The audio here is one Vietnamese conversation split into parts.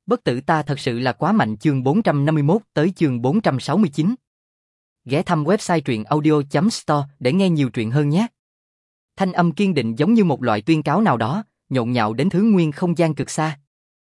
Bất tử ta thật sự là quá mạnh. Chương 451 tới chương 469. Ghé thăm website truyện audio.store để nghe nhiều truyện hơn nhé. Thanh âm kiên định giống như một loại tuyên cáo nào đó, nhộn nhạo đến thứ nguyên không gian cực xa.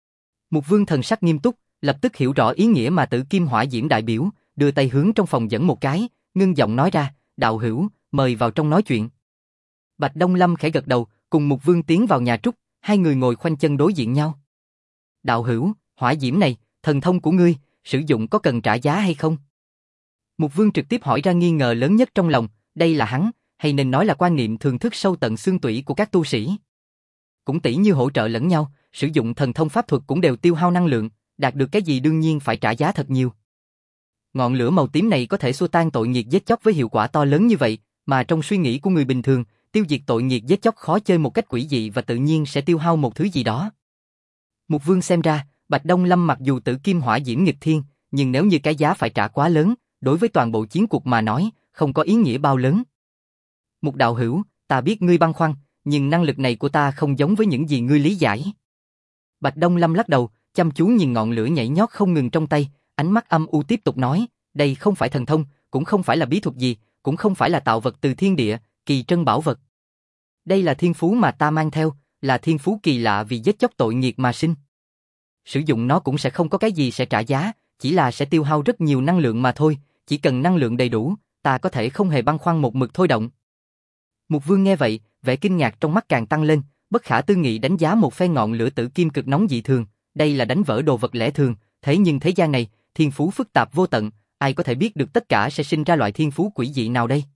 Mục Vương thần sắc nghiêm túc, lập tức hiểu rõ ý nghĩa mà Tử Kim Hỏa Diễm đại biểu, đưa tay hướng trong phòng dẫn một cái, ngưng giọng nói ra, đạo hữu, mời vào trong nói chuyện. Bạch Đông Lâm khẽ gật đầu, cùng Mục Vương tiến vào nhà trúc, hai người ngồi khoanh chân đối diện nhau. Đạo hữu, hỏa diễm này, thần thông của ngươi, sử dụng có cần trả giá hay không? Mục Vương trực tiếp hỏi ra nghi ngờ lớn nhất trong lòng, đây là hắn, hay nên nói là quan niệm thường thức sâu tận xương tủy của các tu sĩ. Cũng tỉ như hỗ trợ lẫn nhau, sử dụng thần thông pháp thuật cũng đều tiêu hao năng lượng, đạt được cái gì đương nhiên phải trả giá thật nhiều. Ngọn lửa màu tím này có thể xua tan tội nghiệt giết chóc với hiệu quả to lớn như vậy, mà trong suy nghĩ của người bình thường, tiêu diệt tội nghiệt giết chóc khó chơi một cách quỷ dị và tự nhiên sẽ tiêu hao một thứ gì đó. Mục Vương xem ra, Bạch Đông Lâm mặc dù Tử Kim Hỏa Diễm nghịch thiên, nhưng nếu như cái giá phải trả quá lớn, đối với toàn bộ chiến cuộc mà nói, không có ý nghĩa bao lớn. Mục đạo hữu, ta biết ngươi băn khoăn, nhưng năng lực này của ta không giống với những gì ngươi lý giải. Bạch Đông Lâm lắc đầu, chăm chú nhìn ngọn lửa nhảy nhót không ngừng trong tay, ánh mắt âm u tiếp tục nói, đây không phải thần thông, cũng không phải là bí thuật gì, cũng không phải là tạo vật từ thiên địa, kỳ trân bảo vật. Đây là thiên phú mà ta mang theo, là thiên phú kỳ lạ vì giết chóc tội nghiệt mà sinh. Sử dụng nó cũng sẽ không có cái gì sẽ trả giá, chỉ là sẽ tiêu hao rất nhiều năng lượng mà thôi, chỉ cần năng lượng đầy đủ, ta có thể không hề băn khoăn một mực thôi động. Mục Vương nghe vậy, vẻ kinh ngạc trong mắt càng tăng lên, bất khả tư nghị đánh giá một phen ngọn lửa tử kim cực nóng dị thường, đây là đánh vỡ đồ vật lẽ thường, thế nhưng thế gian này, thiên phú phức tạp vô tận, ai có thể biết được tất cả sẽ sinh ra loại thiên phú quỷ dị nào đây?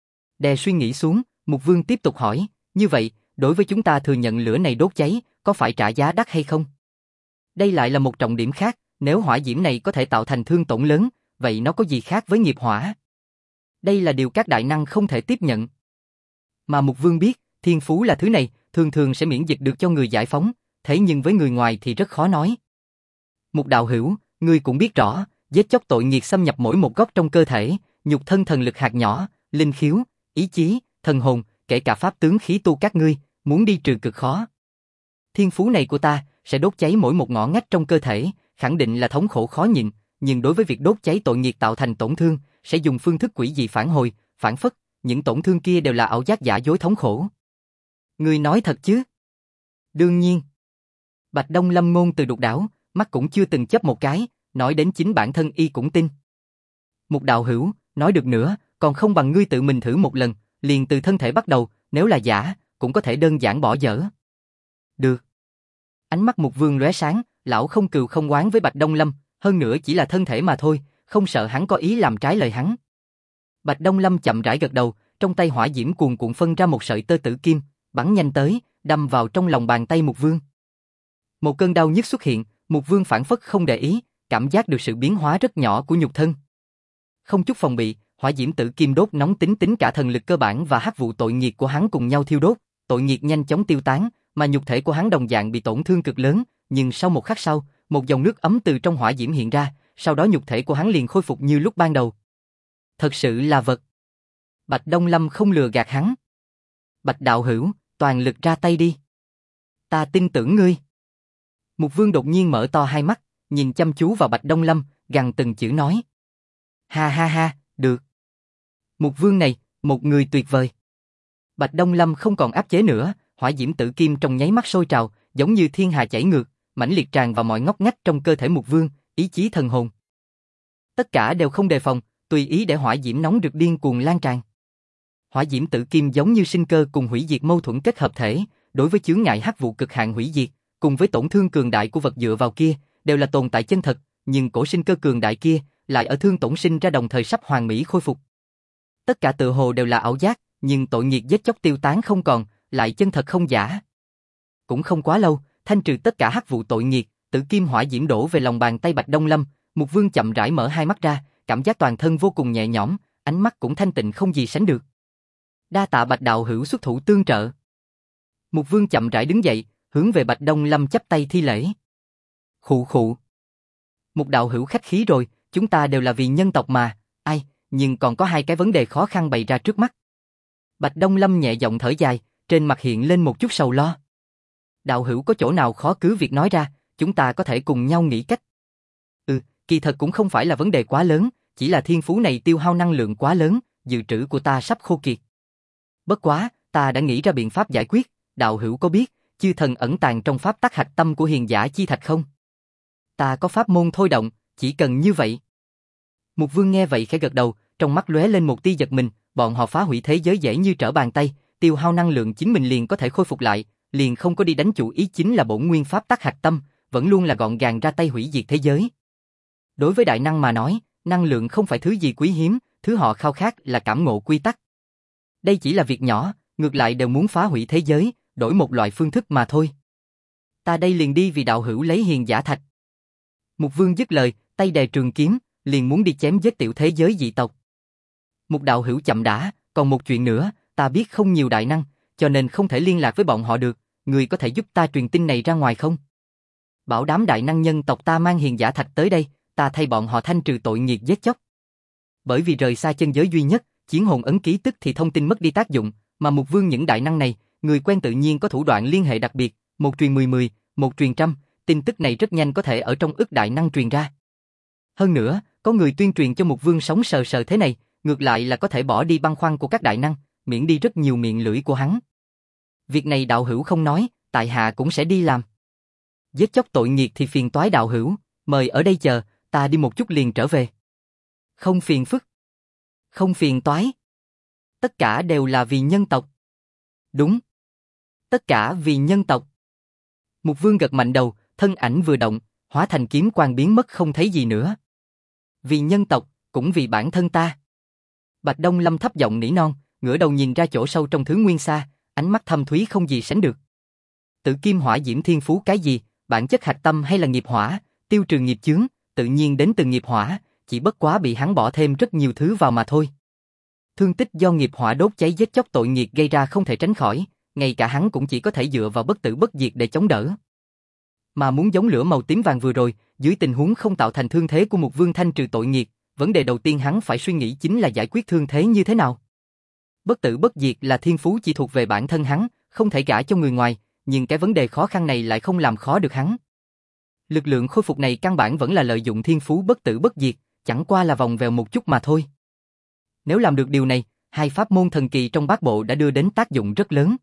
Đè suy nghĩ xuống, Mục Vương tiếp tục hỏi, như vậy, đối với chúng ta thừa nhận lửa này đốt cháy, có phải trả giá đắt hay không? Đây lại là một trọng điểm khác, nếu hỏa diễm này có thể tạo thành thương tổn lớn, vậy nó có gì khác với nghiệp hỏa? Đây là điều các đại năng không thể tiếp nhận. Mà Mục Vương biết, thiên phú là thứ này, thường thường sẽ miễn dịch được cho người giải phóng, thế nhưng với người ngoài thì rất khó nói. Mục đạo hữu, ngươi cũng biết rõ, giết chóc tội nghiệt xâm nhập mỗi một góc trong cơ thể, nhục thân thần lực hạt nhỏ, linh khiếu, ý chí, thần hồn, kể cả pháp tướng khí tu các ngươi, muốn đi trừ cực khó. Thiên phú này của ta sẽ đốt cháy mỗi một ngõ ngách trong cơ thể, khẳng định là thống khổ khó nhịn, nhưng đối với việc đốt cháy tội nghiệt tạo thành tổn thương, sẽ dùng phương thức quỷ dị phản hồi, phản phất, những tổn thương kia đều là ảo giác giả dối thống khổ. Ngươi nói thật chứ? Đương nhiên. Bạch Đông Lâm ngôn từ độc đáo, mắt cũng chưa từng chớp một cái, nói đến chính bản thân y cũng tin. Mục đạo hữu, nói được nữa, còn không bằng ngươi tự mình thử một lần, liền từ thân thể bắt đầu, nếu là giả, cũng có thể đơn giản bỏ dở. Được. Ánh mắt Mục Vương lóe sáng, lão không cừu không oán với Bạch Đông Lâm, hơn nữa chỉ là thân thể mà thôi, không sợ hắn có ý làm trái lời hắn. Bạch Đông Lâm chậm rãi gật đầu, trong tay hỏa diễm cuồn cuộn phân ra một sợi tơ tử kim, bắn nhanh tới, đâm vào trong lòng bàn tay Mục Vương. Một cơn đau nhức xuất hiện, Mục Vương phản phất không để ý, cảm giác được sự biến hóa rất nhỏ của nhục thân. Không chút phòng bị, hỏa diễm tử kim đốt nóng tính cả thần lực cơ bản và hắc vụ tội nghiệt của hắn cùng nhau thiêu đốt, tội nghiệt nhanh chóng tiêu tán, mà nhục thể của hắn đồng dạng bị tổn thương cực lớn, nhưng sau một khắc sau, một dòng nước ấm từ trong hỏa diễm hiện ra, sau đó nhục thể của hắn liền khôi phục như lúc ban đầu. Thật sự là vật. Bạch Đông Lâm không lừa gạt hắn. Bạch đạo hữu, toàn lực ra tay đi. Ta tin tưởng ngươi. Mục Vương đột nhiên mở to hai mắt, nhìn chăm chú vào Bạch Đông Lâm, gằn từng chữ nói. Ha ha ha, được. Mục Vương này, một người tuyệt vời. Bạch Đông Lâm không còn áp chế nữa, hỏa diễm tử kim trong nháy mắt sôi trào, giống như thiên hà chảy ngược, mãnh liệt tràn vào mọi ngóc ngách trong cơ thể Mục Vương, ý chí thần hồn. Tất cả đều không đề phòng, tùy ý để hỏa diễm nóng rực điên cuồng lan tràn. Hỏa diễm tử kim giống như sinh cơ cùng hủy diệt mâu thuẫn kết hợp thể, đối với chướng ngại hắc vụ cực hạn hủy diệt, cùng với tổn thương cường đại của vật dựa vào kia, đều là tồn tại chân thật, nhưng cổ sinh cơ cường đại kia lại ở thương tổn sinh ra đồng thời sắp hoàn mỹ khôi phục. Tất cả tự hồ đều là ảo giác, nhưng tội nghiệt giết chóc tiêu tán không còn, lại chân thật không giả. Cũng không quá lâu, thanh trừ tất cả hắc vụ tội nghiệt, tử kim hỏa diễm đổ về lòng bàn tay Bạch Đông Lâm, Mục Vương chậm rãi mở hai mắt ra, cảm giác toàn thân vô cùng nhẹ nhõm, ánh mắt cũng thanh tịnh không gì sánh được. Đa tạ Bạch đạo hữu xuất thủ tương trợ. Mục Vương chậm rãi đứng dậy, hướng về Bạch Đông Lâm chắp tay thi lễ. Khụ khụ. Mục đạo hữu khách khí rồi, chúng ta đều là vì nhân tộc mà, ai, nhưng còn có hai cái vấn đề khó khăn bày ra trước mắt. Bạch Đông Lâm nhẹ giọng thở dài, trên mặt hiện lên một chút sầu lo. Đạo hữu có chỗ nào khó cứ việc nói ra, chúng ta có thể cùng nhau nghĩ cách. Kỳ thật cũng không phải là vấn đề quá lớn, chỉ là thiên phú này tiêu hao năng lượng quá lớn, dự trữ của ta sắp khô kiệt. Bất quá, ta đã nghĩ ra biện pháp giải quyết, đạo hữu có biết, chư thần ẩn tàng trong pháp tắc hạch tâm của hiền giả chi thạch không? Ta có pháp môn thôi động, chỉ cần như vậy. Mục Vương nghe vậy khẽ gật đầu, trong mắt lóe lên một tia giật mình, bọn họ phá hủy thế giới dễ như trở bàn tay, tiêu hao năng lượng chính mình liền có thể khôi phục lại, liền không có đi đánh chủ ý chính là bổn nguyên pháp tắc hạch tâm, vẫn luôn là gọn gàng ra tay hủy diệt thế giới. Đối với đại năng mà nói, năng lượng không phải thứ gì quý hiếm, thứ họ khao khát là cảm ngộ quy tắc. Đây chỉ là việc nhỏ, ngược lại đều muốn phá hủy thế giới, đổi một loại phương thức mà thôi. Ta đây liền đi vì đạo hữu lấy hiền giả thạch. Mục Vương dứt lời, tay đè trường kiếm, liền muốn đi chém giết tiểu thế giới dị tộc. Một đạo hữu chậm đã, còn một chuyện nữa, ta biết không nhiều đại năng, cho nên không thể liên lạc với bọn họ được, người có thể giúp ta truyền tin này ra ngoài không? Bảo đám đại năng nhân tộc ta mang hiền giả thạch tới đây, ta thay bọn họ thanh trừ tội nghiệt giết chóc. Bởi vì rời xa chân giới duy nhất, chiến hồn ấn ký tức thì thông tin mất đi tác dụng, mà Mục Vương những đại năng này, người quen tự nhiên có thủ đoạn liên hệ đặc biệt, một truyền 10, một truyền trăm, tin tức này rất nhanh có thể ở trong ức đại năng truyền ra. Hơn nữa, có người tuyên truyền cho Mục Vương sống sờ sờ thế này, ngược lại là có thể bỏ đi băn khoăn của các đại năng, miễn đi rất nhiều miệng lưỡi của hắn. Việc này đạo hữu không nói, tại hạ cũng sẽ đi làm. Giết chóc tội nghiệt thì phiền toái đạo hữu, mời ở đây chờ, ta đi một chút liền trở về. Không phiền phức. Không phiền toái. Tất cả đều là vì nhân tộc. Đúng. Tất cả vì nhân tộc. Mục Vương gật mạnh đầu, thân ảnh vừa động, hóa thành kiếm quang biến mất không thấy gì nữa. Vì nhân tộc, cũng vì bản thân ta. Bạch Đông Lâm thấp giọng nỉ non, ngửa đầu nhìn ra chỗ sâu trong thứ nguyên xa, ánh mắt thâm thúy không gì sánh được. Tử kim hỏa diễm thiên phú cái gì, bản chất hạch tâm hay là nghiệp hỏa, tiêu trừ nghiệp chướng, tự nhiên đến từ nghiệp hỏa, chỉ bất quá bị hắn bỏ thêm rất nhiều thứ vào mà thôi. Thương tích do nghiệp hỏa đốt cháy giết chóc tội nghiệt gây ra không thể tránh khỏi, ngay cả hắn cũng chỉ có thể dựa vào bất tử bất diệt để chống đỡ. Mà muốn giống lửa màu tím vàng vừa rồi, dưới tình huống không tạo thành thương thế của một vương thanh trừ tội nghiệt, vấn đề đầu tiên hắn phải suy nghĩ chính là giải quyết thương thế như thế nào. Bất tử bất diệt là thiên phú chỉ thuộc về bản thân hắn, không thể gả cho người ngoài, nhưng cái vấn đề khó khăn này lại không làm khó được hắn. Lực lượng khôi phục này căn bản vẫn là lợi dụng thiên phú bất tử bất diệt, chẳng qua là vòng vèo một chút mà thôi. Nếu làm được điều này, hai pháp môn thần kỳ trong bát bộ đã đưa đến tác dụng rất lớn.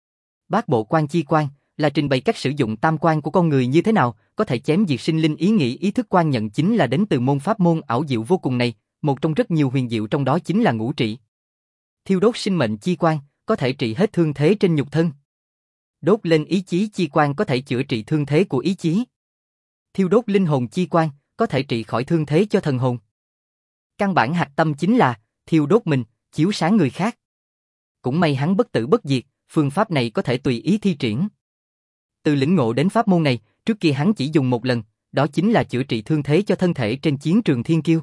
Bát bộ quan chi quan là trình bày cách sử dụng tam quan của con người như thế nào, có thể chém diệt sinh linh ý nghĩ ý thức quan nhận chính là đến từ môn pháp môn ảo diệu vô cùng này, một trong rất nhiều huyền diệu trong đó chính là ngũ trị. Thiêu đốt sinh mệnh chi quan, có thể trị hết thương thế trên nhục thân. Đốt lên ý chí chi quan có thể chữa trị thương thế của ý chí. Thiêu đốt linh hồn chi quan, có thể trị khỏi thương thế cho thần hồn. Căn bản hạch tâm chính là thiêu đốt mình, chiếu sáng người khác. Cũng may hắn bất tử bất diệt, phương pháp này có thể tùy ý thi triển. Từ lĩnh ngộ đến pháp môn này, trước kia hắn chỉ dùng một lần, đó chính là chữa trị thương thế cho thân thể trên chiến trường thiên kiêu.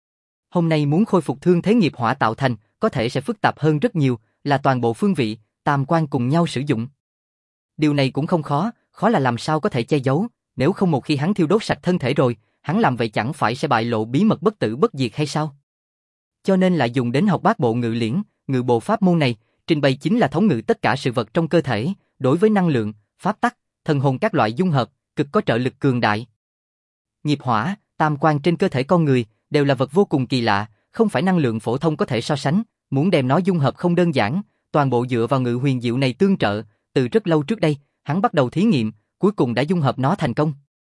Hôm nay muốn khôi phục thương thế nghiệp hỏa tạo thành, có thể sẽ phức tạp hơn rất nhiều, là toàn bộ phương vị, tam quan cùng nhau sử dụng. Điều này cũng không khó, khó là làm sao có thể che giấu, nếu không một khi hắn thiêu đốt sạch thân thể rồi, hắn làm vậy chẳng phải sẽ bại lộ bí mật bất tử bất diệt hay sao? Cho nên lại dùng đến học bát bộ ngự liễn, ngự bộ pháp môn này, trình bày chính là thống ngự tất cả sự vật trong cơ thể, đối với năng lượng, pháp tắc, thần hồn các loại dung hợp, cực có trợ lực cường đại. Nghiệp hỏa, tam quan trên cơ thể con người, đều là vật vô cùng kỳ lạ, không phải năng lượng phổ thông có thể so sánh, muốn đem nó dung hợp không đơn giản, toàn bộ dựa vào ngự huyền diệu này tương trợ, từ rất lâu trước đây, hắn bắt đầu thí nghiệm, cuối cùng đã dung hợp nó thành công.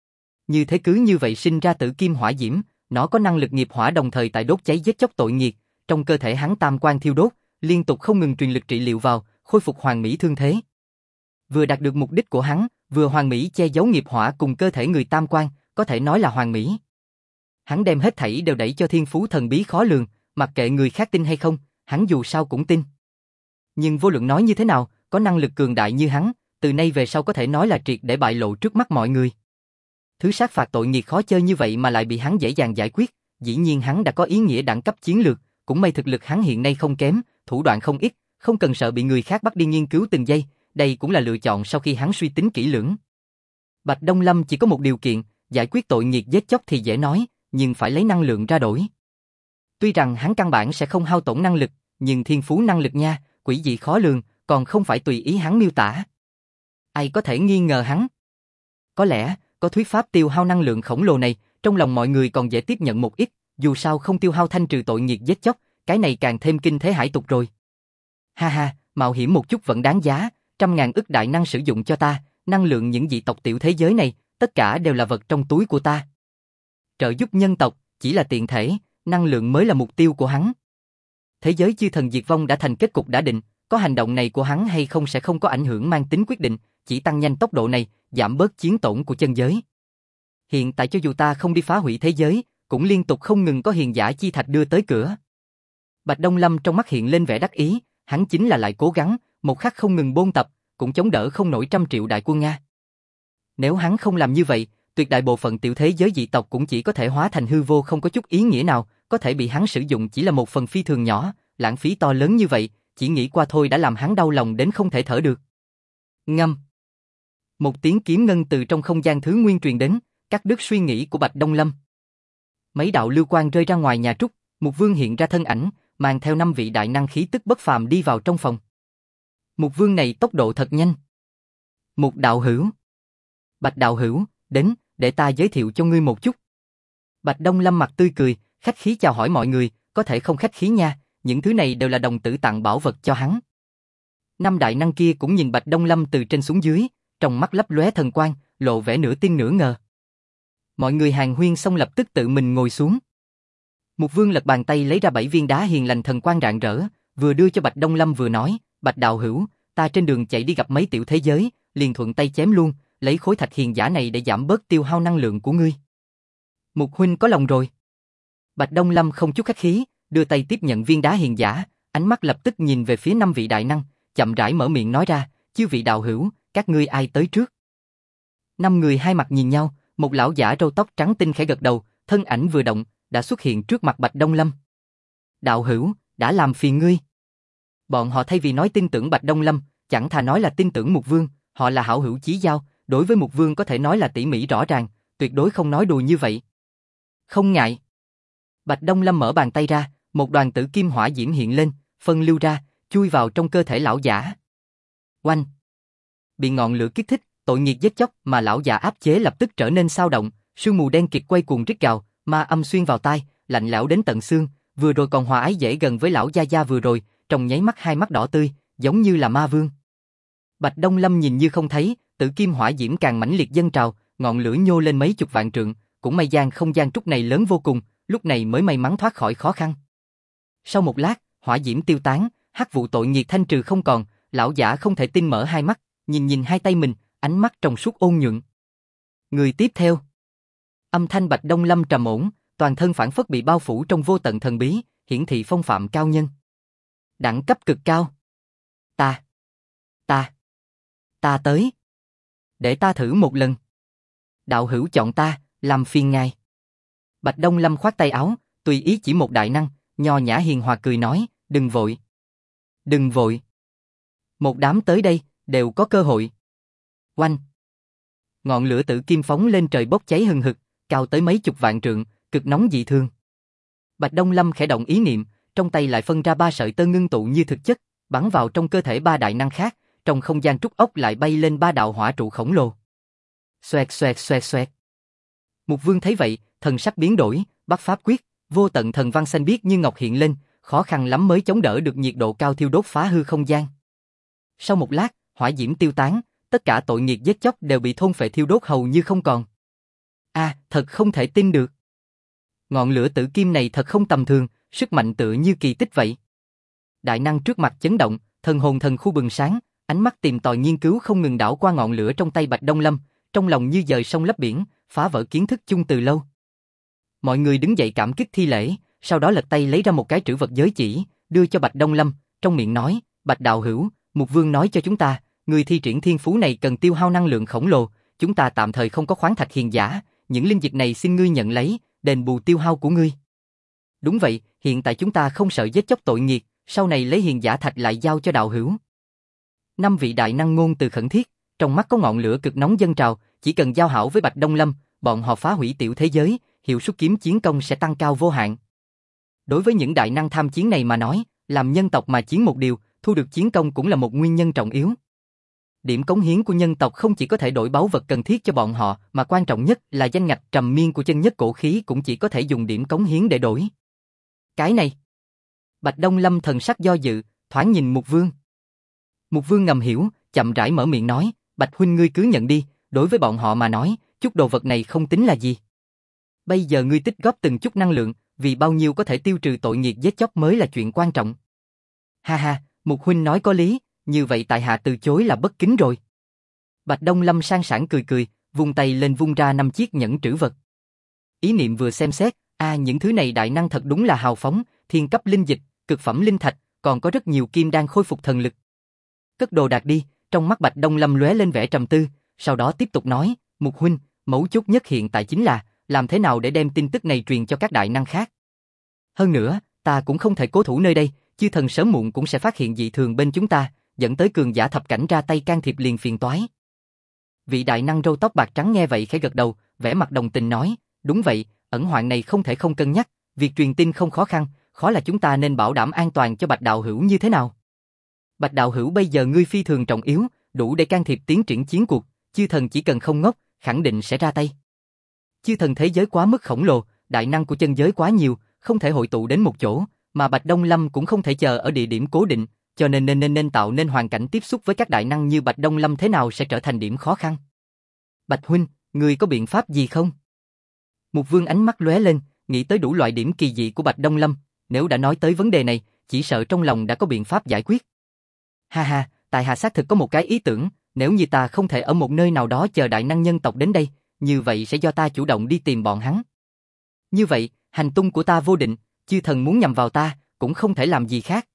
Như thế cứ như vậy sinh ra tử kim hỏa diễm, nó có năng lực nghiệp hỏa đồng thời tại đốt cháy giết chóc tội nghiệt, trong cơ thể hắn tam quan thiêu đốt, liên tục không ngừng truyền lực trị liệu vào, khôi phục hoàn mỹ thương thế. Vừa đạt được mục đích của hắn, vừa hoàn mỹ che giấu nghiệp hỏa cùng cơ thể người tam quan, có thể nói là hoàn mỹ. Hắn đem hết thảy đều đẩy cho thiên phú thần bí khó lường, mặc kệ người khác tin hay không, hắn dù sao cũng tin. Nhưng vô luận nói như thế nào, có năng lực cường đại như hắn, từ nay về sau có thể nói là triệt để bại lộ trước mắt mọi người. Thứ sát phạt tội nghiệt khó chơi như vậy mà lại bị hắn dễ dàng giải quyết, dĩ nhiên hắn đã có ý nghĩa đẳng cấp chiến lược, cũng may thực lực hắn hiện nay không kém, thủ đoạn không ít, không cần sợ bị người khác bắt đi nghiên cứu từng giây, đây cũng là lựa chọn sau khi hắn suy tính kỹ lưỡng. Bạch Đông Lâm chỉ có một điều kiện, giải quyết tội nghiệt giết chóc thì dễ nói, nhưng phải lấy năng lượng ra đổi. Tuy rằng hắn căn bản sẽ không hao tổn năng lực, nhưng thiên phú năng lực nha, quỷ dị khó lường, còn không phải tùy ý hắn miêu tả. Ai có thể nghi ngờ hắn? Có lẽ, có thuyết pháp tiêu hao năng lượng khổng lồ này, trong lòng mọi người còn dễ tiếp nhận một ít, dù sao không tiêu hao thanh trừ tội nghiệt giết chóc, cái này càng thêm kinh thế hải tục rồi. Ha ha, mạo hiểm một chút vẫn đáng giá, 100.000 ức đại năng sử dụng cho ta, năng lượng những dị tộc tiểu thế giới này, tất cả đều là vật trong túi của ta. Trợ giúp nhân tộc, chỉ là tiện thể, năng lượng mới là mục tiêu của hắn. Thế giới chư thần diệt vong đã thành kết cục đã định, có hành động này của hắn hay không sẽ không có ảnh hưởng mang tính quyết định, chỉ tăng nhanh tốc độ này, giảm bớt chiến tổn của chân giới. Hiện tại cho dù ta không đi phá hủy thế giới, cũng liên tục không ngừng có hiền giả chi thạch đưa tới cửa. Bạch Đông Lâm trong mắt hiện lên vẻ đắc ý, hắn chính là lại cố gắng, một khắc không ngừng bôn tập, cũng chống đỡ không nổi 100 triệu đại quân Nga. Nếu hắn không làm như vậy, tuyệt đại bộ phận tiểu thế giới dị tộc cũng chỉ có thể hóa thành hư vô, không có chút ý nghĩa nào, có thể bị hắn sử dụng chỉ là một phần phi thường nhỏ, lãng phí to lớn như vậy, chỉ nghĩ qua thôi đã làm hắn đau lòng đến không thể thở được. Ngâm. Một tiếng kiếm ngân từ trong không gian thứ nguyên truyền đến, cắt đứt suy nghĩ của Bạch Đông Lâm. Mấy đạo lưu quang rơi ra ngoài nhà trúc, Mục Vương hiện ra thân ảnh, mang theo 5 vị đại năng khí tức bất phàm đi vào trong phòng. Mục Vương này tốc độ thật nhanh. Mục đạo hữu. Bạch đạo hữu, đến, để ta giới thiệu cho ngươi một chút. Bạch Đông Lâm mặt tươi cười, khách khí chào hỏi mọi người, có thể không khách khí nha, những thứ này đều là đồng tử tặng bảo vật cho hắn. 5 đại năng kia cũng nhìn Bạch Đông Lâm từ trên xuống dưới, trong mắt lấp lóe thần quang, lộ vẻ nửa tin nửa ngờ. Mọi người hàn huyên xong lập tức tự mình ngồi xuống. Mục Vương lật bàn tay lấy ra 7 viên đá hiền lành thần quang rạng rỡ, vừa đưa cho Bạch Đông Lâm vừa nói, Bạch đạo hữu, ta trên đường chạy đi gặp mấy tiểu thế giới, liền thuận tay chém luôn, lấy khối thạch hiền giả này để giảm bớt tiêu hao năng lượng của ngươi. Mục huynh có lòng rồi. Bạch Đông Lâm không chút khách khí, đưa tay tiếp nhận viên đá hiền giả, ánh mắt lập tức nhìn về phía 5 vị đại năng, chậm rãi mở miệng nói ra, chư vị đạo hữu, các ngươi ai tới trước? 5 người hai mặt nhìn nhau, một lão giả râu tóc trắng tinh khẽ gật đầu, thân ảnh vừa động, đã xuất hiện trước mặt Bạch Đông Lâm. Đạo hữu, đã làm phiền ngươi. Bọn họ thay vì nói tin tưởng Bạch Đông Lâm, chẳng thà nói là tin tưởng Mục Vương, họ là hảo hữu chí giao, đối với Mục Vương có thể nói là tỉ mỉ rõ ràng, tuyệt đối không nói đùa như vậy. Không ngại. Bạch Đông Lâm mở bàn tay ra, một đoàn tử kim hỏa diễm hiện lên, phân lưu ra, chui vào trong cơ thể lão giả. Oanh! Bị ngọn lửa kích thích, tội nghiệt giết chóc mà lão giả áp chế lập tức trở nên xao động, sương mù đen kịt quay cuồng rít gào, ma âm xuyên vào tai, lạnh lẽo đến tận xương, vừa rồi còn hòa ái dễ gần với lão gia gia vừa rồi, trong nháy mắt hai mắt đỏ tươi, giống như là ma vương. Bạch Đông Lâm nhìn như không thấy, tử kim hỏa diễm càng mãnh liệt dâng trào, ngọn lửa nhô lên mấy chục vạn trượng, cũng may không gian trúc này lớn vô cùng, lúc này mới may mắn thoát khỏi khó khăn. Sau một lát, hỏa diễm tiêu tán, hắc vụ tội nghiệt thanh trừ không còn, lão giả không thể tin mở hai mắt, nhìn hai tay mình, ánh mắt trong suốt ôn nhuận. Người tiếp theo. Âm thanh Bạch Đông Lâm trầm ổn, toàn thân phảng phất bị bao phủ trong vô tận thần bí, hiển thị phong phạm cao nhân. Đẳng cấp cực cao. Ta tới. Để ta thử một lần. Đạo hữu chọn ta, làm phiền ngài. Bạch Đông Lâm khoát tay áo, tùy ý chỉ một đại năng, nho nhã hiền hòa cười nói, đừng vội. Đừng vội. Một đám tới đây, đều có cơ hội. Oanh. Ngọn lửa tử kim phóng lên trời bốc cháy hừng hực, cao tới mấy chục vạn trượng, cực nóng dị thường. Bạch Đông Lâm khẽ động ý niệm, trong tay lại phân ra 3 sợi tơ ngưng tụ như thực chất, bắn vào trong cơ thể 3 đại năng khác, trong không gian trúc ốc lại bay lên 3 đạo hỏa trụ khổng lồ. Xoẹt xoẹt xoẹt xoẹt. Mục Vương thấy vậy, thần sắc biến đổi, bắt pháp quyết, vô tận thần văn xanh biếc như ngọc hiện lên, khó khăn lắm mới chống đỡ được nhiệt độ cao thiêu đốt phá hư không gian. Sau một lát, hỏa diễm tiêu tán, tất cả tội nghiệt giết chóc đều bị thôn phệ thiêu đốt hầu như không còn. Thật không thể tin được. Ngọn lửa tử kim này thật không tầm thường, sức mạnh tựa như kỳ tích vậy. Đại năng trước mặt chấn động, thần hồn thần khu bừng sáng, ánh mắt tìm tòi nghiên cứu không ngừng đảo qua ngọn lửa trong tay Bạch Đông Lâm, trong lòng như dời sông lấp biển, phá vỡ kiến thức chung từ lâu. Mọi người đứng dậy cảm kích thi lễ, sau đó lật tay lấy ra một cái trữ vật giới chỉ, đưa cho Bạch Đông Lâm, trong miệng nói, Bạch đạo hữu, Mục Vương nói cho chúng ta, người thi triển thiên phú này cần tiêu hao năng lượng khổng lồ, chúng ta tạm thời không có khoáng thạch hiền giả, những linh dịch này xin ngươi nhận lấy, đền bù tiêu hao của ngươi. Đúng vậy, hiện tại chúng ta không sợ giết chóc tội nghiệt, sau này lấy hiền giả thạch lại giao cho đạo hữu. 5 vị đại năng ngôn từ khẩn thiết, trong mắt có ngọn lửa cực nóng dâng trào, chỉ cần giao hảo với Bạch Đông Lâm, bọn họ phá hủy tiểu thế giới, hiệu suất kiếm chiến công sẽ tăng cao vô hạn. Đối với những đại năng tham chiến này mà nói, làm nhân tộc mà chiến một điều, thu được chiến công cũng là một nguyên nhân trọng yếu. Điểm cống hiến của nhân tộc không chỉ có thể đổi báu vật cần thiết cho bọn họ, mà quan trọng nhất là danh ngạch trầm miên của chân nhất cổ khí cũng chỉ có thể dùng điểm cống hiến để đổi. Cái này. Bạch Đông Lâm thần sắc do dự, thoáng nhìn Mục Vương. Mục Vương ngầm hiểu, chậm rãi mở miệng nói, Bạch huynh ngươi cứ nhận đi, đối với bọn họ mà nói, chút đồ vật này không tính là gì. Bây giờ ngươi tích góp từng chút năng lượng, vì bao nhiêu có thể tiêu trừ tội nghiệt giết chóc mới là chuyện quan trọng. Ha ha, Mục huynh nói có lý, như vậy tại hạ từ chối là bất kính rồi. Bạch Đông Lâm sang sảng cười cười, vung tay lên vung ra 5 chiếc nhẫn trữ vật. Ý niệm vừa xem xét, những thứ này đại năng thật đúng là hào phóng, thiên cấp linh dịch, cực phẩm linh thạch, còn có rất nhiều kim đan khôi phục thần lực. Cất đồ đạc đi, trong mắt Bạch Đông Lâm lóe lên vẻ trầm tư, sau đó tiếp tục nói, Mục huynh, mấu chốt nhất hiện tại chính là làm thế nào để đem tin tức này truyền cho các đại năng khác. Hơn nữa, ta cũng không thể cố thủ nơi đây, chư thần sớm muộn cũng sẽ phát hiện dị thường bên chúng ta, dẫn tới cường giả thập cảnh ra tay can thiệp liền phiền toái. Vị đại năng râu tóc bạc trắng nghe vậy khẽ gật đầu, vẻ mặt đồng tình nói, đúng vậy, ẩn hoạn này không thể không cân nhắc, việc truyền tin không khó khăn, khó là chúng ta nên bảo đảm an toàn cho Bạch đạo hữu như thế nào. Bạch đạo hữu bây giờ ngươi phi thường trọng yếu, đủ để can thiệp tiến triển chiến cuộc, chư thần chỉ cần không ngốc, khẳng định sẽ ra tay. Chư thần thế giới quá mức khổng lồ, đại năng của chân giới quá nhiều, không thể hội tụ đến một chỗ, mà Bạch Đông Lâm cũng không thể chờ ở địa điểm cố định, cho nên tạo nên hoàn cảnh tiếp xúc với các đại năng như Bạch Đông Lâm thế nào sẽ trở thành điểm khó khăn. Bạch huynh, ngươi có biện pháp gì không? Mục Vương ánh mắt lóe lên, nghĩ tới đủ loại điểm kỳ dị của Bạch Đông Lâm, nếu đã nói tới vấn đề này, chỉ sợ trong lòng đã có biện pháp giải quyết. Ha ha, tại hạ xác thực có một cái ý tưởng, nếu như ta không thể ở một nơi nào đó chờ đại năng nhân tộc đến đây, như vậy sẽ do ta chủ động đi tìm bọn hắn. Như vậy, hành tung của ta vô định, chư thần muốn nhằm vào ta, cũng không thể làm gì khác.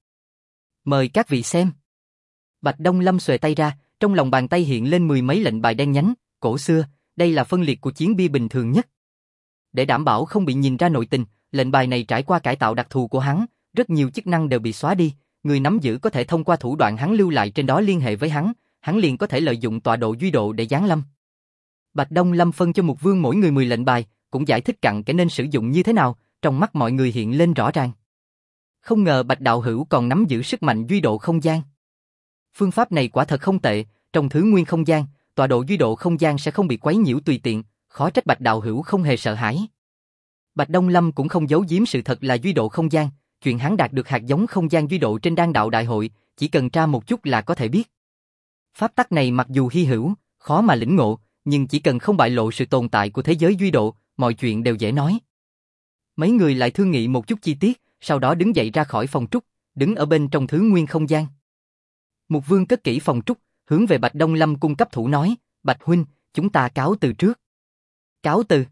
Mời các vị xem. Bạch Đông Lâm xuề tay ra, trong lòng bàn tay hiện lên 10 mấy lệnh bài đen nhánh, cổ xưa, đây là phân liệt của chiến bia bình thường nhất. Để đảm bảo không bị nhìn ra nội tình, lệnh bài này trải qua cải tạo đặc thù của hắn, rất nhiều chức năng đều bị xóa đi, người nắm giữ có thể thông qua thủ đoạn hắn lưu lại trên đó liên hệ với hắn liền có thể lợi dụng tọa độ duy độ để giáng lâm. Bạch Đông Lâm phân cho Mục Vương mỗi người 10 lệnh bài, cũng giải thích cặn kẽ nên sử dụng như thế nào, trong mắt mọi người hiện lên rõ ràng. Không ngờ Bạch đạo hữu còn nắm giữ sức mạnh duy độ không gian. Phương pháp này quả thật không tệ, trong thứ nguyên không gian, tọa độ duy độ không gian sẽ không bị quấy nhiễu tùy tiện, khó trách Bạch đạo hữu không hề sợ hãi. Bạch Đông Lâm cũng không giấu giếm sự thật là duy độ không gian, chuyện hắn đạt được hạt giống không gian duy độ trên Đan đạo đại hội, chỉ cần tra một chút là có thể biết. Pháp tắc này mặc dù hy hữu, khó mà lĩnh ngộ, nhưng chỉ cần không bại lộ sự tồn tại của thế giới duy độ, mọi chuyện đều dễ nói. Mấy người lại thương nghị một chút chi tiết, sau đó đứng dậy ra khỏi phòng trúc, đứng ở bên trong thứ nguyên không gian. Mục Vương cất kỹ phòng trúc, hướng về Bạch Đông Lâm cung cấp thủ nói, Bạch huynh, chúng ta cáo từ trước. Cáo từ.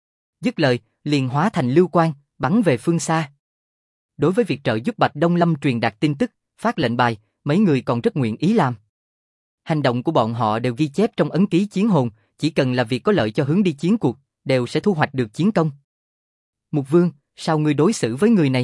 Dứt lời, liền hóa thành lưu quang, bắn về phương xa. Đối với việc trợ giúp Bạch Đông Lâm truyền đạt tin tức, phát lệnh bài, mấy người còn rất nguyện ý làm. Hành động của bọn họ đều ghi chép trong ấn ký chiến hồn, chỉ cần là việc có lợi cho hướng đi chiến cuộc, đều sẽ thu hoạch được chiến công. Mục Vương, sao ngươi đối xử với người này?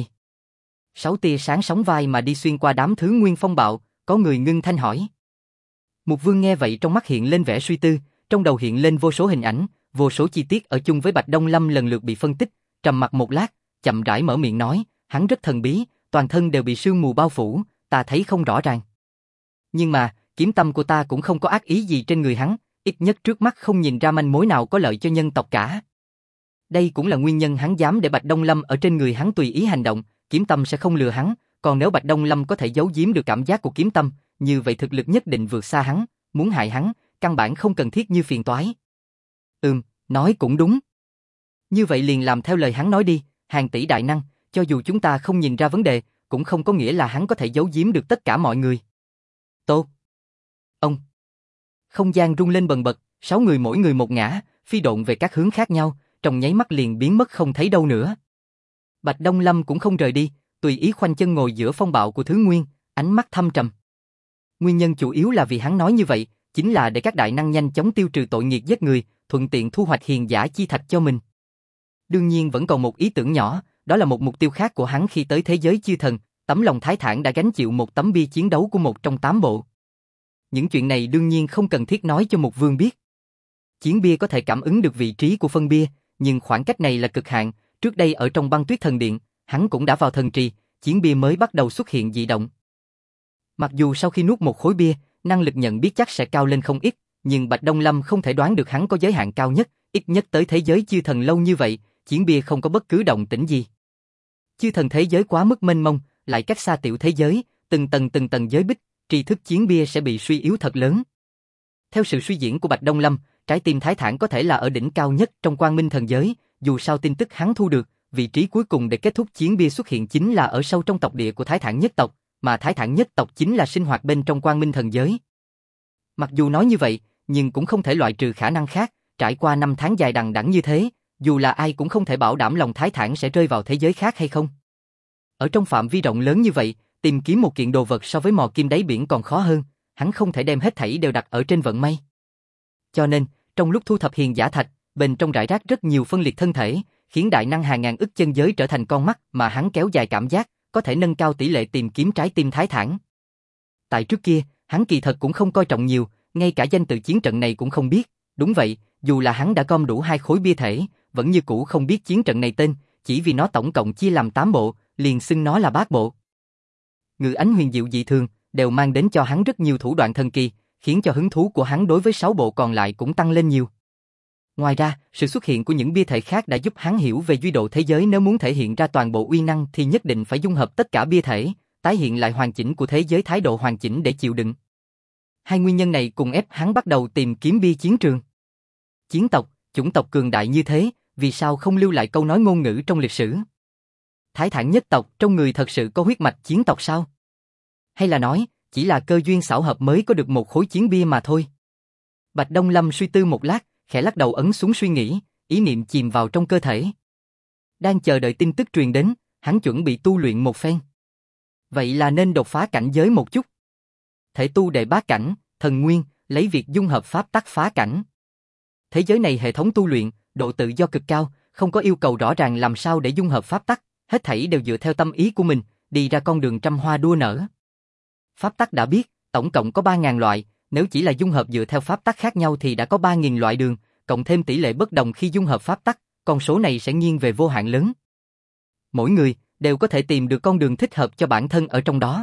6 tia sáng sóng vai mà đi xuyên qua đám thứ nguyên phong bạo, có người ngưng thanh hỏi. Mục Vương nghe vậy trong mắt hiện lên vẻ suy tư, trong đầu hiện lên vô số hình ảnh, vô số chi tiết ở chung với Bạch Đông Lâm lần lượt bị phân tích, trầm mặc một lát, chậm rãi mở miệng nói, hắn rất thần bí, toàn thân đều bị sương mù bao phủ, ta thấy không rõ ràng. Nhưng mà, kiếm tâm của ta cũng không có ác ý gì trên người hắn, ít nhất trước mắt không nhìn ra manh mối nào có lợi cho nhân tộc cả. Đây cũng là nguyên nhân hắn dám để Bạch Đông Lâm ở trên người hắn tùy ý hành động, kiếm tâm sẽ không lừa hắn, còn nếu Bạch Đông Lâm có thể giấu giếm được cảm giác của kiếm tâm, như vậy thực lực nhất định vượt xa hắn, muốn hại hắn, căn bản không cần thiết như phiền toái. Nói cũng đúng. Như vậy liền làm theo lời hắn nói đi, hàng tỷ đại năng, cho dù chúng ta không nhìn ra vấn đề, cũng không có nghĩa là hắn có thể giấu giếm được tất cả mọi người. Tốt. Ông. Không gian rung lên bần bật, 6 người mỗi người một ngã, phi độn về các hướng khác nhau, trong nháy mắt liền biến mất không thấy đâu nữa. Bạch Đông Lâm cũng không rời đi, tùy ý khoanh chân ngồi giữa phong bạo của thứ nguyên, ánh mắt thâm trầm. Nguyên nhân chủ yếu là vì hắn nói như vậy, chính là để các đại năng nhanh chóng tiêu trừ tội nghiệp giết người, thuận tiện thu hoạch hiền giả chi thạch cho mình. Đương nhiên vẫn còn một ý tưởng nhỏ, đó là một mục tiêu khác của hắn khi tới thế giới chư thần, tấm lòng thái thản đã gánh chịu một tấm bia chiến đấu của một trong 8 bộ. Những chuyện này đương nhiên không cần thiết nói cho Mục Vương biết. Chiến bia có thể cảm ứng được vị trí của phân bia, nhưng khoảng cách này là cực hạn, trước đây ở trong băng tuyết thần điện, hắn cũng đã vào thần trì, chiến bia mới bắt đầu xuất hiện dị động. Mặc dù sau khi nuốt một khối bia, năng lực nhận biết chắc sẽ cao lên không ít, nhưng Bạch Đông Lâm không thể đoán được hắn có giới hạn cao nhất, ít nhất tới thế giới chư thần lâu như vậy, chiến bia không có bất cứ động tĩnh gì. Chư thần thế giới quá mức mênh mông, lại cách xa tiểu thế giới, từng tầng giới bích, tri thức chiến bia sẽ bị suy yếu thật lớn. Theo sự suy diễn của Bạch Đông Lâm, trái tim Thái Thản có thể là ở đỉnh cao nhất trong Quang Minh thần giới, dù sao tin tức hắn thu được, vị trí cuối cùng để kết thúc chiến bia xuất hiện chính là ở sâu trong tộc địa của Thái Thản nhất tộc, mà Thái Thản nhất tộc chính là sinh hoạt bên trong Quang Minh thần giới. Mặc dù nói như vậy, nhưng cũng không thể loại trừ khả năng khác, trải qua 5 tháng dài đằng đẵng như thế, dù là ai cũng không thể bảo đảm lòng Thái Thản sẽ rơi vào thế giới khác hay không. Ở trong phạm vi rộng lớn như vậy, tìm kiếm một kiện đồ vật so với mò kim đáy biển còn khó hơn, hắn không thể đem hết thảy đều đặt ở trên vận may. Cho nên, trong lúc thu thập hiền giả thạch, bên trong rải rác rất nhiều phân liệt thân thể, khiến đại năng hàng ngàn ức chân giới trở thành con mắt mà hắn kéo dài cảm giác, có thể nâng cao tỷ lệ tìm kiếm trái tim Thái Thản. Tại trước kia, hắn kỳ thật cũng không coi trọng nhiều, ngay cả danh tự chiến trận này cũng không biết. Đúng vậy, dù là hắn đã gom đủ 2 khối bia thể, vẫn như cũ không biết chiến trận này tên, chỉ vì nó tổng cộng chia làm 8 bộ, liền xưng nó là bát bộ. Ngự ánh huyền diệu dị thường, đều mang đến cho hắn rất nhiều thủ đoạn thần kỳ, khiến cho hứng thú của hắn đối với 6 bộ còn lại cũng tăng lên nhiều. Ngoài ra, sự xuất hiện của những bia thể khác đã giúp hắn hiểu về duy độ thế giới, nếu muốn thể hiện ra toàn bộ uy năng thì nhất định phải dung hợp tất cả bia thể, tái hiện lại hoàn chỉnh của thế giới thái độ hoàn chỉnh để chịu đựng. Hai nguyên nhân này cùng ép hắn bắt đầu tìm kiếm bia chiến trường. Chiến tộc, chủng tộc cường đại như thế, vì sao không lưu lại câu nói ngôn ngữ trong lịch sử? Thái Thản nhất tộc trong người thật sự có huyết mạch chiến tộc sao? Hay là nói, chỉ là cơ duyên xảo hợp mới có được một khối chiến bia mà thôi? Bạch Đông Lâm suy tư một lát, khẽ lắc đầu ấn xuống suy nghĩ, ý niệm chìm vào trong cơ thể. Đang chờ đợi tin tức truyền đến, hắn chuẩn bị tu luyện một phen. Vậy là nên đột phá cảnh giới một chút. Thể tu đệ bát cảnh, thần nguyên, lấy việc dung hợp pháp tắc phá cảnh. Thế giới này hệ thống tu luyện, độ tự do cực cao, không có yêu cầu rõ ràng làm sao để dung hợp pháp tắc, hết thảy đều dựa theo tâm ý của mình, đi ra con đường trăm hoa đua nở. Pháp tắc đã biết, tổng cộng có 3.000 loại, nếu chỉ là dung hợp dựa theo pháp tắc khác nhau thì đã có 3.000 loại đường, cộng thêm tỷ lệ bất đồng khi dung hợp pháp tắc, con số này sẽ nghiêng về vô hạn lớn. Mỗi người đều có thể tìm được con đường thích hợp cho bản thân ở trong đó.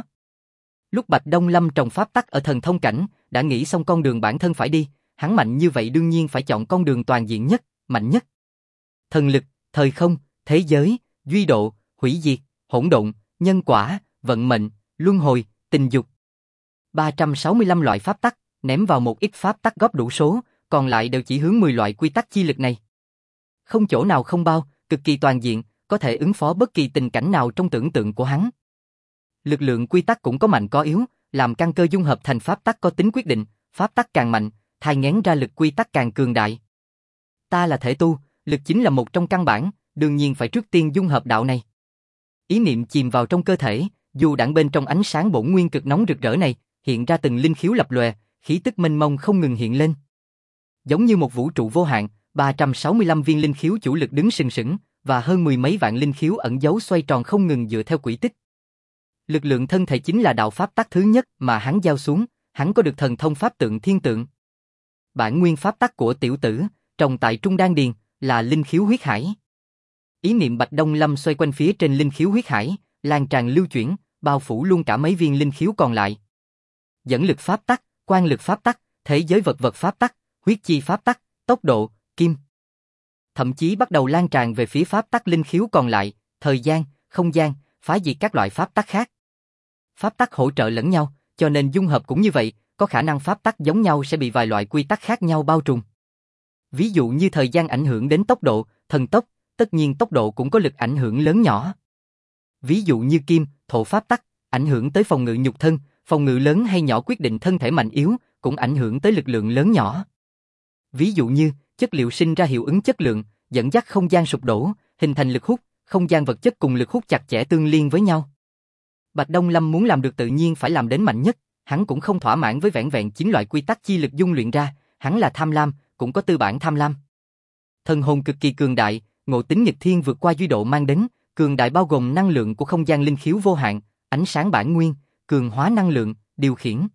Lúc Bạch Đông Lâm trồng pháp tắc ở thần thông cảnh, đã nghĩ xong con đường bản thân phải đi, hắn mạnh như vậy đương nhiên phải chọn con đường toàn diện nhất, mạnh nhất. Thần lực, thời không, thế giới, duy độ, hủy diệt, hỗn độn, nhân quả, vận mệnh, luân hồi, tình dục. 365 loại pháp tắc, ném vào một ít pháp tắc góp đủ số, còn lại đều chỉ hướng 10 loại quy tắc chi lực này. Không chỗ nào không bao, cực kỳ toàn diện, có thể ứng phó bất kỳ tình cảnh nào trong tưởng tượng của hắn. Lực lượng quy tắc cũng có mạnh có yếu, làm căn cơ dung hợp thành pháp tắc có tính quyết định, pháp tắc càng mạnh, thai nghén ra lực quy tắc càng cường đại. Ta là thể tu, lực chính là một trong căn bản, đương nhiên phải trước tiên dung hợp đạo này. Ý niệm chìm vào trong cơ thể, dù đãng bên trong ánh sáng bổn nguyên cực nóng rực rỡ này, hiện ra từng linh khiếu lập lòe, khí tức mênh mông không ngừng hiện lên. Giống như một vũ trụ vô hạn, 365 viên linh khiếu chủ lực đứng sừng sững, và hơn 10 mấy vạn linh khiếu ẩn giấu xoay tròn không ngừng dựa theo quỹ tích. Lực lượng thân thể chính là đạo pháp tắc thứ nhất mà hắn giao xuống, hắn có được thần thông pháp tượng thiên tượng. Bản nguyên pháp tắc của tiểu tử, trồng tại trung đan điền, là linh khiếu huyết hải. Ý niệm Bạch Đông Lâm xoay quanh phía trên linh khiếu huyết hải, lan tràn lưu chuyển, bao phủ luôn cả mấy viên linh khiếu còn lại. Dẫn lực pháp tắc, quan lực pháp tắc, thế giới vật vật pháp tắc, huyết chi pháp tắc, tốc độ, kim. Thậm chí bắt đầu lan tràn về phía pháp tắc linh khiếu còn lại, thời gian, không gian, phá diệt các loại pháp tắc khác. Pháp tắc hỗ trợ lẫn nhau, cho nên dung hợp cũng như vậy, có khả năng pháp tắc giống nhau sẽ bị vài loại quy tắc khác nhau bao trùm. Ví dụ như thời gian ảnh hưởng đến tốc độ, thần tốc, tất nhiên tốc độ cũng có lực ảnh hưởng lớn nhỏ. Ví dụ như kim, thổ pháp tắc, ảnh hưởng tới phòng ngự nhục thân, phòng ngự lớn hay nhỏ quyết định thân thể mạnh yếu, cũng ảnh hưởng tới lực lượng lớn nhỏ. Ví dụ như, chất liệu sinh ra hiệu ứng chất lượng, dẫn dắt không gian sụp đổ, hình thành lực hút, không gian vật chất cùng lực hút chặt chẽ tương liên với nhau. Bạch Đông Lâm muốn làm được tự nhiên phải làm đến mạnh nhất, hắn cũng không thỏa mãn với vẻn vẹn 9 loại quy tắc chi lực dung luyện ra, hắn là tham lam, cũng có tư bản tham lam. Thần hồn cực kỳ cường đại, ngộ tính nghịch thiên vượt qua duy độ mang đến, cường đại bao gồm năng lượng của không gian linh khiếu vô hạn, ánh sáng bản nguyên, cường hóa năng lượng, điều khiển.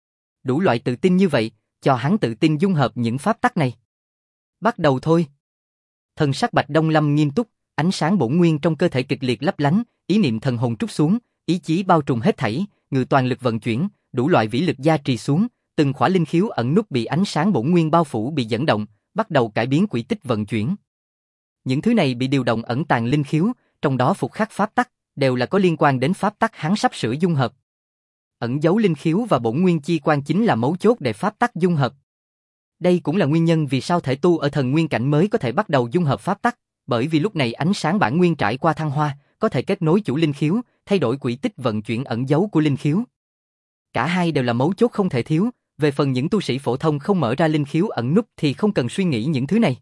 Đủ loại tự tin như vậy, cho hắn tự tin dung hợp những pháp tắc này. Bắt đầu thôi. Thần sắc Bạch Đông Lâm nghiêm túc, ánh sáng bổn nguyên trong cơ thể kịch liệt lấp lánh, ý niệm thần hồn trút xuống, ý chí bao trùm hết thảy, ngự toàn lực vận chuyển, đủ loại vĩ lực gia trì xuống, từng khỏa linh khiếu ẩn núp bị ánh sáng bổn nguyên bao phủ bị dẫn động, bắt đầu cải biến quỹ tích vận chuyển. Những thứ này bị điều động ẩn tàng linh khiếu, trong đó phục khắc pháp tắc, đều là có liên quan đến pháp tắc hắn sắp sửa dung hợp. Ẩn giấu linh khiếu và bổn nguyên chi quan chính là mấu chốt để pháp tắc dung hợp. Đây cũng là nguyên nhân vì sao thể tu ở thần nguyên cảnh mới có thể bắt đầu dung hợp pháp tắc, bởi vì lúc này ánh sáng bản nguyên trải qua thăng hoa, có thể kết nối chủ linh khiếu, thay đổi quỹ tích vận chuyển ẩn giấu của linh khiếu. Cả hai đều là mấu chốt không thể thiếu, về phần những tu sĩ phổ thông không mở ra linh khiếu ẩn núp thì không cần suy nghĩ những thứ này.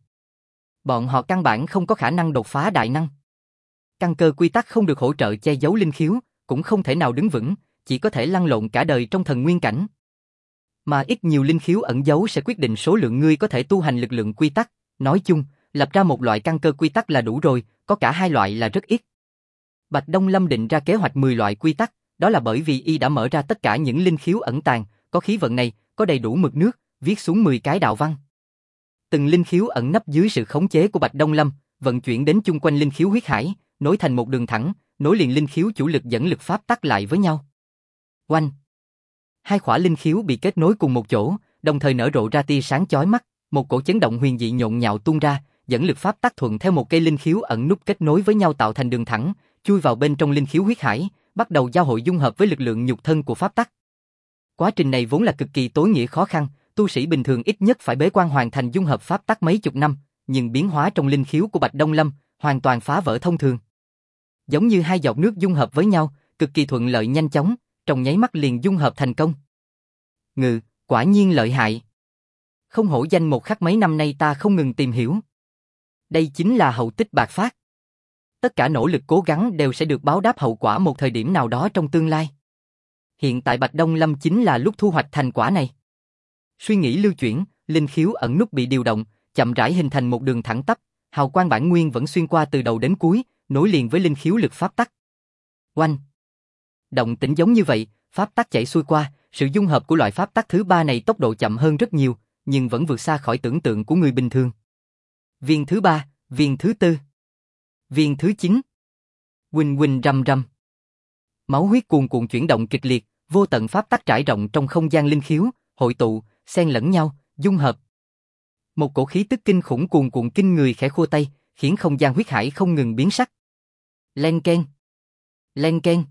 Bọn họ căn bản không có khả năng đột phá đại năng. Căn cơ quy tắc không được hỗ trợ che giấu linh khiếu, cũng không thể nào đứng vững, chỉ có thể lăn lộn cả đời trong thần nguyên cảnh. Mà ít nhiều linh khiếu ẩn giấu sẽ quyết định số lượng ngươi có thể tu hành lực lượng quy tắc, nói chung, lập ra một loại căn cơ quy tắc là đủ rồi, có cả hai loại là rất ít. Bạch Đông Lâm định ra kế hoạch 10 loại quy tắc, đó là bởi vì y đã mở ra tất cả những linh khiếu ẩn tàng, có khí vận này, có đầy đủ mực nước, viết xuống 10 cái đạo văn. Từng linh khiếu ẩn nấp dưới sự khống chế của Bạch Đông Lâm, vận chuyển đến chung quanh linh khiếu huyết hải, nối thành một đường thẳng, nối liền linh khiếu chủ lực dẫn lực pháp tắc lại với nhau. Oanh! Hai khỏa linh khiếu bị kết nối cùng một chỗ, đồng thời nở rộ ra tia sáng chói mắt, một cổ chấn động huyền dị nhộn nhạo tuôn ra, dẫn lực pháp tắc thuận theo một cây linh khiếu ẩn núp kết nối với nhau tạo thành đường thẳng, chui vào bên trong linh khiếu huyết hải, bắt đầu giao hội dung hợp với lực lượng nhục thân của pháp tắc. Quá trình này vốn là cực kỳ tối nghĩa khó khăn, tu sĩ bình thường ít nhất phải bế quan hoàn thành dung hợp pháp tắc mấy chục năm, nhưng biến hóa trong linh khiếu của Bạch Đông Lâm hoàn toàn phá vỡ thông thường. Giống như hai giọt nước dung hợp với nhau, cực kỳ thuận lợi nhanh chóng, trong nháy mắt liền dung hợp thành công. Ngự, quả nhiên lợi hại. Không hổ danh một khắc mấy năm nay ta không ngừng tìm hiểu. Đây chính là hậu tích bạc phát. Tất cả nỗ lực cố gắng đều sẽ được báo đáp hậu quả một thời điểm nào đó trong tương lai. Hiện tại Bạch Đông Lâm chính là lúc thu hoạch thành quả này. Suy nghĩ lưu chuyển, linh khiếu ẩn núp bị điều động, chậm rãi hình thành một đường thẳng tắp, hào quang bản nguyên vẫn xuyên qua từ đầu đến cuối, nối liền với linh khiếu lực pháp tắc. Oanh! Động tĩnh giống như vậy, pháp tắc chảy xuôi qua, sự dung hợp của loại pháp tắc thứ ba này tốc độ chậm hơn rất nhiều, nhưng vẫn vượt xa khỏi tưởng tượng của người bình thường. Viên thứ ba, viên thứ tư, viên thứ 9. Huỳnh huỳnh rầm rầm. Máu huyết cuồn cuộn chuyển động kịch liệt, vô tận pháp tắc trải rộng trong không gian linh khiếu, hội tụ, xen lẫn nhau, dung hợp. Một cổ khí tức kinh khủng cuồn cuộn kinh người khẽ khua tay, khiến không gian huyết hải không ngừng biến sắc. Len keng, len keng.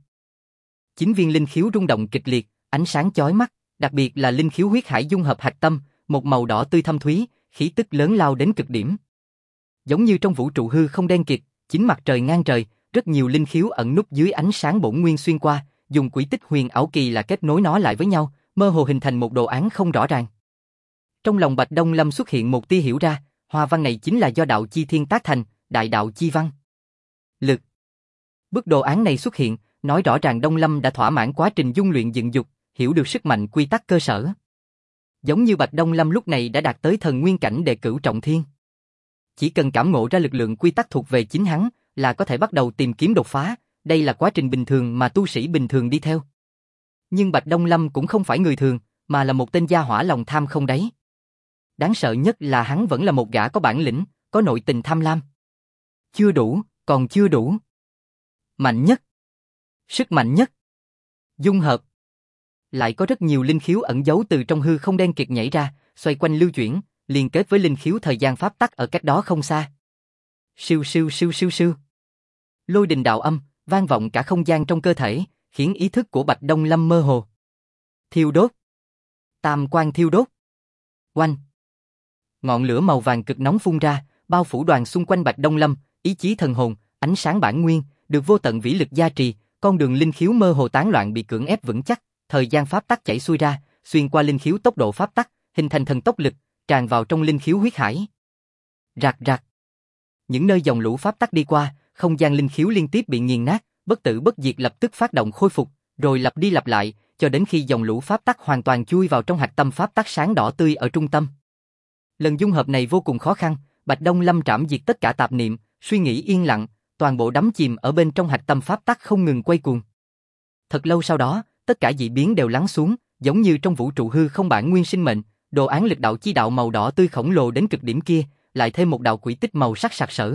9 viên linh khiếu rung động kịch liệt, ánh sáng chói mắt, đặc biệt là linh khiếu huyết hải dung hợp hạch tâm, một màu đỏ tươi thâm thúy, khí tức lớn lao đến cực điểm. Giống như trong vũ trụ hư không đen kịt, chính mặt trời ngang trời, rất nhiều linh khiếu ẩn núp dưới ánh sáng bổn nguyên xuyên qua, dùng quỹ tích huyền ảo kỳ lạ kết nối nó lại với nhau, mơ hồ hình thành một đồ án không rõ ràng. Trong lòng Bạch Đông Lâm xuất hiện một tia hiểu ra, hoa văn này chính là do đạo chi thiên tác thành, đại đạo chi văn. Lực. Bức đồ án này xuất hiện, nói rõ ràng Đông Lâm đã thỏa mãn quá trình dung luyện dựng dục, hiểu được sức mạnh quy tắc cơ sở. Giống như Bạch Đông Lâm lúc này đã đạt tới thần nguyên cảnh đệ cửu trọng thiên. Chỉ cần cảm ngộ ra lực lượng quy tắc thuộc về chính hắn, là có thể bắt đầu tìm kiếm đột phá, đây là quá trình bình thường mà tu sĩ bình thường đi theo. Nhưng Bạch Đông Lâm cũng không phải người thường, mà là một tên gia hỏa lòng tham không đáy. Đáng sợ nhất là hắn vẫn là một gã có bản lĩnh, có nội tình tham lam. Chưa đủ, còn chưa đủ. Mạnh nhất. Sức mạnh nhất. Dung hợp. Lại có rất nhiều linh khiếu ẩn giấu từ trong hư không đen kịt nhảy ra, xoay quanh lưu chuyển, liên kết với linh khiếu thời gian pháp tắc ở cách đó không xa. Siêu siêu siêu siêu siêu. Lôi đình đạo âm, vang vọng cả không gian trong cơ thể, khiến ý thức của Bạch Đông Lâm mơ hồ. Thiêu đốt. Tam quang thiêu đốt. Oanh. Ngọn lửa màu vàng cực nóng phun ra, bao phủ đoàn xung quanh Bạch Đông Lâm, ý chí thần hồn, ánh sáng bản nguyên, được vô tận vĩ lực gia trì, con đường linh khiếu mơ hồ tán loạn bị cưỡng ép vững chắc, thời gian pháp tắc chảy xuôi ra, xuyên qua linh khiếu tốc độ pháp tắc, hình thành thần tốc lực, tràn vào trong linh khiếu huyết hải. Rạc rạc. Những nơi dòng lũ pháp tắc đi qua, không gian linh khiếu liên tiếp bị nghiền nát, bất tử bất diệt lập tức phát động khôi phục, rồi lặp đi lặp lại, cho đến khi dòng lũ pháp tắc hoàn toàn chui vào trong hạch tâm pháp tắc sáng đỏ tươi ở trung tâm. Lần dung hợp này vô cùng khó khăn, Bạch Đông Lâm trảm diệt tất cả tạp niệm, suy nghĩ yên lặng, toàn bộ đắm chìm ở bên trong hạch tâm pháp tắc không ngừng quay cuồng. Thật lâu sau đó, tất cả dị biến đều lắng xuống, giống như trong vũ trụ hư không bản nguyên sinh mệnh, đồ án lực đạo chi đạo màu đỏ tươi khổng lồ đến cực điểm kia, lại thêm một đạo quỹ tích màu sắc sặc sỡ,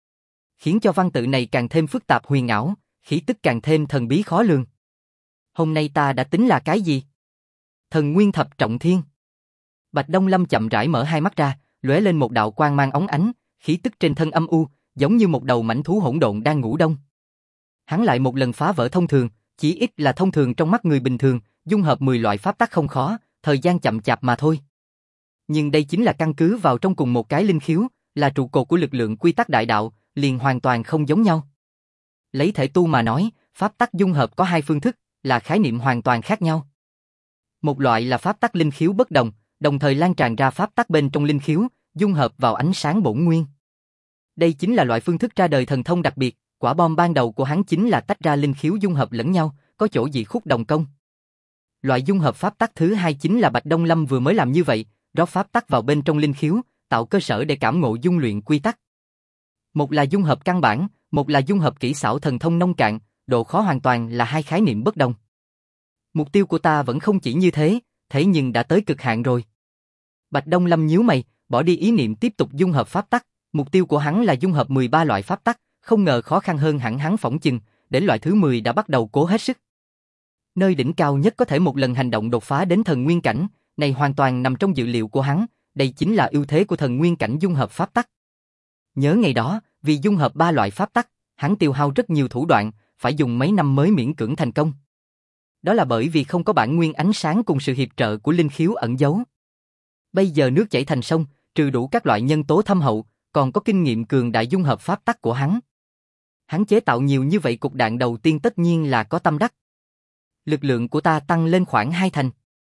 khiến cho văn tự này càng thêm phức tạp huyền ảo, khí tức càng thêm thần bí khó lường. Hôm nay ta đã tính là cái gì? Thần Nguyên Thập Trọng Thiên. Bạch Đông Lâm chậm rãi mở hai mắt ra, lóe lên một đạo quang mang óng ánh, khí tức trên thân âm u, giống như một đầu mãnh thú hỗn độn đang ngủ đông. Hắn lại một lần phá vỡ thông thường, chỉ ít là thông thường trong mắt người bình thường, dung hợp 10 loại pháp tắc không khó, thời gian chậm chạp mà thôi. Nhưng đây chính là căn cứ vào trong cùng một cái linh khiếu, là trụ cột của lực lượng quy tắc đại đạo, liền hoàn toàn không giống nhau. Lấy thể tu mà nói, pháp tắc dung hợp có hai phương thức, là khái niệm hoàn toàn khác nhau. Một loại là pháp tắc linh khiếu bất đồng, đồng thời lan tràn ra pháp tắc bên trong linh khiếu, dung hợp vào ánh sáng bổn nguyên. Đây chính là loại phương thức ra đời thần thông đặc biệt, quả bom ban đầu của hắn chính là tách ra linh khiếu dung hợp lẫn nhau, có chỗ dị khúc đồng công. Loại dung hợp pháp tắc thứ hai chính là Bạch Đông Lâm vừa mới làm như vậy, rót pháp tắc vào bên trong linh khiếu, tạo cơ sở để cảm ngộ dung luyện quy tắc. Một là dung hợp căn bản, một là dung hợp kỹ xảo thần thông nông cạn, độ khó hoàn toàn là hai khái niệm bất đồng. Mục tiêu của ta vẫn không chỉ như thế, thế nhưng đã tới cực hạn rồi. Bạch Đông Lâm nhíu mày, bỏ đi ý niệm tiếp tục dung hợp pháp tắc, mục tiêu của hắn là dung hợp 13 loại pháp tắc, không ngờ khó khăn hơn hẳn hắn phỏng chừng, đến loại thứ 10 đã bắt đầu cố hết sức. Nơi đỉnh cao nhất có thể một lần hành động đột phá đến thần nguyên cảnh, này hoàn toàn nằm trong dự liệu của hắn, đây chính là ưu thế của thần nguyên cảnh dung hợp pháp tắc. Nhớ ngày đó, vì dung hợp 3 loại pháp tắc, hắn tiêu hao rất nhiều thủ đoạn, phải dùng mấy năm mới miễn cưỡng thành công. Đó là bởi vì không có bản nguyên ánh sáng cùng sự hiệp trợ của linh khiếu ẩn giấu. Bây giờ nước chảy thành sông, trừ đủ các loại nhân tố thâm hậu, còn có kinh nghiệm cường đại dung hợp pháp tắc của hắn. Hắn chế tạo nhiều như vậy cục đạn đầu tiên tất nhiên là có tâm đắc. Lực lượng của ta tăng lên khoảng 2 thành.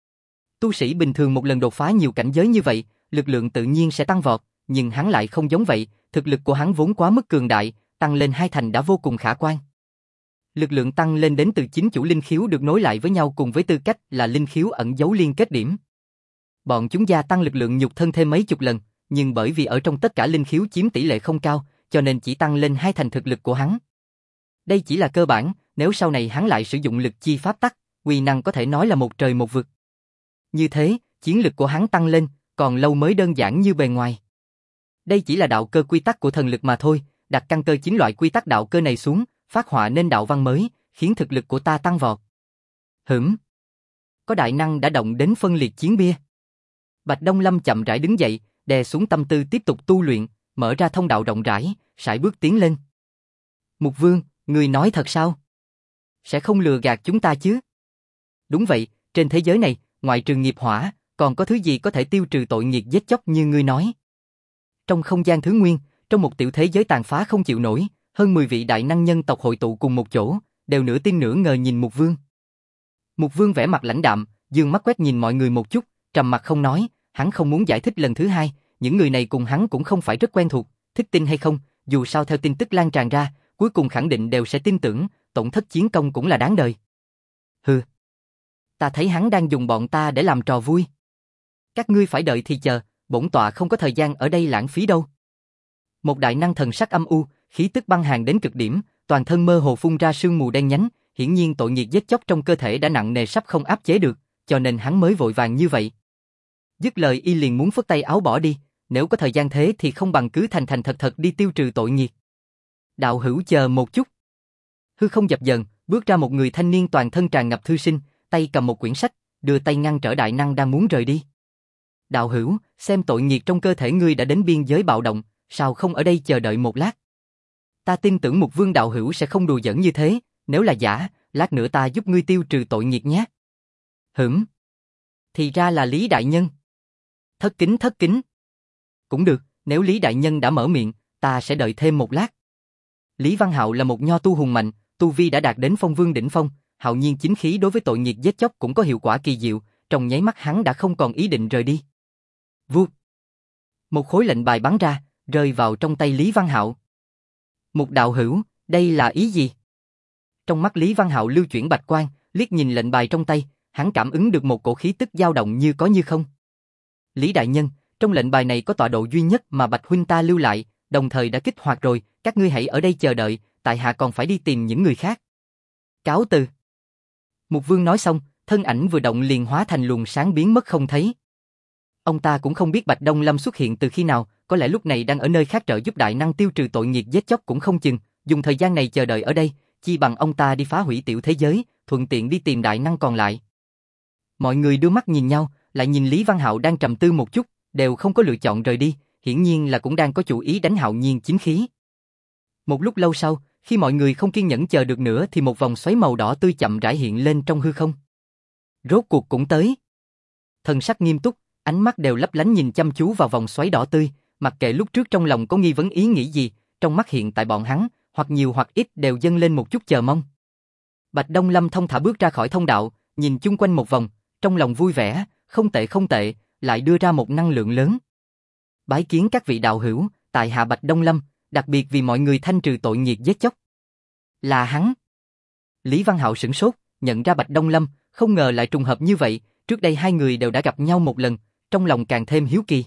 Tu sĩ bình thường một lần đột phá nhiều cảnh giới như vậy, lực lượng tự nhiên sẽ tăng vọt, nhưng hắn lại không giống vậy, thực lực của hắn vốn quá mức cường đại, tăng lên 2 thành đã vô cùng khả quan. Lực lượng tăng lên đến từ chính chủ linh khiếu được nối lại với nhau cùng với tư cách là linh khiếu ẩn giấu liên kết điểm. Bọn chúng gia tăng lực lượng nhục thân thêm mấy chục lần, nhưng bởi vì ở trong tất cả linh khiếu chiếm tỷ lệ không cao, cho nên chỉ tăng lên 2 thành thực lực của hắn. Đây chỉ là cơ bản, nếu sau này hắn lại sử dụng lực chi pháp tắc, uy năng có thể nói là một trời một vực. Như thế, chiến lực của hắn tăng lên, còn lâu mới đơn giản như bề ngoài. Đây chỉ là đạo cơ quy tắc của thần lực mà thôi, đặt căn cơ chính loại quy tắc đạo cơ này xuống, phát họa nên đạo văn mới, khiến thực lực của ta tăng vọt. Có đại năng đã động đến phân liệt chiến bia. Bạch Đông Lâm chậm rãi đứng dậy, đè xuống tâm tư tiếp tục tu luyện, mở ra thông đạo rộng rãi, sải bước tiến lên. Mục Vương, người nói thật sao? Sẽ không lừa gạt chúng ta chứ? Đúng vậy, trên thế giới này, ngoại trừ nghiệp hỏa, còn có thứ gì có thể tiêu trừ tội nghiệt giết chóc như ngươi nói? Trong không gian thứ nguyên, trong một tiểu thế giới tàn phá không chịu nổi, hơn 10 vị đại năng nhân tộc hội tụ cùng một chỗ, đều nửa tin nửa ngờ nhìn Mục Vương. Mục Vương vẻ mặt lãnh đạm, dương mắt quét nhìn mọi người một chút, trầm mặt không nói, hắn không muốn giải thích lần thứ hai, những người này cùng hắn cũng không phải rất quen thuộc, thích tin hay không, dù sao theo tin tức lan tràn ra, cuối cùng khẳng định đều sẽ tin tưởng, tổn thất chiến công cũng là đáng đời. Hừ, ta thấy hắn đang dùng bọn ta để làm trò vui. Các ngươi phải đợi thì chờ, bổn tọa không có thời gian ở đây lãng phí đâu. Một đại năng thần sắc âm u, khí tức băng hàn đến cực điểm, toàn thân mơ hồ phun ra sương mù đen nhánh, hiển nhiên tội nghiệp giết chóc trong cơ thể đã nặng nề sắp không áp chế được, cho nên hắn mới vội vàng như vậy. Dứt lời y liền muốn phất tay áo bỏ đi, nếu có thời gian thế thì không bằng cứ thành thành thật thật đi tiêu trừ tội nghiệp. Đạo hữu chờ một chút. Hư không dập dờn, bước ra một người thanh niên toàn thân tràn ngập thư sinh, tay cầm một quyển sách, đưa tay ngăn trở đại năng đang muốn rời đi. Đạo hữu, xem tội nghiệp trong cơ thể ngươi đã đến biên giới bạo động, sao không ở đây chờ đợi một lát? Ta tin tưởng Mục Vương đạo hữu sẽ không đùa giỡn như thế, nếu là giả, lát nữa ta giúp ngươi tiêu trừ tội nghiệp nhé. Thì ra là Lý đại nhân. Thất kính. Cũng được, nếu Lý đại nhân đã mở miệng, ta sẽ đợi thêm một lát. Lý Văn Hạo là một nho tu hùng mạnh, tu vi đã đạt đến phong vương đỉnh phong, hạo nhiên chính khí đối với tội nghiệp giết chóc cũng có hiệu quả kỳ diệu, trong nháy mắt hắn đã không còn ý định rời đi. Vút. Một khối lệnh bài bắn ra, rơi vào trong tay Lý Văn Hạo. Một đạo hữu, đây là ý gì? Trong mắt Lý Văn Hạo lưu chuyển bạch quang, liếc nhìn lệnh bài trong tay, hắn cảm ứng được một cổ khí tức dao động như có như không. Lý đại nhân, trong lệnh bài này có tọa độ duy nhất mà Bạch huynh ta lưu lại, đồng thời đã kích hoạt rồi, các ngươi hãy ở đây chờ đợi, tại hạ còn phải đi tìm những người khác. Cáo từ. Mục Vương nói xong, thân ảnh vừa động liền hóa thành luồng sáng biến mất không thấy. Ông ta cũng không biết Bạch Đông Lâm xuất hiện từ khi nào, có lẽ lúc này đang ở nơi khác trợ giúp đại năng tiêu trừ tội nghiệp giết chóc cũng không chừng, dùng thời gian này chờ đợi ở đây, chi bằng ông ta đi phá hủy tiểu thế giới, thuận tiện đi tìm đại năng còn lại. Mọi người đưa mắt nhìn nhau, lại nhìn Lý Văn Hạo đang trầm tư một chút, đều không có lựa chọn rời đi, hiển nhiên là cũng đang có chủ ý đánh Hạo Nhiên chính khí. Một lúc lâu sau, khi mọi người không kiên nhẫn chờ được nữa thì một vòng xoáy màu đỏ tươi chậm rãi hiện lên trong hư không. Rốt cuộc cũng tới. Thần sắc nghiêm túc, ánh mắt đều lấp lánh nhìn chăm chú vào vòng xoáy đỏ tươi, mặc kệ lúc trước trong lòng có nghi vấn ý nghĩ gì, trong mắt hiện tại bọn hắn, hoặc nhiều hoặc ít đều dâng lên một chút chờ mong. Bạch Đông Lâm thông thả bước ra khỏi thông đạo, nhìn chung quanh một vòng, trong lòng vui vẻ, không tệ không tệ, lại đưa ra một năng lượng lớn. Bái kiến các vị đạo hữu, tại hạ Bạch Đông Lâm, đặc biệt vì mọi người thanh trừ tội nghiệt giết chóc. Là hắn. Lý Văn Hạo sửng sốt, nhận ra Bạch Đông Lâm, không ngờ lại trùng hợp như vậy, trước đây hai người đều đã gặp nhau một lần, trong lòng càng thêm hiếu kỳ.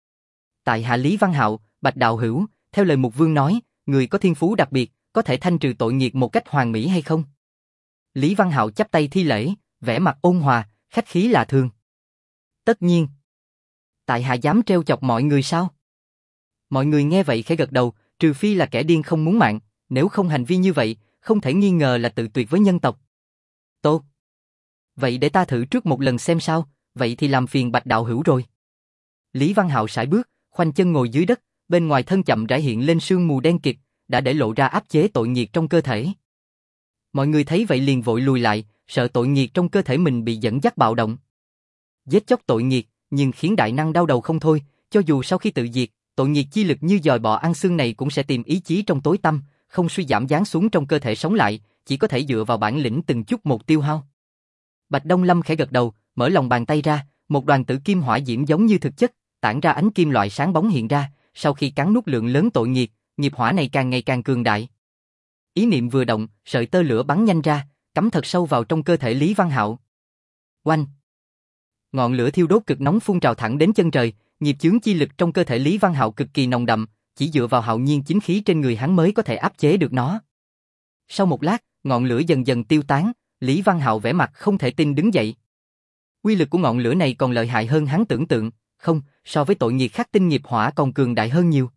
Tại hạ Lý Văn Hạo, Bạch đạo hữu, theo lời Mục Vương nói, người có thiên phú đặc biệt, có thể thanh trừ tội nghiệt một cách hoàn mỹ hay không? Lý Văn Hạo chắp tay thi lễ, vẻ mặt ôn hòa, khách khí lạ thường. Tất nhiên. Tại hạ dám trêu chọc mọi người sao? Mọi người nghe vậy khẽ gật đầu, trừ phi là kẻ điên không muốn mạng, nếu không hành vi như vậy, không thể nghi ngờ là tự tuyệt với nhân tộc. Tốt. Vậy để ta thử trước một lần xem sao, vậy thì làm phiền Bạch đạo hữu rồi. Lý Văn Hạo sải bước, khoanh chân ngồi dưới đất, bên ngoài thân chậm rãi hiện lên sương mù đen kịt, đã để lộ ra áp chế tội nghiệt trong cơ thể. Mọi người thấy vậy liền vội lùi lại, sợ tội nghiệt trong cơ thể mình bị dẫn dắt bạo động. Giết chóc tội nghiệt, nhưng khiến đại năng đau đầu không thôi, cho dù sau khi tự diệt, tội nghiệt chi lực như dòi bọ ăn xương này cũng sẽ tìm ý chí trong tối tăm, không suy giảm giáng xuống trong cơ thể sống lại, chỉ có thể dựa vào bản lĩnh từng chút một tiêu hao. Bạch Đông Lâm khẽ gật đầu, mở lòng bàn tay ra, một đoàn tử kim hỏa diễm giống như thực chất, tản ra ánh kim loại sáng bóng hiện ra, sau khi cắn nuốt lượng lớn tội nghiệt, nghiệp hỏa này càng ngày càng cường đại. Ý niệm vừa động, sợi tơ lửa bắn nhanh ra, cắm thật sâu vào trong cơ thể Lý Văn Hạo. Oanh! Ngọn lửa thiêu đốt cực nóng phun trào thẳng đến chân trời, nghiệp chướng chi lực trong cơ thể Lý Văn Hạo cực kỳ nồng đậm, chỉ dựa vào hạo nhiên chính khí trên người hắn mới có thể áp chế được nó. Sau một lát, ngọn lửa dần dần tiêu tán, Lý Văn Hạo vẻ mặt không thể tin đứng dậy. Uy lực của ngọn lửa này còn lợi hại hơn hắn tưởng tượng, không, so với tội nghiệt khắc tinh nghiệp hỏa còn cường đại hơn nhiều.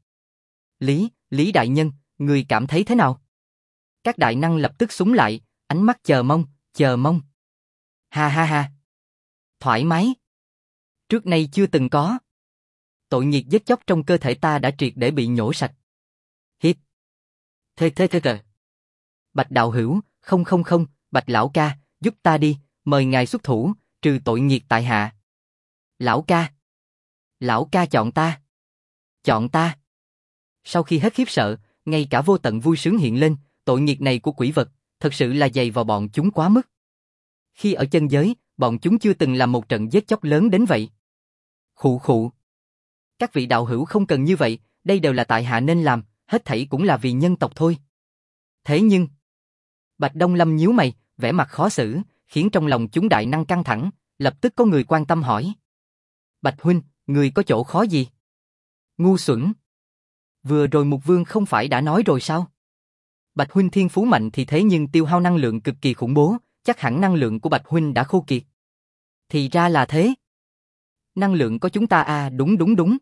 Lý đại nhân, người cảm thấy thế nào? Các đại năng lập tức súng lại, ánh mắt chờ mong. Ha ha ha. Thoải mái. Trước nay chưa từng có. Tội nghiệt giết chóc trong cơ thể ta đã triệt để bị nhổ sạch. Hiếp. Thế. Bạch đạo hữu, không, Bạch lão ca, giúp ta đi, mời ngài xuất thủ, trừ tội nghiệt tại hạ. Lão ca chọn ta. Sau khi hết khiếp sợ, ngay cả vô tận vui sướng hiện lên, tội nghiệt này của quỷ vật, thật sự là dày vào bọn chúng quá mức. Khi ở chân giới, bọn chúng chưa từng làm một trận giết chóc lớn đến vậy. Khụ. Các vị đạo hữu không cần như vậy, đây đều là tại hạ nên làm, hết thảy cũng là vì nhân tộc thôi. Thế nhưng, Bạch Đông Lâm nhíu mày, vẻ mặt khó xử, khiến trong lòng chúng đại năng căng thẳng, lập tức có người quan tâm hỏi. Bạch huynh, người có chỗ khó gì? Ngu xuẩn. Vừa rồi Mục Vương không phải đã nói rồi sao? Bạch huynh thiên phú mạnh thì thế nhưng tiêu hao năng lượng cực kỳ khủng bố, chắc hẳn năng lượng của Bạch huynh đã khô kiệt. Thì ra là thế. Năng lượng có chúng ta à, đúng.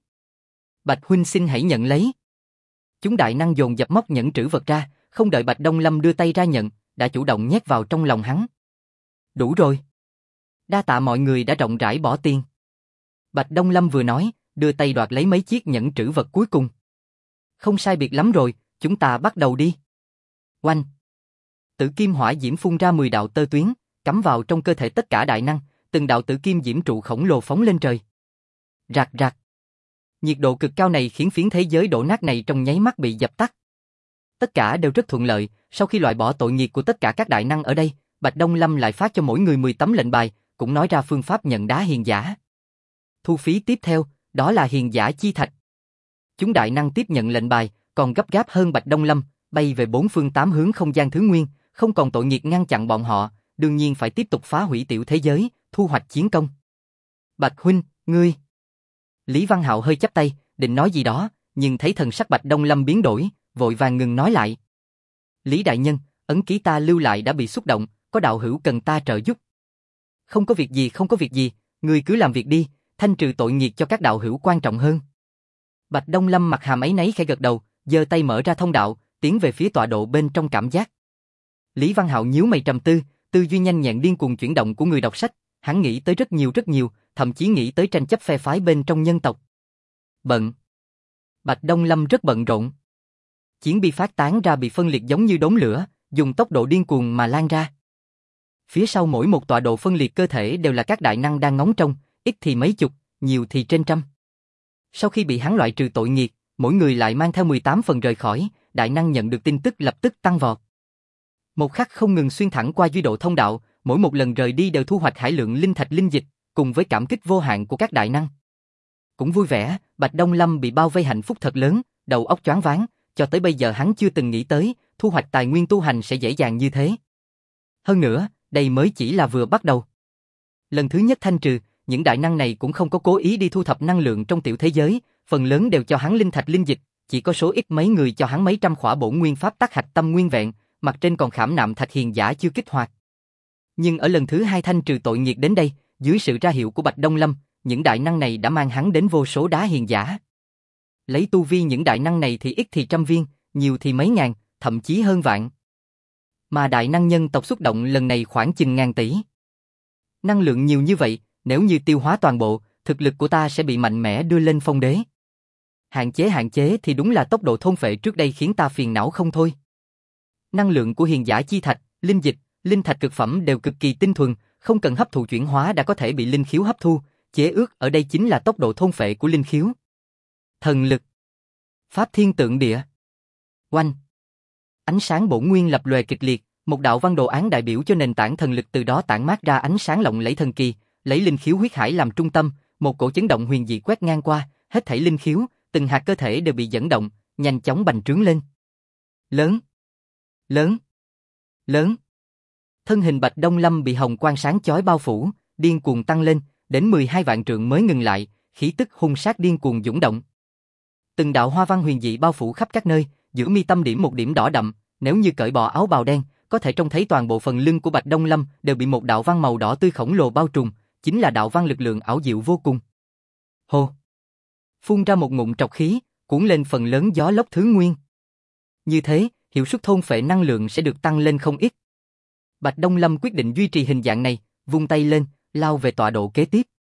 Bạch huynh xin hãy nhận lấy. Chúng đại năng dồn dập móc nhẫn trữ vật ra, không đợi Bạch Đông Lâm đưa tay ra nhận, đã chủ động nhét vào trong lòng hắn. Đủ rồi. Đa tạ mọi người đã rộng rãi bỏ tiền. Bạch Đông Lâm vừa nói, đưa tay đoạt lấy mấy chiếc nhẫn trữ vật cuối cùng. Không sai biệt lắm rồi, chúng ta bắt đầu đi. Oanh! Tử kim hỏa diễm phun ra 10 đạo tơ tuyến, cắm vào trong cơ thể tất cả đại năng, từng đạo tử kim diễm trụ khổng lồ phóng lên trời. Rạc. Nhiệt độ cực cao này khiến phiến thế giới đổ nát này trong nháy mắt bị dập tắt. Tất cả đều rất thuận lợi, sau khi loại bỏ tội nghiệt của tất cả các đại năng ở đây, Bạch Đông Lâm lại phát cho mỗi người 10 tấm lệnh bài, cũng nói ra phương pháp nhận đá hiền giả. Thu phí tiếp theo, đó là hiền giả chi thạch. Chúng đại năng tiếp nhận lệnh bài, còn gấp gáp hơn Bạch Đông Lâm, bay về 4 phương 8 hướng không gian thứ nguyên, không còn tội nghiệt ngăn chặn bọn họ, đương nhiên phải tiếp tục phá hủy tiểu thế giới, thu hoạch chiến công. Bạch huynh, ngươi. Lý Văn Hạo hơi chắp tay, định nói gì đó, nhưng thấy thần sắc Bạch Đông Lâm biến đổi, vội vàng ngừng nói lại. Lý đại nhân, ấn ký ta lưu lại đã bị xúc động, có đạo hữu cần ta trợ giúp. Không có việc gì, ngươi cứ làm việc đi, thanh trừ tội nghiệt cho các đạo hữu quan trọng hơn. Bạch Đông Lâm mặt hàm áy náy khẽ gật đầu, giơ tay mở ra thông đạo, tiến về phía tọa độ bên trong cảm giác. Lý Văn Hạo nhíu mày trầm tư, tư duy nhanh nhẹn điên cuồng chuyển động của người đọc sách, Hắn nghĩ tới rất nhiều, thậm chí nghĩ tới tranh chấp phe phái bên trong nhân tộc. Bận. Bạch Đông Lâm rất bận rộn. Chiến bi phát tán ra bị phân liệt giống như đốm lửa, dùng tốc độ điên cuồng mà lan ra. Phía sau mỗi một tọa độ phân liệt cơ thể đều là các đại năng đang ngóng trông, ít thì mấy chục, nhiều thì trên trăm. Sau khi bị hắn loại trừ tội nghiệt, mỗi người lại mang theo 18 phần rời khỏi, đại năng nhận được tin tức lập tức tăng vọt. Một khắc không ngừng xuyên thẳng qua duy độ thông đạo, mỗi một lần rời đi đều thu hoạch hải lượng linh thạch linh dịch, cùng với cảm kích vô hạn của các đại năng. Cũng vui vẻ, Bạch Đông Lâm bị bao vây hạnh phúc thật lớn, đầu óc choáng váng, cho tới bây giờ hắn chưa từng nghĩ tới, thu hoạch tài nguyên tu hành sẽ dễ dàng như thế. Hơn nữa, đây mới chỉ là vừa bắt đầu. Lần thứ nhất thanh trừ, những đại năng này cũng không có cố ý đi thu thập năng lượng trong tiểu thế giới, phần lớn đều cho hắn linh thạch linh dịch, chỉ có số ít mấy người cho hắn mấy trăm khỏa bổn nguyên pháp tắc hạch tâm nguyên vẹn, mặt trên còn khảm nạm thạch hiền giả chưa kích hoạt. Nhưng ở lần thứ hai thanh trừ tội nghiệt đến đây, dưới sự ra hiệu của Bạch Đông Lâm, những đại năng này đã mang hắn đến vô số đá hiền giả. Lấy tu vi những đại năng này thì ít thì trăm viên, nhiều thì mấy ngàn, thậm chí hơn vạn. Mà đại năng nhân tộc xuất động lần này khoảng chừng ngàn tỷ. Năng lượng nhiều như vậy, nếu như tiêu hóa toàn bộ, thực lực của ta sẽ bị mạnh mẽ đưa lên phong đế. Hạn chế thì đúng là tốc độ thôn phệ trước đây khiến ta phiền não không thôi. Năng lượng của hiền giả chi thạch, linh dịch, linh thạch cực phẩm đều cực kỳ tinh thuần, không cần hấp thụ chuyển hóa đã có thể bị linh khiếu hấp thu, chế ước ở đây chính là tốc độ thôn phệ của linh khiếu. Thần lực. Pháp thiên tượng địa. Oanh. Ánh sáng bổn nguyên lập lòe kịch liệt, một đạo văn đồ án đại biểu cho nền tảng thần lực từ đó tản mát ra ánh sáng lộng lẫy thần kỳ, lấy linh khiếu huyết hải làm trung tâm, một cổ chấn động huyền dị quét ngang qua, hết thảy linh khiếu, từng hạt cơ thể đều bị dẫn động, nhanh chóng bành trướng lên. Lớn, lớn, lớn. Thân hình Bạch Đông Lâm bị hồng quang sáng chói bao phủ, điên cuồng tăng lên, đến 12 vạn trượng mới ngừng lại, khí tức hung sát điên cuồng dũng động. Từng đạo hoa văn huyền dị bao phủ khắp các nơi, giữa mi tâm điểm một điểm đỏ đậm, nếu như cởi bỏ áo bào đen, có thể trông thấy toàn bộ phần lưng của Bạch Đông Lâm đều bị một đạo văn màu đỏ tươi khổng lồ bao trùm, chính là đạo văn lực lượng ảo diệu vô cùng. Hô! Phun ra một ngụm trọc khí, cuốn lên phần lớn gió lốc thứ nguyên. Như thế, hiệu suất thôn phệ năng lượng sẽ được tăng lên không ít. Bạch Đông Lâm quyết định duy trì hình dạng này, vung tay lên, lao về tọa độ kế tiếp.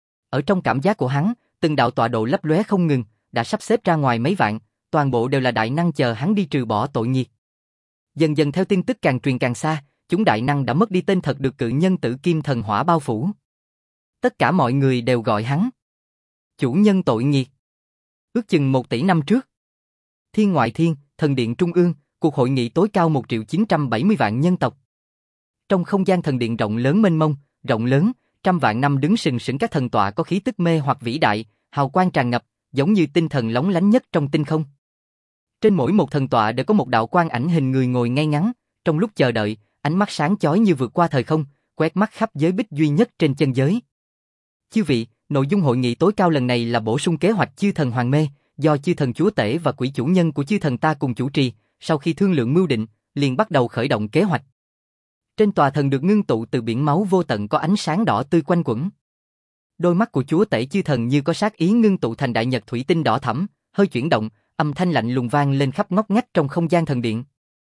Ở trong cảm giác của hắn, từng đạo tọa độ lấp lóe không ngừng, đã sắp xếp ra ngoài mấy vạn, toàn bộ đều là đại năng chờ hắn đi trừ bỏ tội nghiệt. Dần dần theo tin tức càng truyền càng xa, chúng đại năng đã mất đi tên thật được cự nhân tử kim thần hỏa bao phủ. Tất cả mọi người đều gọi hắn chủ nhân tội nghiệt. Ước chừng 1 tỷ năm trước, Thiên Ngoại Thiên, Thần Điện Trung ương, cuộc hội nghị tối cao 1.970.000 nhân tộc. Trong không gian thần điện rộng lớn mênh mông, rộng lớn, trăm vạn năm đứng sừng sững các thần tọa có khí tức mê hoặc vĩ đại, hào quang tràn ngập, giống như tinh thần lóng lánh nhất trong tinh không. Trên mỗi một thần tọa đều có một đạo quang ảnh hình người ngồi ngay ngắn, trong lúc chờ đợi, ánh mắt sáng chói như vượt qua thời không, quét mắt khắp giới bích duy nhất trên chân giới. Chư vị, nội dung hội nghị tối cao lần này là bổ sung kế hoạch chư thần hoàng mê, do chư thần chúa tể và quỷ chủ nhân của chư thần ta cùng chủ trì, sau khi thương lượng mưu định, liền bắt đầu khởi động kế hoạch. Trên tòa thần được ngưng tụ từ biển máu vô tận có ánh sáng đỏ tươi quanh quẩn. Đôi mắt của chúa tể chư thần như có sát ý ngưng tụ thành đại nhật thủy tinh đỏ thẫm, hơi chuyển động, âm thanh lạnh lùng vang lên khắp ngóc ngách trong không gian thần điện.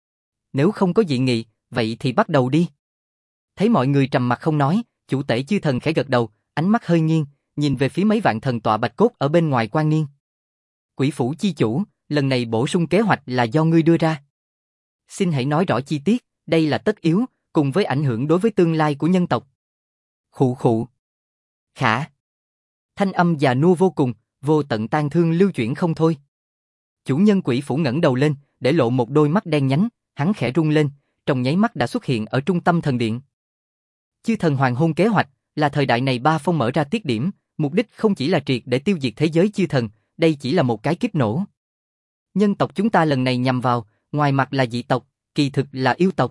Nếu không có dị nghị, vậy thì bắt đầu đi. Thấy mọi người trầm mặc không nói, chủ tể chư thần khẽ gật đầu, ánh mắt hơi nghiêng, nhìn về phía mấy vạn thần tọa bạch cốt ở bên ngoài quan nghiêng. Quỷ phủ chi chủ, lần này bổ sung kế hoạch là do ngươi đưa ra. Xin hãy nói rõ chi tiết, đây là tất yếu, cùng với ảnh hưởng đối với tương lai của nhân tộc. Khụ khụ. Khả. Thanh âm già nua vô cùng, vô tận tang thương lưu chuyển không thôi. Chủ nhân quỷ phủ ngẩng đầu lên, để lộ một đôi mắt đen nhánh, hắn khẽ rung lên, trong nháy mắt đã xuất hiện ở trung tâm thần điện. Chư thần hoàng hôn kế hoạch là thời đại này ba phong mở ra tiết điểm, mục đích không chỉ là triệt để tiêu diệt thế giới chư thần, đây chỉ là một cái kiếp nổ. Nhân tộc chúng ta lần này nhằm vào, ngoài mặt là dị tộc, kỳ thực là yêu tộc.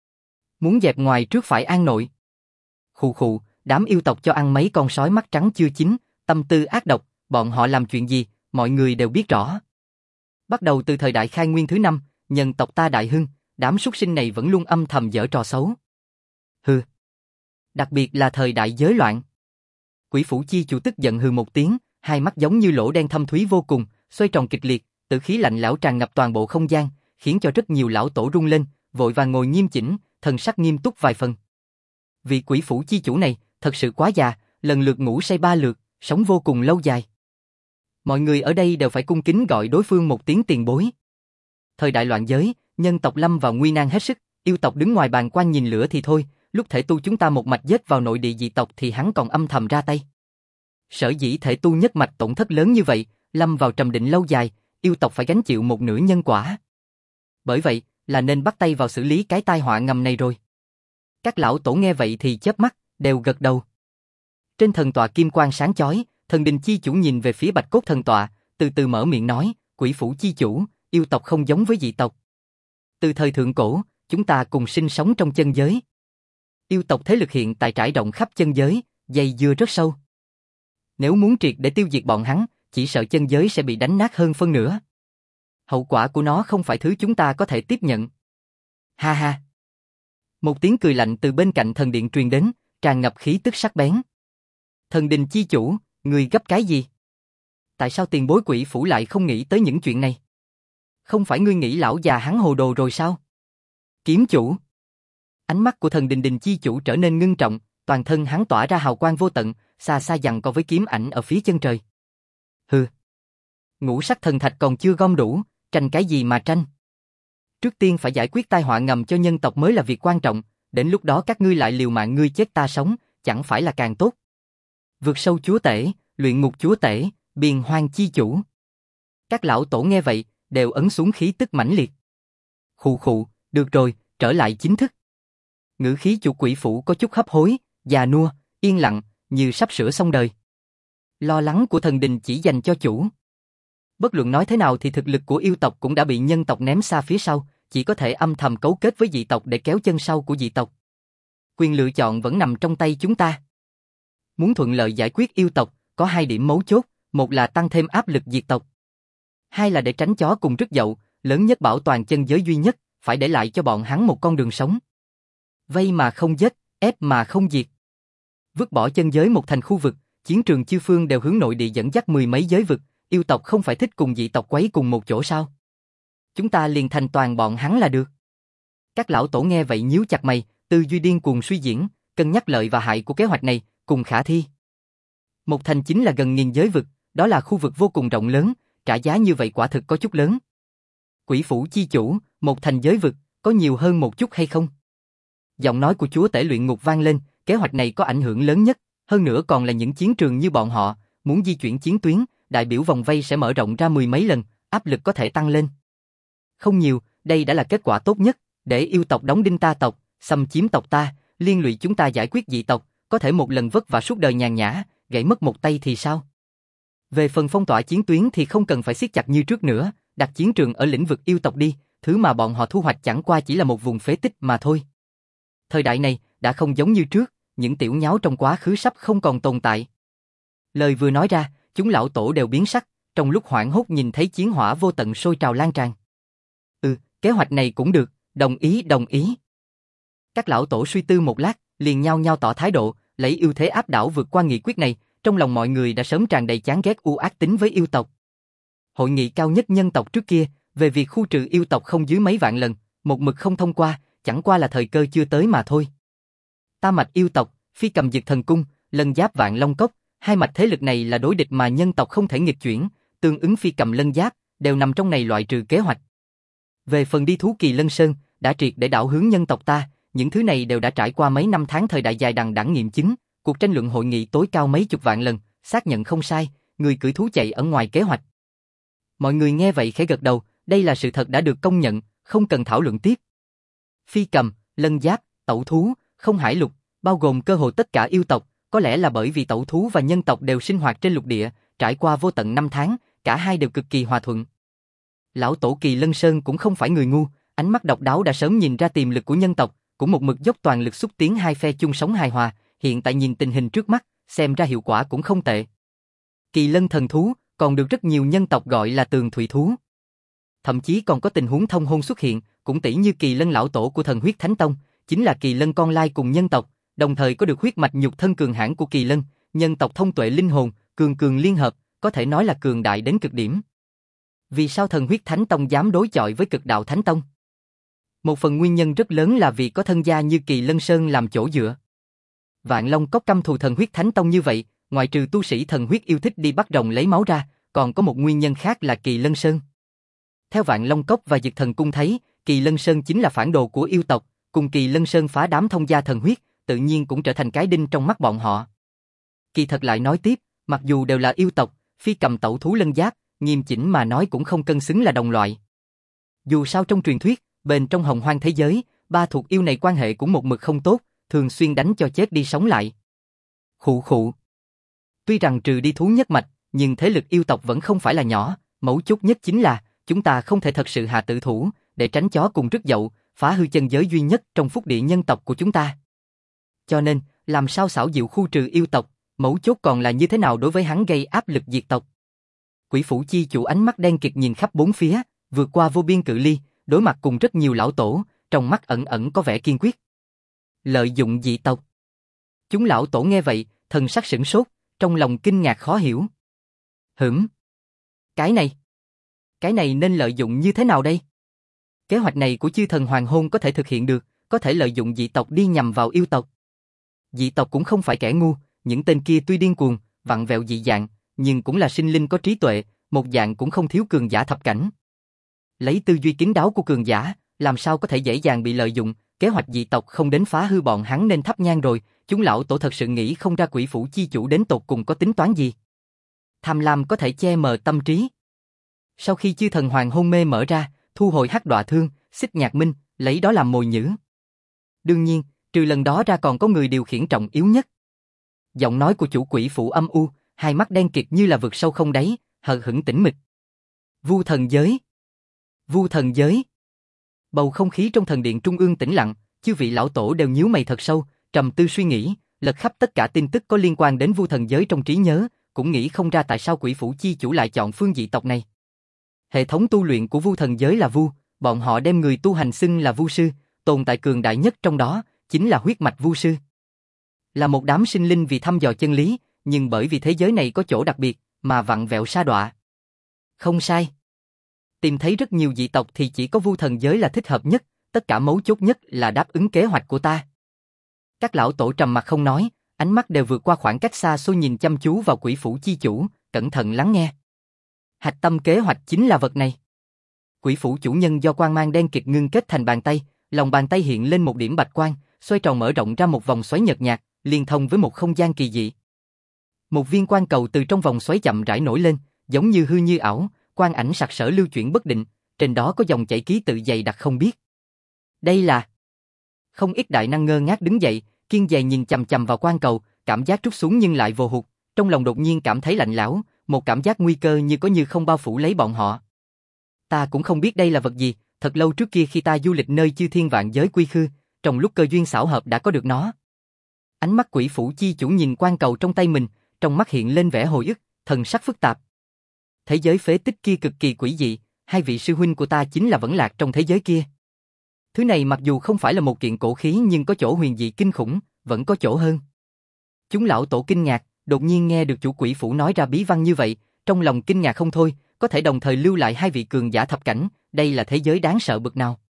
Muốn dẹp ngoài trước phải an nội. Khụ khụ, đám yêu tộc cho ăn mấy con sói mắt trắng chưa chín, tâm tư ác độc, bọn họ làm chuyện gì, mọi người đều biết rõ. Bắt đầu từ thời đại khai nguyên thứ 5, nhân tộc ta đại hưng, đám súc sinh này vẫn luôn âm thầm giở trò xấu. Hừ. Đặc biệt là thời đại giới loạn. Quỷ phủ chi chủ tức giận hừ một tiếng, hai mắt giống như lỗ đen thâm thúy vô cùng, xoay tròn kịch liệt, tử khí lạnh lẽo tràn ngập toàn bộ không gian, khiến cho rất nhiều lão tổ rung lên, vội vàng ngồi nghiêm chỉnh, thần sắc nghiêm túc vài phần. Vị quỷ phủ chi chủ này, thật sự quá già, lần lượt ngủ say 3 lượt, sống vô cùng lâu dài. Mọi người ở đây đều phải cung kính gọi đối phương một tiếng tiền bối. Thời đại loạn giới, nhân tộc lâm vào nguy nan hết sức, yêu tộc đứng ngoài bàn quan nhìn lửa thì thôi, lúc thể tu chúng ta một mạch giết vào nội địa dị tộc thì hắn còn âm thầm ra tay. Sở dĩ thể tu nhất mạch tổn thất lớn như vậy, lâm vào trầm định lâu dài, yêu tộc phải gánh chịu một nửa nhân quả. Bởi vậy, là nên bắt tay vào xử lý cái tai họa ngầm này rồi. Các lão tổ nghe vậy thì chớp mắt, đều gật đầu. Trên thần tọa kim quang sáng chói, Thần Đình chi chủ nhìn về phía Bạch Cốt thần tọa, từ từ mở miệng nói, Quỷ Phủ chi chủ, yêu tộc không giống với dị tộc. Từ thời thượng cổ, chúng ta cùng sinh sống trong chân giới. Yêu tộc thế lực hiện tại trải rộng khắp chân giới, dày dưa rất sâu. Nếu muốn triệt để tiêu diệt bọn hắn, chỉ sợ chân giới sẽ bị đánh nát hơn phân nửa. Hậu quả của nó không phải thứ chúng ta có thể tiếp nhận. Ha ha. Một tiếng cười lạnh từ bên cạnh thần điện truyền đến, tràn ngập khí tức sắc bén. Thần Đình chi chủ, người gấp cái gì? Tại sao tiền bối Quỷ Phủ lại không nghĩ tới những chuyện này? Không phải ngươi nghĩ lão già hắn hồ đồ rồi sao? Kiếm chủ. Ánh mắt của thần Đình chi chủ trở nên ngưng trọng, toàn thân hắn tỏa ra hào quang vô tận, xa xa giằng co với kiếm ảnh ở phía chân trời. Hừ. Ngũ sắc thần thạch còn chưa gom đủ, tranh cái gì mà tranh? Trước tiên phải giải quyết tai họa ngầm cho nhân tộc mới là việc quan trọng, đến lúc đó các ngươi lại liều mạng ngươi chết ta sống, chẳng phải là càng tốt. Vượt sâu chúa tể, luyện ngục chúa tể, biền hoang chi chủ. Các lão tổ nghe vậy, đều ấn xuống khí tức mãnh liệt. Khụ khụ, được rồi, trở lại chính thức. Ngữ khí chủ Quỷ Phủ có chút hấp hối, già nua, yên lặng, như sắp sửa xong đời. Lo lắng của thần đình chỉ dành cho chủ. Bất luận nói thế nào thì thực lực của yêu tộc cũng đã bị nhân tộc ném xa phía sau, chỉ có thể âm thầm cấu kết với dị tộc để kéo chân sau của dị tộc. Quyền lựa chọn vẫn nằm trong tay chúng ta. Muốn thuận lợi giải quyết yêu tộc, có 2 điểm mấu chốt, một là tăng thêm áp lực diệt tộc. 2 là để tránh chó cùng rứt dậu, lớn nhất bảo toàn chân giới duy nhất, phải để lại cho bọn hắn một con đường sống. Vây mà không giết, ép mà không diệt. Vứt bỏ chân giới một thành khu vực, chiến trường chư phương đều hướng nội địa dẫn dắt 10 mấy giới vực, yêu tộc không phải thích cùng dị tộc quấy cùng một chỗ sao? Chúng ta liền thành toàn bọn hắn là được. Các lão tổ nghe vậy nhíu chặt mày, tư duy điên cuồng suy diễn, cân nhắc lợi và hại của kế hoạch này, cùng khả thi. Một thành chính là gần 1000 giới vực, đó là khu vực vô cùng rộng lớn, trả giá như vậy quả thực có chút lớn. Quỷ Phủ chi chủ, một thành giới vực, có nhiều hơn một chút hay không? Giọng nói của chúa tể luyện ngục vang lên, kế hoạch này có ảnh hưởng lớn nhất, hơn nữa còn là những chiến trường như bọn họ, muốn di chuyển chiến tuyến, đại biểu vòng vây sẽ mở rộng ra 10 mấy lần, áp lực có thể tăng lên. Không nhiều, đây đã là kết quả tốt nhất, để yêu tộc đóng đinh ta tộc, xâm chiếm tộc ta, liên lụy chúng ta giải quyết dị tộc, có thể một lần vất vả suốt đời nhàn nhã, gãy mất một tay thì sao? Về phần phong tỏa chiến tuyến thì không cần phải siết chặt như trước nữa, đặt chiến trường ở lĩnh vực yêu tộc đi, thứ mà bọn họ thu hoạch chẳng qua chỉ là một vùng phế tích mà thôi. Thời đại này, đã không giống như trước, những tiểu nháo trong quá khứ sắp không còn tồn tại. Lời vừa nói ra, chúng lão tổ đều biến sắc, trong lúc hoảng hốt nhìn thấy chiến hỏa vô tận sôi trào lan tràn. Kế hoạch này cũng được, đồng ý đồng ý. Các lão tổ suy tư một lát, liền nhao nhao tỏ thái độ, lấy ưu thế áp đảo vượt qua nghị quyết này, trong lòng mọi người đã sớm tràn đầy chán ghét u ác tính với yêu tộc. Hội nghị cao nhất nhân tộc trước kia, về việc khu trừ yêu tộc không dưới mấy vạn lần, một mực không thông qua, chẳng qua là thời cơ chưa tới mà thôi. Tam mạch yêu tộc, Phi Cầm Diệt Thần Cung, Lân Giáp Vạn Long Cốc, 2 mạch thế lực này là đối địch mà nhân tộc không thể nghịch chuyển, tương ứng Phi Cầm Lân Giáp, đều nằm trong này loại trừ kế hoạch. Về phần đi thú Kỳ Lân Sơn, đã triệt để đảo hướng nhân tộc ta, những thứ này đều đã trải qua mấy năm tháng thời đại dài đằng đẵng nghiệm chứng, cuộc tranh luận hội nghị tối cao mấy chục vạn lần, xác nhận không sai, người cưỡi thú chạy ở ngoài kế hoạch. Mọi người nghe vậy khẽ gật đầu, đây là sự thật đã được công nhận, không cần thảo luận tiếp. Phi Cầm, Lân Giáp, Tẩu Thú, Không Hải Lục, bao gồm cơ hồ tất cả yêu tộc, có lẽ là bởi vì Tẩu Thú và nhân tộc đều sinh hoạt trên lục địa, trải qua vô tận năm tháng, cả hai đều cực kỳ hòa thuận. Lão tổ Kỳ Lân Sơn cũng không phải người ngu, ánh mắt độc đáo đã sớm nhìn ra tiềm lực của nhân tộc, cũng một mực dốc toàn lực xúc tiến hai phe chung sống hài hòa, hiện tại nhìn tình hình trước mắt, xem ra hiệu quả cũng không tệ. Kỳ Lân thần thú, còn được rất nhiều nhân tộc gọi là tường thủy thú. Thậm chí còn có tình huống thông hôn xuất hiện, cũng tỷ như Kỳ Lân lão tổ của Thần Huyết Thánh Tông, chính là Kỳ Lân con lai cùng nhân tộc, đồng thời có được huyết mạch nhục thân cường hãn của Kỳ Lân, nhân tộc thông tuệ linh hồn, cường cường liên hợp, có thể nói là cường đại đến cực điểm. Vì sao Thần Huyết Thánh Tông dám đối chọi với Cực Đạo Thánh Tông? Một phần nguyên nhân rất lớn là vì có thân gia như Kỳ Lân Sơn làm chỗ dựa. Vạn Long Cốc căm thù thần huyết thánh tông như vậy, ngoài trừ tu sĩ thần huyết yêu thích đi bắt rồng lấy máu ra, còn có một nguyên nhân khác là Kỳ Lân Sơn. Theo Vạn Long Cốc và Dực Thần Cung thấy, Kỳ Lân Sơn chính là phản đồ của yêu tộc, cùng Kỳ Lân Sơn phá đám thông gia thần huyết, tự nhiên cũng trở thành cái đinh trong mắt bọn họ. Kỳ thật lại nói tiếp, mặc dù đều là yêu tộc, phi cầm tẩu thú lân giáp, nghiêm chỉnh mà nói cũng không cân xứng là đồng loại. Dù sao trong truyền thuyết, bên trong hồng hoang thế giới, ba thuộc yêu này quan hệ cũng một mực không tốt, thường xuyên đánh cho chết đi sống lại. Khụ khụ. Tuy rằng trừ đi thú nhất mạch, nhưng thế lực yêu tộc vẫn không phải là nhỏ, mấu chốt nhất chính là, chúng ta không thể thật sự hạ tử thủ, để tránh chó cùng rứt dậu, phá hư chân giới duy nhất trong phúc địa nhân tộc của chúng ta. Cho nên, làm sao xảo diệu khu trừ yêu tộc, mấu chốt còn là như thế nào đối với hắn gây áp lực diệt tộc. Quỷ phủ chi chủ ánh mắt đen kịt nhìn khắp bốn phía, vượt qua vô biên cự ly, đối mặt cùng rất nhiều lão tổ, trong mắt ẩn ẩn có vẻ kiên quyết. Lợi dụng dị tộc. Chúng lão tổ nghe vậy, thần sắc sửng sốt, trong lòng kinh ngạc khó hiểu. Cái này nên lợi dụng như thế nào đây? Kế hoạch này của chư thần hoàng hôn có thể thực hiện được, có thể lợi dụng dị tộc đi nhằm vào yêu tộc. Dị tộc cũng không phải kẻ ngu, những tên kia tuy điên cuồng, vặn vẹo dị dạng, nhưng cũng là sinh linh có trí tuệ, một dạng cũng không thiếu cường giả thập cảnh. Lấy tư duy kín đáo của cường giả, làm sao có thể dễ dàng bị lợi dụng, kế hoạch dị tộc không đến phá hư bọn hắn nên thắp nhang rồi, chúng lão tổ thật sự nghĩ không ra quỷ phủ chi chủ đến tột cùng có tính toán gì. Tham lam có thể che mờ tâm trí. Sau khi chư thần hoàng hôn mê mở ra, thu hồi hắc đọa thương, xích nhạc minh, lấy đó làm mồi nhử. Đương nhiên, trừ lần đó ra còn có người điều khiển trọng yếu nhất. Giọng nói của chủ quỷ phủ âm u, hai mắt đen kịt như là vực sâu không đáy, hờ hững tĩnh mịch. Vu thần giới. Vu thần giới. Bầu không khí trong thần điện trung ương tĩnh lặng, chư vị lão tổ đều nhíu mày thật sâu, trầm tư suy nghĩ, lật khắp tất cả tin tức có liên quan đến vu thần giới trong trí nhớ, cũng nghĩ không ra tại sao quỷ phủ chi chủ lại chọn phương dị tộc này. Hệ thống tu luyện của vu thần giới là vu, bọn họ đem người tu hành xưng là vu sư, tồn tại cường đại nhất trong đó chính là huyết mạch vu sư. Là một đám sinh linh vì thăm dò chân lý, nhưng bởi vì thế giới này có chỗ đặc biệt mà vặn vẹo sa đọa. Không sai. Tìm thấy rất nhiều dị tộc thì chỉ có vu thần giới là thích hợp nhất, tất cả mấu chốt nhất là đáp ứng kế hoạch của ta. Các lão tổ trầm mặc không nói, ánh mắt đều vượt qua khoảng cách xa xôi nhìn chăm chú vào quỷ phủ chi chủ, cẩn thận lắng nghe. Hạch tâm kế hoạch chính là vật này. Quỷ phủ chủ nhân do quang mang đen kịt ngưng kết thành bàn tay, lòng bàn tay hiện lên một điểm bạch quang, xoay tròn mở rộng ra một vòng xoáy nhợt nhạt, liên thông với một không gian kỳ dị. Một viên quang cầu từ trong vòng xoáy chậm rãi nổi lên, giống như hư như ảo, quang ảnh sặc sỡ lưu chuyển bất định, trên đó có dòng chảy ký tự dày đặc không biết. Đây là... Không ít đại năng ngơ ngác đứng dậy, kiên dè nhìn chằm chằm vào quang cầu, cảm giác trút xuống nhưng lại vô hụt, trong lòng đột nhiên cảm thấy lạnh lẽo, một cảm giác nguy cơ như có như không bao phủ lấy bọn họ. Ta cũng không biết đây là vật gì, thật lâu trước kia khi ta du lịch nơi chư thiên vạn giới quy khư, trong lúc cơ duyên xảo hợp đã có được nó. Ánh mắt quỷ phủ chi chủ nhìn quang cầu trong tay mình, trong mắt hiện lên vẻ hồi ức, thần sắc phức tạp. Thế giới phế tích kia cực kỳ quỷ dị, hai vị sư huynh của ta chính là vẫn lạc trong thế giới kia. Thứ này mặc dù không phải là một kiện cổ khí nhưng có chỗ huyền dị kinh khủng, vẫn có chỗ hơn. Chúng lão tổ kinh ngạc, đột nhiên nghe được chủ quỷ phủ nói ra bí văn như vậy, trong lòng kinh ngạc không thôi, có thể đồng thời lưu lại hai vị cường giả thập cảnh, đây là thế giới đáng sợ bực nào.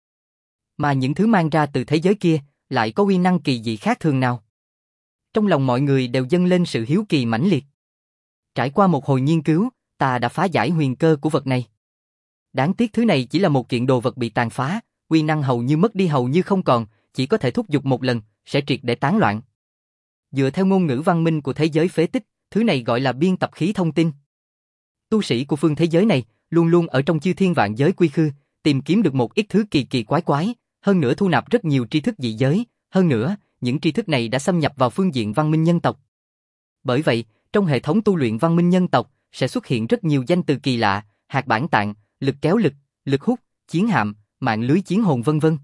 Mà những thứ mang ra từ thế giới kia, lại có uy năng kỳ dị khác thường nào. Trong lòng mọi người đều dâng lên sự hiếu kỳ mãnh liệt. Trải qua một hồi nghiên cứu, ta đã phá giải huyền cơ của vật này. Đáng tiếc thứ này chỉ là một kiện đồ vật bị tàn phá, uy năng hầu như mất đi hầu như không còn, chỉ có thể thúc giục một lần, sẽ triệt để tán loạn. Dựa theo ngôn ngữ văn minh của thế giới phế tích, thứ này gọi là biên tập khí thông tin. Tu sĩ của phương thế giới này luôn luôn ở trong chư thiên vạn giới quy khư, tìm kiếm được một ít thứ kỳ kỳ quái quái, hơn nữa thu nạp rất nhiều tri thức dị giới, hơn nữa, những tri thức này đã xâm nhập vào phương diện văn minh nhân tộc. Bởi vậy, trong hệ thống tu luyện văn minh nhân tộc sẽ xuất hiện rất nhiều danh từ kỳ lạ, hạt bản tạng, lực kéo lực, lực hút, chiến hạm, mạng lưới chiến hồn vân vân.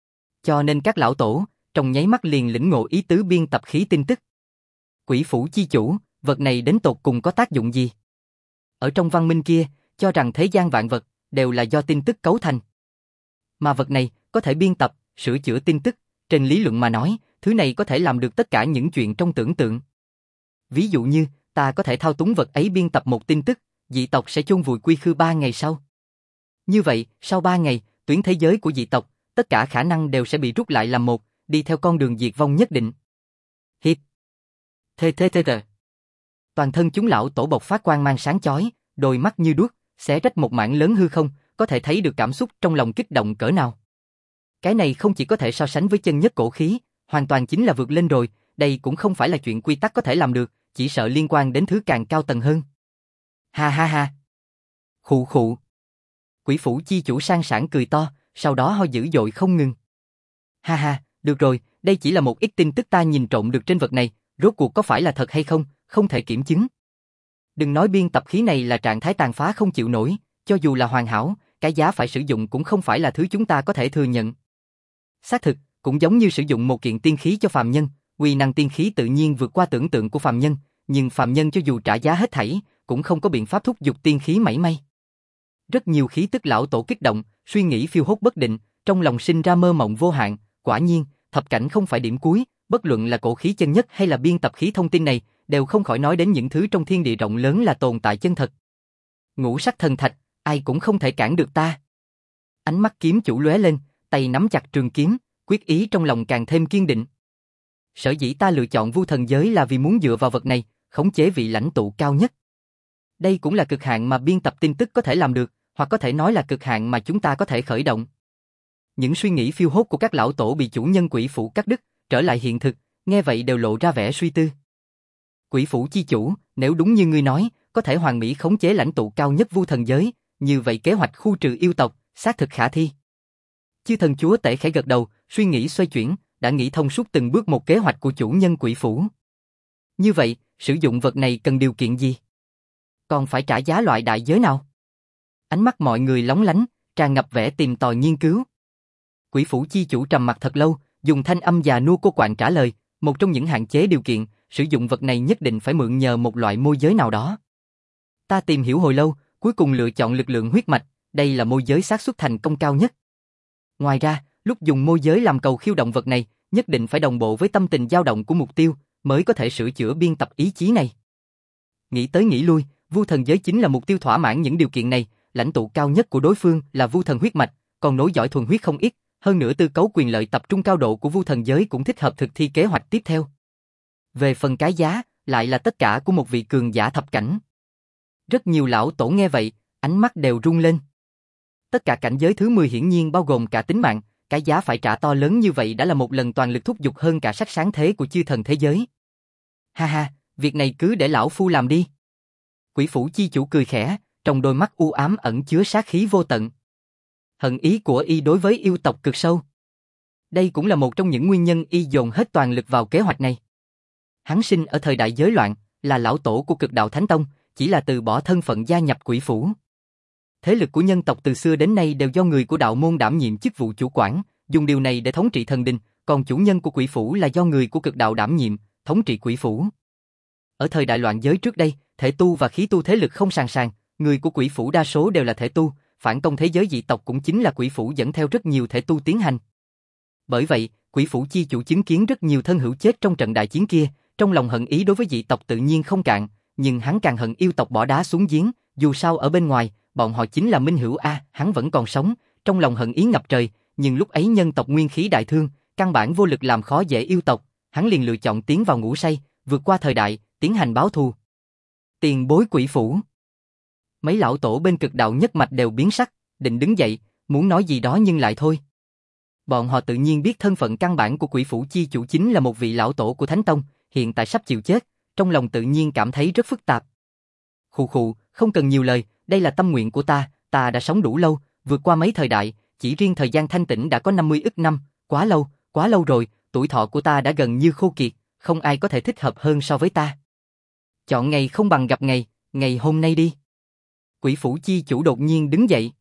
Cho nên các lão tổ trong nháy mắt liền lĩnh ngộ ý tứ biên tập khí tin tức. Quỷ phủ chi chủ, vật này đến tột cùng có tác dụng gì? Ở trong văn minh kia, cho rằng thế gian vạn vật đều là do tin tức cấu thành. Mà vật này có thể biên tập, sửa chữa tin tức, trên lý luận mà nói, thứ này có thể làm được tất cả những chuyện trong tưởng tượng. Ví dụ như, ta có thể thao túng vật ấy biên tập một tin tức, dị tộc sẽ chôn vùi quy khư 3 ngày sau. Như vậy, sau 3 ngày, tuyến thế giới của dị tộc, tất cả khả năng đều sẽ bị rút lại làm một, đi theo con đường diệt vong nhất định. Hiệp, Thê. Toàn thân chúng lão tổ bộc phát quang mang sáng chói, đôi mắt như đuốc, xé rách một mảng lớn hư không, có thể thấy được cảm xúc trong lòng kích động cỡ nào. Cái này không chỉ có thể so sánh với chân nhất cổ khí, hoàn toàn chính là vượt lên rồi, đây cũng không phải là chuyện quy tắc có thể làm được, chỉ sợ liên quan đến thứ càng cao tầng hơn. Ha ha ha. Khụ khụ. Quỷ phủ chi chủ sang sảng cười to, sau đó ho dữ dội không ngừng. Ha ha, được rồi, đây chỉ là một ít tin tức ta nhìn trộm được trên vật này, rốt cuộc có phải là thật hay không, không thể kiểm chứng. Đừng nói biên tập khí này là trạng thái tàn phá không chịu nổi, cho dù là hoàn hảo, cái giá phải sử dụng cũng không phải là thứ chúng ta có thể thừa nhận. Xác thực, cũng giống như sử dụng một kiện tiên khí cho phàm nhân, uy năng tiên khí tự nhiên vượt qua tưởng tượng của phàm nhân, nhưng phàm nhân cho dù trả giá hết thảy, cũng không có biện pháp thúc giục tiên khí mảy may. Rất nhiều khí tức lão tổ kích động, suy nghĩ phiêu hốt bất định, trong lòng sinh ra mơ mộng vô hạn, quả nhiên, thập cảnh không phải điểm cuối, bất luận là cổ khí chân nhất hay là biên tập khí thông tin này, đều không khỏi nói đến những thứ trong thiên địa rộng lớn là tồn tại chân thật. Ngũ sắc thần thạch, ai cũng không thể cản được ta. Ánh mắt kiếm chủ lóe lên, tay nắm chặt trường kiếm, quyết ý trong lòng càng thêm kiên định. Sở dĩ ta lựa chọn vu thần giới là vì muốn dựa vào vật này, khống chế vị lãnh tụ cao nhất. Đây cũng là cực hạn mà biên tập tin tức có thể làm được, hoặc có thể nói là cực hạn mà chúng ta có thể khởi động. Những suy nghĩ phiêu hốt của các lão tổ bị chủ nhân quỷ phủ cắt đứt, trở lại hiện thực, nghe vậy đều lộ ra vẻ suy tư. Quỷ phủ chi chủ, nếu đúng như ngươi nói, có thể hoàn mỹ khống chế lãnh tụ cao nhất vu thần giới, như vậy kế hoạch khu trừ yêu tộc, xác thực khả thi. Chư thần chúa tể khẽ gật đầu, suy nghĩ xoay chuyển, đã nghĩ thông suốt từng bước một kế hoạch của chủ nhân quỷ phủ. Như vậy, sử dụng vật này cần điều kiện gì? Còn phải trả giá loại đại giới nào? Ánh mắt mọi người lóng lánh, tràn ngập vẻ tìm tòi nghiên cứu. Quỷ phủ chi chủ trầm mặt thật lâu, dùng thanh âm già nua cô quạnh trả lời, một trong những hạn chế điều kiện, sử dụng vật này nhất định phải mượn nhờ một loại môi giới nào đó. Ta tìm hiểu hồi lâu, cuối cùng lựa chọn lực lượng huyết mạch, đây là môi giới xác suất thành công cao nhất. Ngoài ra, lúc dùng môi giới làm cầu khiêu động vật này, nhất định phải đồng bộ với tâm tình dao động của mục tiêu, mới có thể sửa chữa biên tập ý chí này. Nghĩ tới nghĩ lui, vu thần giới chính là mục tiêu thỏa mãn những điều kiện này, lãnh tụ cao nhất của đối phương là vu thần huyết mạch, còn nối dõi thuần huyết không ít, hơn nữa tư cấu quyền lợi tập trung cao độ của vu thần giới cũng thích hợp thực thi kế hoạch tiếp theo. Về phần cái giá, lại là tất cả của một vị cường giả thập cảnh. Rất nhiều lão tổ nghe vậy, ánh mắt đều rung lên. Tất cả cảnh giới thứ 10 hiển nhiên bao gồm cả tính mạng, cái giá phải trả to lớn như vậy đã là một lần toàn lực thúc giục hơn cả sắc sáng thế của chư thần thế giới. Ha ha, việc này cứ để lão phu làm đi. Quỷ phủ chi chủ cười khẽ, trong đôi mắt u ám ẩn chứa sát khí vô tận. Hận ý của y đối với yêu tộc cực sâu. Đây cũng là một trong những nguyên nhân y dồn hết toàn lực vào kế hoạch này. Hắn sinh ở thời đại giới loạn, là lão tổ của Cực Đạo Thánh Tông, chỉ là từ bỏ thân phận gia nhập quỷ phủ. Thế lực của nhân tộc từ xưa đến nay đều do người của đạo môn đảm nhiệm chức vụ chủ quản, dùng điều này để thống trị thần đình, còn chủ nhân của quỷ phủ là do người của Cực Đạo đảm nhiệm, thống trị quỷ phủ. Ở thời đại loạn giới trước đây, thể tu và khí tu thế lực không sàng sàng, người của quỷ phủ đa số đều là thể tu, phản công thế giới dị tộc cũng chính là quỷ phủ dẫn theo rất nhiều thể tu tiến hành. Bởi vậy, quỷ phủ chi chủ chứng kiến rất nhiều thân hữu chết trong trận đại chiến kia, trong lòng hận ý đối với dị tộc tự nhiên không cạn, nhưng hắn càng hận yêu tộc bỏ đá xuống giếng, dù sao ở bên ngoài, bọn họ chính là minh hữu a, hắn vẫn còn sống, trong lòng hận ý ngập trời, nhưng lúc ấy nhân tộc nguyên khí đại thương, căn bản vô lực làm khó dễ yêu tộc, hắn liền lựa chọn tiến vào ngủ say, vượt qua thời đại, tiến hành báo thù. Tiền bối quỷ phủ. Mấy lão tổ bên Cực Đạo nhất mạch đều biến sắc, định đứng dậy, muốn nói gì đó nhưng lại thôi. Bọn họ tự nhiên biết thân phận căn bản của quỷ phủ chi chủ chính là một vị lão tổ của Thánh Tông, hiện tại sắp chịu chết, trong lòng tự nhiên cảm thấy rất phức tạp. Khụ khụ, không cần nhiều lời, đây là tâm nguyện của ta đã sống đủ lâu, vượt qua mấy thời đại, chỉ riêng thời gian thanh tĩnh đã có 50 ức năm, quá lâu rồi, tuổi thọ của ta đã gần như khô kiệt, không ai có thể thích hợp hơn so với ta. Chọn ngày không bằng gặp ngày, ngày hôm nay đi. Quỷ phủ chi chủ đột nhiên đứng dậy.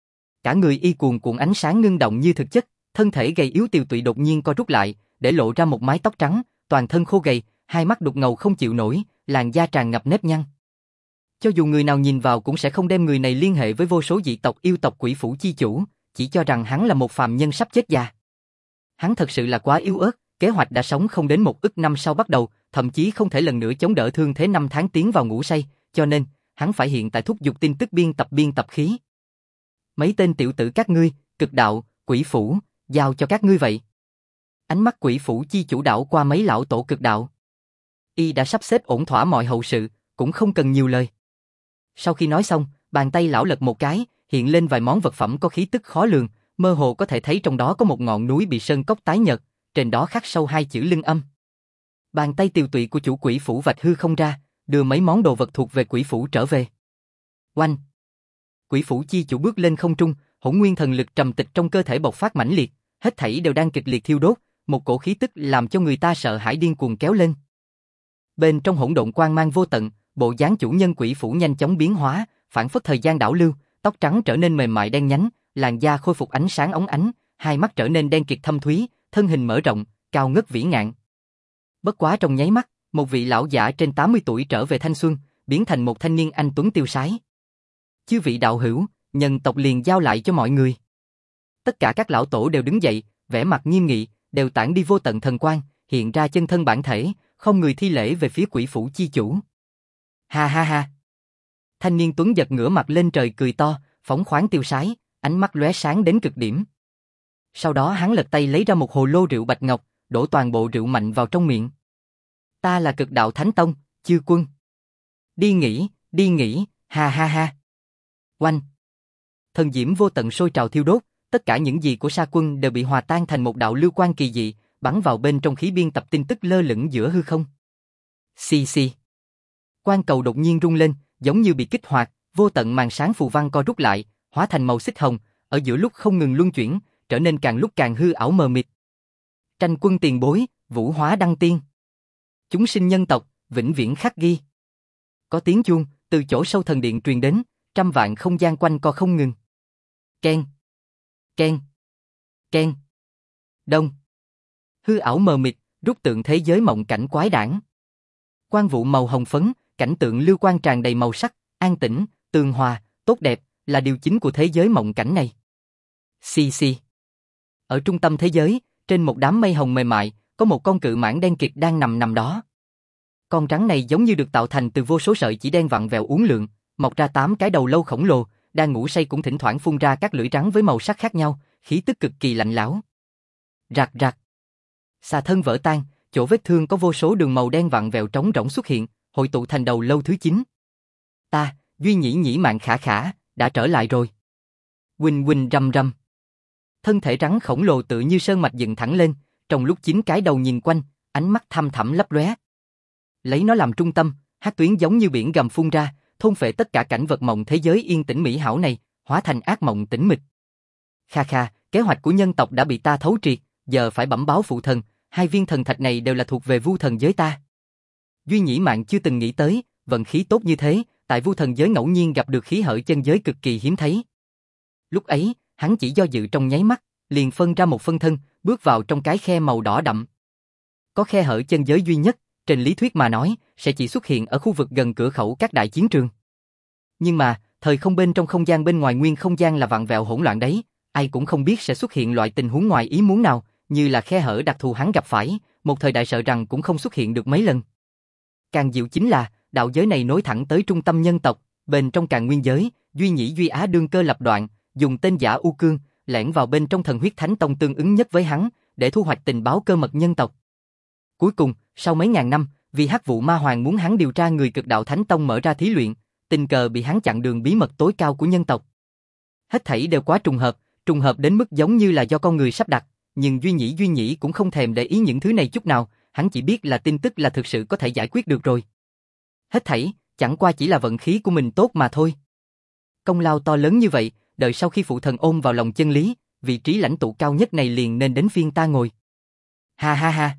Cả người y cuồn cuộn ánh sáng ngưng động như thực chất, thân thể gầy yếu tiều tụy đột nhiên co rút lại, để lộ ra một mái tóc trắng, toàn thân khô gầy, hai mắt đục ngầu không chịu nổi, làn da tràn ngập nếp nhăn. Cho dù người nào nhìn vào cũng sẽ không đem người này liên hệ với vô số dị tộc yêu tộc quỷ phủ chi chủ, chỉ cho rằng hắn là một phàm nhân sắp chết già. Hắn thật sự là quá yếu ớt, kế hoạch đã sống không đến 1 ức năm sau bắt đầu, thậm chí không thể lần nữa chống đỡ thương thế 5 tháng tiến vào ngủ say, cho nên, hắn phải hiện tại thúc giục tin tức biên tập khí. Mấy tên tiểu tử các ngươi, Cực Đạo, quỷ phủ, giao cho các ngươi vậy. Ánh mắt quỷ phủ chi chủ đảo qua mấy lão tổ Cực Đạo. Y đã sắp xếp ổn thỏa mọi hậu sự, cũng không cần nhiều lời. Sau khi nói xong, bàn tay lão lật một cái, hiện lên vài món vật phẩm có khí tức khó lường, mơ hồ có thể thấy trong đó có một ngọn núi bị sơn cốc tái nhợt, trên đó khắc sâu hai chữ Linh Âm. Bàn tay tiều tụy của chủ quỷ phủ vạch hư không ra, đưa mấy món đồ vật thuộc về quỷ phủ trở về. Oanh! Quỷ phủ chi chủ bước lên không trung, hỗn nguyên thần lực trầm tịch trong cơ thể bộc phát mãnh liệt, hết thảy đều đang kịch liệt thiêu đốt, một cổ khí tức làm cho người ta sợ hãi điên cuồng kéo lên. Bên trong hỗn độn quang mang vô tận, bộ dáng chủ nhân quỷ phủ nhanh chóng biến hóa, phản phất thời gian đảo lưu, tóc trắng trở nên mềm mại đen nhánh, làn da khôi phục ánh sáng óng ánh, hai mắt trở nên đen kịt thâm thúy, thân hình mở rộng, cao ngất vĩ ngạn. Bất quá trong nháy mắt, một vị lão giả trên 80 tuổi trở về thanh xuân, biến thành một thanh niên anh tuấn tiêu sái. Chư vị đạo hữu, nhân tộc liền giao lại cho mọi người. Tất cả các lão tổ đều đứng dậy, vẻ mặt nghiêm nghị, đều tản đi vô tận thần quang, hiện ra chân thân bản thể, không người thi lễ về phía quỷ phủ chi chủ. Ha ha ha. Thanh niên tuấn giật ngửa mặt lên trời cười to, phóng khoáng tiêu sái, ánh mắt lóe sáng đến cực điểm. Sau đó hắn lật tay lấy ra một hồ lô rượu bạch ngọc, đổ toàn bộ rượu mạnh vào trong miệng. Ta là Cực Đạo Thánh Tông, Chư Quân. Đi nghỉ, ha ha ha. Oanh. Thần diễm vô tận sôi trào thiêu đốt, tất cả những gì của Sa Quân đều bị hòa tan thành một đạo lưu quang kỳ dị, bắn vào bên trong khí biên tập tin tức lơ lửng giữa hư không. Xì xì. Quang cầu đột nhiên rung lên, giống như bị kích hoạt, vô tận màn sáng phù văn co rút lại, hóa thành màu xích hồng, ở giữa lúc không ngừng luân chuyển, trở nên càng lúc càng hư ảo mờ mịt. Tranh quân tiền bối, vũ hóa đăng tiên. Chúng sinh nhân tộc, vĩnh viễn khắc ghi. Có tiếng chuông từ chỗ sâu thần điện truyền đến, trăm vạn không gian quanh co không ngừng. Keng, keng, keng. Đông. Hư ảo mờ mịt, rút tượng thế giới mộng cảnh quái đản. Quang vụ màu hồng phấn, cảnh tượng lưu quang tràn đầy màu sắc, an tĩnh, tường hòa, tốt đẹp, là điều chính của thế giới mộng cảnh này. Xì xì. Ở trung tâm thế giới, trên một đám mây hồng mềm mại, có một con cự mãng đen kịt đang nằm đó. Con rắn này giống như được tạo thành từ vô số sợi chỉ đen vặn vẹo uốn lượn, mọc ra 8 cái đầu lâu khổng lồ, đang ngủ say cũng thỉnh thoảng phun ra các lưỡi rắn với màu sắc khác nhau, khí tức cực kỳ lạnh lẽo. Rạc rạc. Xà thân vỡ tan, chỗ vết thương có vô số đường màu đen vặn vẹo trống rỗng xuất hiện, hội tụ thành đầu lâu thứ 9. Ta, Duy Nhĩ Nhĩ Mạn Khả Khả, đã trở lại rồi. Huỳnh huỳnh rầm rầm. Thân thể rắn khổng lồ tự như sơn mạch dựng thẳng lên, trong lúc 9 cái đầu nhìn quanh, ánh mắt thăm thẳm lấp lóe. Lấy nó làm trung tâm, hắc tuyến giống như biển gầm phun ra, thôn phệ tất cả cảnh vật mộng thế giới yên tĩnh mỹ hảo này, hóa thành ác mộng tĩnh mịch. Kha kha, kế hoạch của nhân tộc đã bị ta thấu triệt, giờ phải bẩm báo phụ thần, 2 viên thần thạch này đều là thuộc về vu thần giới ta. Duy Nhĩ Mạn chưa từng nghĩ tới, vận khí tốt như thế, tại vu thần giới ngẫu nhiên gặp được khí hở chân giới cực kỳ hiếm thấy. Lúc ấy, hắn chỉ do dự trong nháy mắt, liền phân ra một phân thân, bước vào trong cái khe màu đỏ đậm. Có khe hở chân giới duy nhất, trên lý thuyết mà nói, sẽ chỉ xuất hiện ở khu vực gần cửa khẩu các đại chiến trường. Nhưng mà, thời không bên trong không gian bên ngoài nguyên không gian là vặn vẹo hỗn loạn đấy, ai cũng không biết sẽ xuất hiện loại tình huống ngoài ý muốn nào, như là khe hở đặc thù hắn gặp phải, một thời đại sợ rằng cũng không xuất hiện được mấy lần. Càng diệu chính là, đạo giới này nối thẳng tới trung tâm nhân tộc, bên trong Càn Nguyên giới, Duy Nhĩ Duy Á đương cơ lập đoạn, dùng tên giả U Cương, lẻn vào bên trong Thần Huyết Thánh Tông tương ứng nhất với hắn, để thu hoạch tình báo cơ mật nhân tộc. Cuối cùng, sau mấy ngàn năm, vì Hắc Vụ Ma Hoàng muốn hắn điều tra người Cực Đạo Thánh Tông mở ra thí luyện, tình cờ bị hắn chặn đường bí mật tối cao của nhân tộc. Hết thảy đều quá trùng hợp đến mức giống như là do con người sắp đặt, nhưng Duy Nhĩ cũng không thèm để ý những thứ này chút nào, hắn chỉ biết là tin tức là thực sự có thể giải quyết được rồi. Hết thảy, chẳng qua chỉ là vận khí của mình tốt mà thôi. Công lao to lớn như vậy, đợi sau khi phụ thần ôm vào lòng chân lý, vị trí lãnh tụ cao nhất này liền nên đến phiên ta ngồi. Ha ha ha.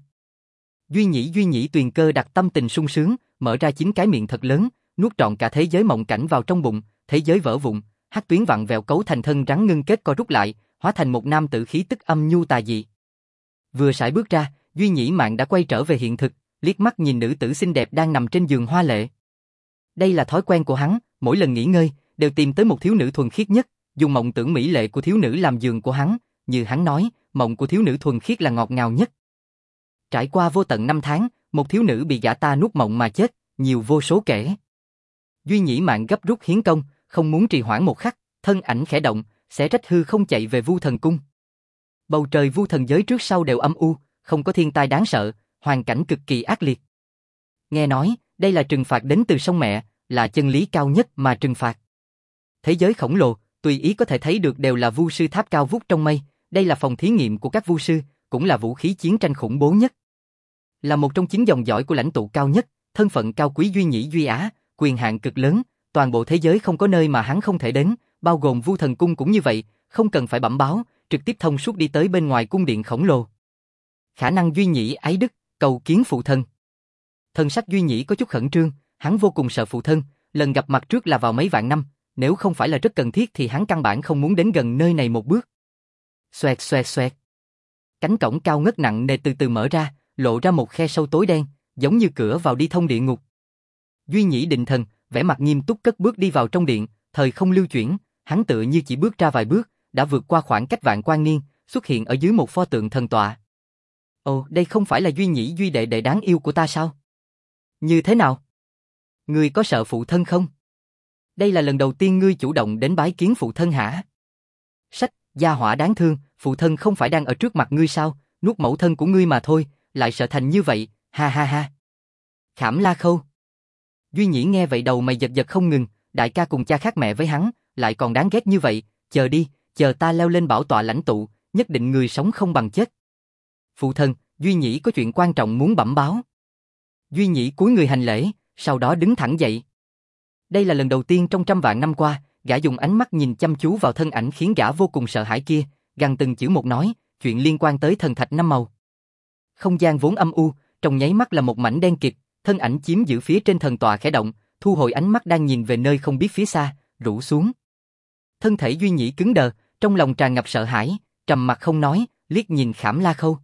Duy Nhĩ tuyền cơ đặt tâm tình sung sướng, mở ra 9 cái miệng thật lớn, nuốt trọn cả thế giới mộng cảnh vào trong bụng, thế giới vỡ vụn, hắc tuyến vặn vẹo cấu thành thân rắn ngưng kết co rút lại, hóa thành một nam tử khí tức âm nhu tà dị. Vừa sải bước ra, Duy Nhĩ Mạn đã quay trở về hiện thực, liếc mắt nhìn nữ tử xinh đẹp đang nằm trên giường hoa lệ. Đây là thói quen của hắn, mỗi lần nghỉ ngơi, đều tìm tới một thiếu nữ thuần khiết nhất, dùng mộng tưởng mỹ lệ của thiếu nữ làm giường của hắn, như hắn nói, mộng của thiếu nữ thuần khiết là ngọt ngào nhất. Trải qua vô tận 5 tháng, một thiếu nữ bị gã ta nuốt mộng mà chết, nhiều vô số kể. Duy Nhĩ Mạn gấp rút hiến công, không muốn trì hoãn một khắc, thân ảnh khẽ động, xé rách hư không chạy về Vu Thần Cung. Bầu trời Vu Thần giới trước sau đều âm u, không có thiên tai đáng sợ, hoàn cảnh cực kỳ ác liệt. nghe nói, đây là trừng phạt đến từ sông mẹ, là chân lý cao nhất mà trừng phạt. Thế giới khổng lồ, tùy ý có thể thấy được đều là vu sư tháp cao vút trong mây, đây là phòng thí nghiệm của các vu sư, cũng là vũ khí chiến tranh khủng bố nhất. Là một trong 9 dòng dõi của lãnh tụ cao nhất, thân phận cao quý duy nhĩ duy á, quyền hạn cực lớn, toàn bộ thế giới không có nơi mà hắn không thể đến, bao gồm Vu Thần Cung cũng như vậy, không cần phải bẩm báo, trực tiếp thông suốt đi tới bên ngoài cung điện khổng lồ. Khả năng duy nhĩ ái đức, cầu kiến phụ thân. Thân sắc duy nhĩ có chút khẩn trương, hắn vô cùng sợ phụ thân, lần gặp mặt trước là vào mấy vạn năm, nếu không phải là rất cần thiết thì hắn căn bản không muốn đến gần nơi này một bước. Xoẹt xoẹt xoẹt. Cánh cổng cao ngất nặng nề từ từ mở ra, lộ ra một khe sâu tối đen, giống như cửa vào đi thông địa ngục. Duy nhĩ định thần, vẻ mặt nghiêm túc cất bước đi vào trong điện, thời không lưu chuyển, hắn tựa như chỉ bước ra vài bước, đã vượt qua khoảng cách vạn quan niên, xuất hiện ở dưới một pho tượng thần tọa. Ồ, đây không phải là duy nhĩ duy đệ đệ đáng yêu của ta sao? Như thế nào? Ngươi có sợ phụ thân không? Đây là lần đầu tiên ngươi chủ động đến bái kiến phụ thân hả? Sách, gia hỏa đáng thương, phụ thân không phải đang ở trước mặt ngươi sao, nuốt mẫu thân của ngươi mà thôi, lại sợ thành như vậy, ha ha ha. Khảm La Khâu. Duy nhĩ nghe vậy đầu mày giật giật không ngừng, đại ca cùng cha khác mẹ với hắn, lại còn đáng ghét như vậy, chờ đi, chờ ta leo lên bảo tọa lãnh tụ, nhất định người sống không bằng chết. Phụ thân, Duy nhĩ có chuyện quan trọng muốn bẩm báo. Duy nhĩ cúi người hành lễ, sau đó đứng thẳng dậy. Đây là lần đầu tiên trong trăm vạn năm qua, gã dùng ánh mắt nhìn chăm chú vào thân ảnh khiến gã vô cùng sợ hãi kia, gằn từng chữ một nói, chuyện liên quan tới thần thạch 5 màu. Không gian vốn âm u, trong nháy mắt là một mảnh đen kịt, thân ảnh chiếm giữ phía trên thần tọa khẽ động, thu hồi ánh mắt đang nhìn về nơi không biết phía xa, rũ xuống. Thân thể Duy nhĩ cứng đờ, trong lòng tràn ngập sợ hãi, trầm mặt không nói, liếc nhìn Khảm La Khâu.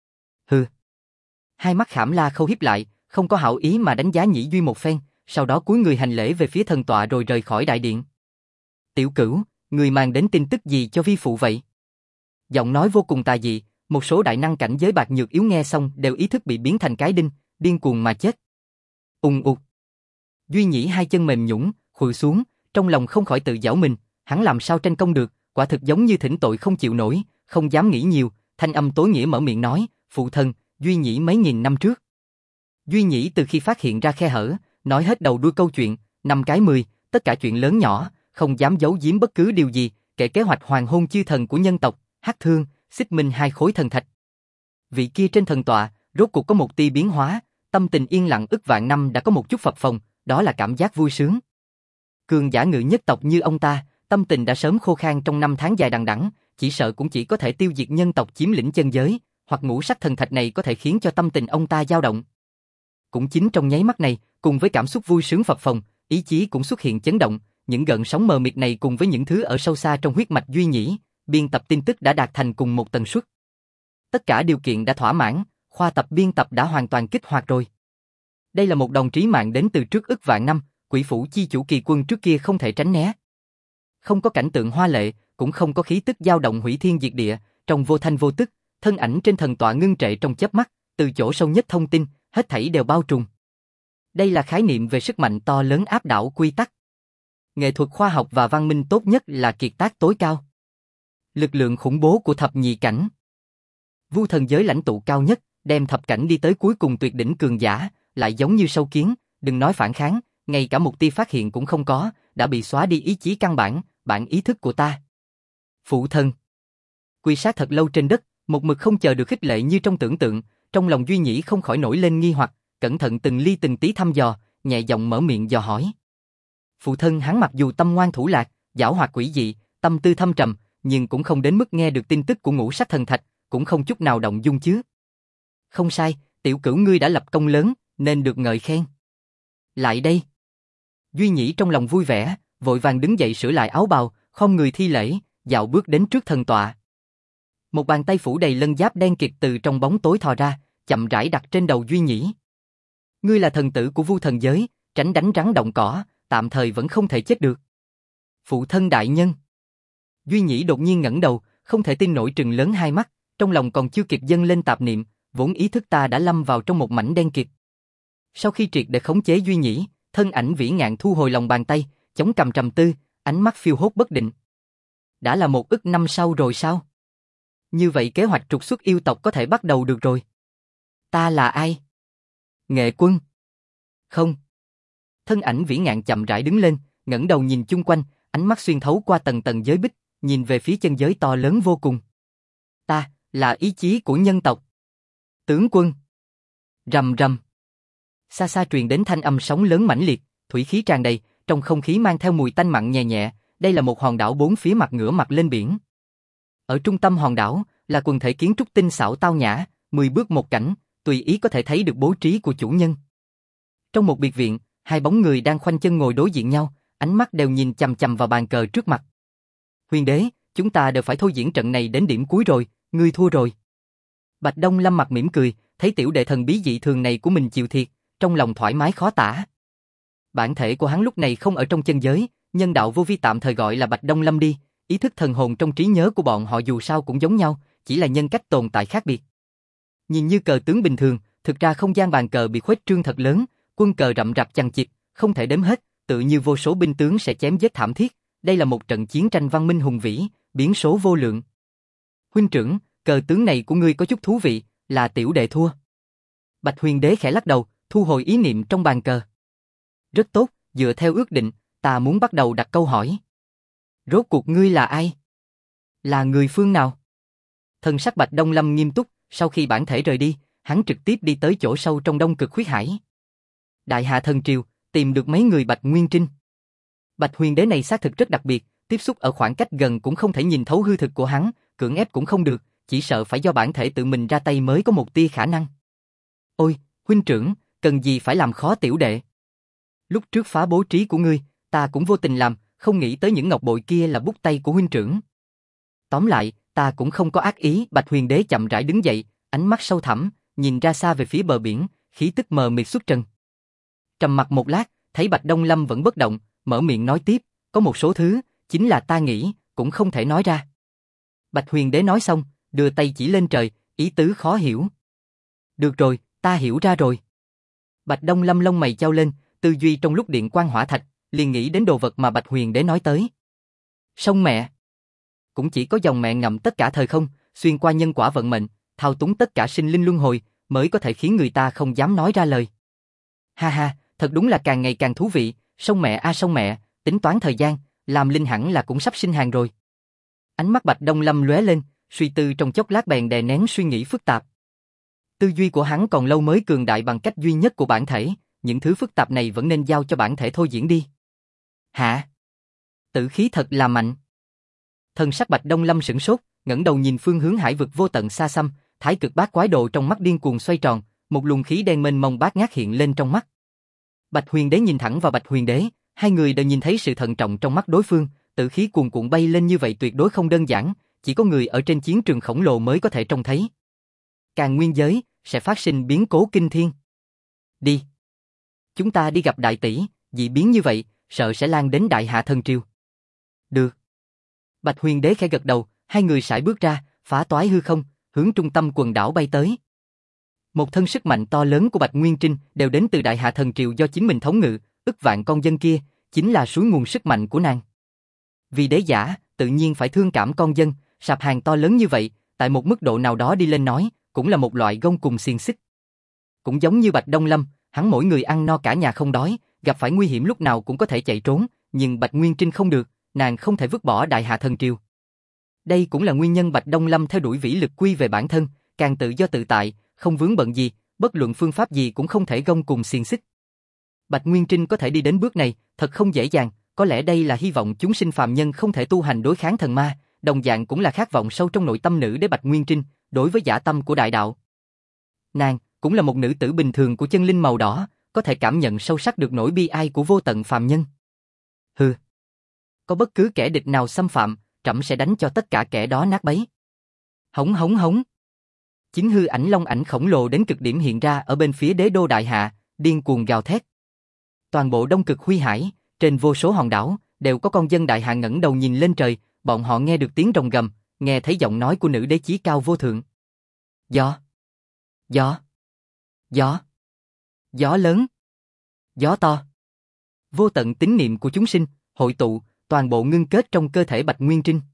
Hừ. Hai mắt Khảm La Khâu híp lại, không có hảo ý mà đánh giá Nhĩ Duy một phen, sau đó cúi người hành lễ về phía thần tọa rồi rời khỏi đại điện. Tiểu Cửu, người mang đến tin tức gì cho vi phụ vậy? Giọng nói vô cùng tà dị, một số đại năng cảnh giới bạc nhược yếu nghe xong đều ý thức bị biến thành cái đinh, điên cuồng mà chết. Ùng ục. Duy nhĩ hai chân mềm nhũn, khuỵu xuống, trong lòng không khỏi tự giảo mình, hắn làm sao tranh công được, quả thực giống như thỉnh tội không chịu nổi, không dám nghĩ nhiều, thanh âm tối nghĩa mở miệng nói, phụ thân, Duy nhĩ mấy nghìn năm trước. Duy nhĩ từ khi phát hiện ra khe hở, nói hết đầu đuôi câu chuyện, 5 cái 10, tất cả chuyện lớn nhỏ, không dám giấu giếm bất cứ điều gì, kể kế hoạch hoàng hôn chư thần của nhân tộc, Hắc Thương, Xích Minh hai khối thần thạch. Vị kia trên thần tọa, rốt cuộc có một tia biến hóa, tâm tình yên lặng ức vạn năm đã có một chút phập phồng, đó là cảm giác vui sướng. Cường giả ngự nhất tộc như ông ta, tâm tình đã sớm khô khan trong 5 tháng dài đằng đẵng, chỉ sợ cũng chỉ có thể tiêu diệt nhân tộc chiếm lĩnh chân giới, hoặc ngũ sắc thần thạch này có thể khiến cho tâm tình ông ta dao động. Cũng chính trong nháy mắt này, cùng với cảm xúc vui sướng phập phồng, ý chí cũng xuất hiện chấn động, những gợn sóng mờ mịt này cùng với những thứ ở sâu xa trong huyết mạch Duy nhĩ, biên tập tin tức đã đạt thành cùng một tần suất. Tất cả điều kiện đã thỏa mãn, khoa tập biên tập đã hoàn toàn kích hoạt rồi. Đây là một đòn trí mạng đến từ trước ức vạn năm, Quỷ Phủ chi chủ kỳ quân trước kia không thể tránh né. Không có cảnh tượng hoa lệ, cũng không có khí tức dao động hủy thiên diệt địa, trong vô thanh vô tức, thân ảnh trên thần tọa ngưng trệ trong chớp mắt, từ chỗ sâu nhất thông tin, hết thảy đều bao trùm. Đây là khái niệm về sức mạnh to lớn áp đảo quy tắc. Nghệ thuật khoa học và văn minh tốt nhất là kiệt tác tối cao. Lực lượng khủng bố của thập nhị cảnh. Vu thần giới lãnh tụ cao nhất, đem thập cảnh đi tới cuối cùng tuyệt đỉnh cường giả, lại giống như sâu kiến, đừng nói phản kháng, ngay cả một tia phát hiện cũng không có, đã bị xóa đi ý chí căn bản, bản ý thức của ta. Phụ thân. Quỳ sát thật lâu trên đất, một mực không chờ được khích lệ như trong tưởng tượng, trong lòng Duy nhĩ không khỏi nổi lên nghi hoặc, cẩn thận từng ly từng tí thăm dò, nhẹ giọng mở miệng dò hỏi. Phụ thân hắn mặc dù tâm ngoan thủ lạc, giảo hoạt quỷ dị, tâm tư thâm trầm, nhưng cũng không đến mức nghe được tin tức của ngũ sắc thần thạch, cũng không chút nào động dung chứ. Không sai, Tiểu Cửu ngươi đã lập công lớn, nên được ngợi khen. Lại đây. Duy nhĩ trong lòng vui vẻ, vội vàng đứng dậy sửa lại áo bào, khom người thi lễ, dạo bước đến trước thần tọa. Một bàn tay phủ đầy lân giáp đen kịt từ trong bóng tối thò ra, chậm rãi đặt trên đầu Duy nhĩ. Ngươi là thần tử của Vu thần giới, tránh đánh rắn động cỏ, tạm thời vẫn không thể chết được. Phụ thân đại nhân. Duy nhĩ đột nhiên ngẩng đầu, không thể tin nổi trừng lớn hai mắt, trong lòng còn chưa kịp dâng lên tạp niệm, vốn ý thức ta đã lâm vào trong một mảnh đen kịt. Sau khi triệt để khống chế Duy nhĩ, thân ảnh vĩ ngạn thu hồi lòng bàn tay, chống cằm trầm tư, ánh mắt phiêu hốt bất định. Đã là 1 ức năm sau rồi sao? Như vậy kế hoạch trục xuất yêu tộc có thể bắt đầu được rồi. Ta là ai? Nghệ Quân. Không. Thân ảnh vĩ ngạn chậm rãi đứng lên, ngẩng đầu nhìn chung quanh, ánh mắt xuyên thấu qua tầng tầng giới bích, nhìn về phía chân giới to lớn vô cùng. Ta, là ý chí của nhân tộc. Tướng quân. Rầm rầm. Xa xa truyền đến thanh âm sóng lớn mãnh liệt, thủy khí tràn đầy, trong không khí mang theo mùi tanh mặn nhẹ nhẹ, đây là một hòn đảo bốn phía mặt ngửa mặt lên biển. Ở trung tâm hòn đảo là quần thể kiến trúc tinh xảo tao nhã, 10 bước một cảnh, tùy ý có thể thấy được bố trí của chủ nhân. Trong một biệt viện, hai bóng người đang khoanh chân ngồi đối diện nhau, ánh mắt đều nhìn chằm chằm vào bàn cờ trước mặt. Huyền đế, chúng ta đều phải thôi diễn trận này đến điểm cuối rồi, ngươi thua rồi. Bạch Đông Lâm mặt mỉm cười, thấy tiểu đệ thần bí dị thường này của mình chịu thiệt, trong lòng thoải mái khó tả. Bản thể của hắn lúc này không ở trong chân giới, nhân đạo vô vi tạm thời gọi là Bạch Đông Lâm đi, ý thức thần hồn trong trí nhớ của bọn họ dù sao cũng giống nhau, chỉ là nhân cách tồn tại khác biệt. Nhìn như cờ tướng bình thường, thực ra không gian bàn cờ bị khuếch trương thật lớn, quân cờ rậm rạp chằng chịt, không thể đếm hết, tự như vô số binh tướng sẽ chém giết thảm thiết, đây là một trận chiến tranh văn minh hùng vĩ, biến số vô lượng. Huynh trưởng, cờ tướng này của ngươi có chút thú vị, là tiểu đệ thua. Bạch Huyền Đế khẽ lắc đầu, thu hồi ý niệm trong bàn cờ. Rất tốt, dựa theo ước định, ta muốn bắt đầu đặt câu hỏi. Rốt cuộc ngươi là ai? Là người phương nào? Thần sắc Bạch Đông Lâm nghiêm túc, sau khi bản thể rời đi, hắn trực tiếp đi tới chỗ sâu trong Đông Cực Khuyết Hải. Đại Hạ Thần Triều, tìm được mấy người Bạch Nguyên Trinh. Bạch Huyền Đế này xác thực rất đặc biệt, tiếp xúc ở khoảng cách gần cũng không thể nhìn thấu hư thực của hắn, cưỡng ép cũng không được, chỉ sợ phải do bản thể tự mình ra tay mới có một tia khả năng. Ôi, huynh trưởng, cần gì phải làm khó tiểu đệ? Lúc trước phá bố trí của ngươi, ta cũng vô tình làm, không nghĩ tới những ngọc bội kia là bút tay của huynh trưởng. Tóm lại, ta cũng không có ác ý. Bạch Huyền Đế chậm rãi đứng dậy, ánh mắt sâu thẳm, nhìn ra xa về phía bờ biển, khí tức mờ mịt xuất trần. Trầm mặc một lát, thấy Bạch Đông Lâm vẫn bất động, mở miệng nói tiếp, có một số thứ, chính là ta nghĩ, cũng không thể nói ra. Bạch Huyền Đế nói xong, đưa tay chỉ lên trời, ý tứ khó hiểu. Được rồi, ta hiểu ra rồi. Bạch Đông Lâm lông mày chau lên, tư duy trong lúc điện quang hỏa thạch, liền nghĩ đến đồ vật mà Bạch Huyền Đế nói tới. Sông mẹ. Cũng chỉ có dòng mẹ ngậm tất cả thời không, xuyên qua nhân quả vận mệnh, thao túng tất cả sinh linh luân hồi, mới có thể khiến người ta không dám nói ra lời. Ha ha, thật đúng là càng ngày càng thú vị, sông mẹ a sông mẹ, tính toán thời gian, làm linh hẳn là cũng sắp sinh hàng rồi. Ánh mắt Bạch Đông Lâm lóe lên, suy tư trong chốc lát bèn đè nén suy nghĩ phức tạp. Tư duy của hắn còn lâu mới cường đại bằng cách duy nhất của bản thể, những thứ phức tạp này vẫn nên giao cho bản thể thôi diễn đi. Hả? Tử khí thật là mạnh. Thần sắc Bạch Đông Lâm sửng sốt, ngẩng đầu nhìn phương hướng hải vực vô tận xa xăm, thái cực bát quái độ trong mắt điên cuồng xoay tròn, một luồng khí đen mênh mông bát ngát hiện lên trong mắt. Bạch Huyền Đế nhìn thẳng vào Bạch Huyền Đế, hai người đều nhìn thấy sự thận trọng trong mắt đối phương, tử khí cuồn cuộn bay lên như vậy tuyệt đối không đơn giản, chỉ có người ở trên chiến trường khổng lồ mới có thể trông thấy. Càng nguyên giới, sẽ phát sinh biến cố kinh thiên. Đi. Chúng ta đi gặp đại tỷ, dị biến như vậy, sợ sẽ lan đến Đại Hạ Thần Triều. Được. Bạch Huyền Đế khẽ gật đầu, hai người sải bước ra, phá toái hư không, hướng trung tâm quần đảo bay tới. Một thân sức mạnh to lớn của Bạch Nguyên Trinh đều đến từ Đại Hạ Thần Triều do chính mình thống ngự, ức vạn con dân kia, chính là suối nguồn sức mạnh của nàng. Vì đế giả, tự nhiên phải thương cảm con dân, sạp hàng to lớn như vậy, tại một mức độ nào đó đi lên nói, cũng là một loại gông cùng xiềng xích. Cũng giống như Bạch Đông Lâm, hắn mỗi người ăn no cả nhà không đói, gặp phải nguy hiểm lúc nào cũng có thể chạy trốn, nhưng Bạch Nguyên Trinh không được, nàng không thể vứt bỏ Đại Hạ Thần Triều. Đây cũng là nguyên nhân Bạch Đông Lâm theo đuổi vĩ lực quy về bản thân, càng tự do tự tại, không vướng bận gì, bất luận phương pháp gì cũng không thể gông cùng xiềng xích. Bạch Nguyên Trinh có thể đi đến bước này, thật không dễ dàng, có lẽ đây là hy vọng chúng sinh phàm nhân không thể tu hành đối kháng thần ma, đồng dạng cũng là khát vọng sâu trong nội tâm nữ đế Bạch Nguyên Trinh, đối với dã tâm của đại đạo. Nàng cũng là một nữ tử bình thường của chân linh màu đỏ, có thể cảm nhận sâu sắc được nỗi bi ai của vô tận phàm nhân. Hừ, có bất cứ kẻ địch nào xâm phạm, trẫm sẽ đánh cho tất cả kẻ đó nát bấy. Hống hống hống. Chính hư ảnh long ảnh khổng lồ đến cực điểm hiện ra ở bên phía đế đô Đại Hạ, điên cuồng gào thét. Toàn bộ Đông Cực Huy Hải, trên vô số hòn đảo, đều có con dân Đại Hạ ngẩng đầu nhìn lên trời, bọn họ nghe được tiếng rồng gầm, nghe thấy giọng nói của nữ đế chí cao vô thượng. Gió, gió, gió, gió lớn, gió to. Vô tận tín niệm của chúng sinh, hội tụ, toàn bộ ngưng kết trong cơ thể Bạch Nguyên Trinh.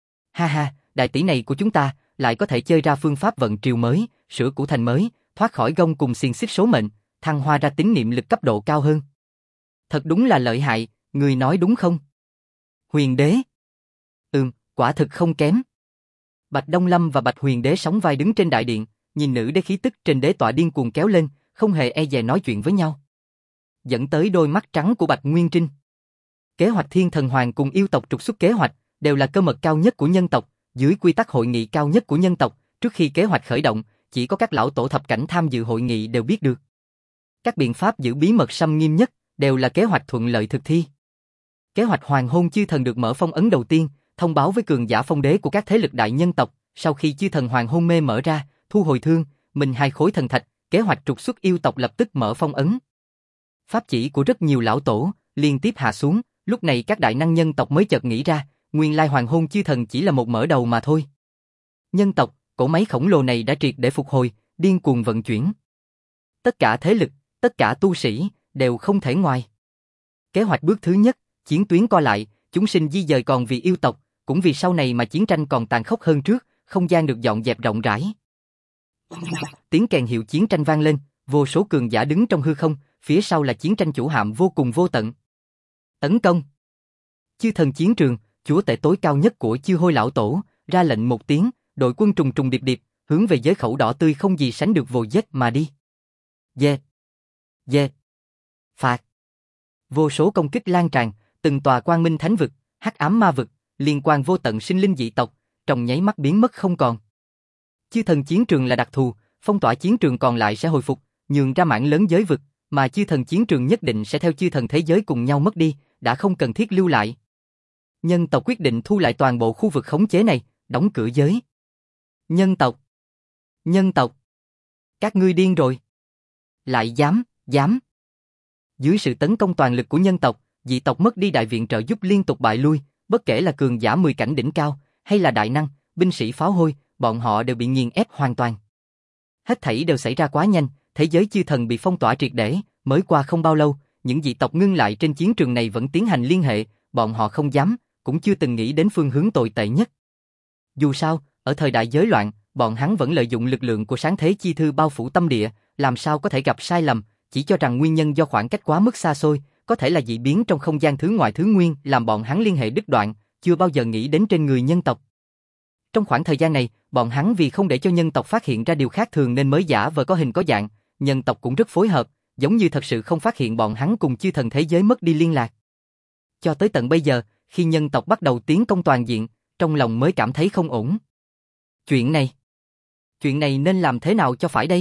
Ha ha, đại tỷ này của chúng ta, lại có thể chơi ra phương pháp vận triều mới, sửa cũ thành mới, thoát khỏi gông cùng xiềng xích số mệnh, thăng hoa ra tín niệm lực cấp độ cao hơn. Thật đúng là lợi hại, người nói đúng không? Huyền đế. Quả thực không kém. Bạch Đông Lâm và Bạch Huyền đế sóng vai đứng trên đại điện, nhìn nữ đế khí tức trên đế tọa điên cuồng kéo lên, không hề e dè nói chuyện với nhau. Dẫn tới đôi mắt trắng của Bạch Nguyên Trinh. Kế hoạch Thiên Thần Hoàng cùng yêu tộc trục xuất kế hoạch, đều là cơ mật cao nhất của nhân tộc, dưới quy tắc hội nghị cao nhất của nhân tộc, trước khi kế hoạch khởi động, chỉ có các lão tổ thập cảnh tham dự hội nghị đều biết được. Các biện pháp giữ bí mật xâm nghiêm nhất, đều là kế hoạch thuận lợi thực thi. Kế hoạch Hoàng hôn chư thần được mở phong ấn đầu tiên, thông báo với cường giả phong đế của các thế lực đại nhân tộc, sau khi chư thần Hoàng hôn mê mở ra, thu hồi thương, mình 2 khối thần thạch, kế hoạch trục xuất yêu tộc lập tức mở phong ấn. Pháp chỉ của rất nhiều lão tổ liên tiếp hạ xuống, lúc này các đại năng nhân tộc mới chợt nghĩ ra, nguyên lai Hoàng hôn chư thần chỉ là một mở đầu mà thôi. Nhân tộc, cỗ máy khổng lồ này đã triệt để phục hồi, điên cuồng vận chuyển. Tất cả thế lực, tất cả tu sĩ đều không thể ngoài. Kế hoạch bước thứ nhất, chiến tuyến co lại, chúng sinh di dời còn vì yêu tộc, cũng vì sau này mà chiến tranh còn tàn khốc hơn trước, không gian được dọn dẹp rộng rãi. Tiếng kèn hiệu chiến tranh vang lên, vô số cường giả đứng trong hư không, phía sau là chiến tranh chủ hạm vô cùng vô tận. Tấn công. Chư thần chiến trường, chúa tể tối cao nhất của Chư Hôi lão tổ, ra lệnh một tiếng, đội quân trùng trùng điệp điệp, hướng về giới khẩu đỏ tươi không gì sánh được vồ giết mà đi. Phạt. Vô số công kích lan tràn, từng tòa quang minh thánh vực, hắc ám ma vực, liên quan vô tận sinh linh dị tộc, trong nháy mắt biến mất không còn. Chư thần chiến trường là đặc thù, phong tỏa chiến trường còn lại sẽ hồi phục, nhường ra mảng lớn giới vực, mà chư thần chiến trường nhất định sẽ theo chư thần thế giới cùng nhau mất đi, đã không cần thiết lưu lại. Nhân tộc quyết định thu lại toàn bộ khu vực khống chế này, đóng cửa giới. Nhân tộc, các ngươi điên rồi. Lại dám. Dưới sự tấn công toàn lực của nhân tộc, dị tộc mất đi đại viện trợ giúp liên tục bại lui, bất kể là cường giả 10 cảnh đỉnh cao, hay là đại năng, binh sĩ pháo hôi, bọn họ đều bị nghiền ép hoàn toàn. Hết thảy đều xảy ra quá nhanh, thế giới chư thần bị phong tỏa triệt để, mới qua không bao lâu, những dị tộc ngưng lại trên chiến trường này vẫn tiến hành liên hệ, bọn họ không dám, cũng chưa từng nghĩ đến phương hướng tồi tệ nhất. Dù sao, ở thời đại giới loạn, bọn hắn vẫn lợi dụng lực lượng của sáng thế chi thư bao phủ tâm địa, làm sao có thể gặp sai lầm, chỉ cho rằng nguyên nhân do khoảng cách quá mức xa xôi, có thể là dị biến trong không gian thứ ngoại thứ nguyên làm bọn hắn liên hệ đứt đoạn, chưa bao giờ nghĩ đến trên người nhân tộc. Trong khoảng thời gian này, bọn hắn vì không để cho nhân tộc phát hiện ra điều khác thường nên mới giả vờ có hình có dạng, nhân tộc cũng rất phối hợp, giống như thật sự không phát hiện bọn hắn cùng chư thần thế giới mất đi liên lạc. Cho tới tận bây giờ, khi nhân tộc bắt đầu tiến công toàn diện, trong lòng mới cảm thấy không ổn. Chuyện này nên làm thế nào cho phải đây?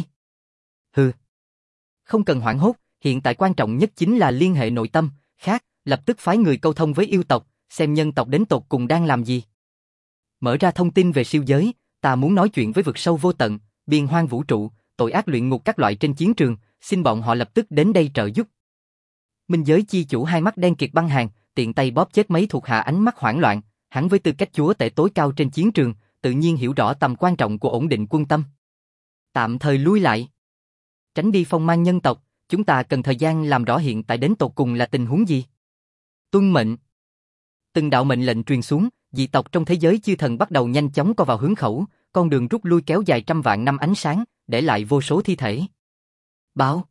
Không cần hoảng hốt, hiện tại quan trọng nhất chính là liên hệ nội tâm, khác, lập tức phái người câu thông với yêu tộc, xem nhân tộc đến tột cùng đang làm gì. Mở ra thông tin về siêu giới, ta muốn nói chuyện với vực sâu vô tận, biên hoang vũ trụ, tội ác luyện ngục các loại trên chiến trường, xin bọn họ lập tức đến đây trợ giúp. Minh giới chi chủ hai mắt đen kịt băng hàng, tiện tay bóp chết mấy thuộc hạ ánh mắt hoảng loạn, hắn với tư cách chúa tể tối cao trên chiến trường, tự nhiên hiểu rõ tầm quan trọng của ổn định quân tâm. Tạm thời lui lại. Tránh đi phong man nhân tộc, chúng ta cần thời gian làm rõ hiện tại đến tột cùng là tình huống gì. Tuân mệnh. Từng đạo mệnh lệnh truyền xuống, dị tộc trong thế giới chư thần bắt đầu nhanh chóng co vào hướng khẩu, con đường rút lui kéo dài trăm vạn năm ánh sáng, để lại vô số thi thể. Báo.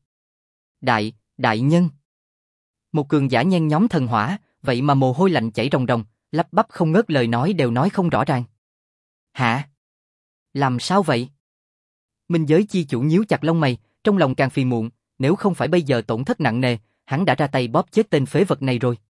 Đại nhân. Một cường giả nhen nhóm thần hỏa, vậy mà mồ hôi lạnh chảy ròng ròng, lắp bắp không ngớt lời nói đều nói không rõ ràng. Hả? Làm sao vậy? Minh giới chi chủ nhíu chặt lông mày, trong lòng càng phiền muộn, nếu không phải bây giờ tổn thất nặng nề, hắn đã ra tay bóp chết tên phế vật này rồi.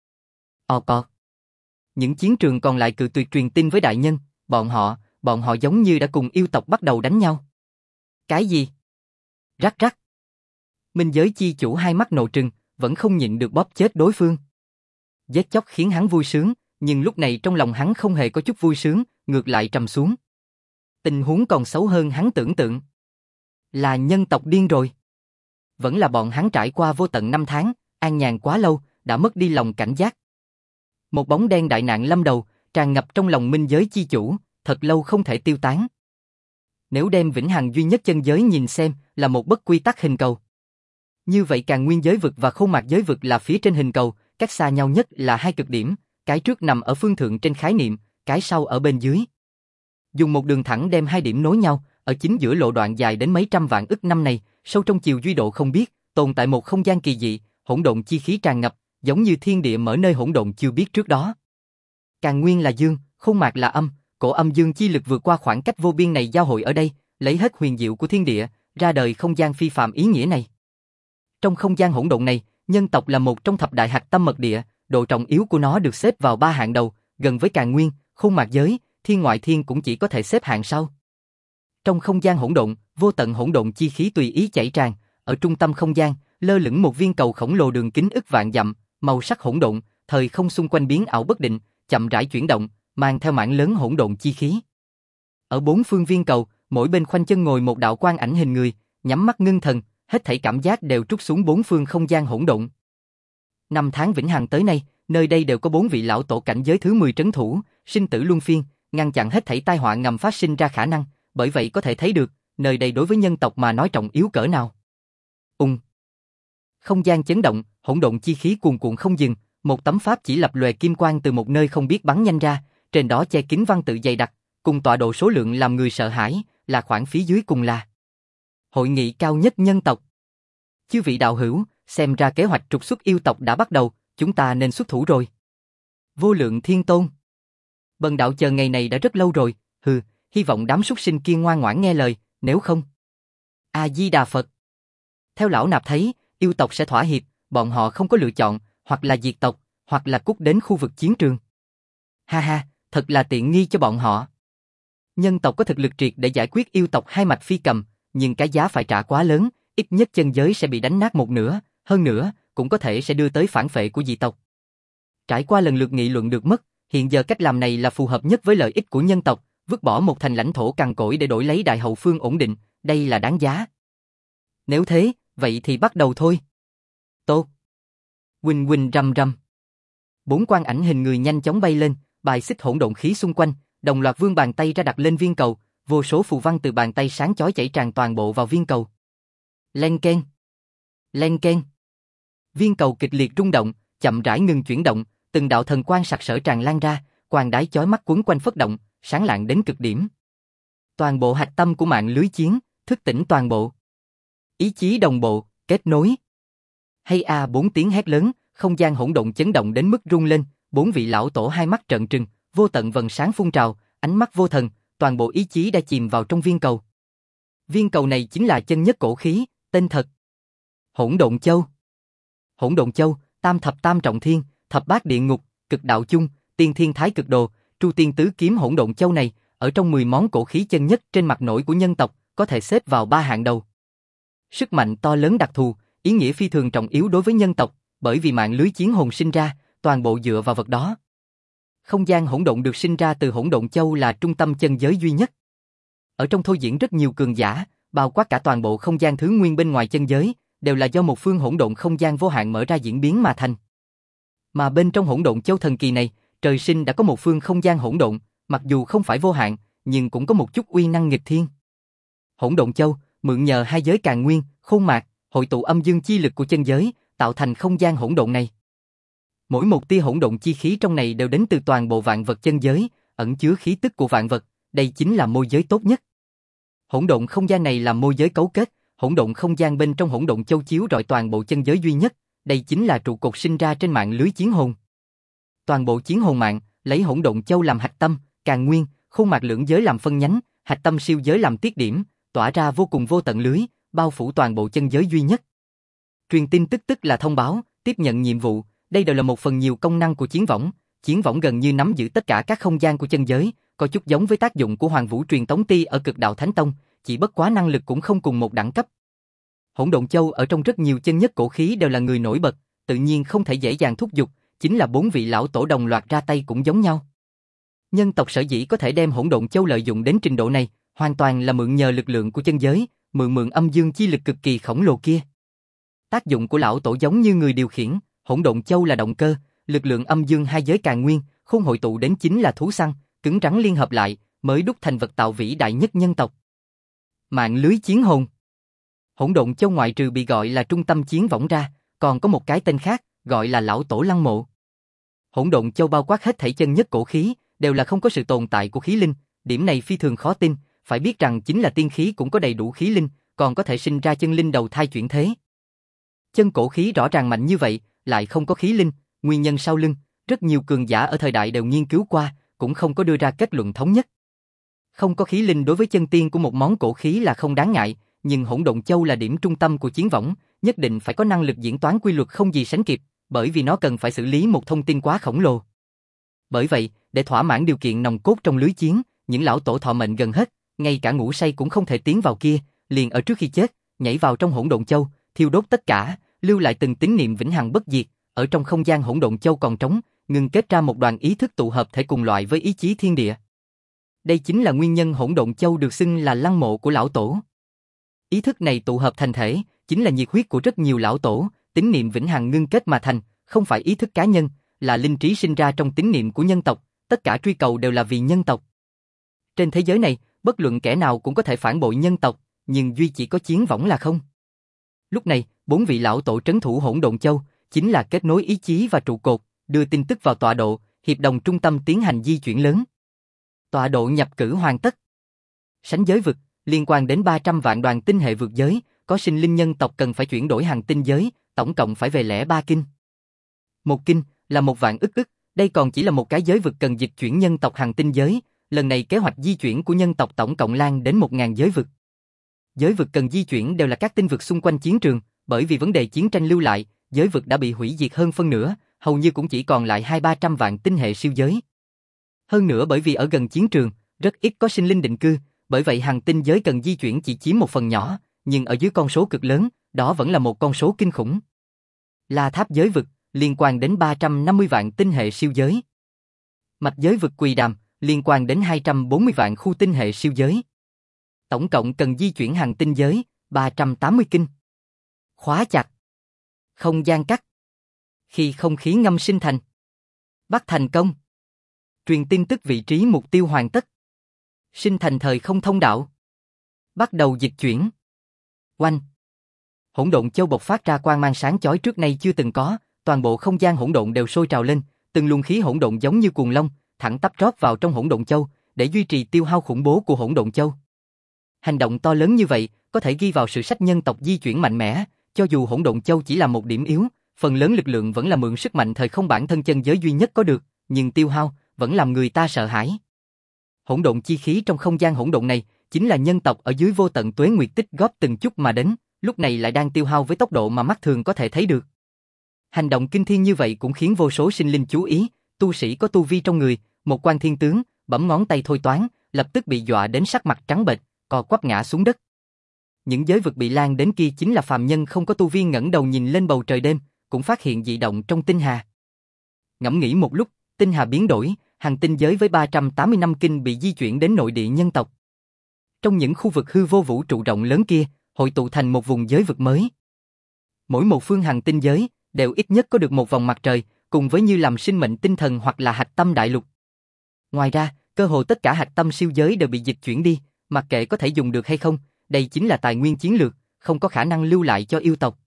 Những chiến trường còn lại cự tuyệt truyền tin với đại nhân, bọn họ giống như đã cùng yêu tộc bắt đầu đánh nhau. Cái gì? Rắc. Minh giới chi chủ hai mắt nộ trừng, vẫn không nhịn được bóp chết đối phương. Giết chóc khiến hắn vui sướng, nhưng lúc này trong lòng hắn không hề có chút vui sướng, ngược lại trầm xuống. Tình huống còn xấu hơn hắn tưởng tượng. Là nhân tộc điên rồi. Vẫn là bọn hắn trải qua vô tận năm tháng, an nhàn quá lâu, đã mất đi lòng cảnh giác. Một bóng đen đại nạn lâm đầu, tràn ngập trong lòng minh giới chi chủ, thật lâu không thể tiêu tán. Nếu đem vĩnh hằng duy nhất chân giới nhìn xem, là một bất quy tắc hình cầu. Như vậy càng nguyên giới vực và khôn mạc giới vực là phía trên hình cầu, cách xa nhau nhất là hai cực điểm, cái trước nằm ở phương thượng trên khái niệm, cái sau ở bên dưới. Dùng một đường thẳng đem hai điểm nối nhau, ở chính giữa lộ đoạn dài đến mấy trăm vạn ức năm này, sâu trong chiều duy độ không biết, tồn tại một không gian kỳ dị, hỗn độn chi khí tràn ngập, giống như thiên địa mở nơi hỗn độn chưa biết trước đó. Càn nguyên là dương, khôn mạc là âm, cổ âm dương chi lực vượt qua khoảng cách vô biên này giao hội ở đây, lấy hết huyền diệu của thiên địa, ra đời không gian phi phàm ý nghĩa này. Trong không gian hỗn độn này, nhân tộc là một trong thập đại hạch tâm mật địa, độ trọng yếu của nó được xếp vào 3 hạng đầu, gần với Càn Nguyên, khôn mạc giới, thiên ngoại thiên cũng chỉ có thể xếp hạng sau. Trong không gian hỗn độn, vô tận hỗn độn chi khí tùy ý chảy tràn, ở trung tâm không gian, lơ lửng một viên cầu khổng lồ đường kính ức vạn dặm, màu sắc hỗn độn, thời không xung quanh biến ảo bất định, chậm rãi chuyển động, mang theo mảng lớn hỗn độn chi khí. Ở bốn phương viên cầu, mỗi bên khoanh chân ngồi một đạo quang ảnh hình người, nhắm mắt ngưng thần, hết thảy cảm giác đều trút xuống bốn phương không gian hỗn độn. Năm tháng vĩnh hằng tới nay, nơi đây đều có 4 vị lão tổ cảnh giới thứ 10 trấn thủ, sinh tử luân phiên, ngăn chặn hết thảy tai họa ngầm phát sinh ra khả năng, bởi vậy có thể thấy được, nơi đây đối với nhân tộc mà nói trọng yếu cỡ nào. Không gian chấn động, hỗn độn chi khí cuồn cuộn không dừng, một tấm pháp chỉ lập lòe kim quang từ một nơi không biết bắn nhanh ra, trên đó che kín văn tự dày đặc, cùng tọa độ số lượng làm người sợ hãi, là khoản phí dưới cùng là hội nghị cao nhất nhân tộc. Chư vị đạo hữu, xem ra kế hoạch trục xuất yêu tộc đã bắt đầu, chúng ta nên xuất thủ rồi. Vô Lượng Thiên Tôn. Bần đạo chờ ngày này đã rất lâu rồi, hy vọng đám súc sinh kia ngoan ngoãn nghe lời, nếu không. A Di Đà Phật. Theo lão nạp thấy, yêu tộc sẽ thỏa hiệp, bọn họ không có lựa chọn, hoặc là diệt tộc, hoặc là cút đến khu vực chiến trường. Ha ha, thật là tiện nghi cho bọn họ. Nhân tộc có thực lực triệt để giải quyết yêu tộc hai mạch phi cầm, nhưng cái giá phải trả quá lớn, ít nhất chân giới sẽ bị đánh nát một nửa, hơn nữa, cũng có thể sẽ đưa tới phản phệ của dị tộc. Trải qua lần lượt nghị luận được mất, hiện giờ cách làm này là phù hợp nhất với lợi ích của nhân tộc, vứt bỏ một thành lãnh thổ cằn cỗi để đổi lấy đại hậu phương ổn định, đây là đáng giá. Nếu thế, vậy thì bắt đầu thôi. Tốt. Huỳnh huỳnh rầm rầm. 4 quang ảnh hình người nhanh chóng bay lên, bài xích hỗn độn khí xung quanh, đồng loạt vươn bàn tay ra đặt lên viên cầu, vô số phù văn từ bàn tay sáng chói chảy tràn toàn bộ vào viên cầu. Len keng. Len keng. Viên cầu kịch liệt rung động, chậm rãi ngừng chuyển động, từng đạo thần quang sặc sỡ tràn lan ra, quang đái chói mắt quấn quanh phất động, sáng lạng đến cực điểm. Toàn bộ hạch tâm của mạng lưới chiến, thức tỉnh toàn bộ. Ý chí đồng bộ, kết nối. Hay a 4 tiếng hét lớn, không gian hỗn độn chấn động đến mức rung lên, 4 vị lão tổ hai mắt trợn trừng, vô tận vầng sáng phun trào, ánh mắt vô thần, toàn bộ ý chí đã chìm vào trong viên cầu. Viên cầu này chính là chân nhất cổ khí, tên thật. Hỗn độn châu. Hỗn độn châu, tam thập tam trọng thiên, thập bát địa ngục, cực đạo chung, tiên thiên thái cực đồ, tru tiên tứ kiếm hỗn độn châu này, ở trong 10 món cổ khí chân nhất trên mặt nổi của nhân tộc, có thể xếp vào 3 hạng đầu. Sức mạnh to lớn đặc thù, ý nghĩa phi thường trọng yếu đối với nhân tộc, bởi vì mạng lưới chiến hồn sinh ra, toàn bộ dựa vào vật đó. Không gian hỗn độn được sinh ra từ hỗn độn châu là trung tâm chân giới duy nhất. Ở trong thôi diễn rất nhiều cường giả, bao quát cả toàn bộ không gian thứ nguyên bên ngoài chân giới, đều là do một phương hỗn độn không gian vô hạn mở ra diễn biến mà thành. Mà bên trong hỗn độn châu thần kỳ này, trời sinh đã có một phương không gian hỗn độn, mặc dù không phải vô hạn, nhưng cũng có một chút uy năng nghịch thiên. Hỗn độn châu, mượn nhờ hai giới Càn Nguyên, Khôn Mạc, hội tụ âm dương chi lực của chân giới, tạo thành không gian hỗn độn này. Mỗi một tia hỗn độn chi khí trong này đều đến từ toàn bộ vạn vật chân giới, ẩn chứa khí tức của vạn vật, đây chính là môi giới tốt nhất. Hỗn độn không gian này là môi giới cấu kết, hỗn độn không gian bên trong hỗn độn châu chiếu rọi toàn bộ chân giới duy nhất, đây chính là trụ cột sinh ra trên mạng lưới chiến hồn. Toàn bộ chiến hồn mạng, lấy hỗn độn châu làm hạch tâm, Càn Nguyên, Khôn Mạc lưỡng giới làm phân nhánh, hạch tâm siêu giới làm tiết điểm, tỏa ra vô cùng vô tận lưới, bao phủ toàn bộ chân giới duy nhất. Truyền tin tức là thông báo, tiếp nhận nhiệm vụ, đây đều là một phần nhiều công năng của chiến võng gần như nắm giữ tất cả các không gian của chân giới, có chút giống với tác dụng của Hoàng Vũ Truyền Tống Ti ở Cực Đạo Thánh Tông, chỉ bất quá năng lực cũng không cùng một đẳng cấp. Hỗn độn châu ở trong rất nhiều chân nhất cổ khí đều là người nổi bật, tự nhiên không thể dễ dàng thúc giục, chính là 4 vị lão tổ đồng loạt ra tay cũng giống nhau. Nhân tộc sở dĩ có thể đem hỗn độn châu lợi dụng đến trình độ này, hoàn toàn là mượn nhờ lực lượng của chân giới, mượn âm dương chi lực cực kỳ khổng lồ kia. Tác dụng của lão tổ giống như người điều khiển, hỗn độn châu là động cơ, lực lượng âm dương hai giới Càn Nguyên, Khôn hội tụ đến chính là thú săn, cứng rắn liên hợp lại, mới đúc thành vật tạo vĩ đại nhất nhân tộc. Mạng lưới chiến hồn. Hỗn độn châu ngoại trừ bị gọi là trung tâm chiến võng ra, còn có một cái tên khác, gọi là lão tổ lăng mộ. Hỗn độn châu bao quát hết thảy chân nhất cổ khí, đều là không có sự tồn tại của khí linh, điểm này phi thường khó tin, phải biết rằng chính là tiên khí cũng có đầy đủ khí linh, còn có thể sinh ra chân linh đầu thai chuyển thế. Chân cổ khí rõ ràng mạnh như vậy, lại không có khí linh, nguyên nhân sau lưng, rất nhiều cường giả ở thời đại đều nghiên cứu qua, cũng không có đưa ra kết luận thống nhất. Không có khí linh đối với chân tiên của một món cổ khí là không đáng ngại, nhưng hỗn độn châu là điểm trung tâm của chiến võng, nhất định phải có năng lực diễn toán quy luật không gì sánh kịp, bởi vì nó cần phải xử lý một thông tin quá khổng lồ. Bởi vậy, để thỏa mãn điều kiện nòng cốt trong lưới chiến, những lão tổ thọ mệnh gần hết, ngay cả ngủ say cũng không thể tiến vào kia, liền ở trước khi chết, nhảy vào trong hỗn độn châu, thiêu đốt tất cả, lưu lại từng tín niệm vĩnh hằng bất diệt, ở trong không gian hỗn độn châu còn trống, ngưng kết ra một đoàn ý thức tụ hợp thể cùng loại với ý chí thiên địa. Đây chính là nguyên nhân hỗn độn châu được xưng là lăng mộ của lão tổ. Ý thức này tụ hợp thành thể, chính là nhiệt huyết của rất nhiều lão tổ, tín niệm vĩnh hằng ngưng kết mà thành, không phải ý thức cá nhân, là linh trí sinh ra trong tín niệm của nhân tộc, tất cả truy cầu đều là vì nhân tộc. Trên thế giới này, bất luận kẻ nào cũng có thể phản bội nhân tộc, nhưng duy chỉ có chiến võng là không. Lúc này, 4 vị lão tổ trấn thủ hỗn độn châu, chính là kết nối ý chí và trụ cột, đưa tin tức vào tọa độ, hiệp đồng trung tâm tiến hành di chuyển lớn. Tọa độ nhập cử hoàn tất. Sánh giới vực, liên quan đến 300 vạn đoàn tinh hệ vượt giới, có sinh linh nhân tộc cần phải chuyển đổi hàng tinh giới, tổng cộng phải về lẻ 3 kinh. Một kinh là 1 vạn ức, đây còn chỉ là một cái giới vực cần dịch chuyển nhân tộc hàng tinh giới, lần này kế hoạch di chuyển của nhân tộc tổng cộng lan đến 1000 giới vực. Giới vực cần di chuyển đều là các tinh vực xung quanh chiến trường, bởi vì vấn đề chiến tranh lưu lại, giới vực đã bị hủy diệt hơn phân nửa, hầu như cũng chỉ còn lại 200-300 vạn tinh hệ siêu giới. Hơn nữa bởi vì ở gần chiến trường, rất ít có sinh linh định cư, bởi vậy hàng tinh giới cần di chuyển chỉ chiếm một phần nhỏ, nhưng ở dưới con số cực lớn, đó vẫn là một con số kinh khủng. La Tháp giới vực, liên quan đến 350 vạn tinh hệ siêu giới. Mạch giới vực Quỳ Đàm, liên quan đến 240 vạn khu tinh hệ siêu giới. Tổng cộng cần di chuyển hàng tinh giới, 380 kinh. Khóa chặt. Không gian cắt. Khi không khí ngâm sinh thành. Bắt thành công. Truyền tin tức vị trí mục tiêu hoàn tất. Sinh thành thời không thông đạo. Bắt đầu dịch chuyển. Oanh. Hỗn độn châu bộc phát ra quang mang sáng chói trước nay chưa từng có, toàn bộ không gian hỗn độn đều sôi trào lên, từng luồng khí hỗn độn giống như cuồng long, thẳng tắp rót vào trong hỗn độn châu, để duy trì tiêu hao khủng bố của hỗn độn châu. Hành động to lớn như vậy, có thể ghi vào sử sách nhân tộc di chuyển mạnh mẽ, cho dù hỗn độn châu chỉ là một điểm yếu, phần lớn lực lượng vẫn là mượn sức mạnh thời không bản thân chân giới duy nhất có được, nhưng tiêu hao vẫn làm người ta sợ hãi. Hỗn độn chi khí trong không gian hỗn độn này, chính là nhân tộc ở dưới vô tận tuế nguyệt tích góp từng chút mà đến, lúc này lại đang tiêu hao với tốc độ mà mắt thường có thể thấy được. Hành động kinh thiên như vậy cũng khiến vô số sinh linh chú ý, tu sĩ có tu vi trong người, một quan thiên tướng, bấm ngón tay thôi toán, lập tức bị dọa đến sắc mặt trắng bệch, co quắp ngã xuống đất. Những giới vực bị lan đến kia chính là phàm nhân không có tu vi ngẩng đầu nhìn lên bầu trời đêm, cũng phát hiện dị động trong tinh hà. Ngẫm nghĩ một lúc, tinh hà biến đổi, hành tinh giới với 385 kinh bị di chuyển đến nội địa nhân tộc. Trong những khu vực hư vô vũ trụ rộng lớn kia, hội tụ thành một vùng giới vực mới. Mỗi một phương hành tinh giới đều ít nhất có được một vòng mặt trời, cùng với như làm sinh mệnh tinh thần hoặc là hạch tâm đại lục. Ngoài ra, cơ hồ tất cả hạch tâm siêu giới đều bị dịch chuyển đi, mặc kệ có thể dùng được hay không, đây chính là tài nguyên chiến lược, không có khả năng lưu lại cho yêu tộc.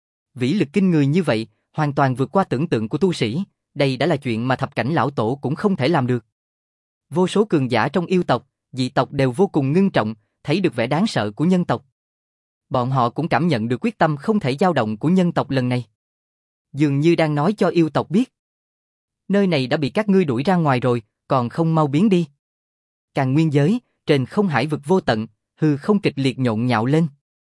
Vĩ lực kinh người như vậy, hoàn toàn vượt qua tưởng tượng của tu sĩ, đây đã là chuyện mà thập cảnh lão tổ cũng không thể làm được. Vô số cường giả trong yêu tộc, dị tộc đều vô cùng ngưng trọng, thấy được vẻ đáng sợ của nhân tộc. Bọn họ cũng cảm nhận được quyết tâm không thể dao động của nhân tộc lần này. Dường như đang nói cho yêu tộc biết. Nơi này đã bị các ngươi đuổi ra ngoài rồi, còn không mau biến đi. Càn nguyên giới, trên không hải vực vô tận, hư không kịch liệt nhộn nhạo lên.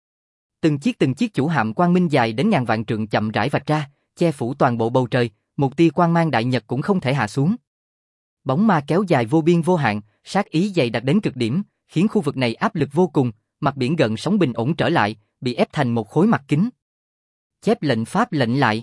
Từng chiếc chủ hạm quang minh dài đến ngàn vạn trượng chậm rãi vạch ra, che phủ toàn bộ bầu trời, một tia quang mang đại nhật cũng không thể hạ xuống. Bóng ma kéo dài vô biên vô hạn, sát ý dày đặc đến cực điểm, khiến khu vực này áp lực vô cùng, mặt biển gần sóng bình ổn trở lại, bị ép thành một khối mặt kính. Chép lệnh pháp lệnh lại.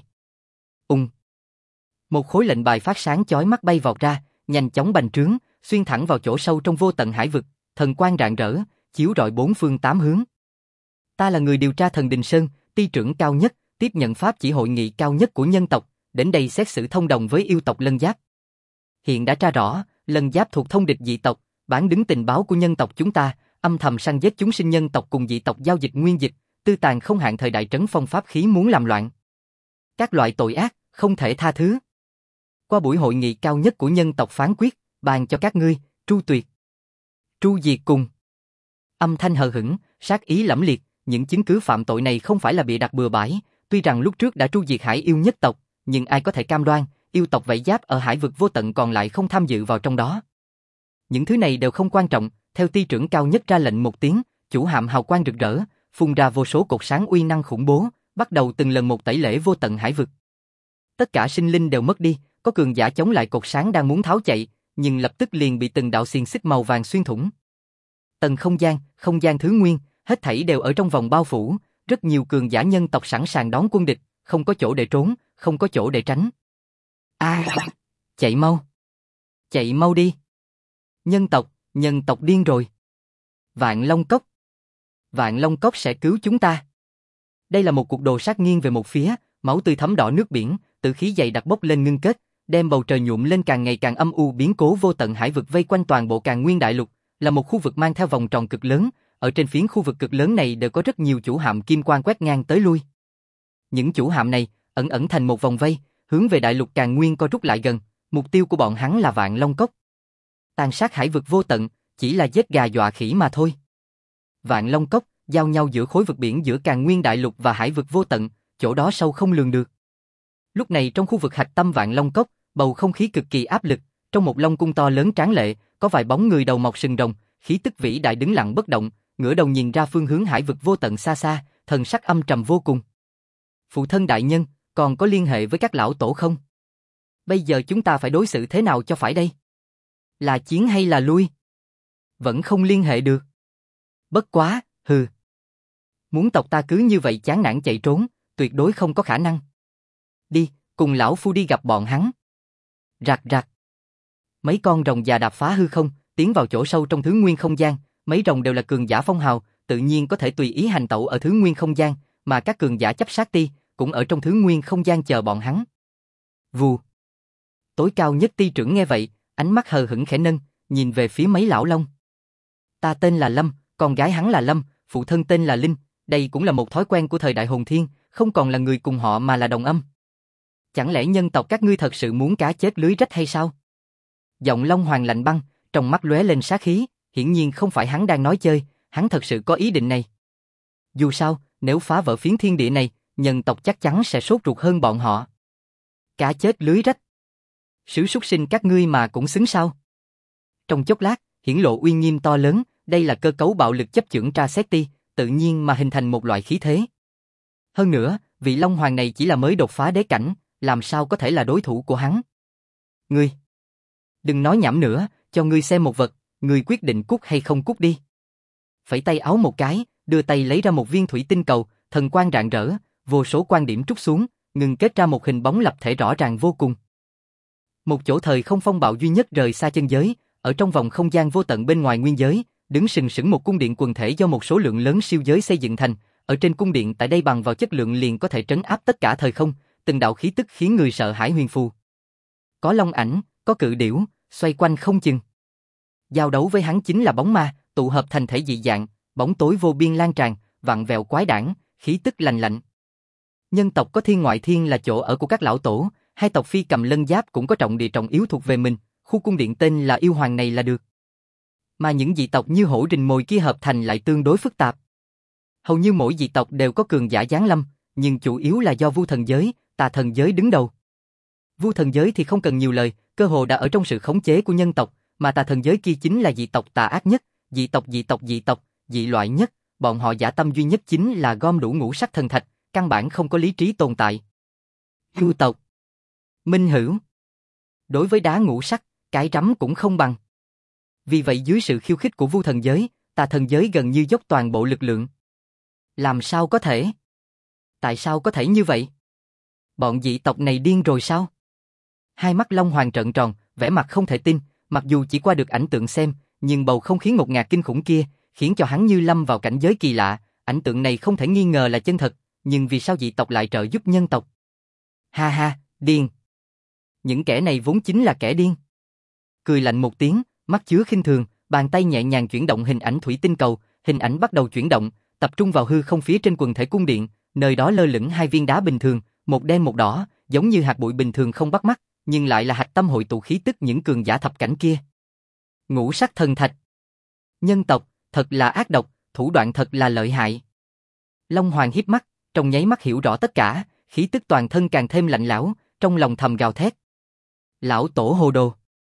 Một khối lệnh bài phát sáng chói mắt bay vọt ra, nhanh chóng bành trướng, xuyên thẳng vào chỗ sâu trong vô tận hải vực, thần quang rạng rỡ, chiếu rọi bốn phương tám hướng. Ta là người điều tra thần Đình Sơn, ty trưởng cao nhất, tiếp nhận pháp chỉ hội nghị cao nhất của nhân tộc, đến đây xét xử thông đồng với yêu tộc Lân Giáp. Hiện đã tra rõ, Lân Giáp thuộc thông địch dị tộc, bán đứng tình báo của nhân tộc chúng ta, âm thầm săn giết chúng sinh nhân tộc cùng dị tộc giao dịch nguyên dịch, tư tàn không hạn thời đại trấn phong pháp khí muốn làm loạn. Các loại tội ác, không thể tha thứ. Qua buổi hội nghị cao nhất của nhân tộc phán quyết, bàn cho các ngươi, tru tuyệt, tru diệt cùng. Âm thanh hờ hững, sát ý lẫm liệt, những chứng cứ phạm tội này không phải là bịa đặt bừa bãi, tuy rằng lúc trước đã tru diệt hải yêu nhất tộc, nhưng ai có thể cam đoan, yêu tộc vảy giáp ở hải vực vô tận còn lại không tham dự vào trong đó. Những thứ này đều không quan trọng, theo ty trưởng cao nhất ra lệnh một tiếng, chủ hạm hào quang rực rỡ, phun ra vô số cột sáng uy năng khủng bố, bắt đầu từng lần một tẩy lễ vô tận hải vực. Tất cả sinh linh đều mất đi, có cường giả chống lại cột sáng đang muốn tháo chạy, nhưng lập tức liền bị từng đạo xiềng xích màu vàng xuyên thủng. Tầng không gian thứ nguyên, hết thảy đều ở trong vòng bao phủ, rất nhiều cường giả nhân tộc sẵn sàng đón quân địch, không có chỗ để trốn, không có chỗ để tránh. Chạy mau! Chạy mau đi! Nhân tộc điên rồi. Vạn Long Cốc sẽ cứu chúng ta. Đây là một cuộc đồ sát nghiêng về một phía, máu tươi thấm đỏ nước biển, tử khí dày đặc bốc lên ngưng kết, đem bầu trời nhuộm lên càng ngày càng âm u biến cố vô tận hải vực vây quanh toàn bộ Càn Nguyên đại lục, là một khu vực mang theo vòng tròn cực lớn, ở trên phiến khu vực cực lớn này đều có rất nhiều chủ hạm kim quang quét ngang tới lui. Những chủ hạm này ẩn ẩn thành một vòng vây, hướng về đại lục Càn Nguyên co rút lại gần, mục tiêu của bọn hắn là Vạn Long Cốc. Tàn sát hải vực vô tận, chỉ là giết gà dọa khỉ mà thôi. Vạn Long Cốc giao nhau giữa khối vực biển giữa Càn Nguyên đại lục và hải vực vô tận, chỗ đó sâu không lường được. Lúc này trong khu vực hạch tâm Vạn Long Cốc, bầu không khí cực kỳ áp lực, trong một long cung to lớn tráng lệ, có vài bóng người đầu mọc sừng rồng, khí tức vĩ đại đứng lặng bất động, ngửa đầu nhìn ra phương hướng hải vực vô tận xa xa, thần sắc âm trầm vô cùng. Phụ thân đại nhân, còn có liên hệ với các lão tổ không? Bây giờ chúng ta phải đối xử thế nào cho phải đây? Là chiến hay là lui? Vẫn không liên hệ được. Bất quá, hừ. Muốn tộc ta cứ như vậy chán nản chạy trốn, tuyệt đối không có khả năng. Đi, cùng lão phu đi gặp bọn hắn. Rạc rạc. Mấy con rồng già đạp phá hư không, tiến vào chỗ sâu trong thứ nguyên không gian, mấy rồng đều là cường giả phong hào, tự nhiên có thể tùy ý hành tẩu ở thứ nguyên không gian, mà các cường giả chấp sát ti cũng ở trong thứ nguyên không gian chờ bọn hắn. Vù. Tối cao nhất ti trưởng nghe vậy, ánh mắt hờ hững khẽ nâng, nhìn về phía mấy lão long. Ta tên là Lâm, con gái hắn là Lâm, phụ thân tên là Linh, đây cũng là một thói quen của thời đại hồn thiên, không còn là người cùng họ mà là đồng âm. Chẳng lẽ nhân tộc các ngươi thật sự muốn cá chết lưới rách hay sao? Giọng Long Hoàng lạnh băng, trong mắt lóe lên sát khí, hiển nhiên không phải hắn đang nói chơi, hắn thật sự có ý định này. Dù sao, nếu phá vỡ phiến thiên địa này, nhân tộc chắc chắn sẽ sốt ruột hơn bọn họ. Cá chết lưới rách. Sứ súc sinh các ngươi mà cũng xứng sao? Trong chốc lát, hiển lộ uy nghiêm to lớn, đây là cơ cấu bạo lực chấp chưởng Tra Xét Ti, tự nhiên mà hình thành một loại khí thế. Hơn nữa, vị Long Hoàng này chỉ là mới đột phá đế cảnh, làm sao có thể là đối thủ của hắn? Ngươi! Đừng nói nhảm nữa, cho ngươi xem một vật, ngươi quyết định cút hay không cút đi. Phẩy tay áo một cái, đưa tay lấy ra một viên thủy tinh cầu, thần quang rạng rỡ, vô số quan điểm trút xuống, ngừng kết ra một hình bóng lập thể rõ ràng vô cùng. Một chỗ thời không phong bạo duy nhất rời xa chân giới, ở trong vòng không gian vô tận bên ngoài nguyên giới, đứng sừng sững một cung điện quần thể do một số lượng lớn siêu giới xây dựng thành, ở trên cung điện tại đây bằng vào chất lượng liền có thể trấn áp tất cả thời không, từng đạo khí tức khiến người sợ hãi huyền phù. Có long ảnh, có cự điểu, xoay quanh không chừng. Giao đấu với hắn chính là bóng ma, tụ hợp thành thể dị dạng, bóng tối vô biên lan tràn, vặn vẹo quái đản, khí tức lành lạnh. Nhân tộc có thiên ngoại thiên là chỗ ở của các lão tổ, hai tộc Phi Cầm Lân Giáp cũng có trọng địa trọng yếu thuộc về mình, khu cung điện tên là Yêu Hoàng này là được. Mà những dị tộc như Hổ Rình Mồi kia hợp thành lại tương đối phức tạp. Hầu như mỗi dị tộc đều có cường giả giáng lâm, nhưng chủ yếu là do Vu Thần giới, Tà Thần giới đứng đầu. Vu Thần giới thì không cần nhiều lời, cơ hồ đã ở trong sự khống chế của nhân tộc, mà Tà Thần giới kia chính là dị tộc tà ác nhất, dị loại nhất, bọn họ dã tâm duy nhất chính là gom đủ ngũ sắc thần thạch, căn bản không có lý trí tồn tại. Chu tộc, Minh Hữu. Đối với đá ngũ sắc, cái rắm cũng không bằng. Vì vậy dưới sự khiêu khích của Vu Thần giới, Tà Thần giới gần như dốc toàn bộ lực lượng. Làm sao có thể? Tại sao có thể như vậy? Bọn dị tộc này điên rồi sao? Hai mắt Long Hoàng trợn tròn, vẻ mặt không thể tin, mặc dù chỉ qua được ảnh tượng xem, nhưng bầu không khí ngột ngạt kinh khủng kia, khiến cho hắn như lâm vào cảnh giới kỳ lạ, ảnh tượng này không thể nghi ngờ là chân thật, nhưng vì sao dị tộc lại trợ giúp nhân tộc? Ha ha, điên. Những kẻ này vốn chính là kẻ điên. Cười lạnh một tiếng, mắt chứa khinh thường, bàn tay nhẹ nhàng chuyển động hình ảnh thủy tinh cầu, hình ảnh bắt đầu chuyển động, tập trung vào hư không phía trên quần thể cung điện, nơi đó lơ lửng hai viên đá bình thường, một đen một đỏ, giống như hạt bụi bình thường không bắt mắt, nhưng lại là hạch tâm hội tụ khí tức những cường giả thập cảnh kia. Ngũ sắc thần thạch. Nhân tộc, thật là ác độc, thủ đoạn thật là lợi hại. Long Hoàng hiếp mắt, trong nháy mắt hiểu rõ tất cả, khí tức toàn thân càng thêm lạnh lẽo, trong lòng thầm gào thét. Lão tổ hồ đồ.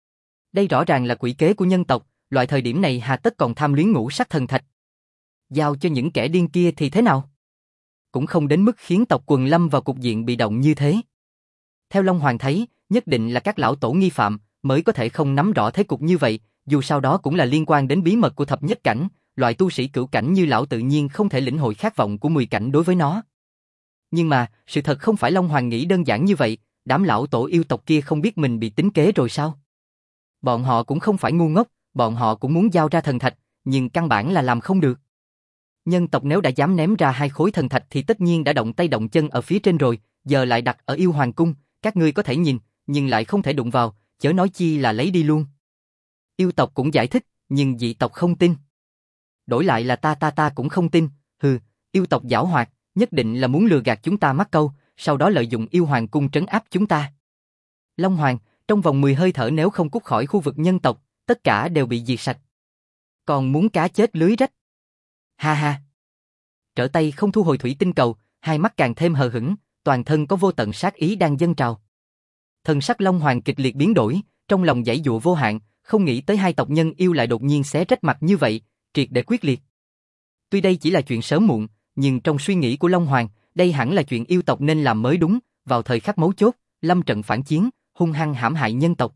Đây rõ ràng là quỷ kế của nhân tộc, loại thời điểm này hà tất còn tham luyến ngũ sắc thần thạch. Giao cho những kẻ điên kia thì thế nào? Cũng không đến mức khiến tộc quần lâm vào cục diện bị động như thế. Theo Long Hoàng thấy, nhất định là các lão tổ nghi phạm mới có thể không nắm rõ thế cục như vậy, dù sao đó cũng là liên quan đến bí mật của thập nhất cảnh, loại tu sĩ cửu cảnh như lão tự nhiên không thể lĩnh hội khát vọng của 10 cảnh đối với nó. Nhưng mà, sự thật không phải Long Hoàng nghĩ đơn giản như vậy, đám lão tổ yêu tộc kia không biết mình bị tính kế rồi sao? Bọn họ cũng không phải ngu ngốc, bọn họ cũng muốn giao ra thần thạch, nhưng căn bản là làm không được. Nhân tộc nếu đã dám ném ra 2 khối thần thạch thì tất nhiên đã động tay động chân ở phía trên rồi, giờ lại đặt ở yêu hoàng cung, các ngươi có thể nhìn, nhưng lại không thể đụng vào, chớ nói chi là lấy đi luôn. Yêu tộc cũng giải thích, nhưng dị tộc không tin. Đổi lại là ta cũng không tin, yêu tộc giảo hoạt, nhất định là muốn lừa gạt chúng ta mắc câu, sau đó lợi dụng yêu hoàng cung trấn áp chúng ta. Long Hoàng, trong vòng 10 hơi thở nếu không cút khỏi khu vực nhân tộc, tất cả đều bị diệt sạch. Còn muốn cá chết lưới rách. Ha ha. Trở tay không thu hồi thủy tinh cầu, hai mắt càng thêm hờ hững, toàn thân có vô tận sát ý đang dâng trào. Thần sắc Long Hoàng kịch liệt biến đổi, trong lòng giãy giụa vô hạn, không nghĩ tới hai tộc nhân yêu lại đột nhiên xé rách mặt như vậy, triệt để quyết liệt. Tuy đây chỉ là chuyện sớm muộn, nhưng trong suy nghĩ của Long Hoàng, đây hẳn là chuyện yêu tộc nên làm mới đúng, vào thời khắc mấu chốt, lâm trận phản chiến, hung hăng hãm hại nhân tộc.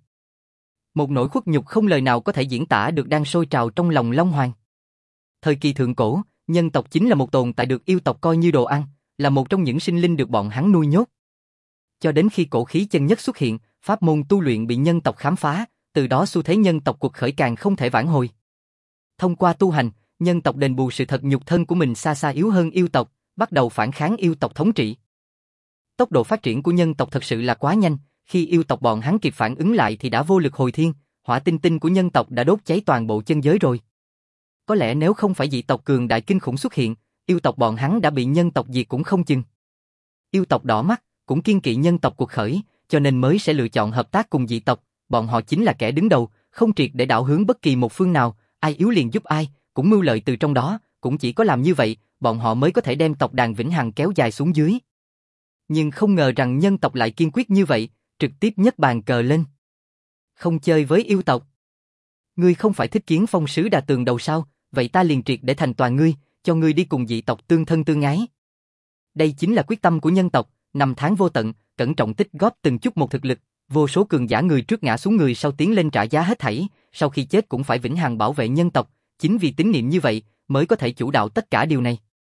Một nỗi khuất nhục không lời nào có thể diễn tả được đang sôi trào trong lòng Long Hoàng. Thời kỳ thượng cổ, nhân tộc chính là một tồn tại được yêu tộc coi như đồ ăn, là một trong những sinh linh được bọn hắn nuôi nhốt. Cho đến khi cổ khí chân nhất xuất hiện, pháp môn tu luyện bị nhân tộc khám phá, từ đó xu thế nhân tộc cuộc khởi càng không thể vãn hồi. Thông qua tu hành, nhân tộc đền bù sự thật nhục thân của mình xa xa yếu hơn yêu tộc, bắt đầu phản kháng yêu tộc thống trị. Tốc độ phát triển của nhân tộc thật sự là quá nhanh, khi yêu tộc bọn hắn kịp phản ứng lại thì đã vô lực hồi thiên, hỏa tinh tinh của nhân tộc đã đốt cháy toàn bộ chân giới rồi. Có lẽ nếu không phải dị tộc cường đại kinh khủng xuất hiện, yêu tộc bọn hắn đã bị nhân tộc diệt cũng không chừng. Yêu tộc đỏ mắt, cũng kiêng kỵ nhân tộc cuộc khởi, cho nên mới sẽ lựa chọn hợp tác cùng dị tộc, bọn họ chính là kẻ đứng đầu, không triệt để đảo hướng bất kỳ một phương nào, ai yếu liền giúp ai, cũng mưu lợi từ trong đó, cũng chỉ có làm như vậy, bọn họ mới có thể đem tộc đàn vĩnh hằng kéo dài xuống dưới. Nhưng không ngờ rằng nhân tộc lại kiên quyết như vậy, trực tiếp nhấc bàn cờ lên. Không chơi với yêu tộc. Ngươi không phải thích Kiến Phong sứ đà tường đầu sao, vậy ta liền triệt để thành toàn ngươi, cho ngươi đi cùng dị tộc tương thân tương ái. Đây chính là quyết tâm của nhân tộc, năm tháng vô tận, cẩn trọng tích góp từng chút một thực lực, vô số cường giả người trước ngã xuống người sau tiến lên trả giá hết thảy, sau khi chết cũng phải vĩnh hằng bảo vệ nhân tộc, chính vì tín niệm như vậy mới có thể chủ đạo tất cả điều này.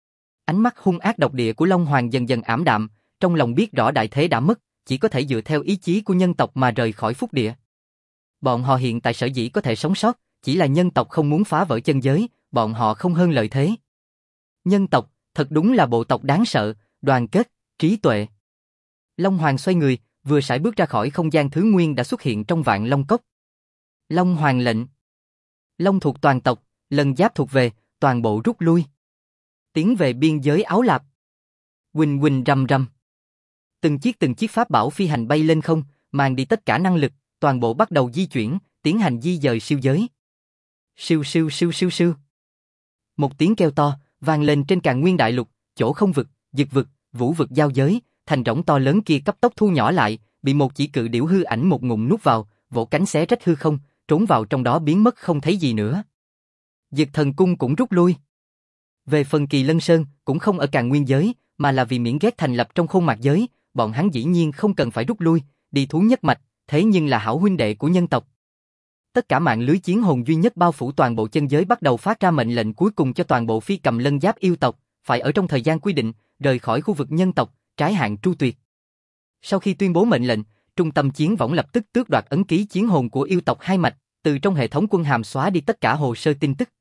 Ánh mắt hung ác độc địa của Long Hoàng dần dần ảm đạm, trong lòng biết rõ đại thế đã mất, chỉ có thể dựa theo ý chí của nhân tộc mà rời khỏi phúc địa. Bọn họ hiện tại sở dĩ có thể sống sót, chỉ là nhân tộc không muốn phá vỡ chân giới, bọn họ không hơn lợi thế. Nhân tộc, thật đúng là bộ tộc đáng sợ, đoàn kết, trí tuệ. Long Hoàng xoay người, vừa sải bước ra khỏi không gian thứ nguyên đã xuất hiện trong Vạn Long Cốc. Long Hoàng lệnh. Long thuộc toàn tộc, lần giáp thuộc về, toàn bộ rút lui. Tiến về biên giới Áo Lạp. Huỳnh huỳnh rầm rầm. Từng chiếc pháp bảo phi hành bay lên không, mang đi tất cả năng lực, toàn bộ bắt đầu di chuyển, tiến hành di dời siêu giới. Siêu siêu siêu siêu siêu. Một tiếng kêu to, vang lên trên Càn Nguyên Đại Lục, chỗ không vực, dực vực, vũ vực giao giới, thành rỗng to lớn kia cấp tốc thu nhỏ lại, bị một chỉ cự điểu hư ảnh một ngụm nuốt vào, vỗ cánh xé rách hư không, trốn vào trong đó biến mất không thấy gì nữa. Dực Thần Cung cũng rút lui. Về phần Kỳ Lân Sơn, cũng không ở Càn Nguyên giới, mà là vì miễn ghét thành lập trong Khôn Mạc giới, bọn hắn dĩ nhiên không cần phải rút lui, đi thú nhất mạch, thế nhưng là hảo huynh đệ của nhân tộc. Tất cả mạng lưới chiến hồn duy nhất bao phủ toàn bộ chân giới bắt đầu phát ra mệnh lệnh cuối cùng cho toàn bộ phi cầm lân giáp yêu tộc, phải ở trong thời gian quy định, rời khỏi khu vực nhân tộc, trái hạn tru tuyệt. Sau khi tuyên bố mệnh lệnh, trung tâm chiến võng lập tức tước đoạt ấn ký chiến hồn của yêu tộc hai mạch, từ trong hệ thống quân hàm xóa đi tất cả hồ sơ tin tức.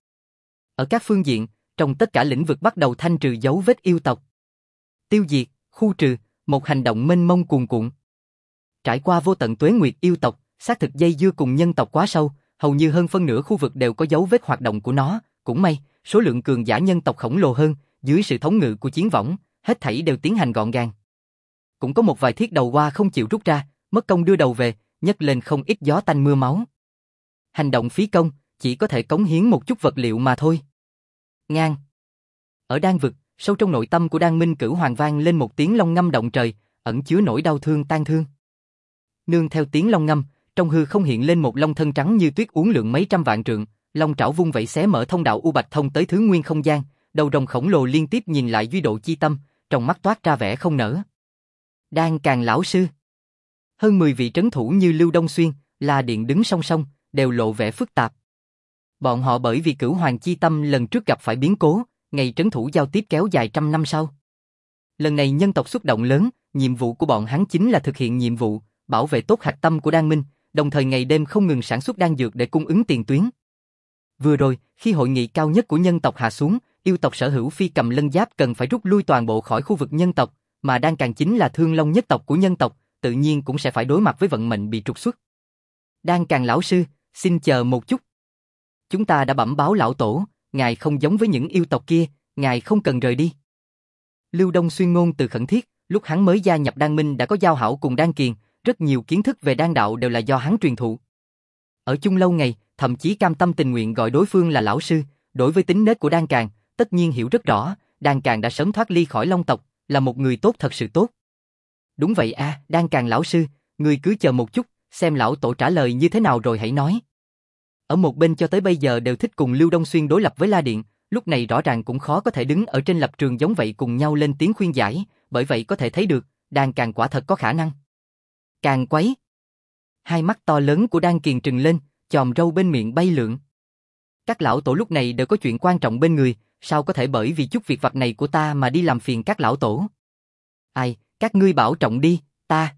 Ở các phương diện, trong tất cả lĩnh vực bắt đầu thanh trừ dấu vết yêu tộc. Tiêu diệt, khu trừ, một hành động mênh mông cuồn cuộn. Trải qua vô tận tuế nguyệt yêu tộc, xác thực dây dưa cùng nhân tộc quá sâu, hầu như hơn phân nửa khu vực đều có dấu vết hoạt động của nó, cũng may, số lượng cường giả nhân tộc khổng lồ hơn, dưới sự thống ngự của chiến võng, hết thảy đều tiến hành gọn gàng. Cũng có một vài thiết đầu qua không chịu rút ra, mất công đưa đầu về, nhấc lên không ít gió tanh mưa máu. Hành động phí công, chỉ có thể cống hiến một chút vật liệu mà thôi. Ngang. Ở Đan vực, Sâu trong nội tâm của Đan Minh Cửu Hoàng vang lên một tiếng long ngâm động trời, ẩn chứa nỗi đau thương tan thương. Nương theo tiếng long ngâm, trong hư không hiện lên một long thân trắng như tuyết uốn lượn mấy trăm vạn trượng, long trảo vung vẩy xé mở thông đạo u bạch thông tới thứ nguyên không gian, đầu rồng khổng lồ liên tiếp nhìn lại Duy Độ chi tâm, trong mắt toát ra vẻ không nỡ. Đan Càn lão sư. Hơn 10 vị trấn thủ như Lưu Đông Xuyên, La Điện đứng song song, đều lộ vẻ phức tạp. Bọn họ bởi vì Cửu Hoàng chi tâm lần trước gặp phải biến cố, ngày trấn thủ giao tiếp kéo dài trăm năm sau. Lần này nhân tộc xuất động lớn, nhiệm vụ của bọn hắn chính là thực hiện nhiệm vụ, bảo vệ tốt hạch tâm của Đan Minh, đồng thời ngày đêm không ngừng sản xuất đan dược để cung ứng tiền tuyến. Vừa rồi, khi hội nghị cao nhất của nhân tộc hạ xuống, yêu tộc sở hữu phi cầm lân giáp cần phải rút lui toàn bộ khỏi khu vực nhân tộc, mà Đan Càn chính là thương long nhất tộc của nhân tộc, tự nhiên cũng sẽ phải đối mặt với vận mệnh bị trục xuất. Đan Càn lão sư, xin chờ một chút. Chúng ta đã bẩm báo lão tổ, ngài không giống với những yêu tộc kia, ngài không cần rời đi. Lưu Đông Xuyên ngôn từ khẩn thiết, lúc hắn mới gia nhập Đan Minh đã có giao hảo cùng Đan Kiền, rất nhiều kiến thức về đan đạo đều là do hắn truyền thụ. Ở chung lâu ngày, thậm chí cam tâm tình nguyện gọi đối phương là lão sư, đối với tính nết của Đan Càn, tất nhiên hiểu rất rõ, Đan Càn đã sớm thoát ly khỏi Long tộc, là một người tốt thật sự tốt. Đúng vậy a, Đan Càn lão sư, người cứ chờ một chút, xem lão tổ trả lời như thế nào rồi hãy nói. Ở một bên cho tới bây giờ đều thích cùng Lưu Đông Xuyên đối lập với La Điện, lúc này rõ ràng cũng khó có thể đứng ở trên lập trường giống vậy cùng nhau lên tiếng khuyên giải, bởi vậy có thể thấy được, Đan Càn quả thật có khả năng. Càng quấy. Hai mắt to lớn của Đan Kiền trừng lên, chòm râu bên miệng bay lượn. Các lão tổ lúc này đều có chuyện quan trọng bên người, sao có thể bởi vì chút việc vặt này của ta mà đi làm phiền các lão tổ. Ai, các ngươi bảo trọng đi, ta.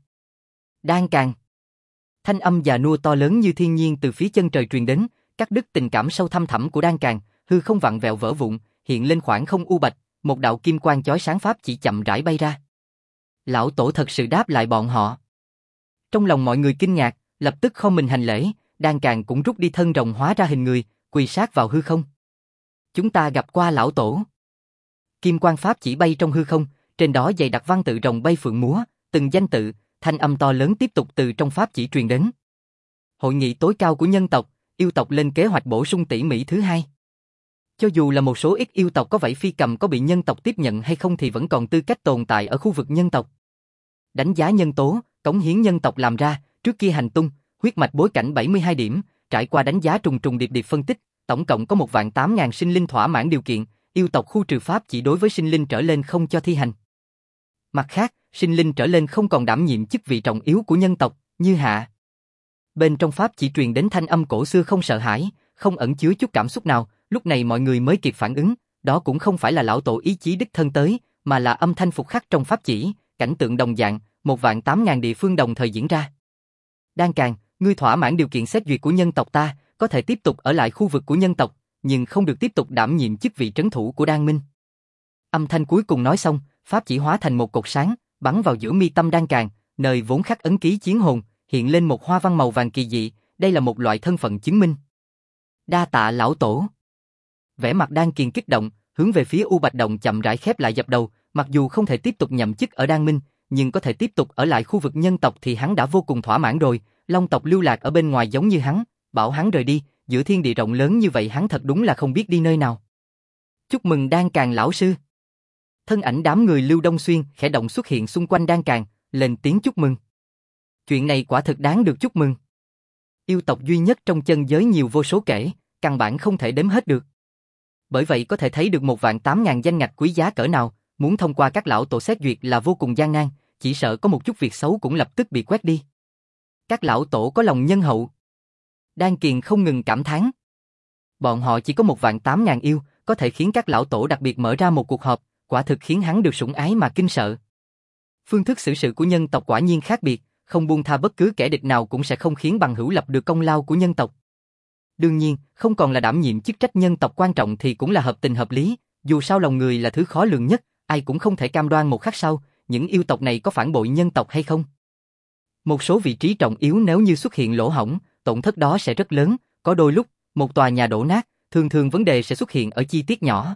Đan Càn. Thanh âm già nua to lớn như thiên nhiên từ phía chân trời truyền đến, cắt đứt tình cảm sâu thăm thẳm của Đan Càn, hư không vặn vẹo vỡ vụn, hiện lên khoảng không u bạch, một đạo kim quang chói sáng pháp chỉ chậm rãi bay ra. Lão tổ thật sự đáp lại bọn họ. Trong lòng mọi người kinh ngạc, lập tức khom mình hành lễ, Đan Càn cũng rút đi thân rồng hóa ra hình người, quỳ sát vào hư không. Chúng ta gặp qua lão tổ. Kim quang pháp chỉ bay trong hư không, trên đó dày đặc văn tự rồng bay phượng múa, từng danh tự, thanh âm to lớn tiếp tục từ trong pháp chỉ truyền đến. Hội nghị tối cao của nhân tộc, yêu tộc lên kế hoạch bổ sung tỉ mỉ thứ hai. Cho dù là một số ít yêu tộc có vảy phi cầm có bị nhân tộc tiếp nhận hay không thì vẫn còn tư cách tồn tại ở khu vực nhân tộc. Đánh giá nhân tố, cống hiến nhân tộc làm ra, trước kia hành tung, huyết mạch bối cảnh 72 điểm, trải qua đánh giá trùng trùng điệp điệp phân tích, tổng cộng có 1.800.000 sinh linh thỏa mãn điều kiện, yêu tộc khu trừ pháp chỉ đối với sinh linh trở lên không cho thi hành. Mặt khác, sinh linh trở lên không còn đảm nhiệm chức vị trọng yếu của nhân tộc, như hạ. Bên trong pháp chỉ truyền đến thanh âm cổ xưa không sợ hãi, không ẩn chứa chút cảm xúc nào, lúc này mọi người mới kịp phản ứng, đó cũng không phải là lão tổ ý chí đích thân tới, mà là âm thanh phục khắc trong pháp chỉ, cảnh tượng đồng dạng, 1.800.000 địa phương đồng thời diễn ra. Đan Càn, ngươi thỏa mãn điều kiện xét duyệt của nhân tộc ta, có thể tiếp tục ở lại khu vực của nhân tộc, nhưng không được tiếp tục đảm nhiệm chức vị trấn thủ của Đan Minh. Âm thanh cuối cùng nói xong, pháp chỉ hóa thành một cột sáng, bắn vào giữa mi tâm Đan Càn, nơi vốn khắc ấn ký chiến hồn, hiện lên một hoa văn màu vàng kỳ dị, đây là một loại thân phận chứng minh. Đa tạ lão tổ. Vẻ mặt Đan Kiền kích động, hướng về phía U Bạch Động chậm rãi khép lại dập đầu, mặc dù không thể tiếp tục nhậm chức ở Đan Minh, nhưng có thể tiếp tục ở lại khu vực nhân tộc thì hắn đã vô cùng thỏa mãn rồi, Long tộc lưu lạc ở bên ngoài giống như hắn, bảo hắn rời đi, giữa thiên địa rộng lớn như vậy hắn thật đúng là không biết đi nơi nào. Chúc mừng Đan Càn lão sư. Thân ảnh đám người Lưu Đông Xuyên khẽ động xuất hiện xung quanh Đan Càn, lên tiếng chúc mừng. Chuyện này quả thực đáng được chúc mừng. Yêu tộc duy nhất trong chân giới nhiều vô số kể, căn bản không thể đếm hết được. Bởi vậy có thể thấy được 1.800.000 danh ngạch quý giá cỡ nào, muốn thông qua các lão tổ xét duyệt là vô cùng gian nan, chỉ sợ có một chút việc xấu cũng lập tức bị quét đi. Các lão tổ có lòng nhân hậu. Đan Kiền không ngừng cảm thán. Bọn họ chỉ có 1.800.000 yêu, có thể khiến các lão tổ đặc biệt mở ra một cuộc họp, quả thực khiến hắn được sủng ái mà kinh sợ. Phương thức xử sự của nhân tộc quả nhiên khác biệt, không buông tha bất cứ kẻ địch nào cũng sẽ không khiến bằng hữu lập được công lao của nhân tộc. Đương nhiên, không còn là đảm nhiệm chức trách nhân tộc quan trọng thì cũng là hợp tình hợp lý, dù sao lòng người là thứ khó lường nhất, ai cũng không thể cam đoan một khắc sau, những yêu tộc này có phản bội nhân tộc hay không. Một số vị trí trọng yếu nếu như xuất hiện lỗ hổng, tổn thất đó sẽ rất lớn, có đôi lúc, một tòa nhà đổ nát, thường thường vấn đề sẽ xuất hiện ở chi tiết nhỏ.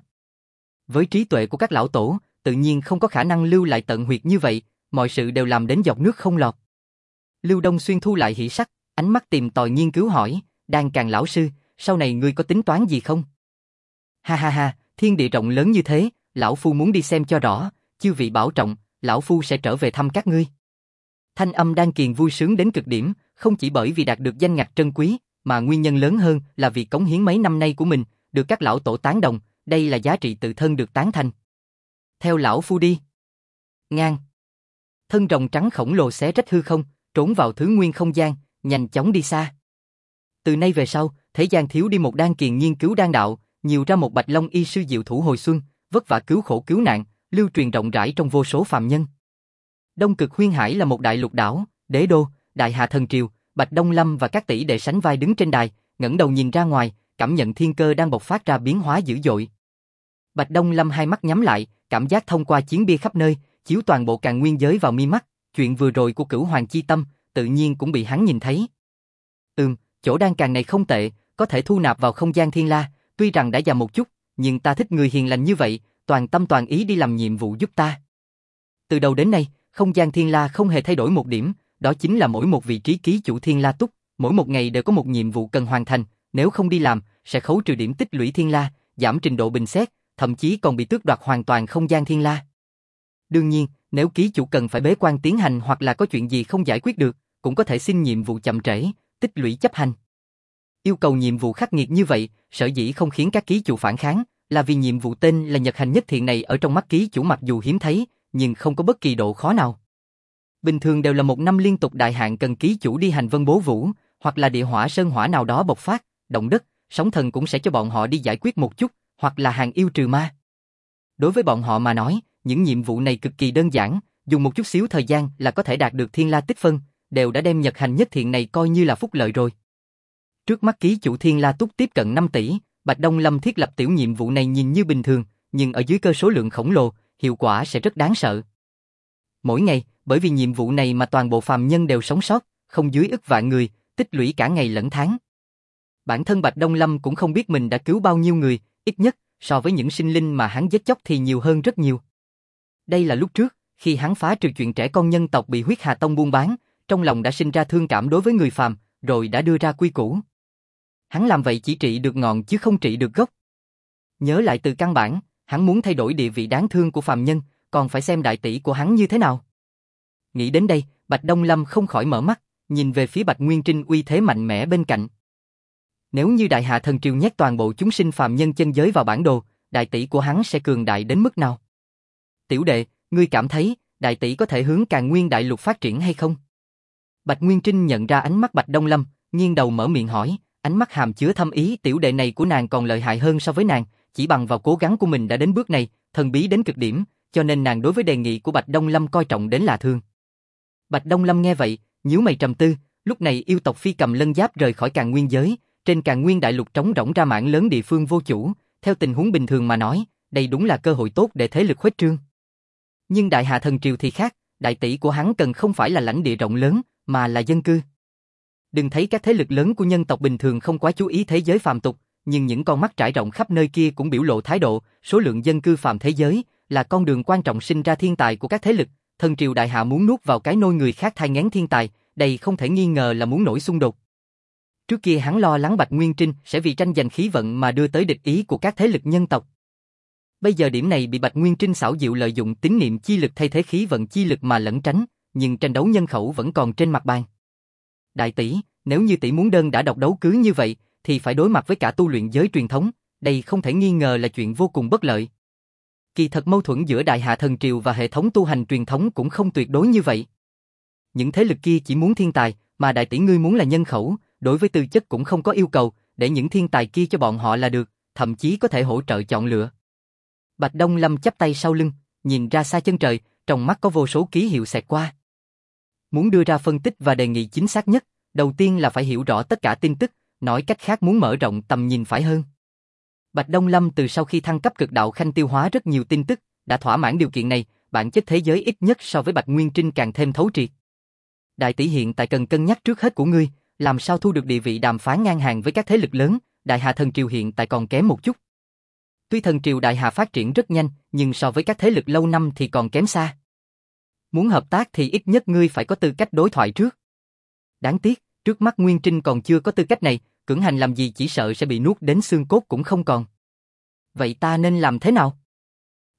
Với trí tuệ của các lão tổ, tự nhiên không có khả năng lưu lại tận huyệt như vậy, mọi sự đều làm đến giọt nước không lọt. Lưu Đông Xuyên thu lại hỉ sắc, ánh mắt tìm tòi nghiên cứu hỏi, Đan Càn lão sư, sau này ngươi có tính toán gì không? Ha ha ha, thiên địa rộng lớn như thế, lão phu muốn đi xem cho rõ, chư vị bảo trọng, lão phu sẽ trở về thăm các ngươi. Thanh âm Đan Kiền vui sướng đến cực điểm, không chỉ bởi vì đạt được danh ngạch trân quý, mà nguyên nhân lớn hơn là vì cống hiến mấy năm nay của mình, được các lão tổ tán đồng, đây là giá trị tự thân được tán thành. Theo lão phu đi. Ngang. Thân rồng trắng khổng lồ xé rách hư không, trốn vào thứ nguyên không gian, nhanh chóng đi xa. Từ nay về sau, thế gian thiếu đi một Đan Kiền nghiên cứu đan đạo, nhiều ra một Bạch Long y sư diệu thủ hồi xuân, vất vả cứu khổ cứu nạn, lưu truyền rộng rãi trong vô số phàm nhân. Đông Cực Huyên Hải là một đại lục đảo, đế đô, đại hạ thần triều, Bạch Đông Lâm và các tỷ đệ sánh vai đứng trên đài, ngẩng đầu nhìn ra ngoài, cảm nhận thiên cơ đang bộc phát ra biến hóa dữ dội. Bạch Đông Lâm hai mắt nhắm lại, cảm giác thông qua chiến bia khắp nơi, chiếu toàn bộ Càn Nguyên giới vào mi mắt, chuyện vừa rồi của Cửu Hoàng chi tâm, tự nhiên cũng bị hắn nhìn thấy. Chỗ đan càng này không tệ, có thể thu nạp vào không gian thiên la, tuy rằng đã già một chút, nhưng ta thích người hiền lành như vậy, toàn tâm toàn ý đi làm nhiệm vụ giúp ta. Từ đầu đến nay, không gian thiên la không hề thay đổi một điểm, đó chính là mỗi một vị trí ký chủ thiên la túc, mỗi một ngày đều có một nhiệm vụ cần hoàn thành, nếu không đi làm, sẽ khấu trừ điểm tích lũy thiên la, giảm trình độ bình xét, thậm chí còn bị tước đoạt hoàn toàn không gian thiên la. Đương nhiên, nếu ký chủ cần phải bế quan tiến hành hoặc là có chuyện gì không giải quyết được, cũng có thể xin nhiệm vụ chậm trễ, tích lũy chấp hành. Yêu cầu nhiệm vụ khắc nghiệt như vậy, sở dĩ không khiến các ký chủ phản kháng, là vì nhiệm vụ tên là Nhật Hành Nhất Thiện này ở trong mắt ký chủ mặc dù hiếm thấy, nhưng không có bất kỳ độ khó nào. Bình thường đều là một năm liên tục đại hạn cần ký chủ đi hành vân bố vũ, hoặc là địa hỏa sơn hỏa nào đó bộc phát, động đất, sóng thần cũng sẽ cho bọn họ đi giải quyết một chút, hoặc là hàng yêu trừ ma. Đối với bọn họ mà nói, những nhiệm vụ này cực kỳ đơn giản, dùng một chút xíu thời gian là có thể đạt được thiên la tích phân, đều đã đem Nhật Hành Nhất Thiện này coi như là phúc lợi rồi. Trước mắt ký chủ thiên la túc tiếp cận 5 tỷ, Bạch Đông Lâm thiết lập tiểu nhiệm vụ này nhìn như bình thường, nhưng ở dưới cơ số lượng khổng lồ, hiệu quả sẽ rất đáng sợ. Mỗi ngày, bởi vì nhiệm vụ này mà toàn bộ phàm nhân đều sống sót, không dưới ức vạn người, tích lũy cả ngày lẫn tháng. Bản thân Bạch Đông Lâm cũng không biết mình đã cứu bao nhiêu người, ít nhất, so với những sinh linh mà hắn giết chóc thì nhiều hơn rất nhiều. Đây là lúc trước, khi hắn phá trừ chuyện trẻ con nhân tộc bị Huyết Hà Tông buôn bán, trong lòng đã sinh ra thương cảm đối với người phàm, rồi đã đưa ra quy củ. Hắn làm vậy chỉ trị được ngọn chứ không trị được gốc. Nhớ lại từ căn bản, hắn muốn thay đổi địa vị đáng thương của phàm nhân, còn phải xem đại tỷ của hắn như thế nào. Nghĩ đến đây, Bạch Đông Lâm không khỏi mở mắt, nhìn về phía Bạch Nguyên Trinh uy thế mạnh mẽ bên cạnh. Nếu như đại hạ thần triều nhét toàn bộ chúng sinh phàm nhân chân giới vào bản đồ, đại tỷ của hắn sẽ cường đại đến mức nào? Tiểu đệ, ngươi cảm thấy, đại tỷ có thể hướng Càn Nguyên đại lục phát triển hay không? Bạch Nguyên Trinh nhận ra ánh mắt Bạch Đông Lâm, nghiêng đầu mở miệng hỏi, ánh mắt hàm chứa thâm ý, tiểu đệ này của nàng còn lợi hại hơn so với nàng, chỉ bằng vào cố gắng của mình đã đến bước này, thần bí đến cực điểm, cho nên nàng đối với đề nghị của Bạch Đông Lâm coi trọng đến lạ thường. Bạch Đông Lâm nghe vậy, nhíu mày trầm tư, lúc này yêu tộc Phi Cầm Lân Giáp rời khỏi Càn Nguyên giới, trên Càn Nguyên đại lục trống rỗng ra mảng lớn địa phương vô chủ, theo tình huống bình thường mà nói, đây đúng là cơ hội tốt để thế lực khuếch trương. Nhưng đại hạ thần triều thì khác, đại tỷ của hắn cần không phải là lãnh địa rộng lớn, mà là dân cư. Đừng thấy các thế lực lớn của nhân tộc bình thường không quá chú ý thế giới phàm tục, nhưng những con mắt trải rộng khắp nơi kia cũng biểu lộ thái độ, số lượng dân cư phàm thế giới là con đường quan trọng sinh ra thiên tài của các thế lực, thần triều đại hạ muốn nuốt vào cái nôi người khác thai nghén thiên tài, đây không thể nghi ngờ là muốn nổi xung đột. Trước kia hắn lo lắng Bạch Nguyên Trinh sẽ vì tranh giành khí vận mà đưa tới địch ý của các thế lực nhân tộc. Bây giờ điểm này bị Bạch Nguyên Trinh xảo diệu lợi dụng tín niệm chi lực thay thế khí vận chi lực mà lẩn tránh, nhưng tranh đấu nhân khẩu vẫn còn trên mặt bàn. Đại tỷ, nếu như tỷ muốn đơn đã độc đấu cứ như vậy, thì phải đối mặt với cả tu luyện giới truyền thống, đây không thể nghi ngờ là chuyện vô cùng bất lợi. Kỳ thật mâu thuẫn giữa đại hạ thần triều và hệ thống tu hành truyền thống cũng không tuyệt đối như vậy. Những thế lực kia chỉ muốn thiên tài, mà đại tỷ ngươi muốn là nhân khẩu, đối với tư chất cũng không có yêu cầu, để những thiên tài kia cho bọn họ là được, thậm chí có thể hỗ trợ chọn lựa. Bạch Đông Lâm chắp tay sau lưng, nhìn ra xa chân trời, trong mắt có vô số ký hiệu xẹt qua. Muốn đưa ra phân tích và đề nghị chính xác nhất, đầu tiên là phải hiểu rõ tất cả tin tức, nói cách khác muốn mở rộng tầm nhìn phải hơn. Bạch Đông Lâm từ sau khi thăng cấp cực đạo khanh tiêu hóa rất nhiều tin tức, đã thỏa mãn điều kiện này, bản chất thế giới ít nhất so với Bạch Nguyên Trinh càng thêm thấu triệt. Đại tỷ hiện tại cần cân nhắc trước hết của ngươi, làm sao thu được địa vị đàm phán ngang hàng với các thế lực lớn, đại hạ thần triều hiện tại còn kém một chút. Tuy thần triều đại hạ phát triển rất nhanh, nhưng so với các thế lực lâu năm thì còn kém xa. Muốn hợp tác thì ít nhất ngươi phải có tư cách đối thoại trước. Đáng tiếc, trước mắt Nguyên Trinh còn chưa có tư cách này, cưỡng hành làm gì chỉ sợ sẽ bị nuốt đến xương cốt cũng không còn. Vậy ta nên làm thế nào?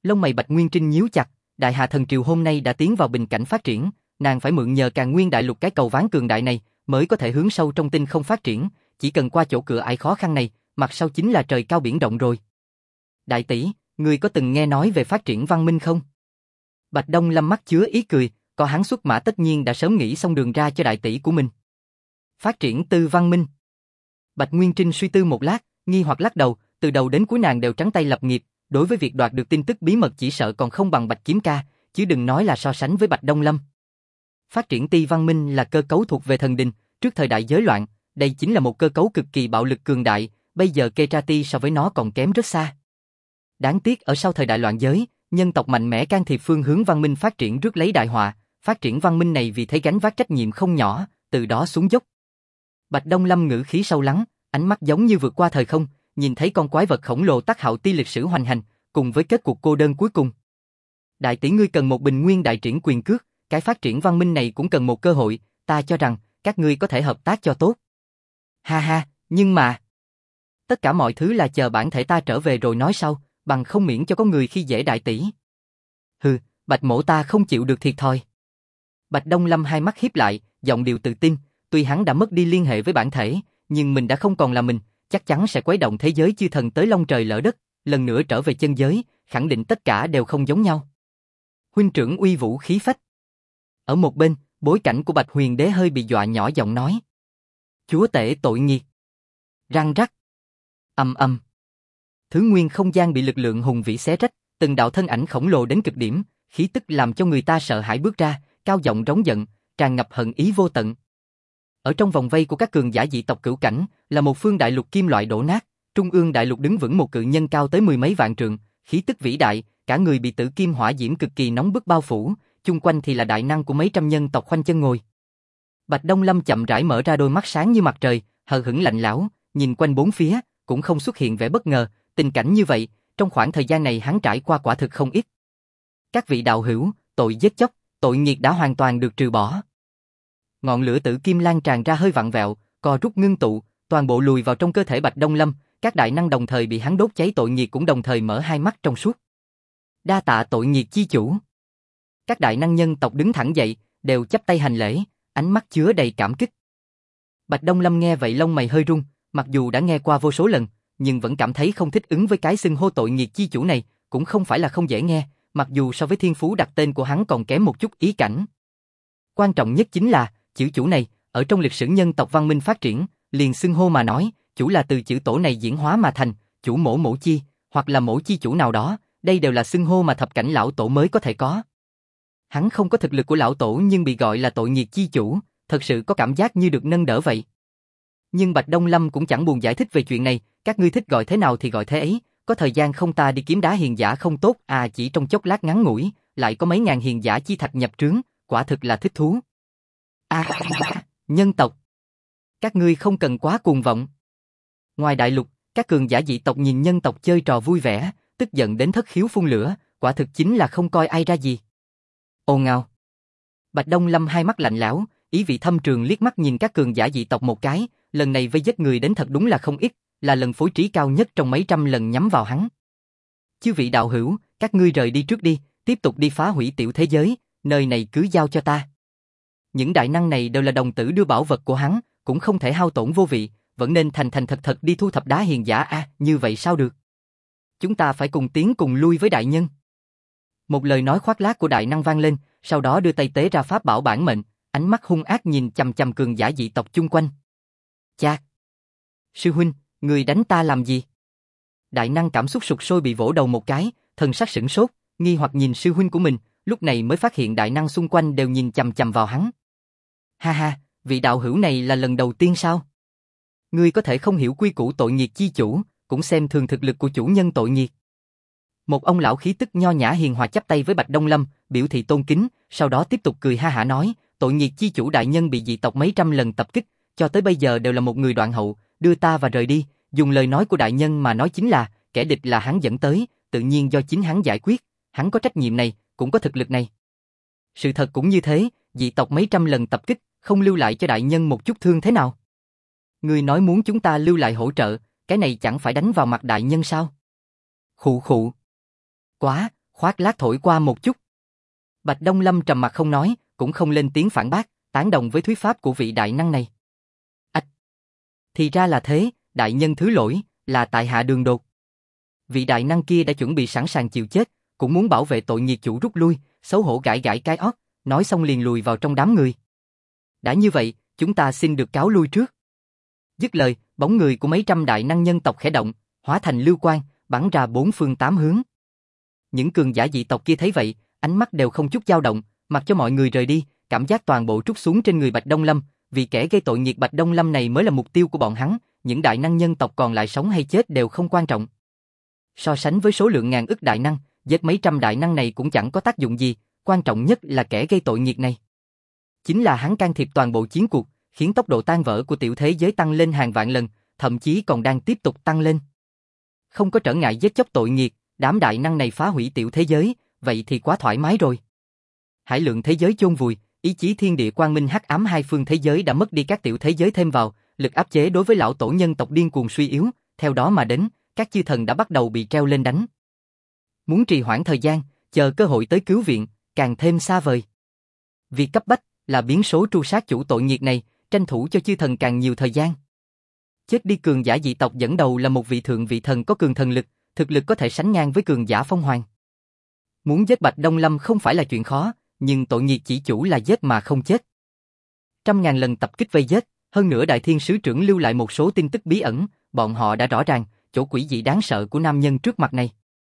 Lông mày Bạch Nguyên Trinh nhíu chặt, Đại Hà Thần Triều hôm nay đã tiến vào bình cảnh phát triển, nàng phải mượn nhờ Càn Nguyên Đại Lục cái cầu ván cường đại này, mới có thể hướng sâu trong tinh không phát triển, chỉ cần qua chỗ cửa ải khó khăn này, mặt sau chính là trời cao biển rộng rồi. Đại tỷ, ngươi có từng nghe nói về phát triển văn minh không? Bạch Đông Lâm mắt chứa ý cười, có hắn xuất mã tất nhiên đã sớm nghĩ xong đường ra cho đại tỷ của mình. Phát triển tư văn minh. Bạch Nguyên Trinh suy tư một lát, nghi hoặc lắc đầu, từ đầu đến cuối nàng đều trắng tay lập nghiệp, đối với việc đoạt được tin tức bí mật chỉ sợ còn không bằng Bạch Kiếm Ca, chứ đừng nói là so sánh với Bạch Đông Lâm. Phát triển ti văn minh là cơ cấu thuộc về thần đình, trước thời đại giới loạn, đây chính là một cơ cấu cực kỳ bạo lực cường đại, bây giờ Ketrati so với nó còn kém rất xa. Đáng tiếc ở sau thời đại loạn giới, nhân tộc mạnh mẽ can thiệp phương hướng văn minh phát triển rước lấy đại họa, phát triển văn minh này vì thế gánh vác trách nhiệm không nhỏ, từ đó xuống dốc. Bạch Đông Lâm ngữ khí sâu lắng, ánh mắt giống như vượt qua thời không, nhìn thấy con quái vật khổng lồ Tắc Hạo Ti lịch sử hoành hành, cùng với kết cuộc cô đơn cuối cùng. Đại tỷ ngươi cần một bình nguyên đại triển quyền cước, cái phát triển văn minh này cũng cần một cơ hội, ta cho rằng các ngươi có thể hợp tác cho tốt. Ha ha, nhưng mà tất cả mọi thứ là chờ bản thể ta trở về rồi nói sau, bằng không miễn cho có người khi dễ đại tỷ. Hừ, Bạch mỗ ta không chịu được thiệt thòi. Bạch Đông Lâm hai mắt híp lại, giọng điệu tự tin, tuy hắn đã mất đi liên hệ với bản thể, nhưng mình đã không còn là mình, chắc chắn sẽ quấy động thế giới chư thần tới long trời lỡ đất, lần nữa trở về chân giới, khẳng định tất cả đều không giống nhau. Huynh trưởng uy vũ khí phách. Ở một bên, bối cảnh của Bạch Huyền Đế hơi bị dọa nhỏ giọng nói. Chúa tể tội nghiệt. Răng rắc. Ầm ầm. Thứ nguyên không gian bị lực lượng hùng vĩ xé rách, từng đạo thân ảnh khổng lồ đến cực điểm, khí tức làm cho người ta sợ hãi bước ra, cao giọng rống giận, tràn ngập hận ý vô tận. Ở trong vòng vây của các cường giả dị tộc cửu cảnh, là một phương đại lục kim loại đổ nát, trung ương đại lục đứng vững một cự nhân cao tới mười mấy vạn trượng, khí tức vĩ đại, cả người bị tử kim hỏa diễm cực kỳ nóng bức bao phủ, chung quanh thì là đại năng của mấy trăm nhân tộc khoanh chân ngồi. Bạch Đông Lâm chậm rãi mở ra đôi mắt sáng như mặt trời, hờ hững lạnh lẽo, nhìn quanh bốn phía, cũng không xuất hiện vẻ bất ngờ, tình cảnh như vậy, trong khoảng thời gian này hắn trải qua quả thực không ít. Các vị đạo hữu, tội giết chóc, tội nghiệt đã hoàn toàn được trừ bỏ. Ngọn lửa tử kim lan tràn ra hơi vặn vẹo, co rút ngưng tụ, toàn bộ lùi vào trong cơ thể Bạch Đông Lâm, các đại năng đồng thời bị hắn đốt cháy tội nghiệt cũng đồng thời mở hai mắt trong suốt. Đa tạ tội nghiệt chi chủ. Các đại năng nhân tộc đứng thẳng dậy, đều chắp tay hành lễ, ánh mắt chứa đầy cảm kích. Bạch Đông Lâm nghe vậy lông mày hơi rung, mặc dù đã nghe qua vô số lần, nhưng vẫn cảm thấy không thích ứng với cái xưng hô tội nghiệt chi chủ này, cũng không phải là không dễ nghe, mặc dù so với thiên phú đặt tên của hắn còn kém một chút ý cảnh. Quan trọng nhất chính là, chữ chủ này, ở trong lịch sử nhân tộc văn minh phát triển, liền xưng hô mà nói, chủ là từ chữ tổ này diễn hóa mà thành, chủ mỗ mỗ chi, hoặc là mỗ chi chủ nào đó, đây đều là xưng hô mà thập cảnh lão tổ mới có thể có. Hắn không có thực lực của lão tổ nhưng bị gọi là tội nghiệt chi chủ, thật sự có cảm giác như được nâng đỡ vậy. Nhưng Bạch Đông Lâm cũng chẳng buồn giải thích về chuyện này, các ngươi thích gọi thế nào thì gọi thế ấy, có thời gian không ta đi kiếm đá hiền giả không tốt à, chỉ trong chốc lát ngắn ngủi, lại có mấy ngàn hiền giả chi thạch nhập trướng, quả thực là thích thú. Nhân tộc. Các ngươi không cần quá cuồng vọng. Ngoài đại lục, các cường giả dị tộc nhìn nhân tộc chơi trò vui vẻ, tức giận đến thất khiếu phun lửa, quả thực chính là không coi ai ra gì. Ồn ào. Bạch Đông Lâm hai mắt lạnh lẽo, ý vị thâm trường liếc mắt nhìn các cường giả dị tộc một cái, lần này vây giết người đến thật đúng là không ít, là lần phối trí cao nhất trong mấy trăm lần nhắm vào hắn. Chư vị đạo hữu, các ngươi rời đi trước đi, tiếp tục đi phá hủy tiểu thế giới, nơi này cứ giao cho ta. Những đại năng này đều là đồng tử đưa bảo vật của hắn, cũng không thể hao tổn vô vị, vẫn nên thành thành thật thật đi thu thập đá hiền giả a, như vậy sao được? Chúng ta phải cùng tiến cùng lui với đại nhân. Một lời nói khoác lác của đại năng vang lên, sau đó đưa tay tế ra pháp bảo bản mệnh, ánh mắt hung ác nhìn chằm chằm cường giả dị tộc chung quanh. Chà! Sư huynh, người đánh ta làm gì? Đại năng cảm xúc sục sôi bị vỗ đầu một cái, thần sắc sửng sốt, nghi hoặc nhìn sư huynh của mình, lúc này mới phát hiện đại năng xung quanh đều nhìn chằm chằm vào hắn. Ha ha, vị đạo hữu này là lần đầu tiên sao? Ngươi có thể không hiểu quy củ tội nghiệt chi chủ, cũng xem thường thực lực của chủ nhân tội nghiệt. Một ông lão khí tức nho nhã hiền hòa chắp tay với Bạch Đông Lâm, biểu thị tôn kính, sau đó tiếp tục cười ha hả nói, tội nghiệt chi chủ đại nhân bị dị tộc mấy trăm lần tập kích, cho tới bây giờ đều là một người đoạn hậu, đưa ta và rời đi, dùng lời nói của đại nhân mà nói chính là, kẻ địch là hắn dẫn tới, tự nhiên do chính hắn giải quyết, hắn có trách nhiệm này, cũng có thực lực này. Sự thật cũng như thế, dị tộc mấy trăm lần tập kích, không lưu lại cho đại nhân một chút thương thế nào. Người nói muốn chúng ta lưu lại hỗ trợ, cái này chẳng phải đánh vào mặt đại nhân sao? Khụ khụ. Khoác lác thổi qua một chút. Bạch Đông Lâm trầm mặc không nói, cũng không lên tiếng phản bác, tán đồng với thuyết pháp của vị đại năng này. Ách! Thì ra là thế, đại nhân thứ lỗi, là tại hạ đường đột. Vị đại năng kia đã chuẩn bị sẵn sàng chịu chết, cũng muốn bảo vệ tội nghiệp chủ rút lui, xấu hổ gãi gãi cái ót, nói xong liền lùi vào trong đám người. Đã như vậy, chúng ta xin được cáo lui trước. Dứt lời, bóng người của mấy trăm đại năng nhân tộc khẽ động, hóa thành lưu quang, bắn ra bốn phương tám hướng. Những cường giả dị tộc kia thấy vậy, ánh mắt đều không chút dao động, mặc cho mọi người rời đi, cảm giác toàn bộ trút xuống trên người Bạch Đông Lâm, vì kẻ gây tội nghiệp Bạch Đông Lâm này mới là mục tiêu của bọn hắn, những đại năng nhân tộc còn lại sống hay chết đều không quan trọng. So sánh với số lượng ngàn ức đại năng, giết mấy trăm đại năng này cũng chẳng có tác dụng gì, quan trọng nhất là kẻ gây tội nghiệp này. Chính là hắn can thiệp toàn bộ chiến cuộc, khiến tốc độ tan vỡ của tiểu thế giới tăng lên hàng vạn lần, thậm chí còn đang tiếp tục tăng lên. Không có trở ngại giết chóc tội nghiệp, đám đại năng này phá hủy tiểu thế giới, vậy thì quá thoải mái rồi. Hải lượng thế giới chôn vùi, ý chí thiên địa quang minh hắc ám hai phương thế giới đã mất đi các tiểu thế giới thêm vào, lực áp chế đối với lão tổ nhân tộc điên cuồng suy yếu, theo đó mà đến, các chư thần đã bắt đầu bị treo lên đánh. Muốn trì hoãn thời gian, chờ cơ hội tới cứu viện, càng thêm xa vời. Việc cấp bách là biến số tru sát chủ tội nghiệp này, tranh thủ cho chư thần càng nhiều thời gian. Chết đi cường giả dị tộc dẫn đầu là một vị thượng vị thần có cường thần lực, thực lực có thể sánh ngang với cường giả phong hoàng. Muốn giết Bạch Đông Lâm không phải là chuyện khó, nhưng tội nghiệp chỉ chủ là giết mà không chết. Trăm ngàn lần tập kích vây giết, hơn nữa Đại Thiên Sứ Trưởng lưu lại một số tin tức bí ẩn, bọn họ đã rõ ràng chỗ quỷ dị đáng sợ của nam nhân trước mặt này.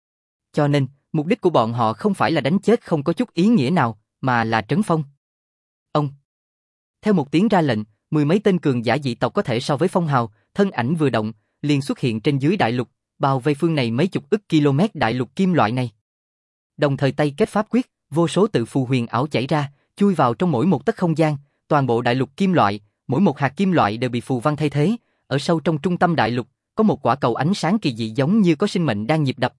Cho nên, mục đích của bọn họ không phải là đánh chết không có chút ý nghĩa nào, mà là trấn phong. Ông! Theo một tiếng ra lệnh, mười mấy tên cường giả dị tộc có thể so với phong hào, thân ảnh vừa động, liền xuất hiện trên dưới đại lục, bao vây phương này mấy chục ức km đại lục kim loại này. Đồng thời tay kết pháp quyết, vô số tự phù huyền ảo chảy ra, chui vào trong mỗi một tấc không gian, toàn bộ đại lục kim loại, mỗi một hạt kim loại đều bị phù văn thay thế, ở sâu trong trung tâm đại lục, có một quả cầu ánh sáng kỳ dị giống như có sinh mệnh đang nhịp đập.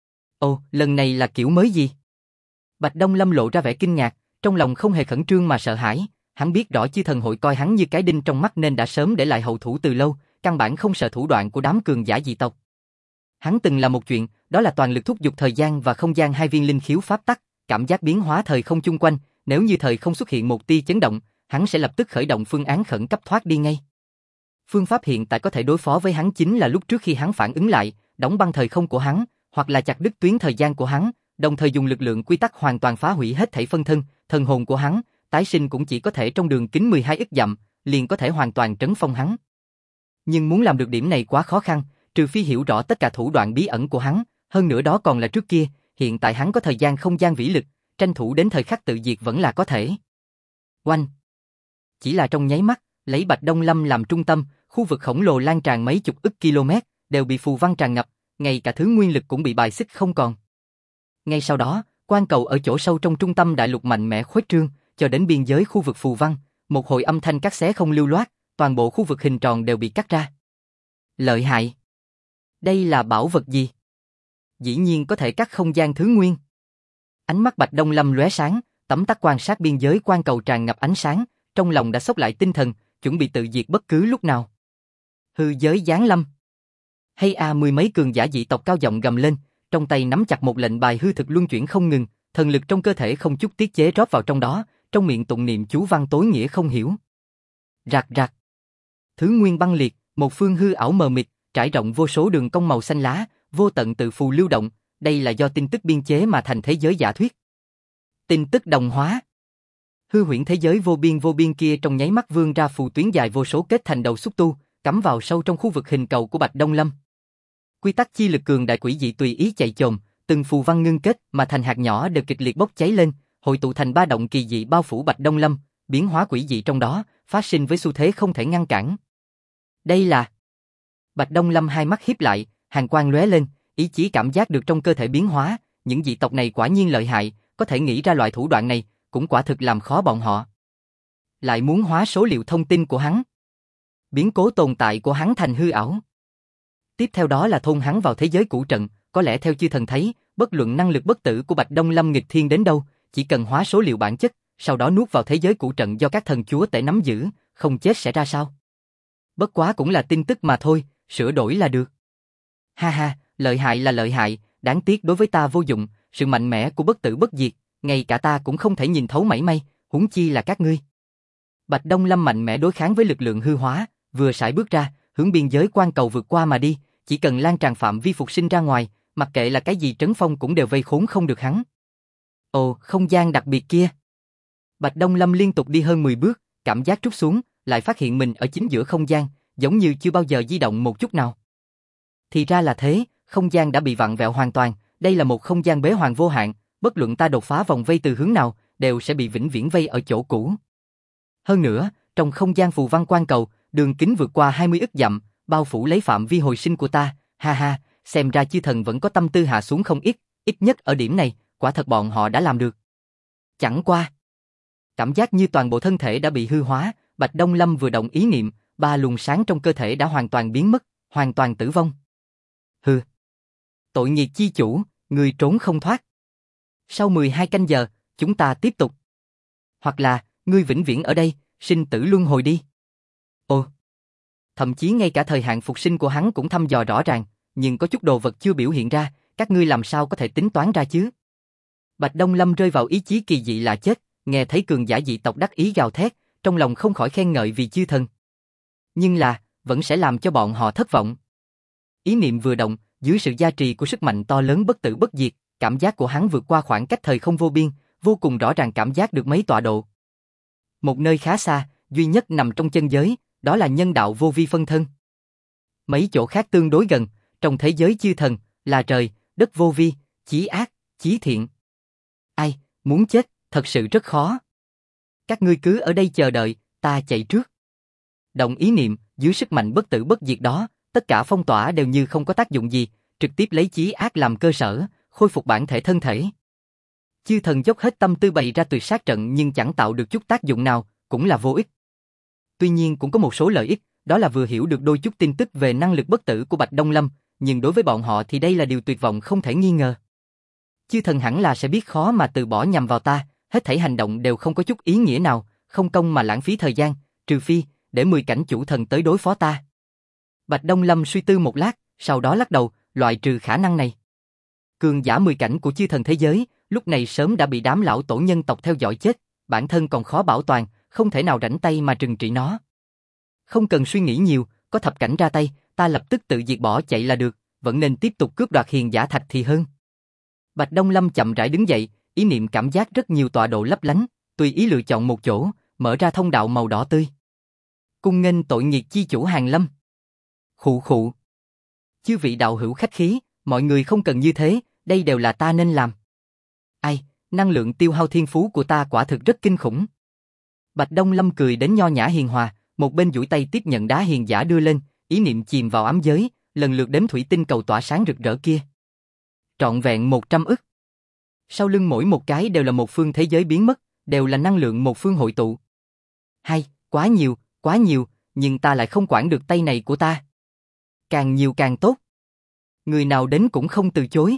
Ồ, lần này là kiểu mới gì? Bạch Đông Lâm lộ ra vẻ kinh ngạc, trong lòng không hề khẩn trương mà sợ hãi, hắn biết rõ chư thần hội coi hắn như cái đinh trong mắt nên đã sớm để lại hậu thủ từ lâu, căn bản không sợ thủ đoạn của đám cường giả dị tộc. Hắn từng làm một chuyện, đó là toàn lực thúc giục thời gian và không gian hai viên linh khiếu pháp tắc, cảm giác biến hóa thời không chung quanh, nếu như thời không xuất hiện một tia chấn động, hắn sẽ lập tức khởi động phương án khẩn cấp thoát đi ngay. Phương pháp hiện tại có thể đối phó với hắn chính là lúc trước khi hắn phản ứng lại, đóng băng thời không của hắn, hoặc là chặt đứt tuyến thời gian của hắn, đồng thời dùng lực lượng quy tắc hoàn toàn phá hủy hết thảy phân thân, thần hồn của hắn, tái sinh cũng chỉ có thể trong đường kính 12 ức dặm, liền có thể hoàn toàn trấn phong hắn. Nhưng muốn làm được điểm này quá khó khăn, trừ phi hiểu rõ tất cả thủ đoạn bí ẩn của hắn, hơn nữa đó còn là trước kia, hiện tại hắn có thời gian không gian vĩ lực, tranh thủ đến thời khắc tự diệt vẫn là có thể. Oanh! Chỉ là trong nháy mắt, lấy Bạch Đông Lâm làm trung tâm, khu vực khổng lồ lan tràn mấy chục ức km, đều bị phù văn tràn ngập, ngay cả thứ nguyên lực cũng bị bài xích không còn. Ngay sau đó, quang cầu ở chỗ sâu trong trung tâm đại lục mạnh mẽ khuếch trương, cho đến biên giới khu vực phù văn, một hồi âm thanh cắt xé không lưu loát, toàn bộ khu vực hình tròn đều bị cắt ra. Lợi hại! Đây là bảo vật gì? Dĩ nhiên có thể cắt không gian thứ nguyên. Ánh mắt Bạch Đông Lâm lóe sáng, tấm tắc quan sát biên giới quang cầu tràn ngập ánh sáng, trong lòng đã xốc lại tinh thần, chuẩn bị tự diệt bất cứ lúc nào. Hư giới giáng lâm. Hay à, mười mấy cường giả dị tộc cao giọng gầm lên, trong tay nắm chặt một lệnh bài hư thực luân chuyển không ngừng, thần lực trong cơ thể không chút tiết chế rót vào trong đó, trong miệng tụng niệm chú văn tối nghĩa không hiểu. Rạc rạc. Thứ nguyên băng liệt, một phương hư ảo mờ mịt, trải rộng vô số đường cong màu xanh lá, vô tận tự phù lưu động, đây là do tin tức biên chế mà thành thế giới giả thuyết. Tin tức đồng hóa. Hư huyễn thế giới vô biên kia trong nháy mắt vươn ra phù tuyến dài vô số kết thành đầu xúc tu, cắm vào sâu trong khu vực hình cầu của Bạch Đông Lâm. Quy tắc chi lực cường đại quỷ dị tùy ý chạy chồm, từng phù văn ngưng kết mà thành hạt nhỏ đều kịch liệt bốc cháy lên, hội tụ thành ba động kỳ dị bao phủ Bạch Đông Lâm, biến hóa quỷ dị trong đó, phát sinh với xu thế không thể ngăn cản. Đây là... Bạch Đông Lâm hai mắt híp lại, hàn quang lóe lên, ý chí cảm giác được trong cơ thể biến hóa, những dị tộc này quả nhiên lợi hại, có thể nghĩ ra loại thủ đoạn này, cũng quả thực làm khó bọn họ. Lại muốn hóa số liệu thông tin của hắn, biến cố tồn tại của hắn thành hư ảo. Tiếp theo đó là thôn hắn vào thế giới cũ trận, có lẽ theo chư thần thấy, bất luận năng lực bất tử của Bạch Đông Lâm nghịch thiên đến đâu, chỉ cần hóa số liệu bản chất, sau đó nuốt vào thế giới cũ trận do các thần chúa tể nắm giữ, không chết sẽ ra sao? Bất quá cũng là tin tức mà thôi, sửa đổi là được. Ha ha, lợi hại là lợi hại, đáng tiếc đối với ta vô dụng, sự mạnh mẽ của bất tử bất diệt, ngay cả ta cũng không thể nhìn thấu mảy may, huống chi là các ngươi. Bạch Đông Lâm mạnh mẽ đối kháng với lực lượng hư hóa, vừa sải bước ra, hướng biên giới quan cầu vượt qua mà đi, chỉ cần lan tràn phạm vi phục sinh ra ngoài, mặc kệ là cái gì trấn phong cũng đều vây khốn không được hắn. Ồ, không gian đặc biệt kia. Bạch Đông Lâm liên tục đi hơn 10 bước, cảm giác trút xuống, lại phát hiện mình ở chính giữa không gian, giống như chưa bao giờ di động một chút nào. Thì ra là thế, không gian đã bị vặn vẹo hoàn toàn, đây là một không gian bế hoàng vô hạn, bất luận ta đột phá vòng vây từ hướng nào, đều sẽ bị vĩnh viễn vây ở chỗ cũ. Hơn nữa, trong không gian phù văn quan cầu, đường kính vượt qua 20 ức dặm, bao phủ lấy phạm vi hồi sinh của ta, ha ha, xem ra chư thần vẫn có tâm tư hạ xuống không ít nhất ở điểm này, quả thật bọn họ đã làm được. Chẳng qua, cảm giác như toàn bộ thân thể đã bị hư hóa, Bạch Đông Lâm vừa động ý niệm, 3 luồng sáng trong cơ thể đã hoàn toàn biến mất, hoàn toàn tử vong. Hừ. Tội nghiệp chi chủ, người trốn không thoát. Sau 12 canh giờ, chúng ta tiếp tục. Hoặc là, ngươi vĩnh viễn ở đây, sinh tử luân hồi đi. Ồ. Thậm chí ngay cả thời hạn phục sinh của hắn cũng thăm dò rõ ràng, nhưng có chút đồ vật chưa biểu hiện ra, các ngươi làm sao có thể tính toán ra chứ? Bạch Đông Lâm rơi vào ý chí kỳ dị là chết, nghe thấy cường giả dị tộc đắc ý gào thét, trong lòng không khỏi khen ngợi vì chư thần. Nhưng là, vẫn sẽ làm cho bọn họ thất vọng. Ý niệm vừa động, dưới sự gia trì của sức mạnh to lớn bất tử bất diệt, cảm giác của hắn vượt qua khoảng cách thời không vô biên, vô cùng rõ ràng cảm giác được mấy tọa độ. Một nơi khá xa, duy nhất nằm trong chân giới, đó là nhân đạo vô vi phân thân. Mấy chỗ khác tương đối gần, trong thế giới chư thần, là trời, đất vô vi, chí ác, chí thiện. Ai, muốn chết, thật sự rất khó. Các ngươi cứ ở đây chờ đợi, ta chạy trước. Động ý niệm, dưới sức mạnh bất tử bất diệt đó, tất cả phong tỏa đều như không có tác dụng gì, trực tiếp lấy chí ác làm cơ sở, khôi phục bản thể thân thể. Chư thần dốc hết tâm tư bày ra tuyệt sát trận nhưng chẳng tạo được chút tác dụng nào, cũng là vô ích. Tuy nhiên cũng có một số lợi ích, đó là vừa hiểu được đôi chút tin tức về năng lực bất tử của Bạch Đông Lâm, nhưng đối với bọn họ thì đây là điều tuyệt vọng không thể nghi ngờ. Chư thần hẳn là sẽ biết khó mà từ bỏ nhằm vào ta, hết thảy hành động đều không có chút ý nghĩa nào, không công mà lãng phí thời gian, trừ phi, để 10 cảnh chủ thần tới đối phó ta. Bạch Đông Lâm suy tư một lát, sau đó lắc đầu, loại trừ khả năng này. Cường giả 10 cảnh của chư thần thế giới, lúc này sớm đã bị đám lão tổ nhân tộc theo dõi chết, bản thân còn khó bảo toàn, không thể nào rảnh tay mà trừng trị nó. Không cần suy nghĩ nhiều, có thập cảnh ra tay, ta lập tức tự diệt bỏ chạy là được, vẫn nên tiếp tục cướp đoạt hiền giả thạch thì hơn. Bạch Đông Lâm chậm rãi đứng dậy, ý niệm cảm giác rất nhiều tọa độ lấp lánh, tùy ý lựa chọn một chỗ, mở ra thông đạo màu đỏ tươi. Cung nghênh tội nghiệt chi chủ Hàng Lâm. Khụ khụ. Chư vị đạo hữu khách khí, mọi người không cần như thế, đây đều là ta nên làm. Ai, năng lượng tiêu hao thiên phú của ta quả thực rất kinh khủng. Bạch Đông Lâm cười đến nho nhã hiền hòa, một bên duỗi tay tiếp nhận đá hiền giả đưa lên, ý niệm chìm vào ám giới, lần lượt đếm thủy tinh cầu tỏa sáng rực rỡ kia. Trọn vẹn 100 ức. Sau lưng mỗi một cái đều là một phương thế giới biến mất, đều là năng lượng một phương hội tụ. Hay, quá nhiều, nhưng ta lại không quản được tay này của ta. Càng nhiều càng tốt. Người nào đến cũng không từ chối.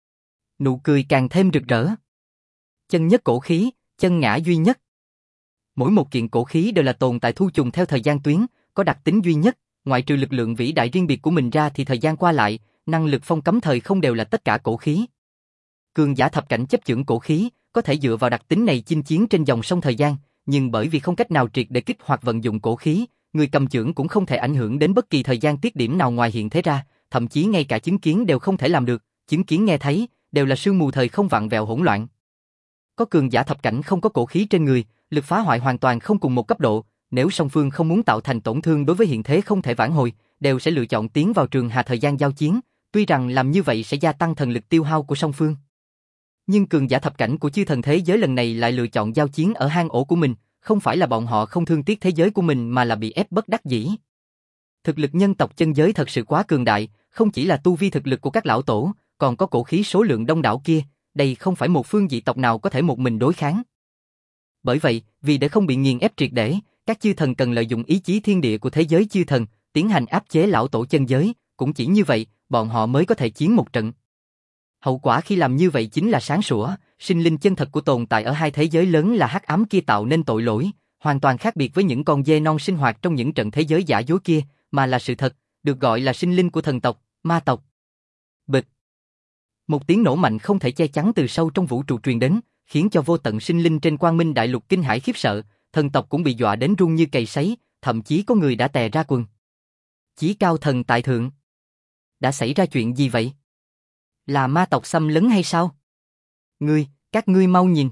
Nụ cười càng thêm rực rỡ. Chân nhất cổ khí, chân ngã duy nhất. Mỗi một kiện cổ khí đều là tồn tại thu trùng theo thời gian tuyến, có đặc tính duy nhất, ngoại trừ lực lượng vĩ đại riêng biệt của mình ra thì thời gian qua lại, năng lực phong cấm thời không đều là tất cả cổ khí. Cường giả thập cảnh chấp chưởng cổ khí, có thể dựa vào đặc tính này chinh chiến trên dòng sông thời gian, nhưng bởi vì không cách nào triệt để kích hoạt vận dụng cổ khí, người cầm chưởng cũng không thể ảnh hưởng đến bất kỳ thời gian tiết điểm nào ngoài hiện thế ra, thậm chí ngay cả chứng kiến đều không thể làm được, chứng kiến nghe thấy, đều là sương mù thời không vặn vẹo hỗn loạn. Có cường giả thập cảnh không có cổ khí trên người, lực phá hoại hoàn toàn không cùng một cấp độ, nếu song phương không muốn tạo thành tổn thương đối với hiện thế không thể vãn hồi, đều sẽ lựa chọn tiến vào trường hà thời gian giao chiến, tuy rằng làm như vậy sẽ gia tăng thần lực tiêu hao của song phương. Nhưng cường giả thập cảnh của chư thần thế giới lần này lại lựa chọn giao chiến ở hang ổ của mình, không phải là bọn họ không thương tiếc thế giới của mình mà là bị ép bất đắc dĩ. Thực lực nhân tộc chân giới thật sự quá cường đại, không chỉ là tu vi thực lực của các lão tổ, còn có cổ khí số lượng đông đảo kia, đây không phải một phương dị tộc nào có thể một mình đối kháng. Bởi vậy, vì để không bị nghiền ép triệt để, các chư thần cần lợi dụng ý chí thiên địa của thế giới chư thần, tiến hành áp chế lão tổ chân giới, cũng chỉ như vậy, bọn họ mới có thể chiến một trận. Hậu quả khi làm như vậy chính là sáng sủa, sinh linh chân thật của tồn tại ở hai thế giới lớn là hắc ám kia tạo nên tội lỗi, hoàn toàn khác biệt với những con dê non sinh hoạt trong những trận thế giới giả dối kia, mà là sự thật, được gọi là sinh linh của thần tộc, ma tộc. Bịch. Một tiếng nổ mạnh không thể che chắn từ sâu trong vũ trụ truyền đến, khiến cho vô tận sinh linh trên Quang Minh Đại Lục kinh hãi khiếp sợ, thần tộc cũng bị dọa đến run như cầy sấy, thậm chí có người đã tè ra quần. Chí Cao Thần tại thượng. Đã xảy ra chuyện gì vậy? Là ma tộc xâm lấn hay sao? Các ngươi mau nhìn.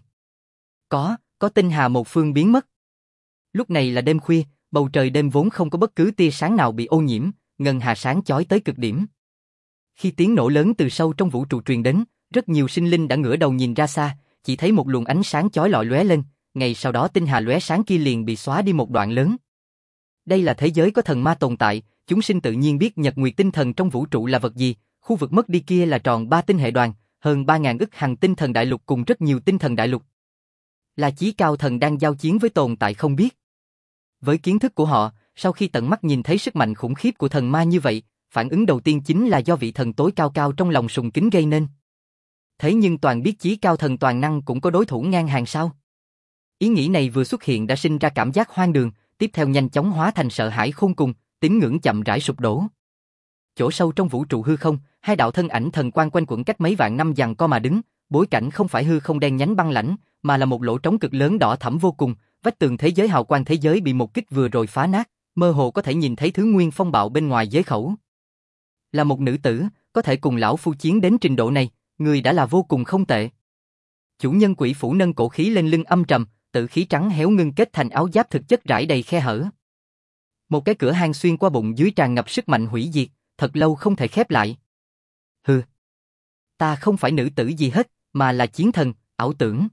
Có tinh hà một phương biến mất. Lúc này là đêm khuya, bầu trời đêm vốn không có bất cứ tia sáng nào bị ô nhiễm, ngân hà sáng chói tới cực điểm. Khi tiếng nổ lớn từ sâu trong vũ trụ truyền đến, rất nhiều sinh linh đã ngửa đầu nhìn ra xa, chỉ thấy một luồng ánh sáng chói lọi lóe lên, ngay sau đó tinh hà lóe sáng kia liền bị xóa đi một đoạn lớn. Đây là thế giới có thần ma tồn tại, chúng sinh tự nhiên biết nhật nguyệt tinh thần trong vũ trụ là vật gì, khu vực mất đi kia là tròn 3 tinh hệ đoàn, hơn 3.000 ức hành tinh thần đại lục cùng rất nhiều tinh thần đại lục. Là Chí Cao Thần đang giao chiến với tồn tại không biết. Với kiến thức của họ, sau khi tận mắt nhìn thấy sức mạnh khủng khiếp của thần ma như vậy, phản ứng đầu tiên chính là do vị thần tối cao cao trong lòng sùng kính gây nên. Thế nhưng toàn biết Chí Cao Thần toàn năng cũng có đối thủ ngang hàng sao? Ý nghĩ này vừa xuất hiện đã sinh ra cảm giác hoang đường, tiếp theo nhanh chóng hóa thành sợ hãi khôn cùng, tín ngưỡng chậm rãi sụp đổ. Chỗ sâu trong vũ trụ hư không, hai đạo thân ảnh thần quang quanh quẩn cách mấy vạn năm giằng co mà đứng, bối cảnh không phải hư không đen nhánh băng lãnh, mà là một lỗ trống cực lớn đỏ thẫm vô cùng, vách tường thế giới hào quang thế giới bị một kích vừa rồi phá nát, mơ hồ có thể nhìn thấy thứ nguyên phong bạo bên ngoài giới khẩu. Là một nữ tử, có thể cùng lão phu chiến đến trình độ này, người đã là vô cùng không tệ. Chủ nhân Quỷ Phủ nâng cổ khí lên lưng âm trầm, tự khí trắng héo ngưng kết thành áo giáp thực chất rải đầy khe hở. Một cái cửa hang xuyên qua bụng dưới tràn ngập sức mạnh hủy diệt, thật lâu không thể khép lại. Hừ, ta không phải nữ tử gì hết, mà là chiến thần, ảo tưởng.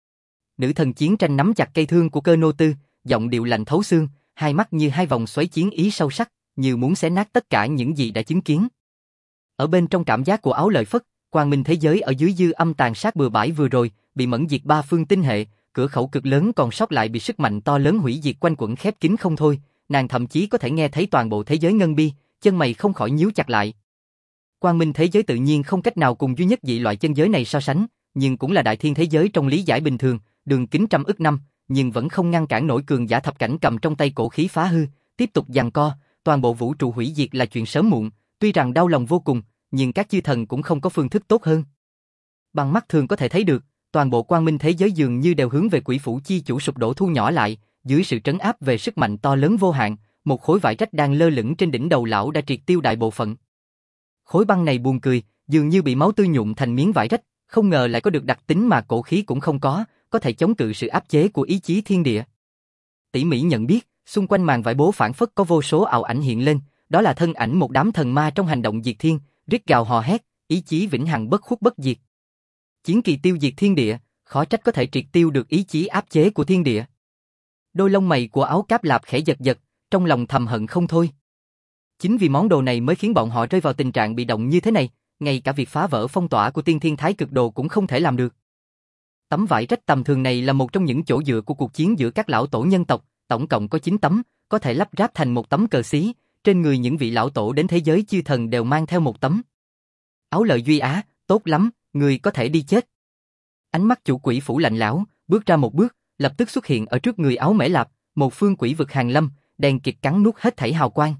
Nữ thần chiến tranh nắm chặt cây thương của Cơ Nô Tư, giọng điệu lạnh thấu xương, hai mắt như hai vòng xoáy chiến ý sâu sắc, như muốn xé nát tất cả những gì đã chứng kiến. Ở bên trong cảm giác của Áo Lợi Phất, quang minh thế giới ở dưới dư âm tàn sát bừa bãi vừa rồi, bị mẫn diệt 3 phương tinh hệ, cửa khẩu cực lớn còn sót lại bị sức mạnh to lớn hủy diệt quanh quẩn khép kín không thôi, nàng thậm chí có thể nghe thấy toàn bộ thế giới ngân bi, chân mày không khỏi nhíu chặt lại. Quang minh thế giới tự nhiên không cách nào cùng duy nhất dị loại chân giới này so sánh, nhưng cũng là đại thiên thế giới trong lý giải bình thường, đường kính trăm ức năm, nhưng vẫn không ngăn cản nổi cường giả thập cảnh cầm trong tay cổ khí phá hư, tiếp tục giằng co, toàn bộ vũ trụ hủy diệt là chuyện sớm muộn, tuy rằng đau lòng vô cùng, nhưng các chư thần cũng không có phương thức tốt hơn. Bằng mắt thường có thể thấy được, toàn bộ quang minh thế giới dường như đều hướng về Quỷ Phủ chi chủ sụp đổ thu nhỏ lại, dưới sự trấn áp về sức mạnh to lớn vô hạn, một khối vải rách đang lơ lửng trên đỉnh đầu lão đã triệt tiêu đại bộ phận. Khối băng này buồn cười, dường như bị máu tươi nhuộm thành miếng vải rách, không ngờ lại có được đặc tính mà cổ khí cũng không có thể chống cự sự áp chế của ý chí thiên địa. Tỉ mỉ nhận biết, xung quanh màn vải bố phản phất có vô số ảo ảnh hiện lên, đó là thân ảnh một đám thần ma trong hành động diệt thiên, rít gào hò hét, ý chí vĩnh hằng bất khuất bất diệt. Chiến kỳ tiêu diệt thiên địa, khó trách có thể triệt tiêu được ý chí áp chế của thiên địa. Đôi lông mày của Áo Cáp Lạp khẽ giật giật, trong lòng thầm hận không thôi. Chính vì món đồ này mới khiến bọn họ rơi vào tình trạng bị động như thế này, ngay cả việc phá vỡ phong tỏa của tiên thiên thái cực đồ cũng không thể làm được. Tấm vải rách tầm thường này là một trong những chỗ dựa của cuộc chiến giữa các lão tổ nhân tộc, tổng cộng có 9 tấm, có thể lắp ráp thành một tấm cờ xí, trên người những vị lão tổ đến thế giới chư thần đều mang theo một tấm. Áo Lợi Duy Á, tốt lắm, người có thể đi chết. Ánh mắt chủ Quỷ Phủ lạnh lẽo, bước ra một bước, lập tức xuất hiện ở trước người Áo Mễ Lạp, một phương quỷ vực hàng lâm, đèn kịt cắn nuốt hết thảy hào quang.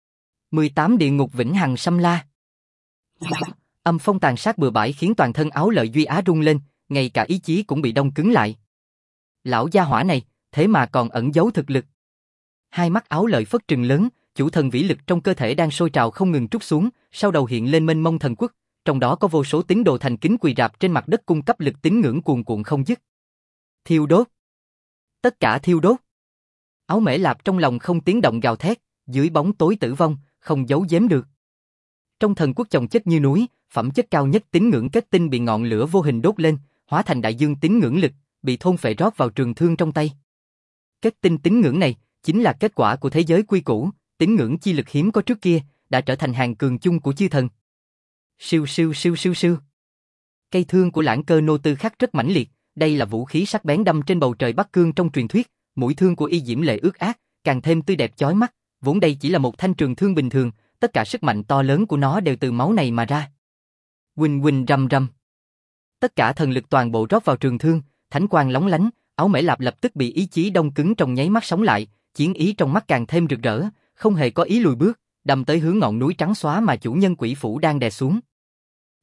18 địa ngục vĩnh hằng xâm la. Âm phong tàn sát bừa bãi khiến toàn thân Áo Lợi Duy Á rung lên, ngay cả ý chí cũng bị đông cứng lại. Lão gia hỏa này, thế mà còn ẩn giấu thực lực. Hai mắt Áo Lợi Phất trừng lớn, chủ thần vĩ lực trong cơ thể đang sôi trào không ngừng trút xuống, sau đầu hiện lên mênh mông thần quốc, trong đó có vô số tín đồ thành kính quỳ rạp trên mặt đất cung cấp lực tín ngưỡng cuồn cuộn không dứt. Thiêu đốt. Tất cả thiêu đốt. Áo Mễ Lạp trong lòng không tiếng động gào thét, dưới bóng tối tử vong, không giấu giếm được. Trong thần quốc chồng chất như núi, phẩm chất cao nhất tín ngưỡng kết tinh bị ngọn lửa vô hình đốt lên, hóa thành đại dương tín ngưỡng lực, bị thôn phệ rót vào trường thương trong tay. Kết tinh tín ngưỡng này chính là kết quả của thế giới quy củ, tín ngưỡng chi lực hiếm có trước kia, đã trở thành hàng cường chung của chư thần. Siêu siêu siêu siêu siêu. Cây thương của Lãng Cơ Nô Tư khắc rất mãnh liệt, đây là vũ khí sắc bén đâm trên bầu trời Bắc Cương trong truyền thuyết, mũi thương của y diễm lệ ước ác, càng thêm tươi đẹp chói mắt, vốn đây chỉ là một thanh trường thương bình thường, tất cả sức mạnh to lớn của nó đều từ máu này mà ra. Huỳnh huỳnh rầm rầm. Tất cả thần lực toàn bộ rót vào trường thương, thánh quang lóng lánh, Áo Mễ Lạp lập tức bị ý chí đông cứng trong nháy mắt sống lại, chiến ý trong mắt càng thêm rực rỡ, không hề có ý lùi bước, đâm tới hướng ngọn núi trắng xóa mà chủ nhân Quỷ Phủ đang đè xuống.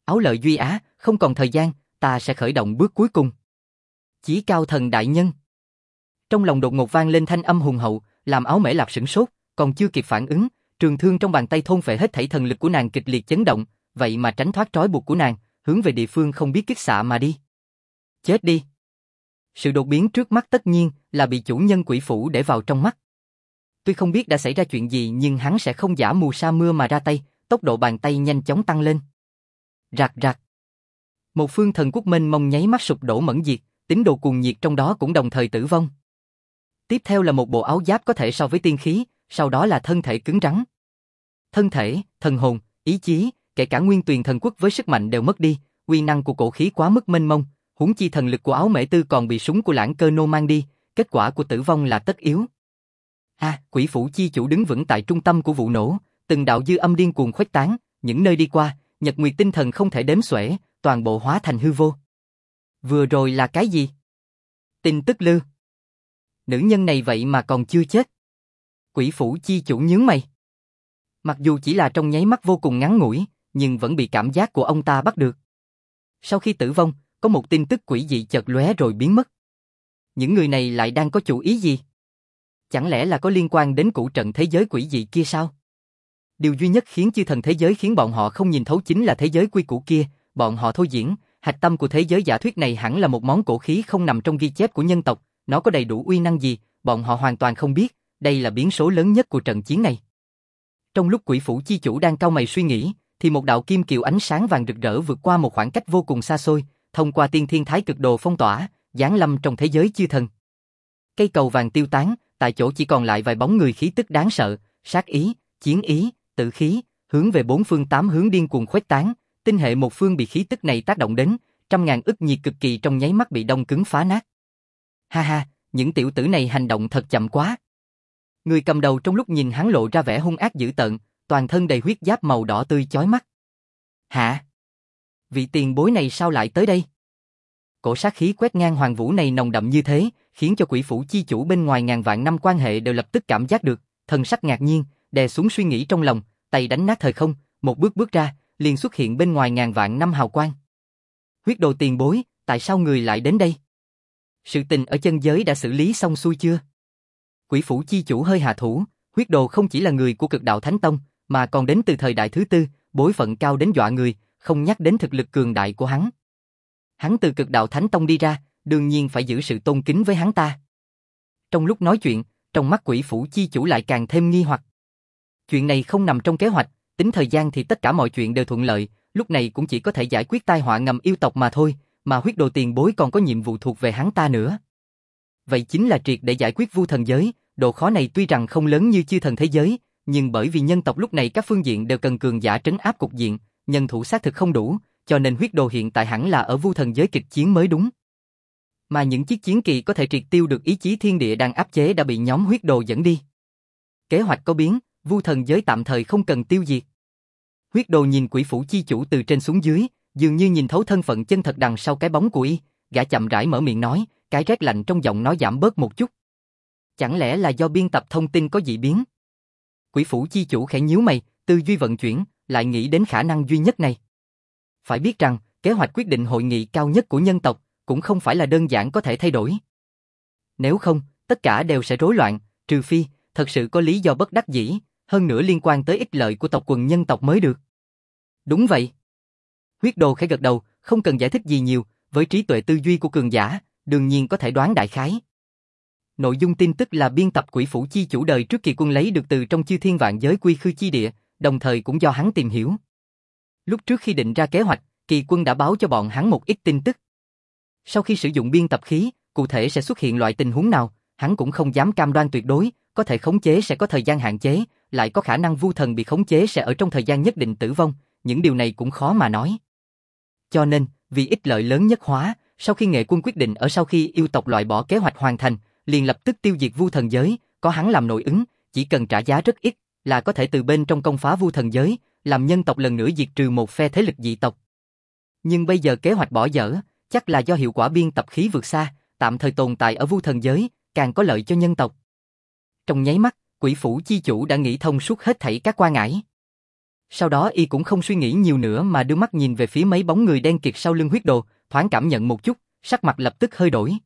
Áo Lợi Duy Á, không còn thời gian, ta sẽ khởi động bước cuối cùng. Chí Cao Thần đại nhân. Trong lòng đột ngột vang lên thanh âm hùng hậu, làm Áo Mễ Lạp sửng sốt, còn chưa kịp phản ứng, trường thương trong bàn tay thôn phệ hết thảy thần lực của nàng kịch liệt chấn động, vậy mà tránh thoát trói buộc của nàng, hướng về địa phương không biết kích xạ mà đi. Chết đi. Sự đột biến trước mắt tất nhiên là bị chủ nhân quỷ phủ để vào trong mắt. Tuy không biết đã xảy ra chuyện gì nhưng hắn sẽ không giả mù sa mưa mà ra tay, tốc độ bàn tay nhanh chóng tăng lên. Rạc rạc. Một phương thần quốc mênh mông nháy mắt sụp đổ mẫn diệt, tín đồ cuồng nhiệt trong đó cũng đồng thời tử vong. Tiếp theo là một bộ áo giáp có thể so với tiên khí, sau đó là thân thể cứng rắn. Thân thể, thần hồn, ý chí, kể cả nguyên tuyền thần quốc với sức mạnh đều mất đi, uy năng của cổ khí quá mức mênh mông, huống chi thần lực của Áo Mễ Tư còn bị súng của Lãng Cơ Nô mang đi, kết quả của tử vong là tất yếu. Quỷ phủ chi chủ đứng vững tại trung tâm của vụ nổ, từng đạo dư âm điên cuồng khuếch tán, những nơi đi qua, nhật nguyệt tinh thần không thể đếm xuể, toàn bộ hóa thành hư vô. Vừa rồi là cái gì? Tin tức lư. Nữ nhân này vậy mà còn chưa chết. Quỷ phủ chi chủ nhướng mày. Mặc dù chỉ là trong nháy mắt vô cùng ngắn ngủi, nhưng vẫn bị cảm giác của ông ta bắt được. Sau khi tử vong, có một tin tức quỷ dị chợt lóe rồi biến mất. Những người này lại đang có chủ ý gì? Chẳng lẽ là có liên quan đến cụ trận thế giới quỷ dị kia sao? Điều duy nhất khiến chư thần thế giới khiến bọn họ không nhìn thấu chính là thế giới quy củ kia, bọn họ thôi diễn, hạch tâm của thế giới giả thuyết này hẳn là một món cổ khí không nằm trong ghi chép của nhân tộc, nó có đầy đủ uy năng gì, bọn họ hoàn toàn không biết, đây là biến số lớn nhất của trận chiến này. Trong lúc quỷ phủ chi chủ đang cau mày suy nghĩ, thì một đạo kim kiều ánh sáng vàng rực rỡ vượt qua một khoảng cách vô cùng xa xôi, thông qua tiên thiên thái cực đồ phong tỏa, giáng lâm trong thế giới chư thần. Cây cầu vàng tiêu tán, tại chỗ chỉ còn lại vài bóng người khí tức đáng sợ, sát ý, chiến ý, tử khí, hướng về bốn phương tám hướng điên cuồng khuếch tán, tinh hệ một phương bị khí tức này tác động đến, trăm ngàn ức nhiệt cực kỳ trong nháy mắt bị đông cứng phá nát. Ha ha, những tiểu tử này hành động thật chậm quá. Người cầm đầu trong lúc nhìn hắn lộ ra vẻ hung ác dữ tợn, toàn thân đầy huyết giáp màu đỏ tươi chói mắt. Hả? Vị tiền bối này sao lại tới đây? Cổ sát khí quét ngang hoàng vũ này nồng đậm như thế, khiến cho quỷ phủ chi chủ bên ngoài ngàn vạn năm quan hệ đều lập tức cảm giác được, thần sắc ngạc nhiên, đè xuống suy nghĩ trong lòng, tay đánh nát thời không, một bước bước ra, liền xuất hiện bên ngoài ngàn vạn năm hào quang. Huyết đồ tiền bối, tại sao người lại đến đây? Sự tình ở chân giới đã xử lý xong xuôi chưa? Quỷ phủ chi chủ hơi hạ thủ, huyết đồ không chỉ là người của cực đạo Thánh Tông, mà còn đến từ thời đại thứ tư, bối phận cao đến dọa người, không nhắc đến thực lực cường đại của hắn. Hắn từ cực đạo Thánh Tông đi ra, đương nhiên phải giữ sự tôn kính với hắn ta. Trong lúc nói chuyện, trong mắt quỷ phủ chi chủ lại càng thêm nghi hoặc. Chuyện này không nằm trong kế hoạch, tính thời gian thì tất cả mọi chuyện đều thuận lợi, lúc này cũng chỉ có thể giải quyết tai họa ngầm yêu tộc mà thôi, mà huyết đồ tiền bối còn có nhiệm vụ thuộc về hắn ta nữa. Vậy chính là triệt để giải quyết vu thần giới, độ khó này tuy rằng không lớn như chư thần thế giới, nhưng bởi vì nhân tộc lúc này các phương diện đều cần cường giả trấn áp cục diện, nhân thủ xác thực không đủ, cho nên huyết đồ hiện tại hẳn là ở vu thần giới kịch chiến mới đúng. Mà những chiếc chiến kỳ có thể triệt tiêu được ý chí thiên địa đang áp chế đã bị nhóm huyết đồ dẫn đi. Kế hoạch có biến, vu thần giới tạm thời không cần tiêu diệt. Huyết đồ nhìn quỷ phủ chi chủ từ trên xuống dưới, dường như nhìn thấu thân phận chân thật đằng sau cái bóng của y, gã chậm rãi mở miệng nói, cái rét lạnh trong giọng nói giảm bớt một chút. Chẳng lẽ là do biên tập thông tin có dị biến? Quỷ phủ chi chủ khẽ nhíu mày, tư duy vận chuyển, lại nghĩ đến khả năng duy nhất này. Phải biết rằng, kế hoạch quyết định hội nghị cao nhất của nhân tộc cũng không phải là đơn giản có thể thay đổi. Nếu không, tất cả đều sẽ rối loạn, trừ phi thật sự có lý do bất đắc dĩ, hơn nữa liên quan tới ích lợi của tộc quần nhân tộc mới được. Đúng vậy. Huyết đồ khẽ gật đầu, không cần giải thích gì nhiều, với trí tuệ tư duy của cường giả, đương nhiên có thể đoán đại khái. Nội dung tin tức là biên tập quỷ phủ chi chủ đời trước kỳ quân lấy được từ trong chư thiên vạn giới quy khư chi địa, đồng thời cũng do hắn tìm hiểu. Lúc trước khi định ra kế hoạch, kỳ quân đã báo cho bọn hắn một ít tin tức. Sau khi sử dụng biên tập khí, cụ thể sẽ xuất hiện loại tình huống nào, hắn cũng không dám cam đoan tuyệt đối, có thể khống chế sẽ có thời gian hạn chế, lại có khả năng vu thần bị khống chế sẽ ở trong thời gian nhất định tử vong, những điều này cũng khó mà nói. Cho nên, vì ích lợi lớn nhất hóa, sau khi nghệ quân quyết định ở sau khi yêu tộc loại bỏ kế hoạch hoàn thành, liền lập tức tiêu diệt vu thần giới, có hắn làm nội ứng, chỉ cần trả giá rất ít, là có thể từ bên trong công phá vu thần giới, làm nhân tộc lần nữa diệt trừ một phe thế lực dị tộc. Nhưng bây giờ kế hoạch bỏ dở, chắc là do hiệu quả biên tập khí vượt xa, tạm thời tồn tại ở vu thần giới, càng có lợi cho nhân tộc. Trong nháy mắt, quỷ phủ chi chủ đã nghĩ thông suốt hết thảy các quan ngải. Sau đó y cũng không suy nghĩ nhiều nữa mà đưa mắt nhìn về phía mấy bóng người đen kịt sau lưng huyết đồ, thoáng cảm nhận một chút, sắc mặt lập tức hơi đổi.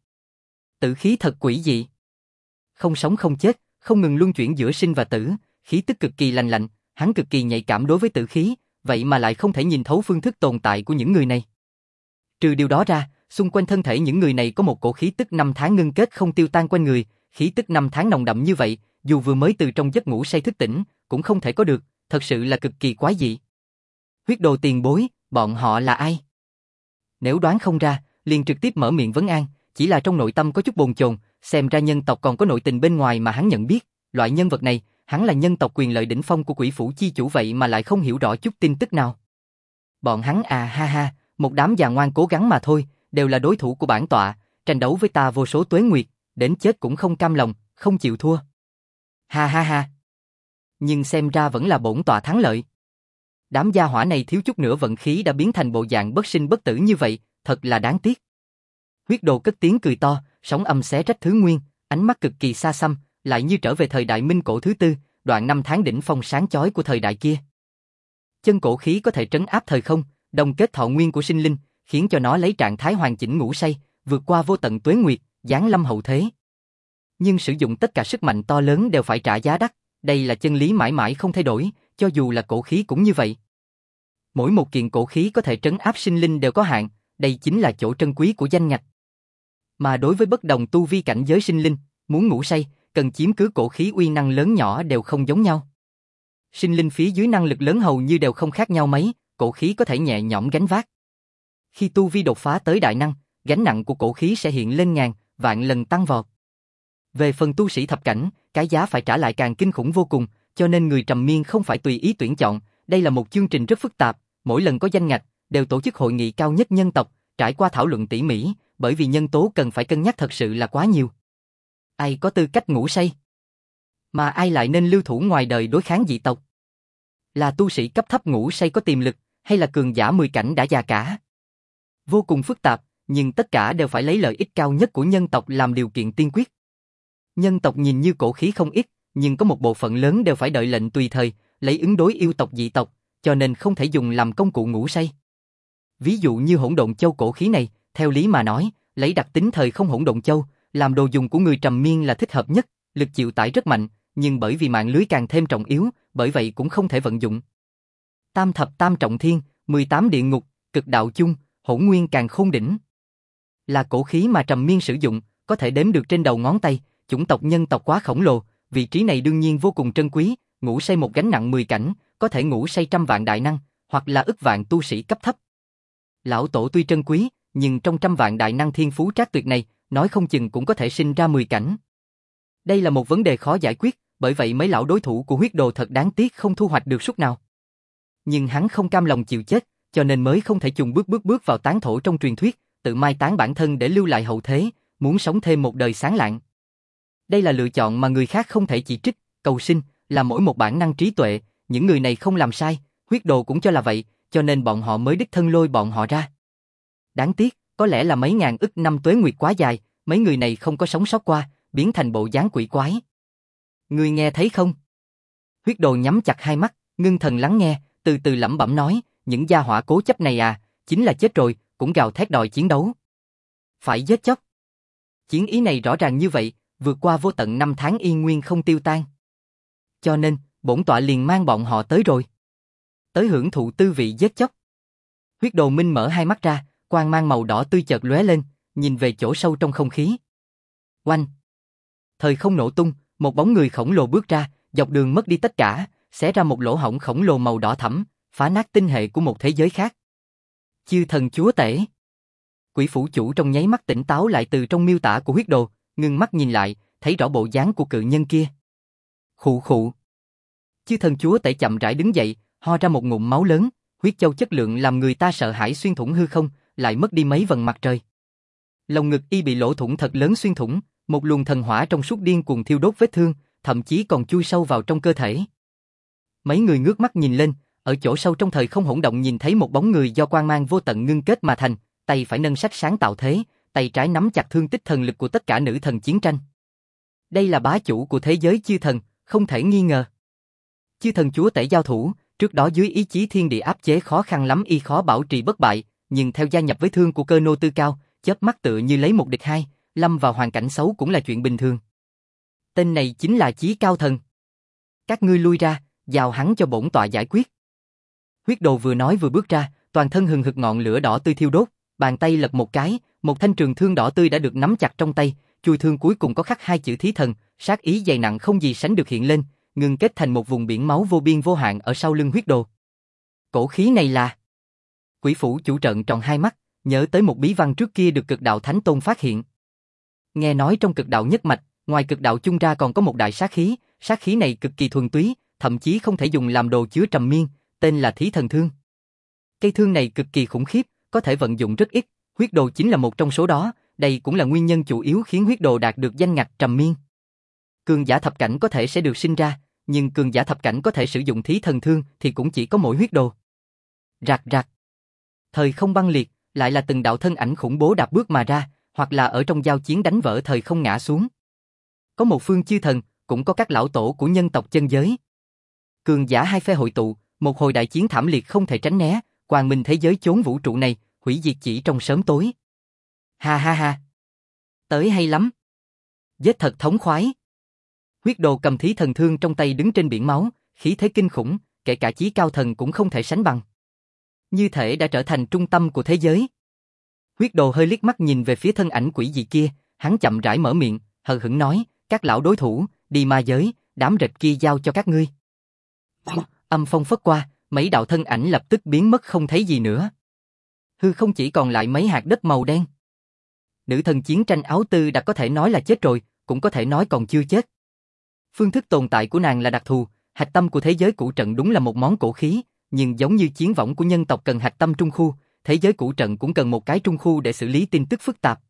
Tử khí thật quỷ dị. Không sống không chết, không ngừng luân chuyển giữa sinh và tử, khí tức cực kỳ lạnh lạnh, hắn cực kỳ nhạy cảm đối với tử khí, vậy mà lại không thể nhìn thấu phương thức tồn tại của những người này. Trừ điều đó ra, xung quanh thân thể những người này có một cổ khí tức năm tháng ngưng kết không tiêu tan quanh người, khí tức năm tháng nồng đậm như vậy, dù vừa mới từ trong giấc ngủ say thức tỉnh, cũng không thể có được, thật sự là cực kỳ quái dị. Huyết đồ tiền bối, bọn họ là ai? Nếu đoán không ra, liền trực tiếp mở miệng vấn an, chỉ là trong nội tâm có chút bồn chồn, xem ra nhân tộc còn có nội tình bên ngoài mà hắn nhận biết, loại nhân vật này, hắn là nhân tộc quyền lợi đỉnh phong của Quỷ Phủ chi chủ vậy mà lại không hiểu rõ chút tin tức nào. Bọn hắn à ha ha, một đám già ngoan cố gắng mà thôi, đều là đối thủ của bản tọa, tranh đấu với ta vô số tuế nguyệt, đến chết cũng không cam lòng, không chịu thua. Ha ha ha. Nhưng xem ra vẫn là bổn tọa thắng lợi. Đám gia hỏa này thiếu chút nữa vận khí đã biến thành bộ dạng bất sinh bất tử như vậy, thật là đáng tiếc. Huyết đồ cất tiếng cười to, sóng âm xé rách thứ nguyên, ánh mắt cực kỳ xa xăm, lại như trở về thời đại Minh Cổ thứ tư, đoạn năm tháng đỉnh phong sáng chói của thời đại kia. Chân cổ khí có thể trấn áp thời không, đồng kết thọ nguyên của sinh linh, khiến cho nó lấy trạng thái hoàn chỉnh ngủ say, vượt qua vô tận tuế nguyệt, giáng lâm hậu thế. Nhưng sử dụng tất cả sức mạnh to lớn đều phải trả giá đắt, đây là chân lý mãi mãi không thay đổi, cho dù là cổ khí cũng như vậy. Mỗi một kiện cổ khí có thể trấn áp sinh linh đều có hạn, đây chính là chỗ trân quý của danh ngạch. Mà đối với bất đồng tu vi cảnh giới sinh linh, muốn ngủ say, cần chiếm cứ cổ khí uy năng lớn nhỏ đều không giống nhau. Sinh linh phía dưới năng lực lớn hầu như đều không khác nhau mấy, cổ khí có thể nhẹ nhõm gánh vác. Khi tu vi đột phá tới đại năng, gánh nặng của cổ khí sẽ hiện lên ngàn, vạn lần tăng vọt. Về phần tu sĩ thập cảnh, cái giá phải trả lại càng kinh khủng vô cùng, cho nên người trầm miên không phải tùy ý tuyển chọn, đây là một chương trình rất phức tạp, mỗi lần có danh ngạch, đều tổ chức hội nghị cao nhất nhân tộc, trải qua thảo luận tỉ mỉ, bởi vì nhân tố cần phải cân nhắc thật sự là quá nhiều. Ai có tư cách ngủ say? Mà ai lại nên lưu thủ ngoài đời đối kháng dị tộc? Là tu sĩ cấp thấp ngủ say có tiềm lực, hay là cường giả 10 cảnh đã già cả? Vô cùng phức tạp, nhưng tất cả đều phải lấy lợi ích cao nhất của nhân tộc làm điều kiện tiên quyết. Nhân tộc nhìn như cổ khí không ít, nhưng có một bộ phận lớn đều phải đợi lệnh tùy thời, lấy ứng đối yêu tộc dị tộc, cho nên không thể dùng làm công cụ ngủ say. Ví dụ như hỗn độn châu cổ khí này, theo lý mà nói, lấy đặc tính thời không hỗn độn châu, làm đồ dùng của người trầm miên là thích hợp nhất, lực chịu tải rất mạnh, nhưng bởi vì mạng lưới càng thêm trọng yếu, bởi vậy cũng không thể vận dụng. Tam thập tam trọng thiên, 18 địa ngục, cực đạo chung, hỗn nguyên càng khôn đỉnh. Là cổ khí mà trầm miên sử dụng, có thể đếm được trên đầu ngón tay, chủng tộc nhân tộc quá khổng lồ, vị trí này đương nhiên vô cùng trân quý, ngủ say một gánh nặng 10 cảnh, có thể ngủ say trăm vạn đại năng, hoặc là ức vạn tu sĩ cấp thấp. Lão tổ tuy trân quý, nhưng trong trăm vạn đại năng thiên phú trác tuyệt này, nói không chừng cũng có thể sinh ra 10 cảnh. Đây là một vấn đề khó giải quyết, bởi vậy mấy lão đối thủ của huyết đồ thật đáng tiếc không thu hoạch được chút nào. Nhưng hắn không cam lòng chịu chết, cho nên mới không thể chùng bước vào tán thổ trong truyền thuyết, tự mai táng bản thân để lưu lại hậu thế, muốn sống thêm một đời sáng lạng. Đây là lựa chọn mà người khác không thể chỉ trích, cầu sinh, là mỗi một bản năng trí tuệ, những người này không làm sai, huyết đồ cũng cho là vậy, cho nên bọn họ mới đích thân lôi bọn họ ra. Đáng tiếc, có lẽ là mấy ngàn ức năm tuế nguyệt quá dài, mấy người này không có sống sót qua, biến thành bộ dáng quỷ quái. Ngươi nghe thấy không? Huyết đồ nhắm chặt hai mắt, ngưng thần lắng nghe, từ từ lẩm bẩm nói, những gia hỏa cố chấp này à, chính là chết rồi, cũng gào thét đòi chiến đấu. Phải giết chóc. Chiến ý này rõ ràng như vậy, vượt qua vô tận năm tháng yên nguyên không tiêu tan. Cho nên, bổn tọa liền mang bọn họ tới rồi. Tới hưởng thụ tư vị giết chóc. Huyết đồ minh mở hai mắt ra, quang mang màu đỏ tươi chợt lóe lên, nhìn về chỗ sâu trong không khí. Oanh! Thời không nổ tung, một bóng người khổng lồ bước ra, dọc đường mất đi tất cả, xé ra một lỗ hổng khổng lồ màu đỏ thẫm, phá nát tinh hệ của một thế giới khác. Chư thần chúa tể. Quỷ phủ chủ trong nháy mắt tỉnh táo lại từ trong miêu tả của huyết đồ, ngưng mắt nhìn lại, thấy rõ bộ dáng của cự nhân kia. Khụ khụ. Chư thần chúa tể chậm rãi đứng dậy, ho ra một ngụm máu lớn, huyết châu chất lượng làm người ta sợ hãi xuyên thủng hư không, lại mất đi mấy vầng mặt trời. Lồng ngực y bị lỗ thủng thật lớn xuyên thủng, một luồng thần hỏa trong suốt điên cuồng thiêu đốt vết thương, thậm chí còn chui sâu vào trong cơ thể. Mấy người ngước mắt nhìn lên, ở chỗ sâu trong thời không hỗn động nhìn thấy một bóng người do quang mang vô tận ngưng kết mà thành, tay phải nâng sách sáng tạo thế, tay trái nắm chặt thương tích thần lực của tất cả nữ thần chiến tranh. Đây là bá chủ của thế giới chư thần, không thể nghi ngờ. Chư thần chúa tể giao thủ, Trước đó dưới ý chí thiên địa áp chế khó khăn lắm y khó bảo trì bất bại, nhưng theo gia nhập với thương của cơ nô tư cao, chớp mắt tựa như lấy một địch hai, lâm vào hoàn cảnh xấu cũng là chuyện bình thường. Tên này chính là Chí Cao Thần. Các ngươi lui ra, giao hắn cho bổn tọa giải quyết. Huyết Đồ vừa nói vừa bước ra, toàn thân hừng hực ngọn lửa đỏ tươi thiêu đốt, bàn tay lật một cái, một thanh trường thương đỏ tươi đã được nắm chặt trong tay, chuôi thương cuối cùng có khắc hai chữ Thí Thần, sát ý dày nặng không gì sánh được hiện lên, ngưng kết thành một vùng biển máu vô biên vô hạn ở sau lưng Huyết Đồ. Cổ khí này là... Quỷ phủ chủ trận tròn hai mắt, nhớ tới một bí văn trước kia được Cực Đạo Thánh Tôn phát hiện. Nghe nói trong Cực Đạo nhất mạch, ngoài Cực Đạo chung ra còn có một đại sát khí này cực kỳ thuần túy, thậm chí không thể dùng làm đồ chứa trầm miên, tên là Thí Thần Thương. Cây thương này cực kỳ khủng khiếp, có thể vận dụng rất ít, Huyết Đồ chính là một trong số đó, đây cũng là nguyên nhân chủ yếu khiến Huyết Đồ đạt được danh ngạch trầm miên. Cường giả thập cảnh có thể sẽ được sinh ra, nhưng cường giả thập cảnh có thể sử dụng Thí Thần Thương thì cũng chỉ có mỗi Huyết Đồ. Rạc rạc. Thời không băng liệt, lại là từng đạo thân ảnh khủng bố đạp bước mà ra, hoặc là ở trong giao chiến đánh vỡ thời không ngã xuống. Có một phương chư thần, cũng có các lão tổ của nhân tộc chân giới. Cường giả hai phe hội tụ, một hồi đại chiến thảm liệt không thể tránh né, quang minh thế giới chốn vũ trụ này, hủy diệt chỉ trong sớm tối. Ha ha ha. Tới hay lắm. Giết thật thống khoái. Huyết Đồ cầm Thí Thần Thương trong tay đứng trên biển máu, khí thế kinh khủng, kể cả Chí Cao Thần cũng không thể sánh bằng. Như thể đã trở thành trung tâm của thế giới. Huyết Đồ hơi liếc mắt nhìn về phía thân ảnh quỷ dị kia, hắn chậm rãi mở miệng, hờ hững nói, các lão đối thủ, đi ma giới, đám rệp kia giao cho các ngươi. Âm phong phất qua, mấy đạo thân ảnh lập tức biến mất không thấy gì nữa. Hư không chỉ còn lại mấy hạt đất màu đen. Nữ thần chiến tranh áo tư đã có thể nói là chết rồi, cũng có thể nói còn chưa chết. Phương thức tồn tại của nàng là đặc thù, hạch tâm của thế giới cũ trận đúng là một món cổ khí, nhưng giống như chiến võng của nhân tộc cần hạch tâm trung khu, thế giới cũ trận cũng cần một cái trung khu để xử lý tin tức phức tạp.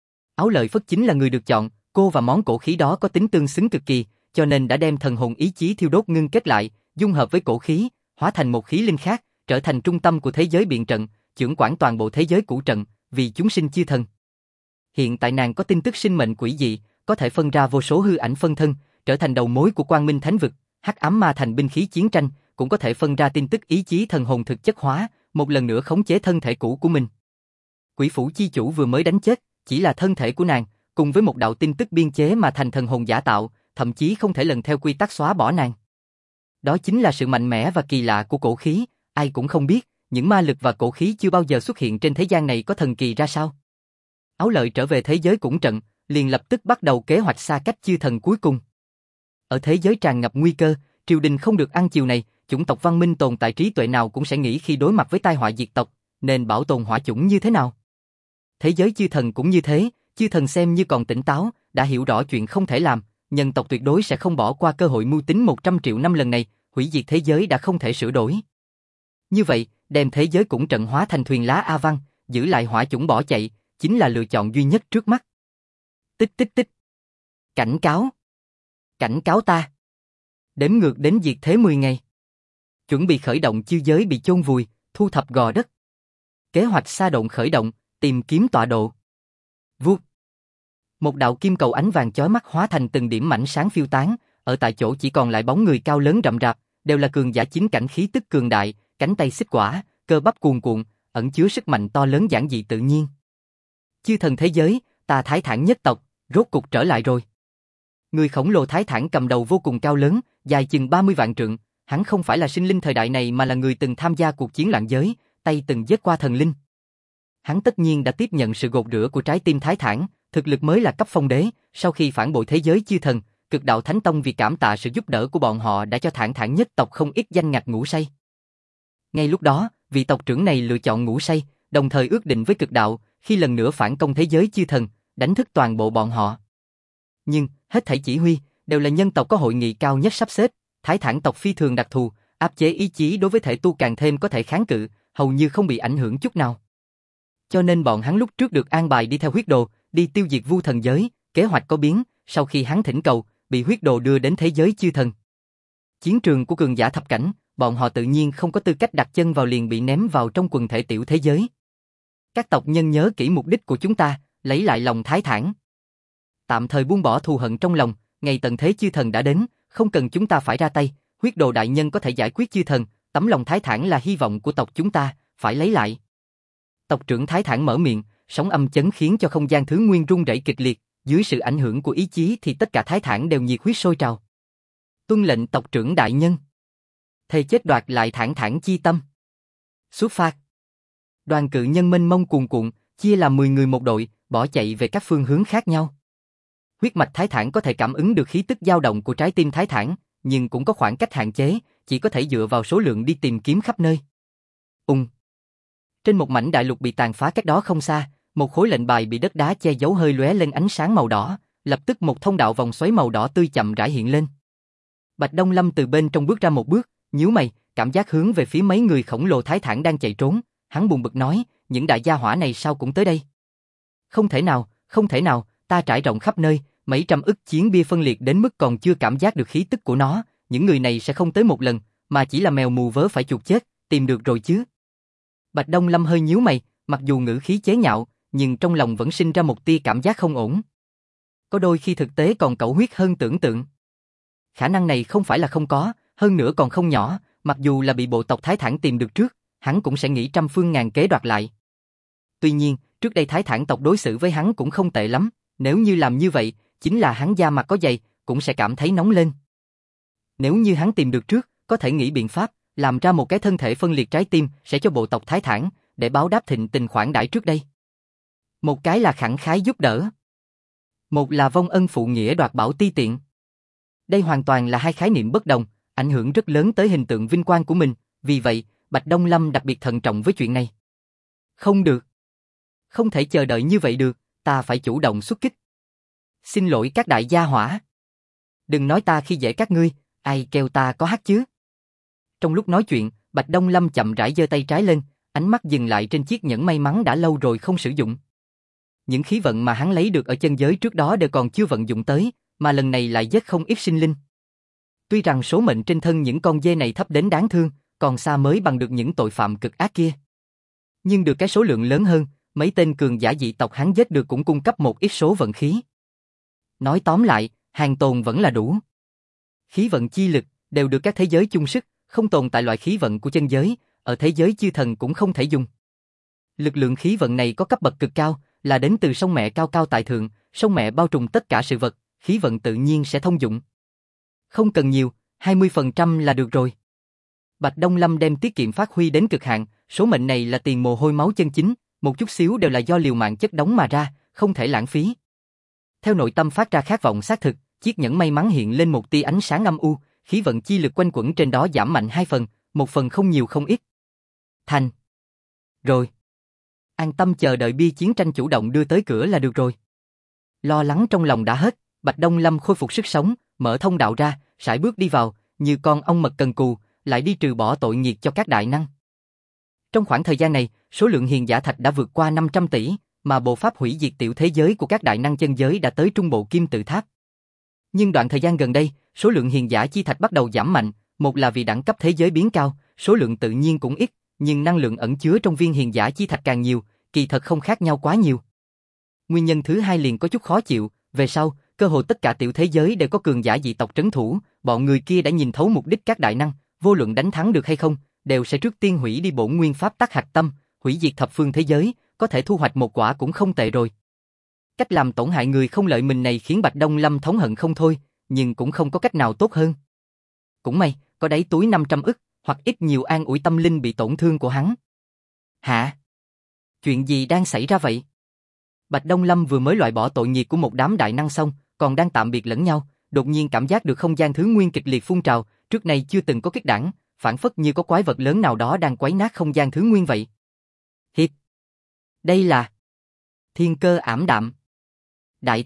Áo Lợi Phất chính là người được chọn, cô và món cổ khí đó có tính tương xứng cực kỳ, cho nên đã đem thần hồn ý chí thiêu đốt ngưng kết lại, dung hợp với cổ khí, hóa thành một khí linh khác, trở thành trung tâm của thế giới biện trận, chưởng quản toàn bộ thế giới cũ trận, vì chúng sinh chư thần. Hiện tại nàng có tin tức sinh mệnh quỷ dị, có thể phân ra vô số hư ảnh phân thân, trở thành đầu mối của Quang Minh Thánh Vực, hắc ám ma thành binh khí chiến tranh, cũng có thể phân ra tin tức ý chí thần hồn thực chất hóa, một lần nữa khống chế thân thể cũ của mình. Quỷ phủ chi chủ vừa mới đánh chết, chỉ là thân thể của nàng, cùng với một đạo tin tức biên chế mà thành thần hồn giả tạo, thậm chí không thể lần theo quy tắc xóa bỏ nàng. Đó chính là sự mạnh mẽ và kỳ lạ của cổ khí, ai cũng không biết, những ma lực và cổ khí chưa bao giờ xuất hiện trên thế gian này có thần kỳ ra sao. Áo Lợi trở về thế giới cũng trận, liền lập tức bắt đầu kế hoạch xa cách chư thần cuối cùng. Ở thế giới tràn ngập nguy cơ, triều đình không được ăn chiều này, chủng tộc văn minh tồn tại trí tuệ nào cũng sẽ nghĩ khi đối mặt với tai họa diệt tộc, nên bảo tồn hỏa chủng như thế nào. Thế giới chư thần cũng như thế, chư thần xem như còn tỉnh táo, đã hiểu rõ chuyện không thể làm, nhân tộc tuyệt đối sẽ không bỏ qua cơ hội mưu tính 100 triệu năm lần này, hủy diệt thế giới đã không thể sửa đổi. Như vậy, đem thế giới cũng trận hóa thành thuyền lá A Văn, giữ lại hỏa chủng bỏ chạy, chính là lựa chọn duy nhất trước mắt. Tích tích tích. Cảnh cáo. Cảnh cáo ta. Đếm ngược đến diệt thế 10 ngày. Chuẩn bị khởi động chư giới bị chôn vùi, thu thập gò đất. Kế hoạch sa động khởi động, tìm kiếm tọa độ. Vuốt. Một đạo kim cầu ánh vàng chói mắt hóa thành từng điểm mảnh sáng phiêu tán, ở tại chỗ chỉ còn lại bóng người cao lớn rậm rạp, đều là cường giả chính cảnh khí tức cường đại, cánh tay xích quả, cơ bắp cuồn cuộn, ẩn chứa sức mạnh to lớn giản dị tự nhiên. Chư thần thế giới, ta Thái Thản nhất tộc, rốt cục trở lại rồi. Người khổng lồ Thái Thản cầm đầu vô cùng cao lớn, dài chừng 30 vạn trượng, hắn không phải là sinh linh thời đại này mà là người từng tham gia cuộc chiến loạn giới, tay từng giết qua thần linh. Hắn tất nhiên đã tiếp nhận sự gột rửa của trái tim Thái Thản, thực lực mới là cấp phong đế, sau khi phản bội thế giới chư thần, Cực Đạo Thánh Tông vì cảm tạ sự giúp đỡ của bọn họ đã cho Thản Thản nhất tộc không ít danh ngạch ngủ say. Ngay lúc đó, vị tộc trưởng này lựa chọn ngủ say, đồng thời ước định với Cực Đạo, khi lần nữa phản công thế giới chư thần, đánh thức toàn bộ bọn họ. Nhưng, hết thảy chỉ huy, đều là nhân tộc có hội nghị cao nhất sắp xếp, Thái Thản tộc phi thường đặc thù, áp chế ý chí đối với thể tu càng thêm có thể kháng cự, hầu như không bị ảnh hưởng chút nào. Cho nên bọn hắn lúc trước được an bài đi theo huyết đồ, đi tiêu diệt vu thần giới, kế hoạch có biến, sau khi hắn thỉnh cầu, bị huyết đồ đưa đến thế giới chư thần. Chiến trường của cường giả thập cảnh, bọn họ tự nhiên không có tư cách đặt chân vào liền bị ném vào trong quần thể tiểu thế giới. Các tộc nhân nhớ kỹ mục đích của chúng ta, lấy lại lòng Thái Thản. Tạm thời buông bỏ thù hận trong lòng, ngày tận thế chư thần đã đến, không cần chúng ta phải ra tay, huyết đồ đại nhân có thể giải quyết chư thần, tấm lòng Thái Thản là hy vọng của tộc chúng ta, phải lấy lại. Tộc trưởng Thái Thản mở miệng, sóng âm chấn khiến cho không gian thứ nguyên rung rẩy kịch liệt, dưới sự ảnh hưởng của ý chí thì tất cả Thái Thản đều nhiệt huyết sôi trào. Tuân lệnh tộc trưởng đại nhân. Thề chết đoạt lại Thản Thản chi tâm. Xuất phát. Đoàn cự nhân mênh mông cuồn cuộn, chia làm 10 người một đội, bỏ chạy về các phương hướng khác nhau. Huyết mạch Thái Thản có thể cảm ứng được khí tức dao động của trái tim Thái Thản, nhưng cũng có khoảng cách hạn chế, chỉ có thể dựa vào số lượng đi tìm kiếm khắp nơi. Trên một mảnh đại lục bị tàn phá cách đó không xa, một khối lệnh bài bị đất đá che giấu hơi lóe lên ánh sáng màu đỏ, lập tức một thông đạo vòng xoáy màu đỏ tươi chậm rãi hiện lên. Bạch Đông Lâm từ bên trong bước ra một bước, nhíu mày, cảm giác hướng về phía mấy người khổng lồ Thái Thản đang chạy trốn, hắn buồn bực nói, những đại gia hỏa này sao cũng tới đây? Không thể nào, ta trải rộng khắp nơi, mấy trăm ức chiến bia phân liệt đến mức còn chưa cảm giác được khí tức của nó, những người này sẽ không tới một lần, mà chỉ là mèo mù vớ phải chuột chết, tìm được rồi chứ. Bạch Đông Lâm hơi nhíu mày, mặc dù ngữ khí chế nhạo, nhưng trong lòng vẫn sinh ra một tia cảm giác không ổn. Có đôi khi thực tế còn cẩu huyết hơn tưởng tượng. Khả năng này không phải là không có, hơn nữa còn không nhỏ, mặc dù là bị bộ tộc Thái Thản tìm được trước, hắn cũng sẽ nghĩ trăm phương ngàn kế đoạt lại. Tuy nhiên, trước đây Thái Thản tộc đối xử với hắn cũng không tệ lắm, nếu như làm như vậy, chính là hắn da mặt có dày, cũng sẽ cảm thấy nóng lên. Nếu như hắn tìm được trước, có thể nghĩ biện pháp, làm ra một cái thân thể phân liệt trái tim sẽ cho bộ tộc Thái Thản, để báo đáp thịnh tình khoản đãi trước đây. Một cái là khẳng khái giúp đỡ. Một là vong ân phụ nghĩa đoạt bảo ti tiện. Đây hoàn toàn là hai khái niệm bất đồng, ảnh hưởng rất lớn tới hình tượng vinh quang của mình, vì vậy, Bạch Đông Lâm đặc biệt thận trọng với chuyện này. Không được. Không thể chờ đợi như vậy được, ta phải chủ động xuất kích. Xin lỗi các đại gia hỏa. Đừng nói ta khi dễ các ngươi, ai kêu ta có hát chứ. Trong lúc nói chuyện, Bạch Đông Lâm chậm rãi giơ tay trái lên, ánh mắt dừng lại trên chiếc nhẫn may mắn đã lâu rồi không sử dụng. Những khí vận mà hắn lấy được ở chân giới trước đó đều còn chưa vận dụng tới, mà lần này lại giết không ít sinh linh. Tuy rằng số mệnh trên thân những con dê này thấp đến đáng thương, còn xa mới bằng được những tội phạm cực ác kia. Nhưng được cái số lượng lớn hơn, mấy tên cường giả dị tộc hắn giết được cũng cung cấp một ít số vận khí. Nói tóm lại, hàng tồn vẫn là đủ. Khí vận chi lực đều được các thế giới chung sức, không tồn tại loại khí vận của chân giới, ở thế giới chư thần cũng không thể dùng. Lực lượng khí vận này có cấp bậc cực cao, là đến từ sông mẹ cao cao tại thượng, sông mẹ bao trùm tất cả sự vật, khí vận tự nhiên sẽ thông dụng. Không cần nhiều, 20% là được rồi. Bạch Đông Lâm đem tiết kiệm phát huy đến cực hạn, số mệnh này là tiền mồ hôi máu chân chính, một chút xíu đều là do liều mạng chất đống mà ra, không thể lãng phí. Theo nội tâm phát ra khát vọng xác thực, chiếc nhẫn may mắn hiện lên một tia ánh sáng âm u, khí vận chi lực quanh quẩn trên đó giảm mạnh 2 phần, một phần không nhiều không ít. Thành. Rồi. An tâm chờ đợi bia chiến tranh chủ động đưa tới cửa là được rồi. Lo lắng trong lòng đã hết, Bạch Đông Lâm khôi phục sức sống, mở thông đạo ra, sải bước đi vào, như con ong mật cần cù, lại đi trừ bỏ tội nghiệt cho các đại năng. Trong khoảng thời gian này, số lượng hiền giả thạch đã vượt qua 500 tỷ, mà bộ pháp hủy diệt tiểu thế giới của các đại năng chân giới đã tới trung bộ kim tự tháp. Nhưng đoạn thời gian gần đây, số lượng hiền giả chi thạch bắt đầu giảm mạnh, một là vì đẳng cấp thế giới biến cao, số lượng tự nhiên cũng ít, nhưng năng lượng ẩn chứa trong viên hiền giả chi thạch càng nhiều, kỳ thật không khác nhau quá nhiều. Nguyên nhân thứ hai liền có chút khó chịu, về sau, cơ hồ tất cả tiểu thế giới đều có cường giả dị tộc trấn thủ, bọn người kia đã nhìn thấu mục đích các đại năng, vô luận đánh thắng được hay không, đều sẽ trước tiên hủy đi bổn nguyên pháp tắc hạch tâm, hủy diệt thập phương thế giới, có thể thu hoạch một quả cũng không tệ rồi. Cách làm tổn hại người không lợi mình này khiến Bạch Đông Lâm thống hận không thôi, nhưng cũng không có cách nào tốt hơn. Cũng may, có đáy túi 500 ức, hoặc ít nhiều an ủi tâm linh bị tổn thương của hắn. Hả? Chuyện gì đang xảy ra vậy? Bạch Đông Lâm vừa mới loại bỏ tội nghiệp của một đám đại năng xong, còn đang tạm biệt lẫn nhau, đột nhiên cảm giác được không gian thứ nguyên kịch liệt phun trào, trước này chưa từng có kích đảng, phản phất như có quái vật lớn nào đó đang quấy nát không gian thứ nguyên vậy. Hiệp. Đây là thiên cơ ảm đạm. Đại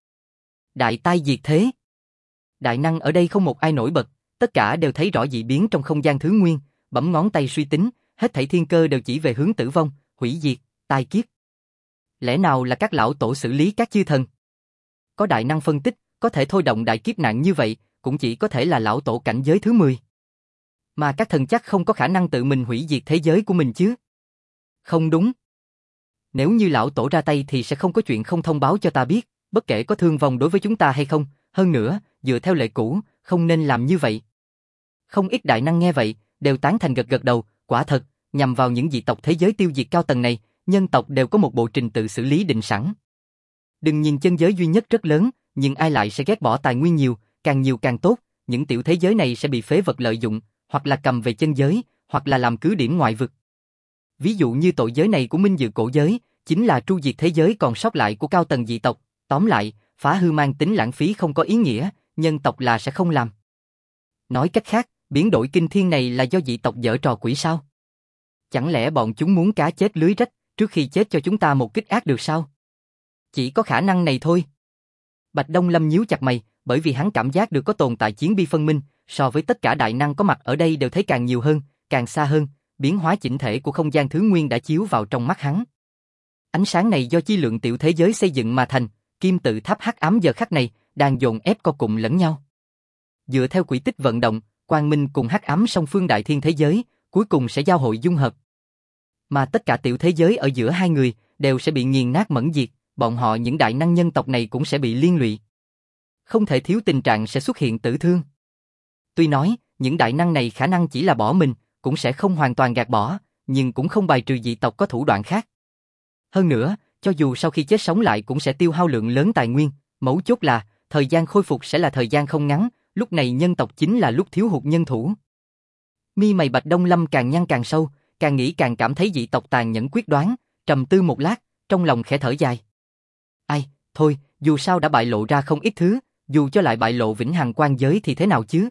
tai diệt thế. Đại năng ở đây không một ai nổi bật, tất cả đều thấy rõ dị biến trong không gian thứ nguyên, bấm ngón tay suy tính, hết thảy thiên cơ đều chỉ về hướng tử vong, hủy diệt, tai kiếp. Lẽ nào là các lão tổ xử lý các chư thần? Có đại năng phân tích, có thể thôi động đại kiếp nạn như vậy, cũng chỉ có thể là lão tổ cảnh giới thứ 10. Mà các thần chắc không có khả năng tự mình hủy diệt thế giới của mình chứ. Không đúng. Nếu như lão tổ ra tay thì sẽ không có chuyện không thông báo cho ta biết, bất kể có thương vong đối với chúng ta hay không, hơn nữa, dựa theo lệ cũ, không nên làm như vậy. Không ít đại năng nghe vậy, đều tán thành gật gật đầu, quả thật, nhằm vào những dị tộc thế giới tiêu diệt cao tầng này, nhân tộc đều có một bộ trình tự xử lý định sẵn. Đừng nhìn chân giới duy nhất rất lớn, nhưng ai lại sẽ ghét bỏ tài nguyên nhiều càng tốt, những tiểu thế giới này sẽ bị phế vật lợi dụng, hoặc là cầm về chân giới, hoặc là làm cứ điểm ngoại vực. Ví dụ như tội giới này của Minh Dự cổ giới, chính là tru diệt thế giới còn sót lại của cao tầng dị tộc, tóm lại, phá hư mang tính lãng phí không có ý nghĩa, nhân tộc là sẽ không làm. Nói cách khác, biến đổi kinh thiên này là do dị tộc giở trò quỷ sao? Chẳng lẽ bọn chúng muốn cá chết lưới rách, trước khi chết cho chúng ta một kích ác được sao? Chỉ có khả năng này thôi. Bạch Đông Lâm nhíu chặt mày, bởi vì hắn cảm giác được có tồn tại chiến bi phân minh, so với tất cả đại năng có mặt ở đây đều thấy càng nhiều hơn, càng xa hơn, biến hóa chỉnh thể của không gian thứ nguyên đã chiếu vào trong mắt hắn. Ánh sáng này do chi lượng tiểu thế giới xây dựng mà thành, kim tự tháp hắc ám giờ khắc này đang dồn ép co cụm lẫn nhau. Dựa theo quỹ tích vận động, quang minh cùng hắc ám song phương đại thiên thế giới, cuối cùng sẽ giao hội dung hợp. Mà tất cả tiểu thế giới ở giữa hai người đều sẽ bị nghiền nát mẫn diệt, bọn họ những đại năng nhân tộc này cũng sẽ bị liên lụy. Không thể thiếu tình trạng sẽ xuất hiện tử thương. Tuy nói, những đại năng này khả năng chỉ là bỏ mình, cũng sẽ không hoàn toàn gạt bỏ, nhưng cũng không bài trừ dị tộc có thủ đoạn khác. Hơn nữa, cho dù sau khi chết sống lại cũng sẽ tiêu hao lượng lớn tài nguyên, mấu chốt là, thời gian khôi phục sẽ là thời gian không ngắn, lúc này nhân tộc chính là lúc thiếu hụt nhân thủ. Mi mày Bạch Đông Lâm càng nhăn càng sâu, càng nghĩ càng cảm thấy dị tộc tàn nhẫn quyết đoán, trầm tư một lát, trong lòng khẽ thở dài. Ai, thôi, dù sao đã bại lộ ra không ít thứ, dù cho lại bại lộ vĩnh hằng quan giới thì thế nào chứ?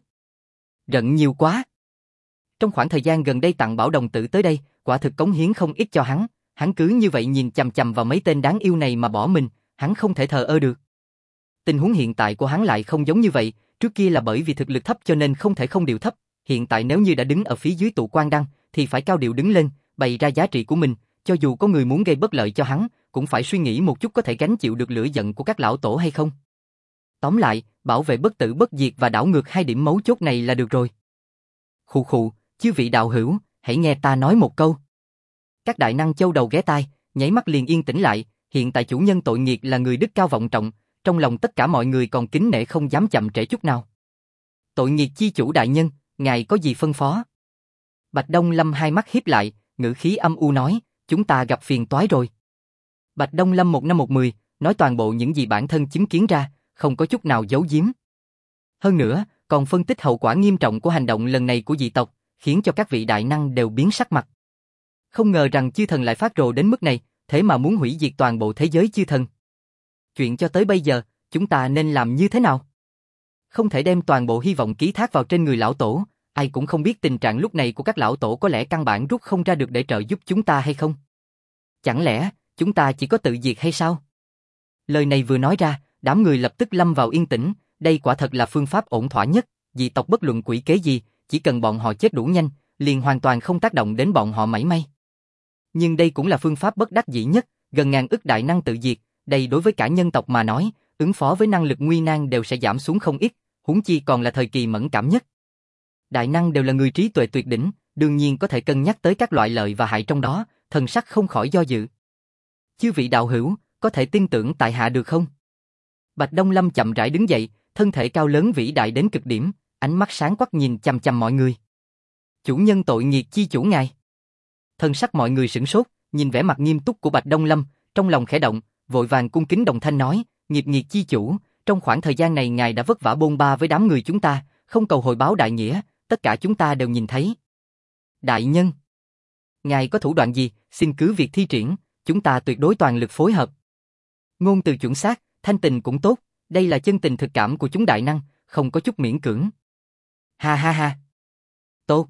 Rận nhiều quá. Trong khoảng thời gian gần đây tặng bảo đồng tử tới đây, quả thực cống hiến không ít cho hắn cứ như vậy nhìn chằm chằm vào mấy tên đáng yêu này mà bỏ mình, hắn không thể thờ ơ được. Tình huống hiện tại của hắn lại không giống như vậy, trước kia là bởi vì thực lực thấp cho nên không thể không điều thấp, hiện tại nếu như đã đứng ở phía dưới tụ quan đăng, thì phải cao điệu đứng lên, bày ra giá trị của mình, cho dù có người muốn gây bất lợi cho hắn, cũng phải suy nghĩ một chút có thể gánh chịu được lửa giận của các lão tổ hay không. Tóm lại, bảo vệ bất tử bất diệt và đảo ngược hai điểm mấu chốt này là được rồi. Khụ khụ, chư vị đạo hữu, hãy nghe ta nói một câu. Các đại năng châu đầu ghé tai, nháy mắt liền yên tĩnh lại, hiện tại chủ nhân tội nghiệt là người đức cao vọng trọng, trong lòng tất cả mọi người còn kính nể không dám chậm trễ chút nào. Tội nghiệt chi chủ đại nhân, ngài có gì phân phó? Bạch Đông Lâm hai mắt híp lại, ngữ khí âm u nói, chúng ta gặp phiền toái rồi. Bạch Đông Lâm một năm một mười, nói toàn bộ những gì bản thân chứng kiến ra, không có chút nào giấu giếm. Hơn nữa, còn phân tích hậu quả nghiêm trọng của hành động lần này của dị tộc, khiến cho các vị đại năng đều biến sắc mặt. Không ngờ rằng chư thần lại phát rồ đến mức này, thế mà muốn hủy diệt toàn bộ thế giới chư thần. Chuyện cho tới bây giờ, chúng ta nên làm như thế nào? Không thể đem toàn bộ hy vọng ký thác vào trên người lão tổ, ai cũng không biết tình trạng lúc này của các lão tổ có lẽ căn bản rút không ra được để trợ giúp chúng ta hay không? Chẳng lẽ, chúng ta chỉ có tự diệt hay sao? Lời này vừa nói ra, đám người lập tức lâm vào yên tĩnh, đây quả thật là phương pháp ổn thỏa nhất, dị tộc bất luận quỷ kế gì, chỉ cần bọn họ chết đủ nhanh, liền hoàn toàn không tác động đến bọn họ mảy may. Nhưng đây cũng là phương pháp bất đắc dĩ nhất, gần ngàn ức đại năng tự diệt, đây đối với cả nhân tộc mà nói, ứng phó với năng lực nguy nan đều sẽ giảm xuống không ít, huống chi còn là thời kỳ mẫn cảm nhất. Đại năng đều là người trí tuệ tuyệt đỉnh, đương nhiên có thể cân nhắc tới các loại lợi và hại trong đó, thần sắc không khỏi do dự. Chư vị đạo hữu, có thể tin tưởng tại hạ được không? Bạch Đông Lâm chậm rãi đứng dậy, thân thể cao lớn vĩ đại đến cực điểm, ánh mắt sáng quắc nhìn chằm chằm mọi người. Chủ nhân tội nghiệt chi chủ ngài. Thân sắc mọi người sửng sốt, nhìn vẻ mặt nghiêm túc của Bạch Đông Lâm, trong lòng khẽ động, vội vàng cung kính đồng thanh nói, nghiệp nghiệt chi chủ, trong khoảng thời gian này ngài đã vất vả bôn ba với đám người chúng ta, không cầu hồi báo đại nghĩa, tất cả chúng ta đều nhìn thấy. Đại nhân, ngài có thủ đoạn gì, xin cứ việc thi triển, chúng ta tuyệt đối toàn lực phối hợp. Ngôn từ chuẩn xác, thanh tình cũng tốt, đây là chân tình thực cảm của chúng đại năng, không có chút miễn cưỡng. Ha ha ha. Tốt.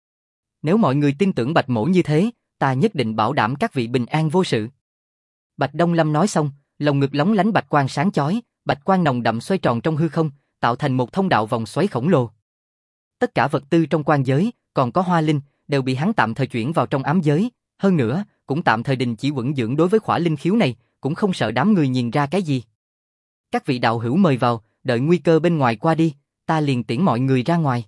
Nếu mọi người tin tưởng Bạch Mỗ như thế, ta nhất định bảo đảm các vị bình an vô sự. Bạch Đông Lâm nói xong, lồng ngực lóng lánh bạch quang sáng chói, bạch quang nồng đậm xoay tròn trong hư không, tạo thành một thông đạo vòng xoáy khổng lồ. Tất cả vật tư trong quan giới, còn có hoa linh, đều bị hắn tạm thời chuyển vào trong ám giới, hơn nữa, cũng tạm thời đình chỉ quẩn dưỡng đối với khỏa linh khiếu này, cũng không sợ đám người nhìn ra cái gì. Các vị đạo hữu mời vào, đợi nguy cơ bên ngoài qua đi, ta liền tiễn mọi người ra ngoài.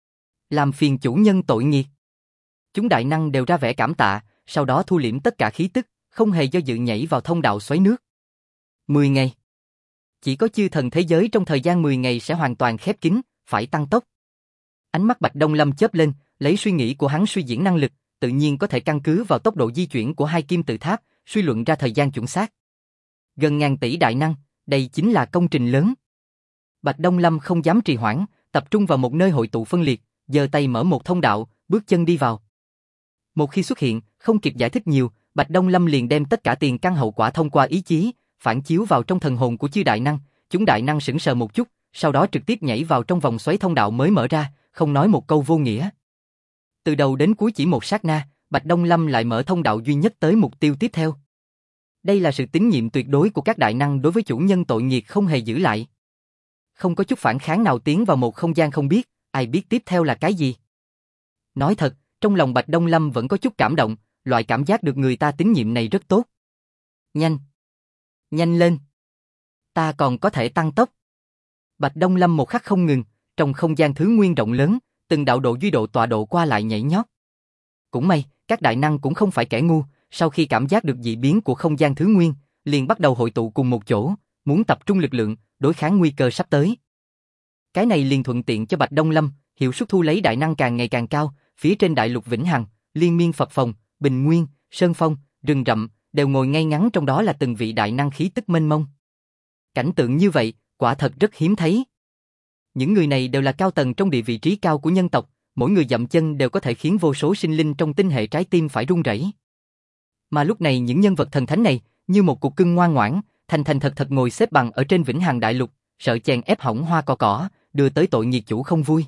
Làm phiền chủ nhân tội nghiệt. Chúng đại năng đều ra vẻ cảm tạ, sau đó thu liễm tất cả khí tức, không hề do dự nhảy vào thông đạo xoáy nước. 10 ngày. Chỉ có chư thần thế giới trong thời gian 10 ngày sẽ hoàn toàn khép kín, phải tăng tốc. Ánh mắt Bạch Đông Lâm chớp lên, lấy suy nghĩ của hắn suy diễn năng lực, tự nhiên có thể căn cứ vào tốc độ di chuyển của hai kim tự tháp, suy luận ra thời gian chuẩn xác. Gần ngàn tỷ đại năng, đây chính là công trình lớn. Bạch Đông Lâm không dám trì hoãn, tập trung vào một nơi hội tụ phân liệt, giơ tay mở một thông đạo, bước chân đi vào. Một khi xuất hiện, không kịp giải thích nhiều, Bạch Đông Lâm liền đem tất cả tiền căn hậu quả thông qua ý chí, phản chiếu vào trong thần hồn của chư đại năng, chúng đại năng sững sờ một chút, sau đó trực tiếp nhảy vào trong vòng xoáy thông đạo mới mở ra, không nói một câu vô nghĩa. Từ đầu đến cuối chỉ một sát na, Bạch Đông Lâm lại mở thông đạo duy nhất tới mục tiêu tiếp theo. Đây là sự tín nhiệm tuyệt đối của các đại năng đối với chủ nhân tội nghiệp không hề giữ lại. Không có chút phản kháng nào tiến vào một không gian không biết, ai biết tiếp theo là cái gì. Nói thật, trong lòng Bạch Đông Lâm vẫn có chút cảm động, loại cảm giác được người ta tín nhiệm này rất tốt. Nhanh! Nhanh lên! Ta còn có thể tăng tốc. Bạch Đông Lâm một khắc không ngừng, trong không gian thứ nguyên rộng lớn, từng đạo độ duy độ tọa độ qua lại nhảy nhót. Cũng may, các đại năng cũng không phải kẻ ngu, sau khi cảm giác được dị biến của không gian thứ nguyên, liền bắt đầu hội tụ cùng một chỗ, muốn tập trung lực lượng, đối kháng nguy cơ sắp tới. Cái này liền thuận tiện cho Bạch Đông Lâm, hiệu suất thu lấy đại năng càng ngày càng cao, phía trên đại lục Vĩnh Hằng, Liên Miên Phập Phồng, Bình Nguyên, Sơn Phong, rừng rậm, đều ngồi ngay ngắn trong đó là từng vị đại năng khí tức mênh mông. Cảnh tượng như vậy, quả thật rất hiếm thấy. Những người này đều là cao tầng trong địa vị trí cao của nhân tộc, mỗi người dậm chân đều có thể khiến vô số sinh linh trong tinh hệ trái tim phải run rẩy. Mà lúc này những nhân vật thần thánh này, như một cục cưng ngoan ngoãn, thành thành thật thật ngồi xếp bằng ở trên Vĩnh Hằng đại lục, sợ chèn ép hỏng hoa cỏ cỏ, đưa tới tội nghiệt chủ không vui.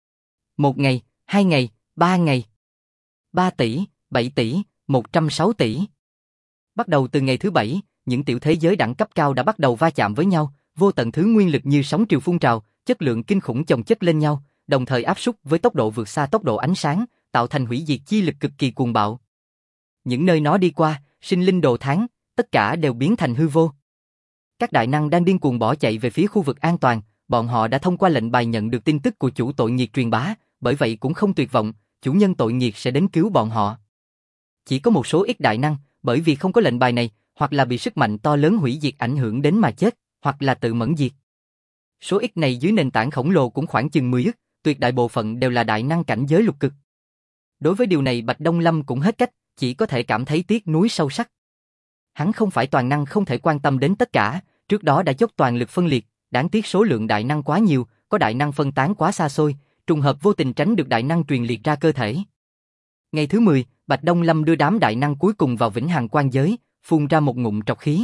1 ngày, 2 ngày, 3 ngày. 3 tỷ, 7 tỷ, 106 tỷ. Bắt đầu từ ngày thứ 7, những tiểu thế giới đẳng cấp cao đã bắt đầu va chạm với nhau, vô tận thứ nguyên lực như sóng triều phun trào, chất lượng kinh khủng chồng chất lên nhau, đồng thời áp suất với tốc độ vượt xa tốc độ ánh sáng, tạo thành hủy diệt chi lực cực kỳ cuồng bạo. Những nơi nó đi qua, sinh linh đồ thán, tất cả đều biến thành hư vô. Các đại năng đang điên cuồng bỏ chạy về phía khu vực an toàn, bọn họ đã thông qua lệnh bài nhận được tin tức của chủ tội nghiệt truyền bá, bởi vậy cũng không tuyệt vọng, chủ nhân tội nghiệt sẽ đến cứu bọn họ. Chỉ có một số ít đại năng, bởi vì không có lệnh bài này, hoặc là bị sức mạnh to lớn hủy diệt ảnh hưởng đến mà chết, hoặc là tự mẫn diệt. Số ít này dưới nền tảng khổng lồ cũng khoảng chừng 10 ức, tuyệt đại bộ phận đều là đại năng cảnh giới lục cực. Đối với điều này Bạch Đông Lâm cũng hết cách, chỉ có thể cảm thấy tiếc nuối sâu sắc. Hắn không phải toàn năng không thể quan tâm đến tất cả, trước đó đã dốc toàn lực phân liệt, đáng tiếc số lượng đại năng quá nhiều, có đại năng phân tán quá xa xôi, trùng hợp vô tình tránh được đại năng truyền liệt ra cơ thể. Ngày thứ 10, Bạch Đông Lâm đưa đám đại năng cuối cùng vào Vĩnh Hằng quan giới, phun ra một ngụm trọc khí.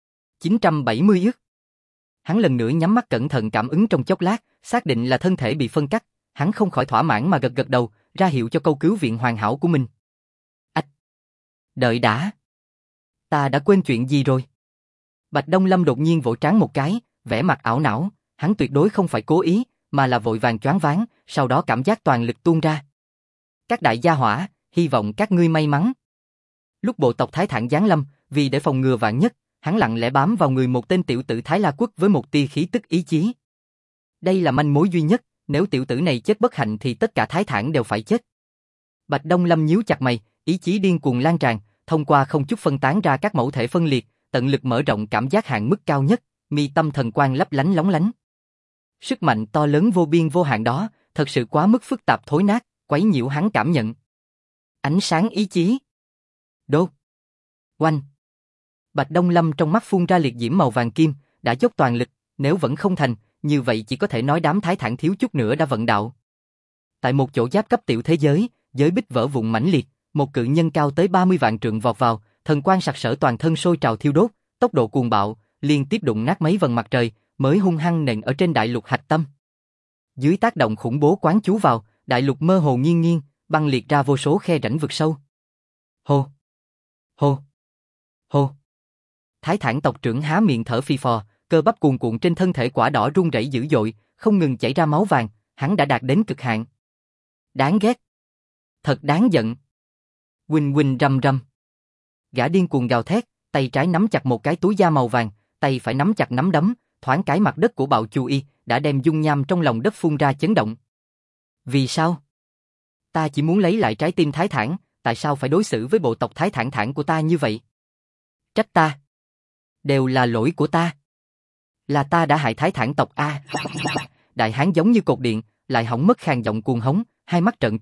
970 ức. Hắn lần nữa nhắm mắt cẩn thận cảm ứng trong chốc lát, xác định là thân thể bị phân cắt, hắn không khỏi thỏa mãn mà gật gật đầu, ra hiệu cho câu cứu viện hoàn hảo của mình. Ách! Đợi đã! Ta đã quên chuyện gì rồi? Bạch Đông Lâm đột nhiên vỗ trán một cái, vẻ mặt ảo não, hắn tuyệt đối không phải cố ý, mà là vội vàng choáng váng, sau đó cảm giác toàn lực tuôn ra. Các đại gia hỏa, hy vọng các ngươi may mắn. Lúc bộ tộc Thái Thản giáng lâm, vì để phòng ngừa vạn nhất, hắn lặng lẽ bám vào người một tên tiểu tử Thái La Quốc với một tia khí tức ý chí. Đây là manh mối duy nhất, nếu tiểu tử này chết bất hạnh thì tất cả Thái Thản đều phải chết. Bạch Đông Lâm nhíu chặt mày, ý chí điên cuồng lan tràn, thông qua không chút phân tán ra các mẫu thể phân liệt, tận lực mở rộng cảm giác hạn mức cao nhất, mi tâm thần quang lấp lánh lóng lánh. Sức mạnh to lớn vô biên vô hạn đó, thật sự quá mức phức tạp thối nát, quấy nhiễu hắn cảm nhận. Ánh sáng ý chí. Đốt. Oanh. Bạch Đông Lâm trong mắt phun ra liệt diễm màu vàng kim, đã dốc toàn lực, nếu vẫn không thành, như vậy chỉ có thể nói đám Thái Thản thiếu chút nữa đã vận đạo. Tại một chỗ giáp cấp tiểu thế giới, giới bích vỡ vụn mãnh liệt, một cự nhân cao tới 30 vạn trượng vọt vào, thần quang sặc sỡ toàn thân sôi trào thiêu đốt, tốc độ cuồng bạo, liên tiếp đụng nát mấy vầng mặt trời, mới hung hăng nện ở trên đại lục hạch tâm. Dưới tác động khủng bố quán chú vào, đại lục mơ hồ nghiêng nghiêng, băng liệt ra vô số khe rãnh vực sâu. Hô, hô, hô. Thái Thản tộc trưởng há miệng thở phì phò, cơ bắp cuồn cuộn trên thân thể quả đỏ run rẩy dữ dội, không ngừng chảy ra máu vàng, hắn đã đạt đến cực hạn. Đáng ghét, thật đáng giận. Huỳnh huỳnh rầm rầm. Gã điên cuồng gào thét, tay trái nắm chặt một cái túi da màu vàng, tay phải nắm chặt nắm đấm, thoáng cái mặt đất của bạo chu y đã đem dung nham trong lòng đất phun ra chấn động. Vì sao? Ta chỉ muốn lấy lại trái tim Thái Thản, tại sao phải đối xử với bộ tộc Thái Thản thản của ta như vậy? Trách ta. Đều là lỗi của ta. Là ta đã hại Thái Thản tộc a. Đại hán giống như cột điện, lại hỏng mất khàn giọng cuồng hống, hai mắt trợn trừng,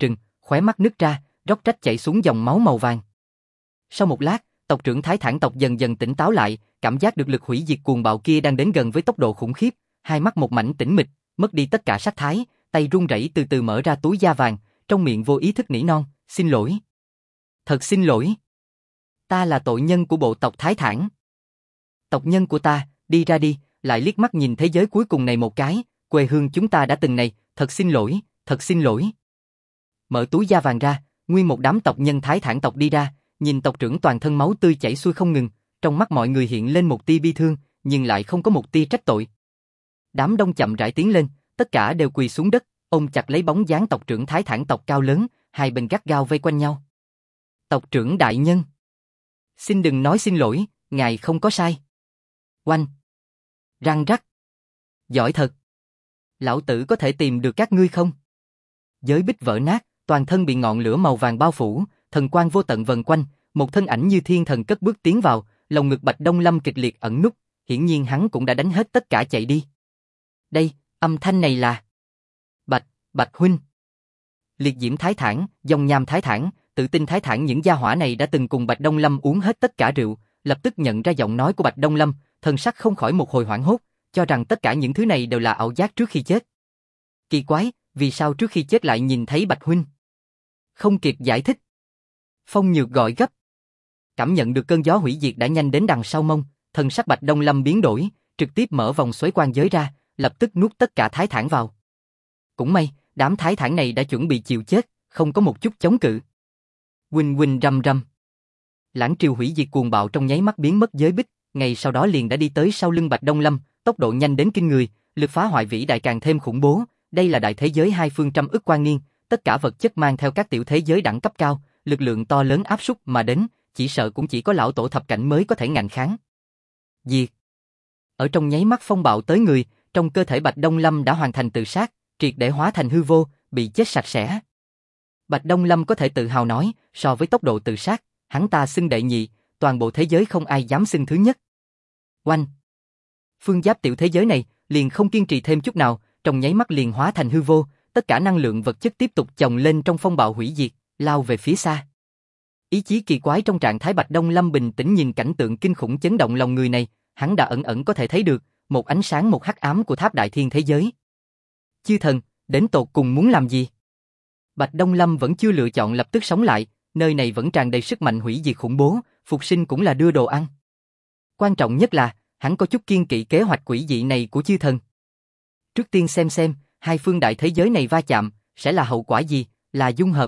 khóe mắt nứt ra, róc rách chảy xuống dòng máu màu vàng. Sau một lát, tộc trưởng Thái Thản tộc dần dần tỉnh táo lại, cảm giác được lực hủy diệt cuồng bạo kia đang đến gần với tốc độ khủng khiếp, hai mắt một mảnh tĩnh mịch, mất đi tất cả sắc thái, tay run rẩy từ từ mở ra túi da vàng, trong miệng vô ý thức nỉ non, xin lỗi. Thật xin lỗi. Ta là tội nhân của bộ tộc Thái Thản. Tộc nhân của ta, đi ra đi, lại liếc mắt nhìn thế giới cuối cùng này một cái, quê hương chúng ta đã từng này, thật xin lỗi, thật xin lỗi. Mở túi da vàng ra, nguyên một đám tộc nhân Thái Thản tộc đi ra, nhìn tộc trưởng toàn thân máu tươi chảy xuôi không ngừng, trong mắt mọi người hiện lên một tia bi thương, nhưng lại không có một tia trách tội. Đám đông chậm rãi tiến lên, tất cả đều quỳ xuống đất, ôm chặt lấy bóng dáng tộc trưởng Thái Thản tộc cao lớn, hai bên gắt gao vây quanh nhau. Tộc trưởng đại nhân, xin đừng nói xin lỗi, ngài không có sai. Oanh! Răng rắc! Giỏi thật! Lão tử có thể tìm được các ngươi không? Giới bích vỡ nát, toàn thân bị ngọn lửa màu vàng bao phủ, thần quang vô tận vần quanh, một thân ảnh như thiên thần cất bước tiến vào, lồng ngực Bạch Đông Lâm kịch liệt ẩn nút, hiển nhiên hắn cũng đã đánh hết tất cả chạy đi. Đây, âm thanh này là... Bạch huynh. Liệt diễm Thái Thản, dòng nham Thái Thản, tự tin Thái Thản, những gia hỏa này đã từng cùng Bạch Đông Lâm uống hết tất cả rượu, lập tức nhận ra giọng nói của Bạch Đông Lâm, thần sắc không khỏi một hồi hoảng hốt, cho rằng tất cả những thứ này đều là ảo giác trước khi chết. Kỳ quái, vì sao trước khi chết lại nhìn thấy Bạch huynh? Không kịp giải thích. Phong Nhược gọi gấp. Cảm nhận được cơn gió hủy diệt đã nhanh đến đằng sau mông, thần sắc Bạch Đông Lâm biến đổi, trực tiếp mở vòng xoáy quan giới ra, lập tức nuốt tất cả Thái Thản vào. Cũng may, đám Thái Thản này đã chuẩn bị chịu chết, không có một chút chống cự. Huỳnh huỳnh rầm rầm. Lãng triều hủy diệt cuồng bạo trong nháy mắt biến mất giới bích, ngay sau đó liền đã đi tới sau lưng Bạch Đông Lâm, tốc độ nhanh đến kinh người, lực phá hoại vĩ đại càng thêm khủng bố. Đây là đại thế giới hai phương trăm ức quan niên, tất cả vật chất mang theo các tiểu thế giới đẳng cấp cao, lực lượng to lớn áp súc mà đến, chỉ sợ cũng chỉ có lão tổ thập cảnh mới có thể ngạnh kháng. Diệt. Ở trong nháy mắt phong bạo tới người, trong cơ thể Bạch Đông Lâm đã hoàn thành tự sát, triệt để hóa thành hư vô, bị chết sạch sẽ. Bạch Đông Lâm có thể tự hào nói, so với tốc độ tự sát, hắn ta xưng đệ nhị, toàn bộ thế giới không ai dám xưng thứ nhất. Oanh! Phương giáp tiểu thế giới này liền không kiên trì thêm chút nào, trong nháy mắt liền hóa thành hư vô, tất cả năng lượng vật chất tiếp tục chồng lên trong phong bạo hủy diệt, lao về phía xa. Ý chí kỳ quái trong trạng thái Bạch Đông Lâm bình tĩnh nhìn cảnh tượng kinh khủng chấn động lòng người này, hắn đã ẩn ẩn có thể thấy được một ánh sáng một hắc ám của tháp đại thiên thế giới. Chư thần, đến tột cùng muốn làm gì? Bạch Đông Lâm vẫn chưa lựa chọn lập tức sống lại, nơi này vẫn tràn đầy sức mạnh hủy diệt khủng bố, phục sinh cũng là đưa đồ ăn. Quan trọng nhất là, hắn có chút kiêng kỵ kế hoạch quỷ dị này của chư thần. Trước tiên xem, hai phương đại thế giới này va chạm, sẽ là hậu quả gì, là dung hợp,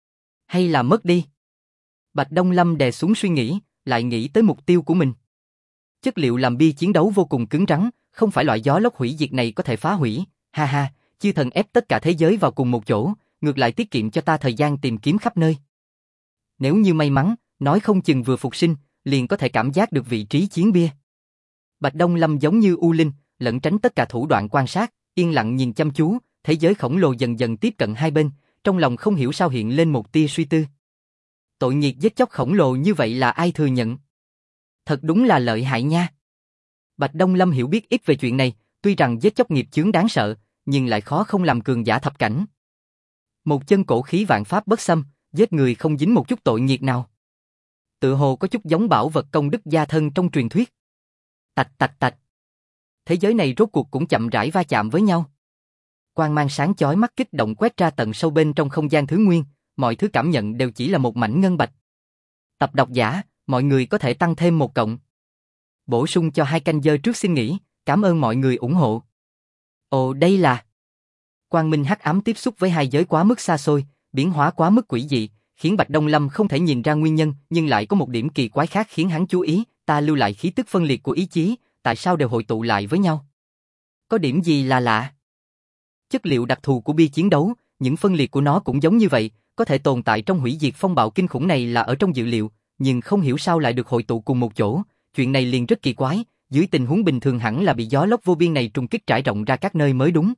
hay là mất đi? Bạch Đông Lâm đè xuống suy nghĩ, lại nghĩ tới mục tiêu của mình. Chất liệu làm bia chiến đấu vô cùng cứng rắn, không phải loại gió lốc hủy diệt này có thể phá hủy, ha ha, chư thần ép tất cả thế giới vào cùng một chỗ, ngược lại tiết kiệm cho ta thời gian tìm kiếm khắp nơi. Nếu như may mắn, nói không chừng vừa phục sinh, liền có thể cảm giác được vị trí chiến bia. Bạch Đông Lâm giống như U Linh, lẩn tránh tất cả thủ đoạn quan sát, yên lặng nhìn chăm chú, thế giới khổng lồ dần dần tiếp cận hai bên, trong lòng không hiểu sao hiện lên một tia suy tư. Tội nghiệt giết chóc khổng lồ như vậy là ai thừa nhận? Thật đúng là lợi hại nha. Bạch Đông Lâm hiểu biết ít về chuyện này, tuy rằng giết chóc nghiệp chướng đáng sợ, nhưng lại khó không làm cường giả thập cảnh. Một chân cổ khí vạn pháp bất xâm, giết người không dính một chút tội nghiệt nào. Tự hồ có chút giống bảo vật công đức gia thân trong truyền thuyết. Tạch tạch tạch. Thế giới này rốt cuộc cũng chậm rãi va chạm với nhau. Quang mang sáng chói mắt kích động quét ra tận sâu bên trong không gian thứ nguyên, mọi thứ cảm nhận đều chỉ là một mảnh ngân bạch. Tập độc giả, mọi người có thể tăng thêm một cộng. Bổ sung cho 2 canh giờ trước xin nghỉ, cảm ơn mọi người ủng hộ. Ồ, đây là... Quang minh hắc ám tiếp xúc với hai giới quá mức xa xôi, biến hóa quá mức quỷ dị, khiến Bạch Đông Lâm không thể nhìn ra nguyên nhân, nhưng lại có một điểm kỳ quái khác khiến hắn chú ý, ta lưu lại khí tức phân liệt của ý chí, tại sao đều hội tụ lại với nhau? Có điểm gì là lạ? Chất liệu đặc thù của bia chiến đấu, những phân liệt của nó cũng giống như vậy, có thể tồn tại trong hủy diệt phong bạo kinh khủng này là ở trong dự liệu, nhưng không hiểu sao lại được hội tụ cùng một chỗ, chuyện này liền rất kỳ quái, dưới tình huống bình thường hẳn là bị gió lốc vô biên này trùng kích trải rộng ra các nơi mới đúng.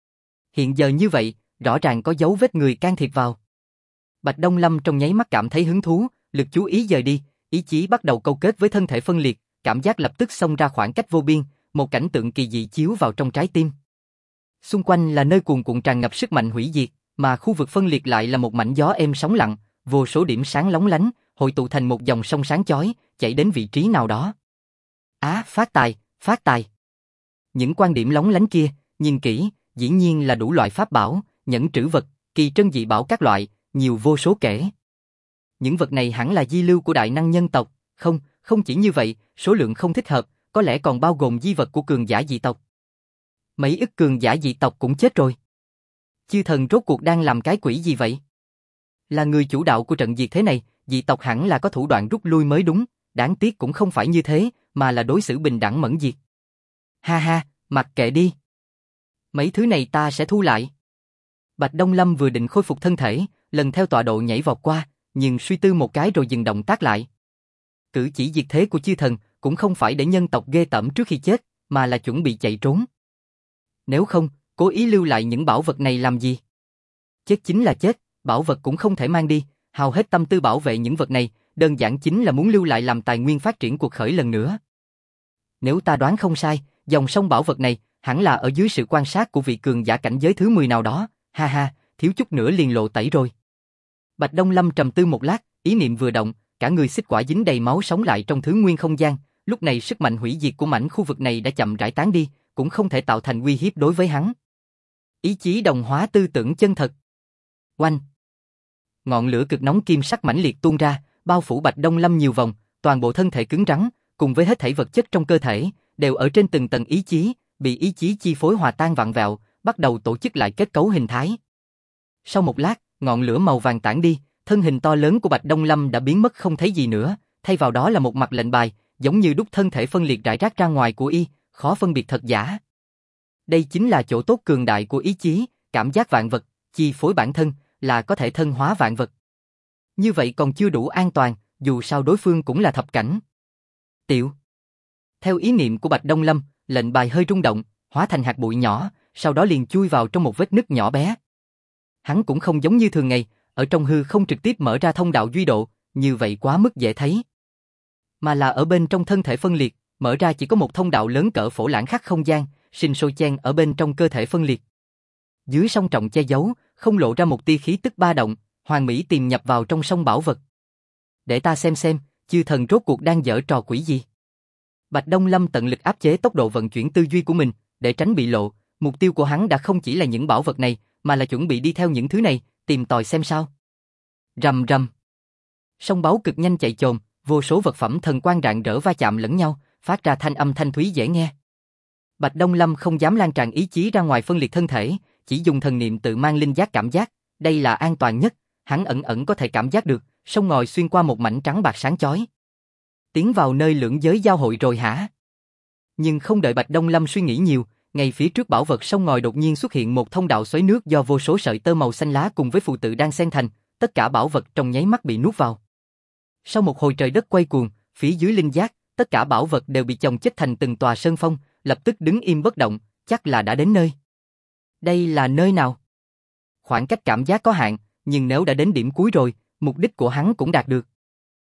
Hiện giờ như vậy, rõ ràng có dấu vết người can thiệp vào. Bạch Đông Lâm trong nháy mắt cảm thấy hứng thú, lực chú ý dời đi, ý chí bắt đầu câu kết với thân thể phân liệt, cảm giác lập tức xông ra khoảng cách vô biên, một cảnh tượng kỳ dị chiếu vào trong trái tim. Xung quanh là nơi cuồn cuộn tràn ngập sức mạnh hủy diệt, mà khu vực phân liệt lại là một mảnh gió êm sóng lặng, vô số điểm sáng lóng lánh, hội tụ thành một dòng sông sáng chói, chảy đến vị trí nào đó. Phát tài, phát tài. Những quan điểm lóng lánh kia, nhìn kỹ, dĩ nhiên là đủ loại pháp bảo, nhẫn trữ vật, kỳ trân dị bảo các loại, nhiều vô số kể. Những vật này hẳn là di lưu của đại năng nhân tộc, không chỉ như vậy, số lượng không thích hợp, có lẽ còn bao gồm di vật của cường giả dị tộc. Mấy ức cường giả dị tộc cũng chết rồi. Chư thần rốt cuộc đang làm cái quỷ gì vậy? Là người chủ đạo của trận diệt thế này, dị tộc hẳn là có thủ đoạn rút lui mới đúng, đáng tiếc cũng không phải như thế, mà là đối xử bình đẳng mẫn diệt. Ha ha, mặc kệ đi. Mấy thứ này ta sẽ thu lại. Bạch Đông Lâm vừa định khôi phục thân thể, lần theo tọa độ nhảy vọt qua, nhưng suy tư một cái rồi dừng động tác lại. Cử chỉ diệt thế của chư thần cũng không phải để nhân tộc ghê tởm trước khi chết, mà là chuẩn bị chạy trốn. Nếu không, cố ý lưu lại những bảo vật này làm gì? Chết chính là chết, bảo vật cũng không thể mang đi, hao hết tâm tư bảo vệ những vật này, đơn giản chính là muốn lưu lại làm tài nguyên phát triển cuộc khởi lần nữa. Nếu ta đoán không sai, dòng sông bảo vật này hẳn là ở dưới sự quan sát của vị cường giả cảnh giới thứ 10 nào đó, ha ha, thiếu chút nữa liền lộ tẩy rồi. Bạch Đông Lâm trầm tư một lát, ý niệm vừa động, cả người xích quả dính đầy máu sống lại trong thứ nguyên không gian, lúc này sức mạnh hủy diệt của mảnh khu vực này đã chậm rãi tán đi, cũng không thể tạo thành uy hiếp đối với hắn. Ý chí đồng hóa tư tưởng chân thật. Oanh! Ngọn lửa cực nóng kim sắc mãnh liệt tuôn ra, bao phủ Bạch Đông Lâm nhiều vòng, toàn bộ thân thể cứng rắn, cùng với hết thảy vật chất trong cơ thể, đều ở trên từng tầng ý chí, bị ý chí chi phối hòa tan vặn vẹo, bắt đầu tổ chức lại kết cấu hình thái. Sau một lát, ngọn lửa màu vàng tản đi, thân hình to lớn của Bạch Đông Lâm đã biến mất không thấy gì nữa, thay vào đó là một mặt lệnh bài, giống như đúc thân thể phân liệt rải rác ra ngoài của y, khó phân biệt thật giả. Đây chính là chỗ tốt cường đại của ý chí, cảm giác vạn vật, chi phối bản thân, là có thể thân hóa vạn vật. Như vậy còn chưa đủ an toàn, dù sao đối phương cũng là thập cảnh. Tiểu. Theo ý niệm của Bạch Đông Lâm, lệnh bài hơi rung động, hóa thành hạt bụi nhỏ, sau đó liền chui vào trong một vết nứt nhỏ bé. Hắn cũng không giống như thường ngày, ở trong hư không trực tiếp mở ra thông đạo duy độ, như vậy quá mức dễ thấy. Mà là ở bên trong thân thể phân liệt, mở ra chỉ có một thông đạo lớn cỡ phổ lãng khắc không gian, sinh sôi chen ở bên trong cơ thể phân liệt. Dưới song trọng che giấu, không lộ ra một tia khí tức ba động, hoàn mỹ tìm nhập vào trong sông bảo vật. Để ta xem, chư thần rốt cuộc đang giở trò quỷ gì? Bạch Đông Lâm tận lực áp chế tốc độ vận chuyển tư duy của mình, để tránh bị lộ, mục tiêu của hắn đã không chỉ là những bảo vật này, mà là chuẩn bị đi theo những thứ này, tìm tòi xem sao. Rầm rầm. Sông báu cực nhanh chạy chồm, vô số vật phẩm thần quang rạng rỡ va chạm lẫn nhau, phát ra thanh âm thanh thúy dễ nghe. Bạch Đông Lâm không dám lan tràn ý chí ra ngoài phân liệt thân thể, chỉ dùng thần niệm tự mang linh giác cảm giác, đây là an toàn nhất, hắn ẩn có thể cảm giác được, sông ngòi xuyên qua một mảnh trắng bạc sáng chói. Tiến vào nơi lưỡng giới giao hội rồi hả? Nhưng không đợi Bạch Đông Lâm suy nghĩ nhiều, ngay phía trước bảo vật sông ngòi đột nhiên xuất hiện một thông đạo xoáy nước do vô số sợi tơ màu xanh lá cùng với phù tự đang xen thành, tất cả bảo vật trong nháy mắt bị nuốt vào. Sau một hồi trời đất quay cuồng, phía dưới linh giác, tất cả bảo vật đều bị chồng chất thành từng tòa sơn phong, lập tức đứng im bất động, chắc là đã đến nơi. Đây là nơi nào? Khoảng cách cảm giác có hạn, nhưng nếu đã đến điểm cuối rồi, mục đích của hắn cũng đạt được.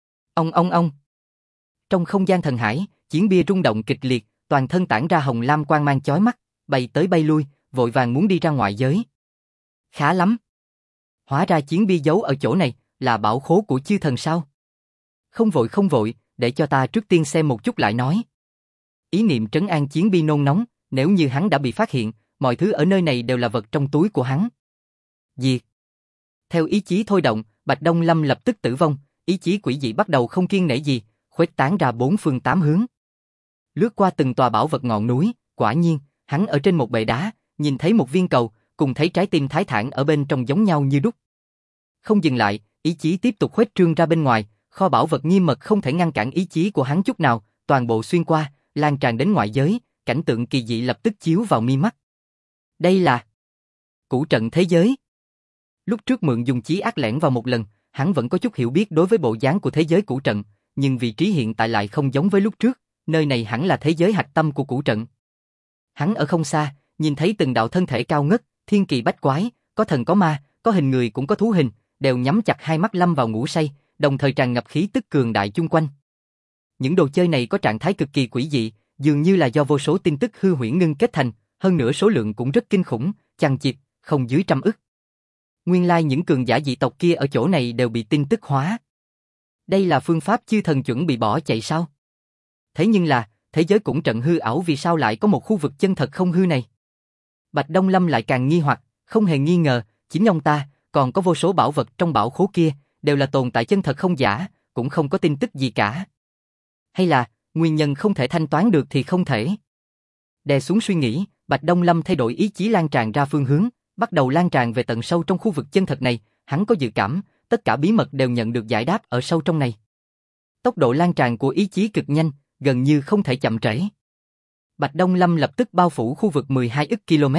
Ông. Trong không gian thần hải, chiến bia rung động kịch liệt, toàn thân tản ra hồng lam quang mang chói mắt, bay tới bay lui, vội vàng muốn đi ra ngoại giới. Khá lắm. Hóa ra chiến bia giấu ở chỗ này, là bảo khố của chư thần sao? Không vội, để cho ta trước tiên xem một chút lại nói. Ý niệm trấn an chiến bia nôn nóng, nếu như hắn đã bị phát hiện, mọi thứ ở nơi này đều là vật trong túi của hắn. Diệt. Theo ý chí thôi động, Bạch Đông Lâm lập tức tử vong, ý chí quỷ dị bắt đầu không kiêng nể gì, khuếch tán ra bốn phương tám hướng. Lướt qua từng tòa bảo vật ngọn núi, quả nhiên, hắn ở trên một bệ đá, nhìn thấy một viên cầu, cùng thấy trái tim thái thản ở bên trong giống nhau như đúc. Không dừng lại, ý chí tiếp tục khuếch trương ra bên ngoài, kho bảo vật nghiêm mật không thể ngăn cản ý chí của hắn chút nào, toàn bộ xuyên qua, lan tràn đến ngoại giới, cảnh tượng kỳ dị lập tức chiếu vào mi mắt. Đây là cửu trận thế giới. Lúc trước mượn dùng chí ác lẻn vào một lần, hắn vẫn có chút hiểu biết đối với bộ dáng của thế giới cửu trận, nhưng vị trí hiện tại lại không giống với lúc trước, nơi này hẳn là thế giới hạch tâm của cửu trận. Hắn ở không xa, nhìn thấy từng đạo thân thể cao ngất, thiên kỳ bách quái, có thần có ma, có hình người cũng có thú hình, đều nhắm chặt hai mắt lâm vào ngủ say, đồng thời tràn ngập khí tức cường đại chung quanh. Những đồ chơi này có trạng thái cực kỳ quỷ dị, dường như là do vô số tin tức hư huyễn ngưng kết thành, hơn nữa số lượng cũng rất kinh khủng, chằng chịt, không dưới 100 ức. Nguyên lai những cường giả dị tộc kia ở chỗ này đều bị tin tức hóa. Đây là phương pháp chư thần chuẩn bị bỏ chạy sao? Thế nhưng là, thế giới cũng trận hư ảo vì sao lại có một khu vực chân thật không hư này? Bạch Đông Lâm lại càng nghi hoặc, không hề nghi ngờ, chính ông ta, còn có vô số bảo vật trong bảo khố kia, đều là tồn tại chân thật không giả, cũng không có tin tức gì cả. Hay là, nguyên nhân không thể thanh toán được thì không thể. Đè xuống suy nghĩ, Bạch Đông Lâm thay đổi ý chí lan tràn ra phương hướng, bắt đầu lan tràn về tận sâu trong khu vực chân thật này, hắn có dự cảm, tất cả bí mật đều nhận được giải đáp ở sâu trong này. Tốc độ lan tràn của ý chí cực nhanh, gần như không thể chậm trễ. Bạch Đông Lâm lập tức bao phủ khu vực 12 ức km.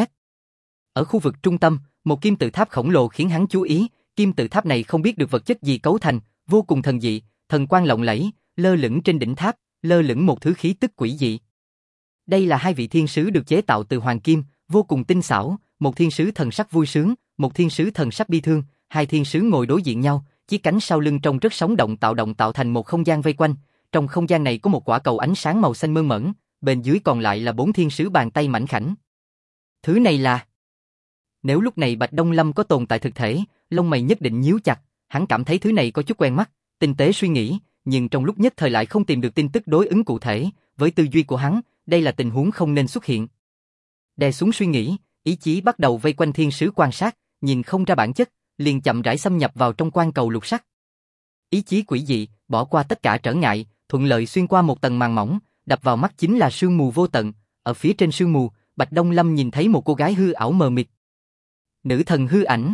Ở khu vực trung tâm, một kim tự tháp khổng lồ khiến hắn chú ý, kim tự tháp này không biết được vật chất gì cấu thành, vô cùng thần dị, thần quang lộng lẫy, lơ lửng trên đỉnh tháp, lơ lửng một thứ khí tức quỷ dị. Đây là hai vị thiên sứ được chế tạo từ hoàng kim, vô cùng tinh xảo, một thiên sứ thần sắc vui sướng, một thiên sứ thần sắc bi thương, hai thiên sứ ngồi đối diện nhau, chiếc cánh sau lưng trông rất sống động tạo thành một không gian vây quanh, trong không gian này có một quả cầu ánh sáng màu xanh mơn mởn, bên dưới còn lại là bốn thiên sứ bàn tay mảnh khảnh. Thứ này là... Nếu lúc này Bạch Đông Lâm có tồn tại thực thể, lông mày nhất định nhíu chặt, hắn cảm thấy thứ này có chút quen mắt, tinh tế suy nghĩ, nhưng trong lúc nhất thời lại không tìm được tin tức đối ứng cụ thể, với tư duy của hắn, đây là tình huống không nên xuất hiện. Đè xuống suy nghĩ, ý chí bắt đầu vây quanh thiên sứ quan sát, nhìn không ra bản chất, liền chậm rãi xâm nhập vào trong quan cầu lục sắc. Ý chí quỷ dị, bỏ qua tất cả trở ngại, thuận lợi xuyên qua một tầng màn mỏng, đập vào mắt chính là sương mù vô tận, ở phía trên sương mù, Bạch Đông Lâm nhìn thấy một cô gái hư ảo mờ mịt. Nữ thần hư ảnh.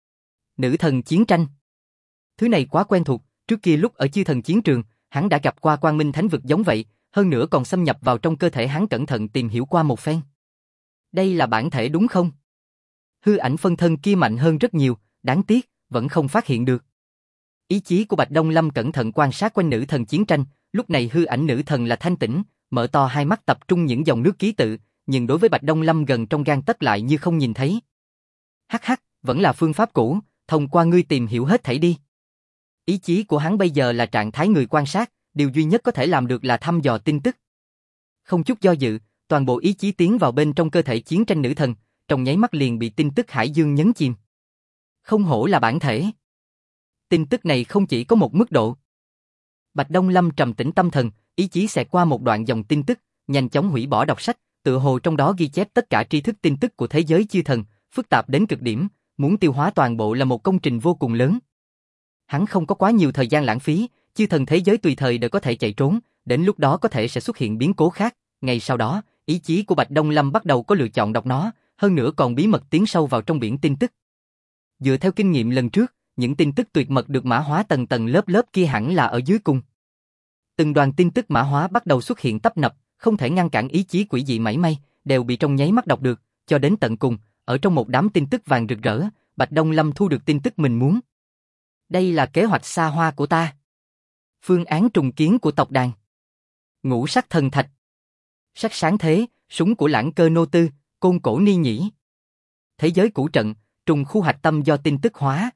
Nữ thần chiến tranh. Thứ này quá quen thuộc, trước kia lúc ở chư thần chiến trường, hắn đã gặp qua quang minh thánh vực giống vậy, hơn nữa còn xâm nhập vào trong cơ thể hắn cẩn thận tìm hiểu qua một phen. Đây là bản thể đúng không? Hư ảnh phân thân kia mạnh hơn rất nhiều, đáng tiếc, vẫn không phát hiện được. Ý chí của Bạch Đông Lâm cẩn thận quan sát quanh nữ thần chiến tranh, lúc này hư ảnh nữ thần là thanh tĩnh, mở to hai mắt tập trung những dòng nước ký tự, nhưng đối với Bạch Đông Lâm gần trong gang tấc lại như không nhìn thấy. Hắc hắc, vẫn là phương pháp cũ, thông qua ngươi tìm hiểu hết thảy đi. Ý chí của hắn bây giờ là trạng thái người quan sát, điều duy nhất có thể làm được là thăm dò tin tức. Không chút do dự, toàn bộ ý chí tiến vào bên trong cơ thể chiến tranh nữ thần, trong nháy mắt liền bị tin tức hải dương nhấn chìm. Không hổ là bản thể. Tin tức này không chỉ có một mức độ. Bạch Đông Lâm trầm tĩnh tâm thần, ý chí xẹt qua một đoạn dòng tin tức, nhanh chóng hủy bỏ đọc sách, tựa hồ trong đó ghi chép tất cả tri thức tin tức của thế giới chư thần, phức tạp đến cực điểm, muốn tiêu hóa toàn bộ là một công trình vô cùng lớn. Hắn không có quá nhiều thời gian lãng phí, chư thần thế giới tùy thời đều có thể chạy trốn, đến lúc đó có thể sẽ xuất hiện biến cố khác. Ngay sau đó, ý chí của Bạch Đông Lâm bắt đầu có lựa chọn đọc nó, hơn nữa còn bí mật tiến sâu vào trong biển tin tức. Dựa theo kinh nghiệm lần trước, những tin tức tuyệt mật được mã hóa tầng tầng lớp lớp kia hẳn là ở dưới cùng. Từng đoàn tin tức mã hóa bắt đầu xuất hiện tấp nập, không thể ngăn cản ý chí quỷ dị mảy may, đều bị trong nháy mắt đọc được, cho đến tận cùng, ở trong một đám tin tức vàng rực rỡ, Bạch Đông Lâm thu được tin tức mình muốn. Đây là kế hoạch xa hoa của ta. Phương án trùng kiến của tộc đàn. Ngũ sắc thần thạch. Sắc sáng thế, súng của Lãng Cơ Nô Tư, Côn Cổ Ni Nhĩ. Thế giới cũ trận, trùng khu hạch tâm do tin tức hóa.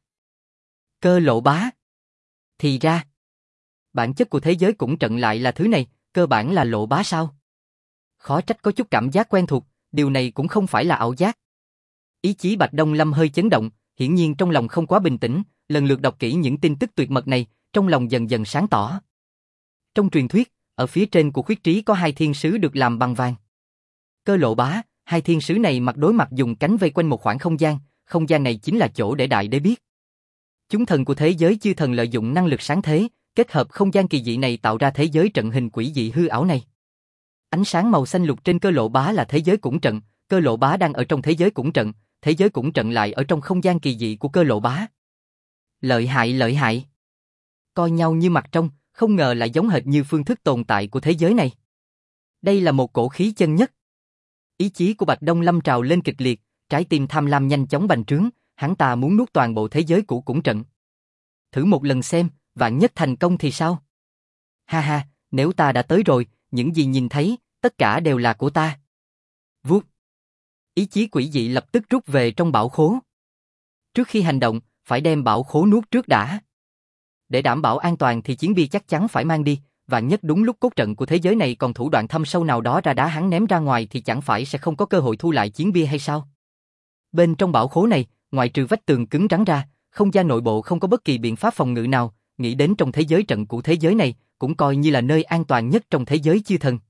Cơ Lộ Bá. Thì ra, bản chất của thế giới cũng trận lại là thứ này, cơ bản là Lộ Bá sao? Khó trách có chút cảm giác quen thuộc, điều này cũng không phải là ảo giác. Ý chí Bạch Đông Lâm hơi chấn động, hiển nhiên trong lòng không quá bình tĩnh, lần lượt đọc kỹ những tin tức tuyệt mật này, trong lòng dần dần sáng tỏ. Trong truyền thuyết, ở phía trên của khuyết trí có hai thiên sứ được làm bằng vàng. Cơ Lộ Bá, hai thiên sứ này mặt đối mặt dùng cánh vây quanh một khoảng không gian này chính là chỗ để đại đế biết. Chúng thần của thế giới chư thần lợi dụng năng lực sáng thế, kết hợp không gian kỳ dị này tạo ra thế giới trận hình quỷ dị hư ảo này. Ánh sáng màu xanh lục trên Cơ Lộ Bá là thế giới củng trận, Cơ Lộ Bá đang ở trong thế giới củng trận, thế giới củng trận lại ở trong không gian kỳ dị của Cơ Lộ Bá. Lợi hại. Coi nhau như mặt trong, không ngờ lại giống hệt như phương thức tồn tại của thế giới này. Đây là một cổ khí chân nhất. Ý chí của Bạch Đông Lâm trào lên kịch liệt, trái tim tham lam nhanh chóng bành trướng, hắn ta muốn nuốt toàn bộ thế giới cũ củng trận. Thử một lần xem, vạn nhất thành công thì sao? Ha ha, nếu ta đã tới rồi, những gì nhìn thấy, tất cả đều là của ta. Vuốt. Ý chí quỷ dị lập tức rút về trong bảo khố. Trước khi hành động, phải đem bảo khố nuốt trước đã. Để đảm bảo an toàn thì chiến bia chắc chắn phải mang đi, vạn nhất đúng lúc cốt trận của thế giới này còn thủ đoạn thâm sâu nào đó ra đá hắn ném ra ngoài thì chẳng phải sẽ không có cơ hội thu lại chiến bia hay sao? Bên trong bảo khố này, ngoại trừ vách tường cứng rắn ra, không gian nội bộ không có bất kỳ biện pháp phòng ngự nào, nghĩ đến trong thế giới trận của thế giới này, cũng coi như là nơi an toàn nhất trong thế giới chư thần.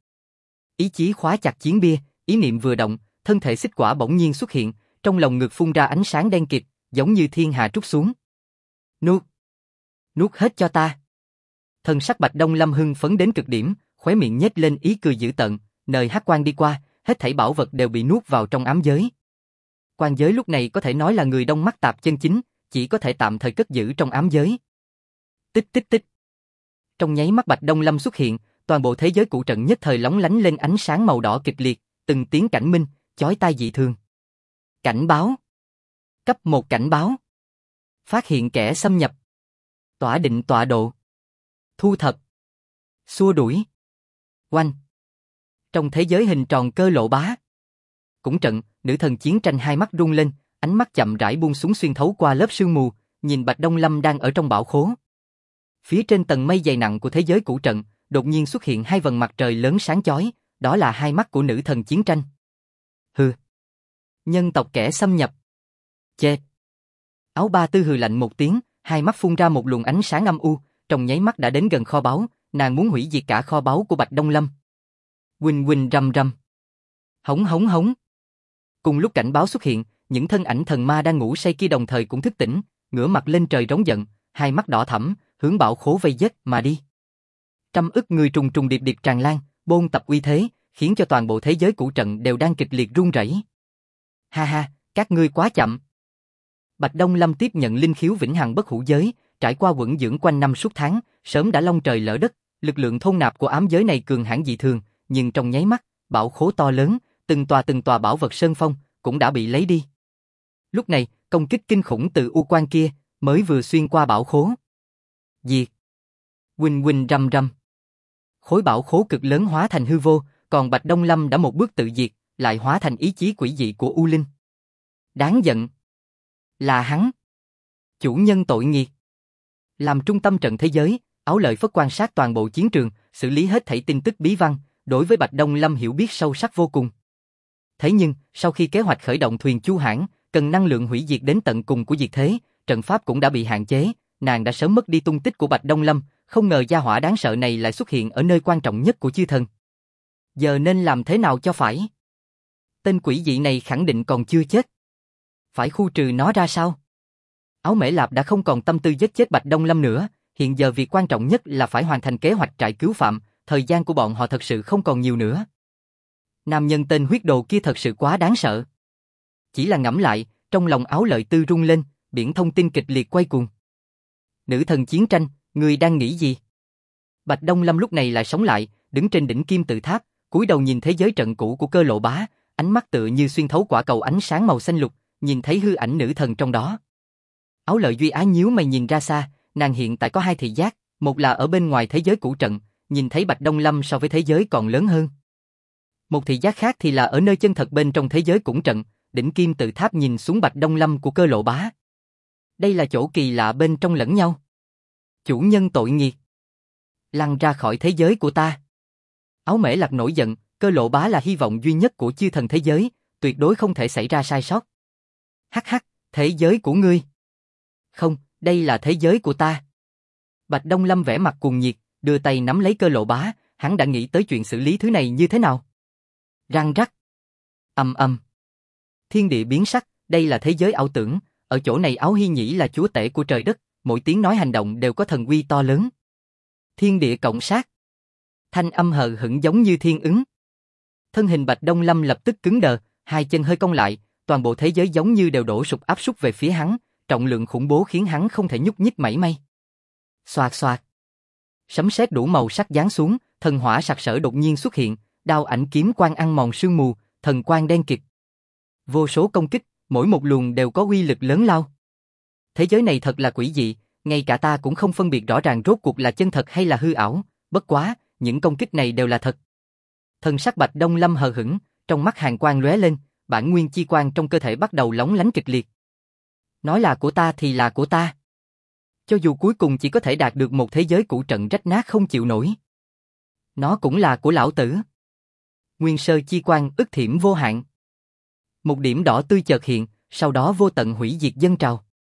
Ý chí khóa chặt chiến bia, ý niệm vừa động, thân thể xích quả bỗng nhiên xuất hiện, trong lồng ngực phun ra ánh sáng đen kịt, giống như thiên hà trút xuống. Nuốt! Nuốt hết cho ta! Thần sắc Bạch Đông Lâm hưng phấn đến cực điểm, khóe miệng nhếch lên ý cười dữ tợn, nơi hắc quang đi qua, hết thảy bảo vật đều bị nuốt vào trong ám giới. Quan giới lúc này có thể nói là người đông mắt tạp chân chính, chỉ có thể tạm thời cất giữ trong ám giới. Tích tích tích. Trong nháy mắt Bạch Đông Lâm xuất hiện, toàn bộ thế giới cụ trận nhất thời lóng lánh lên ánh sáng màu đỏ kịch liệt, từng tiếng cảnh minh, chói tai dị thường. Cảnh báo. Cấp 1 cảnh báo. Phát hiện kẻ xâm nhập. Tỏa định tọa độ. Thu thập. Xua đuổi. Oanh. Trong thế giới hình tròn cơ lộ bá. Cũng trận, nữ thần chiến tranh hai mắt rung lên, ánh mắt chậm rãi buông xuống xuyên thấu qua lớp sương mù, nhìn Bạch Đông Lâm đang ở trong bão khố. Phía trên tầng mây dày nặng của thế giới cũ trận, đột nhiên xuất hiện hai vầng mặt trời lớn sáng chói, đó là hai mắt của nữ thần chiến tranh. Hừ. Nhân tộc kẻ xâm nhập. Chê. Áo ba tư hừ lạnh một tiếng, hai mắt phun ra một luồng ánh sáng âm u, trong nháy mắt đã đến gần kho báu, nàng muốn hủy diệt cả kho báu của Bạch Đông Lâm. Huỳnh huỳnh rầm rầm. Hống hống hống. Cùng lúc cảnh báo xuất hiện, những thân ảnh thần ma đang ngủ say kia đồng thời cũng thức tỉnh, ngửa mặt lên trời rống giận, hai mắt đỏ thẫm, hướng bão khố vây giết mà đi. Trăm ức người trùng trùng điệp điệp tràn lan, bôn tập uy thế, khiến cho toàn bộ thế giới cũ trận đều đang kịch liệt rung rẩy. Ha ha, các ngươi quá chậm. Bạch Đông Lâm tiếp nhận linh khiếu vĩnh hằng bất hủ giới, trải qua quẩn dưỡng quanh năm suốt tháng, sớm đã long trời lỡ đất, lực lượng thôn nạp của ám giới này cường hãn dị thường, nhưng trong nháy mắt, bão khố to lớn, từng tòa bảo vật sơn phong cũng đã bị lấy đi. Lúc này, công kích kinh khủng từ u quan kia mới vừa xuyên qua bão khố. Diệt. Huỳnh huỳnh rầm rầm. Khối bão khố cực lớn hóa thành hư vô, còn Bạch Đông Lâm đã một bước tự diệt, lại hóa thành ý chí quỷ dị của U Linh. Đáng giận. Là hắn. Chủ nhân tội nghiệt. Làm trung tâm trận thế giới, Áo Lợi Phất quan sát toàn bộ chiến trường, xử lý hết thảy tin tức bí văn, đối với Bạch Đông Lâm hiểu biết sâu sắc vô cùng. Thế nhưng, sau khi kế hoạch khởi động thuyền Chu Hãn, cần năng lượng hủy diệt đến tận cùng của diệt thế, trận pháp cũng đã bị hạn chế, nàng đã sớm mất đi tung tích của Bạch Đông Lâm, không ngờ gia hỏa đáng sợ này lại xuất hiện ở nơi quan trọng nhất của chư thần. Giờ nên làm thế nào cho phải? Tên quỷ dị này khẳng định còn chưa chết. Phải khu trừ nó ra sao? Áo Mễ Lạp đã không còn tâm tư giết chết Bạch Đông Lâm nữa, hiện giờ việc quan trọng nhất là phải hoàn thành kế hoạch trại cứu phạm, thời gian của bọn họ thật sự không còn nhiều nữa. Nam nhân tên huyết đồ kia thật sự quá đáng sợ. Chỉ là ngẫm lại, trong lòng Áo Lợi Tư rung lên, biển thông tin kịch liệt quay cuồng. Nữ thần chiến tranh, người đang nghĩ gì? Bạch Đông Lâm lúc này lại sống lại, đứng trên đỉnh kim tự tháp, cúi đầu nhìn thế giới trận cũ của cơ lộ bá, ánh mắt tựa như xuyên thấu quả cầu ánh sáng màu xanh lục, nhìn thấy hư ảnh nữ thần trong đó. Áo Lợi Duy Á nhíu mày nhìn ra xa, nàng hiện tại có hai thị giác, một là ở bên ngoài thế giới cũ trận, nhìn thấy Bạch Đông Lâm so với thế giới còn lớn hơn. Một thị giác khác thì là ở nơi chân thật bên trong thế giới cũ trận, đỉnh kim tự tháp nhìn xuống Bạch Đông Lâm của cơ lộ bá. Đây là chỗ kỳ lạ bên trong lẫn nhau. Chủ nhân tội nghiệt. Lăn ra khỏi thế giới của ta. Áo Mễ Lạp nổi giận, cơ lộ bá là hy vọng duy nhất của chư thần thế giới, tuyệt đối không thể xảy ra sai sót. Hắc hắc, thế giới của ngươi. Không, đây là thế giới của ta. Bạch Đông Lâm vẻ mặt cuồng nhiệt, đưa tay nắm lấy cơ lộ bá, hắn đã nghĩ tới chuyện xử lý thứ này như thế nào. Răng rắc. Ầm ầm. Thiên địa biến sắc, đây là thế giới ảo tưởng, ở chỗ này Áo Hy Nhĩ là chúa tể của trời đất, mỗi tiếng nói hành động đều có thần uy to lớn. Thiên địa cộng sát. Thanh âm hờ hững giống như thiên ứng. Thân hình Bạch Đông Lâm lập tức cứng đờ, hai chân hơi cong lại, toàn bộ thế giới giống như đều đổ sụp áp súc về phía hắn, trọng lượng khủng bố khiến hắn không thể nhúc nhích mảy may. Xoạt xoạt. Sấm sét đủ màu sắc giáng xuống, thần hỏa sặc sỡ đột nhiên xuất hiện, đao ảnh kiếm quang ăn mòn sương mù, thần quang đen kịt. Vô số công kích, mỗi một luồng đều có uy lực lớn lao. Thế giới này thật là quỷ dị, ngay cả ta cũng không phân biệt rõ ràng rốt cuộc là chân thật hay là hư ảo, bất quá, những công kích này đều là thật. Thần sắc Bạch Đông Lâm hờ hững, trong mắt hàn quang lóe lên, bản nguyên chi quang trong cơ thể bắt đầu lóng lánh kịch liệt. Nói là của ta thì là của ta. Cho dù cuối cùng chỉ có thể đạt được một thế giới cũ trận rách nát không chịu nổi. Nó cũng là của lão tử. Nguyên sơ chi quang ức thiểm vô hạn. Một điểm đỏ tươi chợt hiện, sau đó vô tận hủy diệt dâng trào.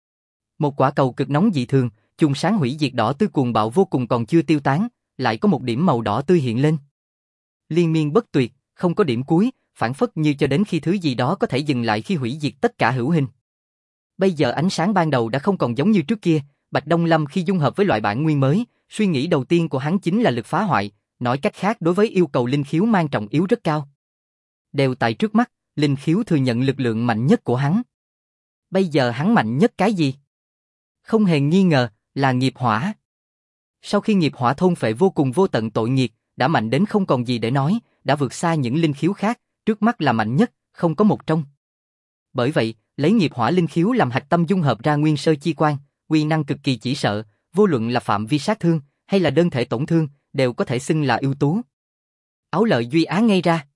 Một quả cầu cực nóng dị thường, chùm sáng hủy diệt đỏ tươi cuồng bạo vô cùng còn chưa tiêu tán, lại có một điểm màu đỏ tươi hiện lên. Liên miên bất tuyệt, không có điểm cuối, phản phất như cho đến khi thứ gì đó có thể dừng lại khi hủy diệt tất cả hữu hình. Bây giờ ánh sáng ban đầu đã không còn giống như trước kia, Bạch Đông Lâm khi dung hợp với loại bản nguyên mới, suy nghĩ đầu tiên của hắn chính là lực phá hoại, nói cách khác đối với yêu cầu linh khiếu mang trọng yếu rất cao. Đều tại trước mắt, linh khiếu thừa nhận lực lượng mạnh nhất của hắn. Bây giờ hắn mạnh nhất cái gì? Không hề nghi ngờ, là nghiệp hỏa. Sau khi nghiệp hỏa thôn phệ vô cùng vô tận tội nghiệt, đã mạnh đến không còn gì để nói, đã vượt xa những linh khiếu khác, trước mắt là mạnh nhất, không có một trong. Bởi vậy, lấy nghiệp hỏa linh khiếu làm hạch tâm dung hợp ra nguyên sơ chi quan, uy năng cực kỳ chỉ sợ, vô luận là phạm vi sát thương, hay là đơn thể tổn thương, đều có thể xưng là ưu tú. Áo Lợi Duy Á ngây ra.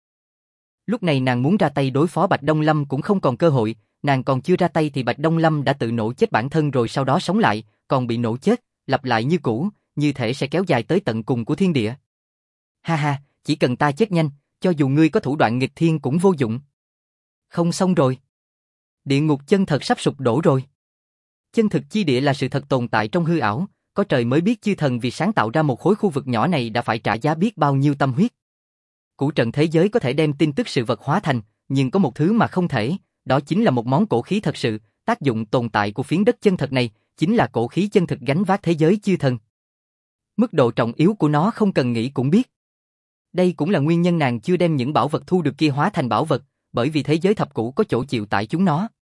Lúc này nàng muốn ra tay đối phó Bạch Đông Lâm cũng không còn cơ hội, nàng còn chưa ra tay thì Bạch Đông Lâm đã tự nổ chết bản thân rồi sau đó sống lại, còn bị nổ chết, lặp lại như cũ, như thể sẽ kéo dài tới tận cùng của thiên địa. Ha ha, chỉ cần ta chết nhanh, cho dù ngươi có thủ đoạn nghịch thiên cũng vô dụng. Không xong rồi. Địa ngục chân thật sắp sụp đổ rồi. Chân thực chi địa là sự thật tồn tại trong hư ảo, có trời mới biết chư thần vì sáng tạo ra một khối khu vực nhỏ này đã phải trả giá biết bao nhiêu tâm huyết. Củ trận thế giới có thể đem tin tức sự vật hóa thành, nhưng có một thứ mà không thể, đó chính là một món cổ khí thật sự, tác dụng tồn tại của phiến đất chân thật này, chính là cổ khí chân thực gánh vác thế giới chư thần. Mức độ trọng yếu của nó không cần nghĩ cũng biết. Đây cũng là nguyên nhân nàng chưa đem những bảo vật thu được kia hóa thành bảo vật, bởi vì thế giới thập cũ có chỗ chịu tại chúng nó.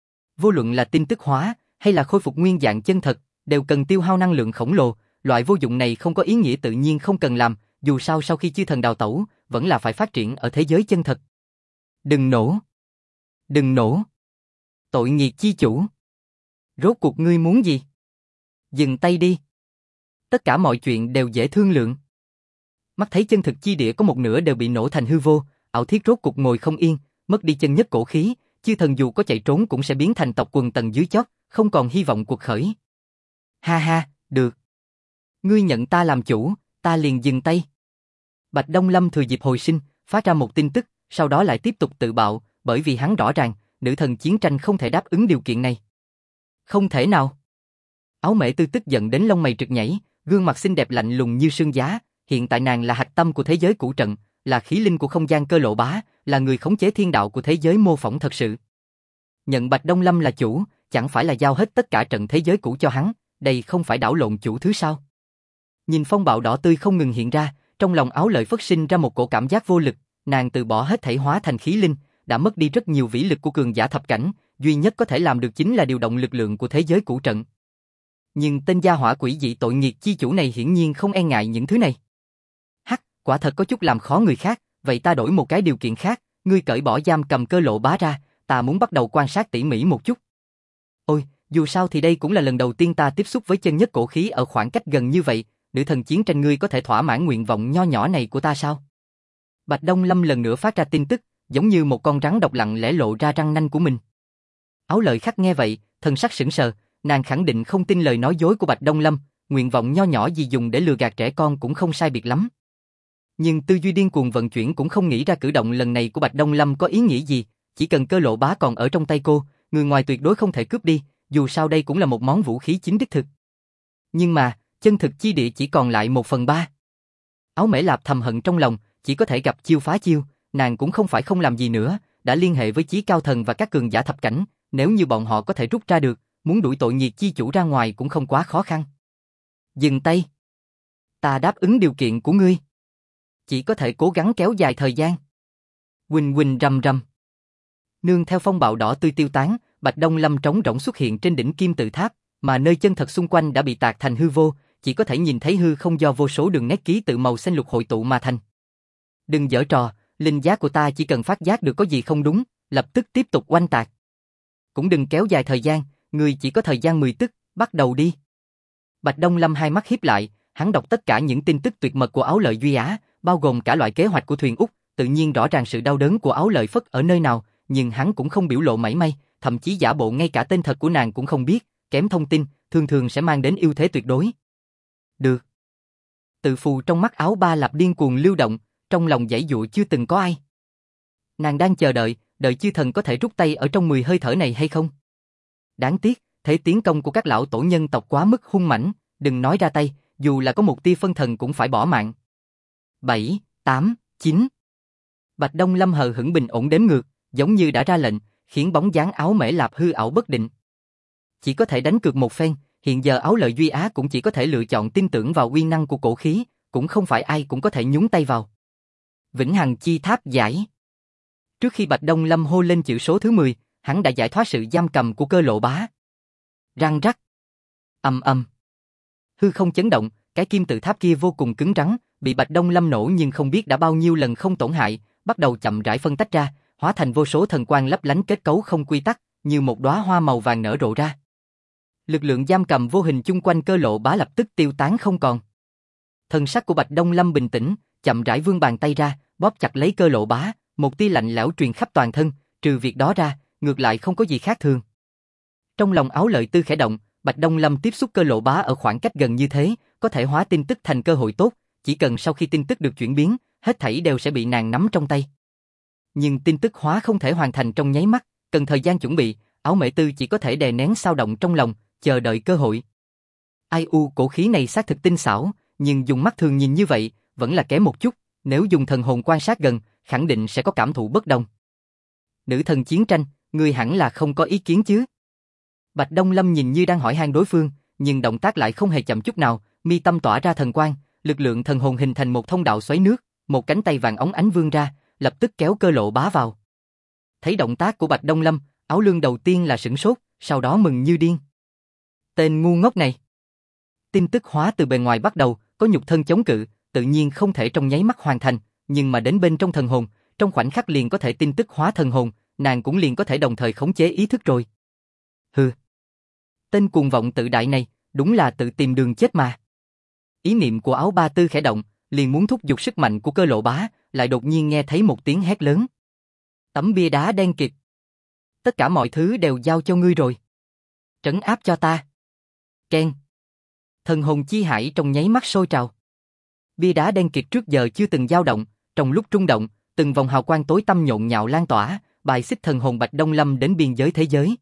Vô luận là tin tức hóa, hay là khôi phục nguyên dạng chân thật, đều cần tiêu hao năng lượng khổng lồ, loại vô dụng này không có ý nghĩa tự nhiên không cần làm, dù sao sau khi chư thần đào tẩu, vẫn là phải phát triển ở thế giới chân thật. Đừng nổ! Đừng nổ! Tội nghiệt chi chủ! Rốt cuộc ngươi muốn gì? Dừng tay đi! Tất cả mọi chuyện đều dễ thương lượng. Mắt thấy chân thực chi địa có một nửa đều bị nổ thành hư vô, ảo thiết rốt cuộc ngồi không yên, mất đi chân nhất cổ khí, chư thần dù có chạy trốn cũng sẽ biến thành tộc quần tầng dưới chót, không còn hy vọng cuộc khởi. Ha ha, được. Ngươi nhận ta làm chủ, ta liền dừng tay. Bạch Đông Lâm thừa dịp hồi sinh, phát ra một tin tức, sau đó lại tiếp tục tự bạo, bởi vì hắn rõ ràng, nữ thần chiến tranh không thể đáp ứng điều kiện này. Không thể nào. Áo Mễ Tư tức giận đến lông mày trực nhảy, gương mặt xinh đẹp lạnh lùng như sương giá, hiện tại nàng là hạch tâm của thế giới cũ trận, là khí linh của không gian cơ lộ bá, là người khống chế thiên đạo của thế giới mô phỏng thật sự. Nhận Bạch Đông Lâm là chủ, chẳng phải là giao hết tất cả trận thế giới cũ cho hắn, đây không phải đảo lộn chủ thứ sao? Nhìn phong bạo đỏ tươi không ngừng hiện ra, trong lòng Áo Lợi phất sinh ra một cổ cảm giác vô lực, nàng từ bỏ hết thảy hóa thành khí linh, đã mất đi rất nhiều vĩ lực của cường giả thập cảnh, duy nhất có thể làm được chính là điều động lực lượng của thế giới cũ trận. Nhưng tên gia hỏa quỷ dị tội nghiệt chi chủ này hiển nhiên không e ngại những thứ này. Hắc, quả thật có chút làm khó người khác, vậy ta đổi một cái điều kiện khác, ngươi cởi bỏ giam cầm cơ lộ bá ra, ta muốn bắt đầu quan sát tỉ mỉ một chút. Ôi, dù sao thì đây cũng là lần đầu tiên ta tiếp xúc với chân nhất cổ khí ở khoảng cách gần như vậy, nữ thần chiến tranh ngươi có thể thỏa mãn nguyện vọng nho nhỏ này của ta sao? Bạch Đông Lâm lần nữa phát ra tin tức, giống như một con rắn độc lặng lẽ lộ ra răng nanh của mình. Áo Lợi Khắc nghe vậy, thần sắc sững sờ, nàng khẳng định không tin lời nói dối của Bạch Đông Lâm, nguyện vọng nho nhỏ gì dùng để lừa gạt trẻ con cũng không sai biệt lắm. Nhưng tư duy điên cuồng vận chuyển cũng không nghĩ ra cử động lần này của Bạch Đông Lâm có ý nghĩa gì, chỉ cần cơ lộ bá còn ở trong tay cô, người ngoài tuyệt đối không thể cướp đi, dù sao đây cũng là một món vũ khí chính đích thực. Nhưng mà, chân thực chi địa chỉ còn lại 1/3. Áo Mễ Lạp thầm hận trong lòng, chỉ có thể gặp chiêu phá chiêu, nàng cũng không phải không làm gì nữa, đã liên hệ với Chí Cao Thần và các cường giả thập cảnh, nếu như bọn họ có thể rút ra được, muốn đuổi tội nghiệt chi chủ ra ngoài cũng không quá khó khăn. Dừng tay. Ta đáp ứng điều kiện của ngươi. Chỉ có thể cố gắng kéo dài thời gian. Huỳnh huỳnh rầm rầm. Nương theo phong bạo đỏ tươi tiêu tán, Bạch Đông Lâm trống rỗng xuất hiện trên đỉnh kim tự tháp, mà nơi chân thật xung quanh đã bị tạc thành hư vô, chỉ có thể nhìn thấy hư không do vô số đường nét ký tự màu xanh lục hội tụ mà thành. Đừng giở trò, linh giác của ta chỉ cần phát giác được có gì không đúng, lập tức tiếp tục oanh tạc. Cũng đừng kéo dài thời gian, người chỉ có thời gian 10 tức, bắt đầu đi. Bạch Đông Lâm hai mắt híp lại, hắn đọc tất cả những tin tức tuyệt mật của Áo Lợi Duy Á, bao gồm cả loại kế hoạch của Thuyền Úc, tự nhiên rõ ràng sự đau đớn của Áo Lợi Phất ở nơi nào, nhưng hắn cũng không biểu lộ mảy may, thậm chí giả bộ ngay cả tên thật của nàng cũng không biết, kém thông tin, thường thường sẽ mang đến ưu thế tuyệt đối. Được. Tự phù trong mắt Áo Ba Lạp điên cuồng lưu động, trong lòng giãy giụa chưa từng có ai. Nàng đang chờ đợi, đợi chư thần có thể rút tay ở trong 10 hơi thở này hay không? Đáng tiếc, thế tiến công của các lão tổ nhân tộc quá mức hung mãnh, đừng nói ra tay, dù là có một tia phân thần cũng phải bỏ mạng. 7, 8, 9. Bạch Đông Lâm hờ hững bình ổn đếm ngược, giống như đã ra lệnh, khiến bóng dáng Áo Mễ Lạp hư ảo bất định. Chỉ có thể đánh cược một phen, hiện giờ Áo Lợi Duy Á cũng chỉ có thể lựa chọn tin tưởng vào uy năng của cổ khí, cũng không phải ai cũng có thể nhúng tay vào. Vĩnh Hằng Chi Tháp giải. Trước khi Bạch Đông Lâm hô lên chữ số thứ 10, hắn đã giải thoát sự giam cầm của Cơ Lộ Bá. Răng rắc. Ầm ầm. Hư không chấn động, cái kim tự tháp kia vô cùng cứng rắn, bị Bạch Đông Lâm nổ nhưng không biết đã bao nhiêu lần không tổn hại, bắt đầu chậm rãi phân tách ra, hóa thành vô số thần quang lấp lánh kết cấu không quy tắc, như một đóa hoa màu vàng nở rộ ra. Lực lượng giam cầm vô hình chung quanh Cơ Lộ Bá lập tức tiêu tán không còn. Thần sắc của Bạch Đông Lâm bình tĩnh, chậm rãi vươn bàn tay ra, bóp chặt lấy Cơ Lộ Bá, một tia lạnh lẽo truyền khắp toàn thân, trừ việc đó ra, ngược lại không có gì khác thường. Trong lòng Áo Lợi Tư khẽ động, Bạch Đông Lâm tiếp xúc Cơ Lộ Bá ở khoảng cách gần như thế, có thể hóa tin tức thành cơ hội tốt, chỉ cần sau khi tin tức được chuyển biến, hết thảy đều sẽ bị nàng nắm trong tay. Nhưng tin tức hóa không thể hoàn thành trong nháy mắt, cần thời gian chuẩn bị, Áo Mễ Tư chỉ có thể đè nén xao động trong lòng, chờ đợi cơ hội. Ai u cổ khí này xác thực tinh xảo, nhưng dùng mắt thường nhìn như vậy, vẫn là kém một chút, nếu dùng thần hồn quan sát gần, khẳng định sẽ có cảm thụ bất đồng. Nữ thần chiến tranh, ngươi hẳn là không có ý kiến chứ? Bạch Đông Lâm nhìn như đang hỏi han đối phương, nhưng động tác lại không hề chậm chút nào, mi tâm tỏa ra thần quang, lực lượng thần hồn hình thành một thông đạo xoáy nước, một cánh tay vàng óng ánh vươn ra, lập tức kéo Cơ Lộ Bá vào. Thấy động tác của Bạch Đông Lâm, Áo Lương đầu tiên là sửng sốt, sau đó mừng như điên. Tên ngu ngốc này. Tin tức hóa từ bề ngoài bắt đầu, có nhục thân chống cự, tự nhiên không thể trong nháy mắt hoàn thành, nhưng mà đến bên trong thần hồn, trong khoảnh khắc liền có thể tin tức hóa thần hồn, nàng cũng liền có thể đồng thời khống chế ý thức rồi. Hừ. Tên cuồng vọng tự đại này, đúng là tự tìm đường chết mà. Ý niệm của Áo Ba Tư khẽ động, liền muốn thúc giục sức mạnh của Cơ Lộ Bá, lại đột nhiên nghe thấy một tiếng hét lớn. Tấm bia đá đen kịt. Tất cả mọi thứ đều giao cho ngươi rồi. Trấn áp cho ta. Keng. Thần hồn chi hải trong nháy mắt sôi trào. Bia đá đen kịt trước giờ chưa từng dao động, trong lúc rung động, từng vòng hào quang tối tăm nhộn nhạo lan tỏa, bài xích thần hồn Bạch Đông Lâm đến biên giới thế giới.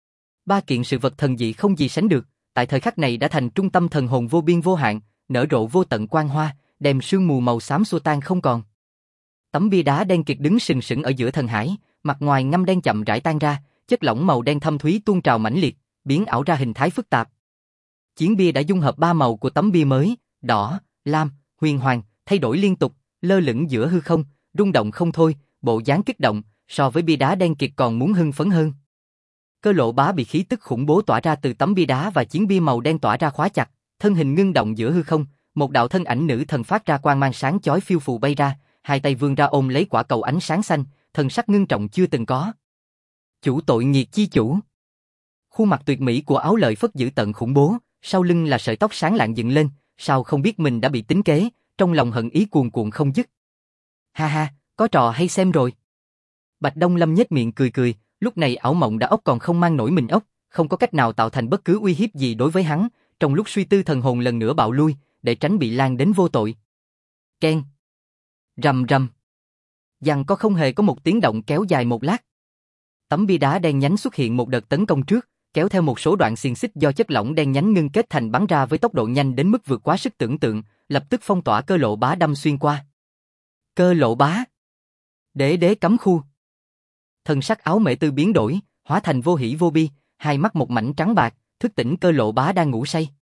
Ba kiện sự vật thần dị không gì sánh được, tại thời khắc này đã thành trung tâm thần hồn vô biên vô hạn, nở rộ vô tận quang hoa, đem sương mù màu xám xua tan không còn. Tấm bia đá đen kịt đứng sừng sững ở giữa thần hải, mặt ngoài ngăm đen chậm rãi tan ra, chất lỏng màu đen thâm thúy tuôn trào mãnh liệt, biến ảo ra hình thái phức tạp. Chiến bia đã dung hợp ba màu của tấm bia mới, đỏ, lam, huyền hoàng, thay đổi liên tục, lơ lửng giữa hư không, rung động không thôi, bộ dáng kích động, so với bia đá đen kịt còn muốn hưng phấn hơn. Cơ Lộ Bá bị khí tức khủng bố tỏa ra từ tấm bia đá và chiến bia màu đen tỏa ra khóa chặt, thân hình ngưng động giữa hư không, một đạo thân ảnh nữ thần phát ra quang mang sáng chói phiêu phù bay ra, hai tay vươn ra ôm lấy quả cầu ánh sáng xanh, thần sắc ngưng trọng chưa từng có. Chủ tội nghiệt chi chủ. Khuôn mặt tuyệt mỹ của Áo Lợi Phất dữ tận khủng bố, sau lưng là sợi tóc sáng lạng dựng lên, sao không biết mình đã bị tính kế, trong lòng hận ý cuồn cuộn không dứt. Ha ha, có trò hay xem rồi. Bạch Đông Lâm nhếch miệng cười cười, lúc này ảo mộng đã ốc còn không mang nổi mình ốc, không có cách nào tạo thành bất cứ uy hiếp gì đối với hắn, trong lúc suy tư thần hồn lần nữa bạo lui, để tránh bị lan đến vô tội. Keng. Rầm rầm. Giằng có không hề có một tiếng động kéo dài một lát. Tấm bia đá đen nhánh xuất hiện một đợt tấn công trước, kéo theo một số đoạn xiềng xích do chất lỏng đen nhánh ngưng kết thành bắn ra với tốc độ nhanh đến mức vượt quá sức tưởng tượng, lập tức phong tỏa Cơ Lộ Bá đâm xuyên qua. Cơ Lộ Bá. Đế cấm khu. Thần sắc Áo Mễ Tư biến đổi, hóa thành vô hỉ vô bi, hai mắt một mảnh trắng bạc, thức tỉnh Cơ Lộ Bá đang ngủ say.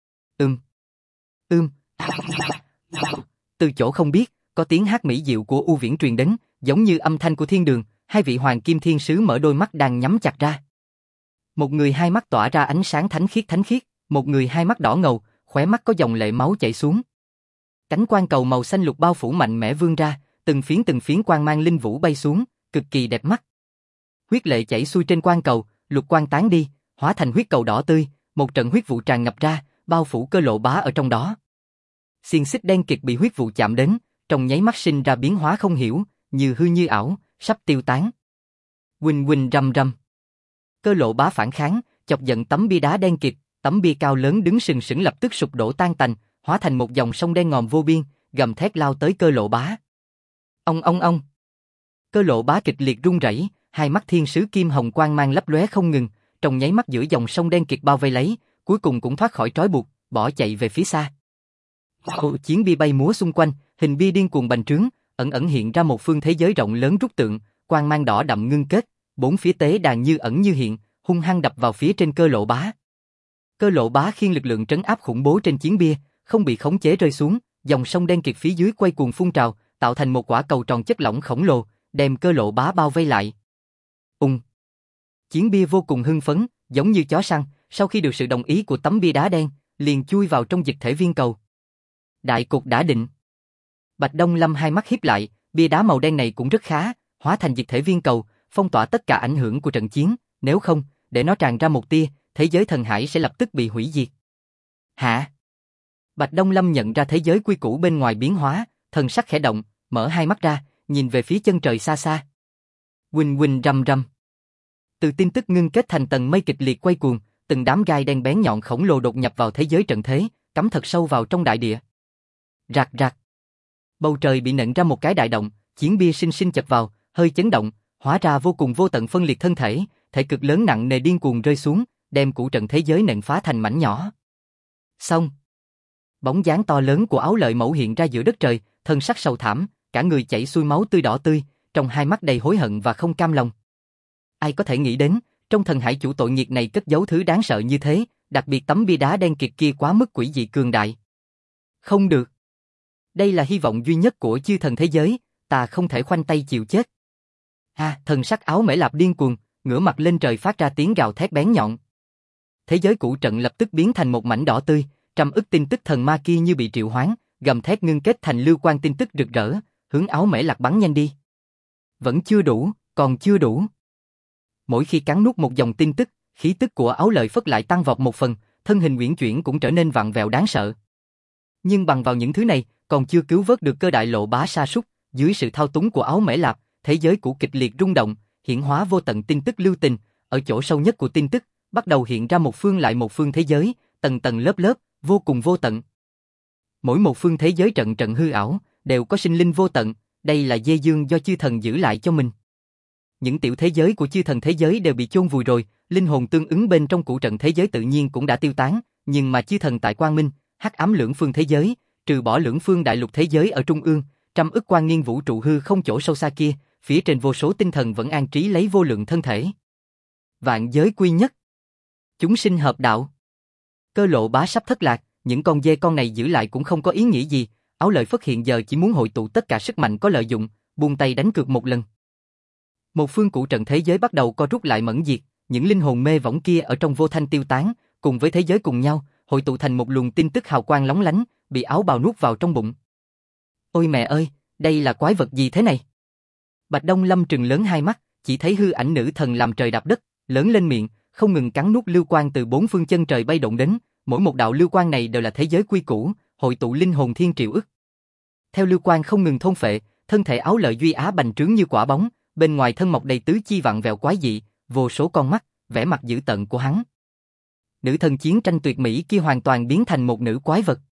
Từ chỗ không biết, có tiếng hát mỹ diệu của U Viễn truyền đến, giống như âm thanh của thiên đường, hai vị hoàng kim thiên sứ mở đôi mắt đang nhắm chặt ra. Một người hai mắt tỏa ra ánh sáng thánh khiết, một người hai mắt đỏ ngầu, khóe mắt có dòng lệ máu chảy xuống. Cánh quang cầu màu xanh lục bao phủ mạnh mẽ vươn ra, từng phiến quang mang linh vũ bay xuống, cực kỳ đẹp mắt. Huyết lệ chảy xuôi trên quang cầu, lục quang tán đi, hóa thành huyết cầu đỏ tươi, một trận huyết vụ tràn ngập ra, bao phủ Cơ Lộ Bá ở trong đó. Xiềng xích đen kịt bị huyết vụ chạm đến, trong nháy mắt sinh ra biến hóa không hiểu, như hư như ảo, sắp tiêu tán. Huỳnh huỳnh rầm rầm. Cơ Lộ Bá phản kháng, chọc giận tấm bia đá đen kịt, tấm bia cao lớn đứng sừng sững lập tức sụp đổ tan tành, hóa thành một dòng sông đen ngòm vô biên, gầm thét lao tới Cơ Lộ Bá. Ông. Cơ Lộ Bá kịch liệt run rẩy, hai mắt thiên sứ kim hồng quang mang lấp lóe không ngừng, trong nháy mắt giữa dòng sông đen kịt bao vây lấy, cuối cùng cũng thoát khỏi trói buộc, bỏ chạy về phía xa. Chiến bia bay múa xung quanh, hình bia điên cuồng bành trướng, ẩn ẩn hiện ra một phương thế giới rộng lớn rút tượng, quang mang đỏ đậm ngưng kết, bốn phía tế đàn như ẩn như hiện, hung hăng đập vào phía trên Cơ Lộ Bá. Cơ Lộ Bá khiêng lực lượng trấn áp khủng bố trên chiến bia, không bị khống chế rơi xuống, dòng sông đen kịt phía dưới quay cuồng phun trào, tạo thành một quả cầu tròn chất lỏng khổng lồ, đem Cơ Lộ Bá bao vây lại. Chiến bia vô cùng hưng phấn, giống như chó săn, sau khi được sự đồng ý của tấm bia đá đen, liền chui vào trong dịch thể viên cầu. Đại cục đã định. Bạch Đông Lâm hai mắt híp lại, bia đá màu đen này cũng rất khá, hóa thành dịch thể viên cầu, phong tỏa tất cả ảnh hưởng của trận chiến, nếu không, để nó tràn ra một tia, thế giới thần hải sẽ lập tức bị hủy diệt. Hả? Bạch Đông Lâm nhận ra thế giới quy củ bên ngoài biến hóa, thần sắc khẽ động, mở hai mắt ra, nhìn về phía chân trời xa xa. Huỳnh huỳnh rầm rầm. Từ tin tức ngưng kết thành tầng mây kịch liệt quay cuồng, từng đám gai đen bén nhọn khổng lồ đột nhập vào thế giới trận thế, cắm thật sâu vào trong đại địa. Rạc rạc. Bầu trời bị nện ra một cái đại động, chiến bia sinh sinh chập vào, hơi chấn động, hóa ra vô cùng vô tận phân liệt thân thể, thể cực lớn nặng nề điên cuồng rơi xuống, đem củ trận thế giới nện phá thành mảnh nhỏ. Xong. Bóng dáng to lớn của Áo Lợi Mẫu hiện ra giữa đất trời, thân sắc sầu thảm, cả người chảy xuôi máu tươi đỏ tươi, trong hai mắt đầy hối hận và không cam lòng. Ai có thể nghĩ đến, trong thần hải chủ tội nghiệt này cất giấu thứ đáng sợ như thế, đặc biệt tấm bia đá đen kịt kia quá mức quỷ dị cường đại. Không được. Đây là hy vọng duy nhất của chư thần thế giới, ta không thể khoanh tay chịu chết. Thần sắc Áo Mễ Lạp điên cuồng, ngửa mặt lên trời phát ra tiếng gào thét bén nhọn. Thế giới cũ trận lập tức biến thành một mảnh đỏ tươi, trăm ức tin tức thần ma kia như bị triệu hoán, gầm thét ngưng kết thành lưu quang tin tức rực rỡ, hướng Áo Mễ Lạp bắn nhanh đi. Vẫn chưa đủ, còn chưa đủ. Mỗi khi cắn nuốt một dòng tin tức, khí tức của Áo Lợi Phất lại tăng vọt một phần, thân hình uyển chuyển cũng trở nên vặn vẹo đáng sợ. Nhưng bằng vào những thứ này, còn chưa cứu vớt được Cơ Đại Lộ Bá sa sút, dưới sự thao túng của Áo Mễ Lạp, thế giới cũ kịch liệt rung động, hiển hóa vô tận tin tức lưu tình, ở chỗ sâu nhất của tin tức, bắt đầu hiện ra một phương lại một phương thế giới, tầng tầng lớp lớp, vô cùng vô tận. Mỗi một phương thế giới trận trận hư ảo, đều có sinh linh vô tận, đây là dê dương do chư thần giữ lại cho mình. Những tiểu thế giới của chư thần thế giới đều bị chôn vùi rồi, linh hồn tương ứng bên trong củ trận thế giới tự nhiên cũng đã tiêu tán, nhưng mà chư thần tại Quang Minh, hắc ám lưỡng phương thế giới, trừ bỏ lưỡng phương đại lục thế giới ở trung ương, trăm ức quang niên vũ trụ hư không chỗ sâu xa kia, phía trên vô số tinh thần vẫn an trí lấy vô lượng thân thể. Vạn giới quy nhất. Chúng sinh hợp đạo. Cơ Lộ Bá sắp thất lạc, những con dê con này giữ lại cũng không có ý nghĩa gì, Áo Lợi Phất hiện giờ chỉ muốn hội tụ tất cả sức mạnh có lợi dụng, buông tay đánh cược một lần. Một phương cụ trận thế giới bắt đầu co rút lại mẫn diệt, những linh hồn mê võng kia ở trong vô thanh tiêu tán, cùng với thế giới cùng nhau, hội tụ thành một luồng tin tức hào quang lóng lánh, bị áo bào nuốt vào trong bụng. Ôi mẹ ơi, đây là quái vật gì thế này? Bạch Đông Lâm trừng lớn hai mắt, chỉ thấy hư ảnh nữ thần làm trời đạp đất, lớn lên miệng, không ngừng cắn nuốt lưu quang từ bốn phương chân trời bay động đến, mỗi một đạo lưu quang này đều là thế giới quy củ, hội tụ linh hồn thiên triệu ức. Theo lưu quang không ngừng thôn phệ, thân thể Áo Lợi Duy Á bành trướng như quả bóng, bên ngoài thân mọc đầy tứ chi vặn vẹo quái dị, vô số con mắt, vẻ mặt dữ tợn của hắn. Nữ thần chiến tranh tuyệt mỹ kia hoàn toàn biến thành một nữ quái vật.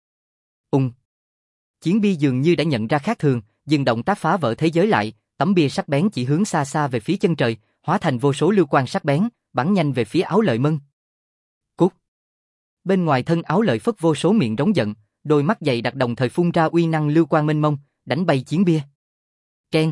Chiến bia dường như đã nhận ra khác thường, dừng động tác phá vỡ thế giới lại, tấm bia sắc bén chỉ hướng xa xa về phía chân trời, hóa thành vô số lưu quang sắc bén, bắn nhanh về phía Áo Lợi Mân. Cút! Bên ngoài thân Áo Lợi Phất vô số miệng rống giận, đôi mắt dày đặc đồng thời phun ra uy năng lưu quang mênh mông, đánh bay chiến bia. Keng!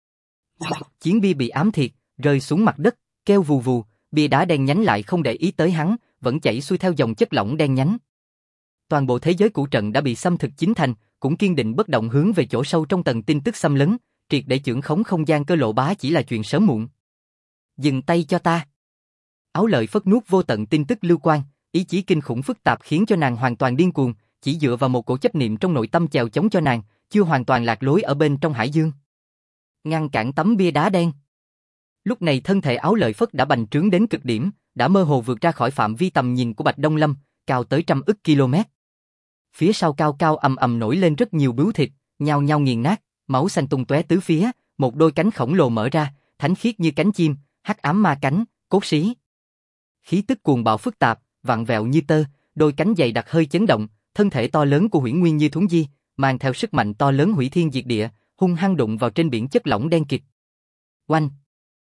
Chiến bia bị ám thiệt, rơi xuống mặt đất, kêu vù vù, bia đá đen nhánh lại không để ý tới hắn, vẫn chảy xuôi theo dòng chất lỏng đen nhánh. Toàn bộ thế giới cũ trận đã bị xâm thực chín thành, cũng kiên định bất động hướng về chỗ sâu trong tầng tin tức xâm lấn, triệt để chưởng khống không gian Cơ Lộ Bá chỉ là chuyện sớm muộn. Dừng tay cho ta. Áo Lợi Phất nuốt vô tận tin tức lưu quang, ý chí kinh khủng phức tạp khiến cho nàng hoàn toàn điên cuồng, chỉ dựa vào một cổ chấp niệm trong nội tâm chèo chống cho nàng, chưa hoàn toàn lạc lối ở bên trong hải dương. Ngăn cản tấm bia đá đen. Lúc này thân thể Áo Lợi Phất đã bành trướng đến cực điểm, đã mơ hồ vượt ra khỏi phạm vi tầm nhìn của Bạch Đông Lâm, cao tới trăm ức km. Phía sau cao cao ầm ầm nổi lên rất nhiều bướu thịt, nhao nhao nghiền nát, máu xanh tung tóe tứ phía, một đôi cánh khổng lồ mở ra, thánh khiết như cánh chim, hắc ám ma cánh, cốt xí. Khí tức cuồng bạo phức tạp, vặn vẹo như tơ, đôi cánh dày đặc hơi chấn động, thân thể to lớn của Huyễn Nguyên như thúng di, mang theo sức mạnh to lớn hủy thiên diệt địa, hung hăng đụng vào trên biển chất lỏng đen kịt. Oanh!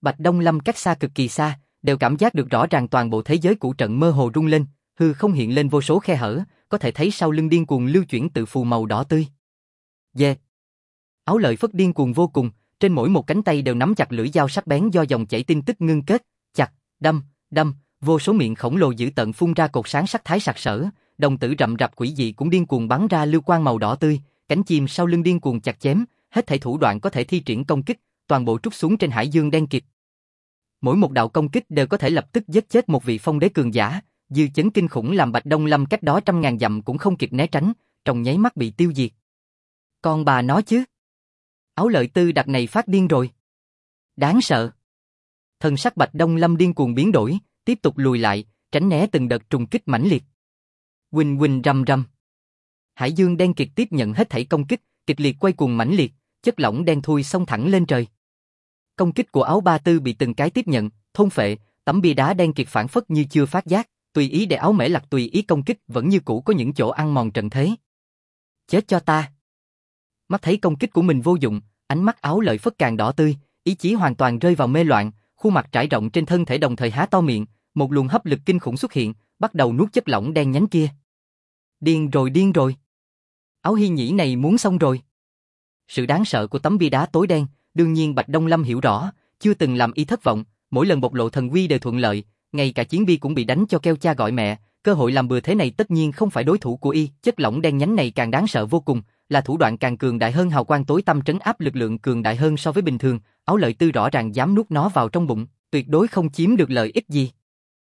Bạch Đông Lâm cách xa cực kỳ xa, đều cảm giác được rõ ràng toàn bộ thế giới cũ trận mơ hồ rung lên, hư không hiện lên vô số khe hở, có thể thấy sau lưng điên cuồng lưu chuyển tự phù màu đỏ tươi. Yeah. Áo Lợi Phất điên cuồng vô cùng, trên mỗi một cánh tay đều nắm chặt lưỡi dao sắc bén do dòng chảy tin tức ngưng kết, chặt, đâm, vô số miệng khổng lồ dữ tợn phun ra cột sáng sắc thái sặc sỡ, đồng tử rậm rạp quỷ dị cũng điên cuồng bắn ra lưu quang màu đỏ tươi, cánh chim sau lưng điên cuồng chặt chém, hết thảy thủ đoạn có thể thi triển công kích, toàn bộ trút xuống trên hải dương đen kịt. Mỗi một đạo công kích đều có thể lập tức giết chết một vị phong đế cường giả, dư chấn kinh khủng làm Bạch Đông Lâm cách đó trăm ngàn dặm cũng không kịp né tránh, trong nháy mắt bị tiêu diệt. Con bà nói chứ. Áo Lợi Tư đặt này phát điên rồi. Đáng sợ. Thần sắc Bạch Đông Lâm điên cuồng biến đổi, tiếp tục lùi lại, tránh né từng đợt trùng kích mãnh liệt. Huỳnh huỳnh rầm rầm. Hải dương đen kịt tiếp nhận hết thảy công kích, kịch liệt quay cuồng mãnh liệt, chất lỏng đen thui xông thẳng lên trời. Công kích của áo ba tư bị từng cái tiếp nhận, thôn phệ, tấm bia đá đen kịt phản phất như chưa phát giác, tùy ý để áo mễ lạc tùy ý công kích vẫn như cũ có những chỗ ăn mòn trận thế. Chết cho ta. Mắt thấy công kích của mình vô dụng, ánh mắt Áo Lợi Phất càng đỏ tươi, ý chí hoàn toàn rơi vào mê loạn, khuôn mặt trải rộng trên thân thể đồng thời há to miệng, một luồng hấp lực kinh khủng xuất hiện, bắt đầu nuốt chất lỏng đen nhánh kia. Điên rồi. Áo Hi Nhĩ này muốn xong rồi. Sự đáng sợ của tấm bia đá tối đen, đương nhiên Bạch Đông Lâm hiểu rõ, chưa từng làm y thất vọng, mỗi lần bộc lộ thần uy đều thuận lợi, ngay cả chiến bi cũng bị đánh cho kêu cha gọi mẹ, cơ hội làm bừa thế này tất nhiên không phải đối thủ của y, chất lỏng đen nhánh này càng đáng sợ vô cùng, là thủ đoạn càng cường đại hơn hào quang tối tăm trấn áp lực lượng cường đại hơn so với bình thường, Áo Lợi Tư rõ ràng dám nuốt nó vào trong bụng, tuyệt đối không chiếm được lợi ích gì.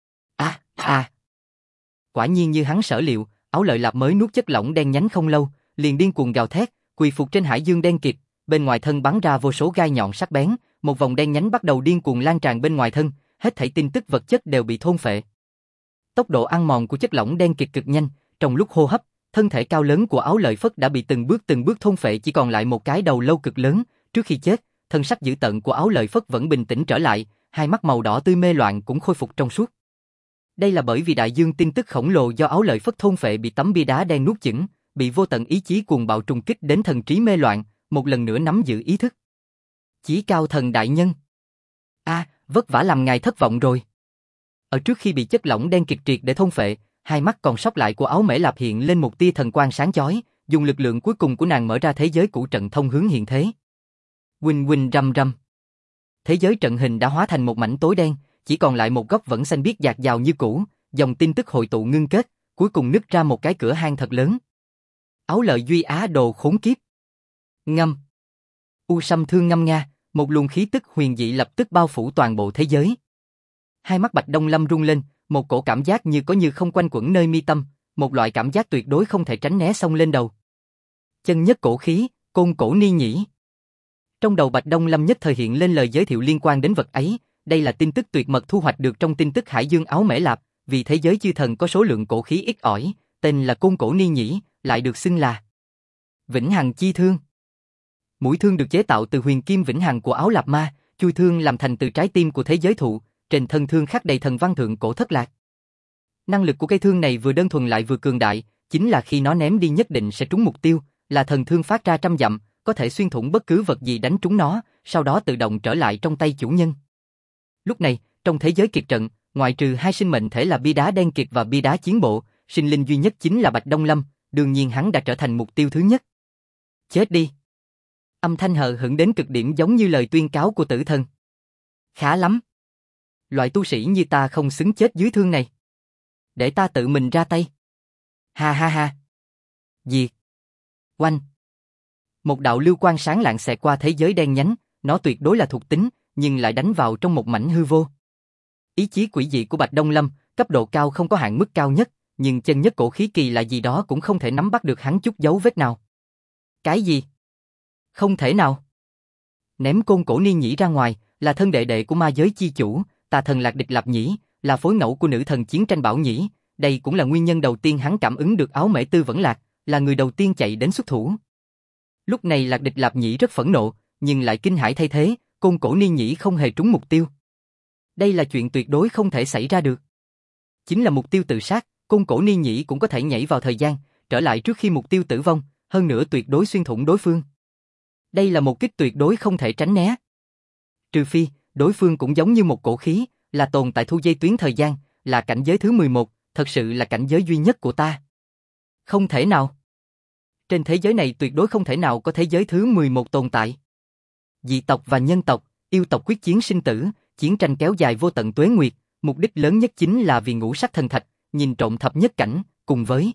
Quả nhiên như hắn sở liệu, Áo Lợi Lạp mới nuốt chất lỏng đen nhánh không lâu, liền điên cuồng gào thét, quỳ phục trên hải dương đen kịt, bên ngoài thân bắn ra vô số gai nhọn sắc bén, một vòng đen nhánh bắt đầu điên cuồng lan tràn bên ngoài thân, hết thảy tin tức vật chất đều bị thôn phệ. Tốc độ ăn mòn của chất lỏng đen kịt cực nhanh, trong lúc hô hấp, thân thể cao lớn của Áo Lợi Phất đã bị từng bước thôn phệ, chỉ còn lại một cái đầu lâu cực lớn, trước khi chết, thân sắc dữ tợn của Áo Lợi Phất vẫn bình tĩnh trở lại, hai mắt màu đỏ tươi mê loạn cũng khôi phục trong suốt. Đây là bởi vì đại dương tin tức khổng lồ do Áo Lợi Phất thôn phệ bị tấm bia đá đen nuốt chửng, bị vô tận ý chí cuồng bạo trùng kích đến thần trí mê loạn, một lần nữa nắm giữ ý thức. Chí Cao Thần đại nhân. Vất vả làm ngài thất vọng rồi. Ở trước khi bị chất lỏng đen kịt triệt để thôn phệ, hai mắt còn sót lại của Áo Mễ Lạp hiện lên một tia thần quang sáng chói, dùng lực lượng cuối cùng của nàng mở ra thế giới cũ trận thông hướng hiện thế. Huỳnh huỳnh rầm rầm. Thế giới trận hình đã hóa thành một mảnh tối đen, chỉ còn lại một góc vẫn xanh biếc dạt dào như cũ, dòng tin tức hội tụ ngưng kết, cuối cùng nứt ra một cái cửa hang thật lớn. Áo Lợi Duy Á đồ khốn kiếp. Ngâm. U Sâm Thương ngâm nga, một luồng khí tức huyền dị lập tức bao phủ toàn bộ thế giới. Hai mắt Bạch Đông Lâm rung lên, một cổ cảm giác như có như không quanh quẩn nơi mi tâm, một loại cảm giác tuyệt đối không thể tránh né xông lên đầu. Chân nhất cổ khí, côn cổ ni nhĩ. Trong đầu Bạch Đông Lâm nhất thời hiện lên lời giới thiệu liên quan đến vật ấy, đây là tin tức tuyệt mật thu hoạch được trong tin tức Hải Dương Áo Mễ Lạp, vì thế giới chư thần có số lượng cổ khí ít ỏi, tên là côn cổ ni nhĩ, lại được xưng là Vĩnh Hằng Chi Thương. Mũi thương được chế tạo từ huyền kim vĩnh hằng của Áo Lạp Ma, chui thương làm thành từ trái tim của thế giới thụ, trên thân thương khắc đầy thần văn thượng cổ thất lạc. Năng lực của cây thương này vừa đơn thuần lại vừa cường đại, chính là khi nó ném đi nhất định sẽ trúng mục tiêu, là thần thương phát ra trăm dặm, có thể xuyên thủng bất cứ vật gì đánh trúng nó, sau đó tự động trở lại trong tay chủ nhân. Lúc này, trong thế giới kiệt trận, ngoại trừ hai sinh mệnh thể là bia đá đen kiệt và bia đá chiến bộ, sinh linh duy nhất chính là Bạch Đông Lâm, đương nhiên hắn đã trở thành mục tiêu thứ nhất. Chết đi. Âm thanh hờ hững đến cực điểm giống như lời tuyên cáo của tử thần. Khá lắm. Loại tu sĩ như ta không xứng chết dưới thương này. Để ta tự mình ra tay. Ha ha ha. Diệt. Oanh. Một đạo lưu quang sáng lạng xẹt qua thế giới đen nhánh, nó tuyệt đối là thuộc tính, nhưng lại đánh vào trong một mảnh hư vô. Ý chí quỷ dị của Bạch Đông Lâm, cấp độ cao không có hạn mức cao nhất, nhưng chân nhất cổ khí kỳ là gì đó cũng không thể nắm bắt được hắn chút dấu vết nào. Cái gì? Không thể nào. Ném côn cổ ni nhĩ ra ngoài, là thân đệ đệ của ma giới chi chủ, tà thần Lạc Địch Lạp Nhĩ, là phối ngẫu của nữ thần chiến tranh Bảo Nhĩ, đây cũng là nguyên nhân đầu tiên hắn cảm ứng được Áo Mễ Tư vẫn lạc, là người đầu tiên chạy đến xuất thủ. Lúc này Lạc Địch Lạp Nhĩ rất phẫn nộ, nhưng lại kinh hãi thay thế, côn cổ ni nhĩ không hề trúng mục tiêu. Đây là chuyện tuyệt đối không thể xảy ra được. Chính là mục tiêu tự sát, côn cổ ni nhĩ cũng có thể nhảy vào thời gian, trở lại trước khi mục tiêu tử vong, hơn nữa tuyệt đối xuyên thủng đối phương. Đây là một kích tuyệt đối không thể tránh né. Trừ phi, đối phương cũng giống như một cổ khí, là tồn tại thu dây tuyến thời gian, là cảnh giới thứ 11, thật sự là cảnh giới duy nhất của ta. Không thể nào. Trên thế giới này tuyệt đối không thể nào có thế giới thứ 11 tồn tại. Dị tộc và nhân tộc, yêu tộc quyết chiến sinh tử, chiến tranh kéo dài vô tận tuế nguyệt, mục đích lớn nhất chính là vì ngũ sắc thần thạch, nhìn trộm thập nhất cảnh, cùng với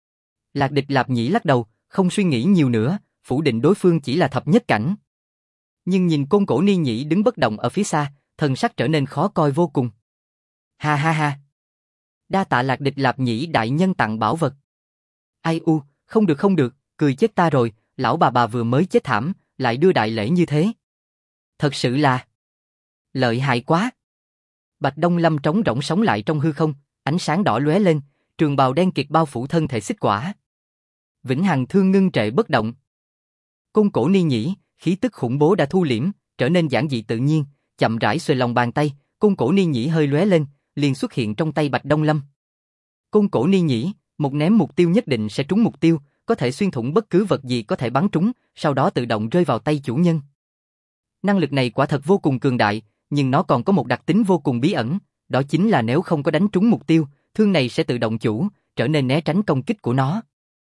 Lạc Địch Lạp Nhĩ lắc đầu, không suy nghĩ nhiều nữa, phủ định đối phương chỉ là thập nhất cảnh. Nhưng nhìn Côn Cổ Ni Nhĩ đứng bất động ở phía xa, thần sắc trở nên khó coi vô cùng. Ha ha ha. Đa tạ Lạc Địch Lạp Nhĩ đại nhân tặng bảo vật. Ai u, không được, cười chết ta rồi, lão bà vừa mới chết thảm, lại đưa đại lễ như thế. Thật sự là lợi hại quá. Bạch Đông Lâm trống rỗng sống lại trong hư không, ánh sáng đỏ lóe lên, trường bào đen kịt bao phủ thân thể xích quả. Vĩnh Hằng Thương ngưng trệ bất động. Côn Cổ Ni Nhĩ, khí tức khủng bố đã thu liễm, trở nên giản dị tự nhiên, chậm rãi xuề lòng bàn tay, Côn Cổ Ni Nhĩ hơi lóe lên, liền xuất hiện trong tay Bạch Đông Lâm. Côn Cổ Ni Nhĩ, một ném mục tiêu nhất định sẽ trúng mục tiêu, có thể xuyên thủng bất cứ vật gì có thể bắn trúng, sau đó tự động rơi vào tay chủ nhân. Năng lực này quả thật vô cùng cường đại, nhưng nó còn có một đặc tính vô cùng bí ẩn, đó chính là nếu không có đánh trúng mục tiêu, thương này sẽ tự động chủ, trở nên né tránh công kích của nó.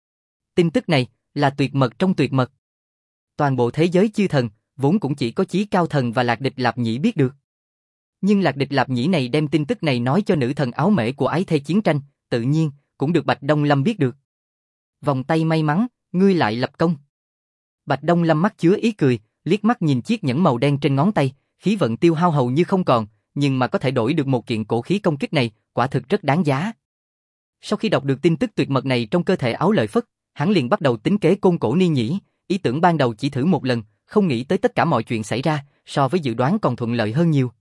Tin tức này là tuyệt mật trong tuyệt mật. Toàn bộ thế giới chư thần, vốn cũng chỉ có Chí Cao Thần và Lạc Địch Lạp Nhĩ biết được. Nhưng Lạc Địch Lạp Nhĩ này đem tin tức này nói cho nữ thần áo mễ của ái thê chiến tranh, tự nhiên, cũng được Bạch Đông Lâm biết được. Vòng tay may mắn, ngươi lại lập công. Bạch Đông Lâm mắt chứa ý cười, liếc mắt nhìn chiếc nhẫn màu đen trên ngón tay, khí vận tiêu hao hầu như không còn, nhưng mà có thể đổi được một kiện cổ khí công kích này, quả thực rất đáng giá. Sau khi đọc được tin tức tuyệt mật này trong cơ thể áo lợi phất, hắn liền bắt đầu tính kế Côn Cổ Ni Nhĩ, ý tưởng ban đầu chỉ thử một lần, không nghĩ tới tất cả mọi chuyện xảy ra, so với dự đoán còn thuận lợi hơn nhiều.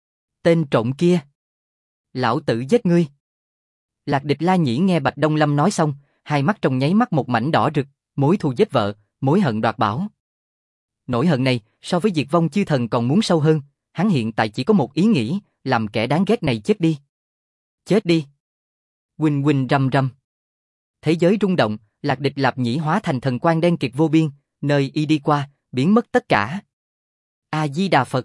Tên trộm kia! Lão tử giết ngươi! Lạc Địch La Nhĩ nghe Bạch Đông Lâm nói xong, hai mắt trong nháy mắt một mảnh đỏ rực, mối thù giết vợ, mối hận đoạt bảo. Nỗi hận này, so với diệt vong chư thần còn muốn sâu hơn, hắn hiện tại chỉ có một ý nghĩ, làm kẻ đáng ghét này chết đi. Chết đi! Huỳnh huỳnh rầm rầm. Thế giới rung động, Lạc Địch Lạp Nhĩ hóa thành thần quang đen kịt vô biên, nơi y đi qua, biến mất tất cả. A-di-đà Phật!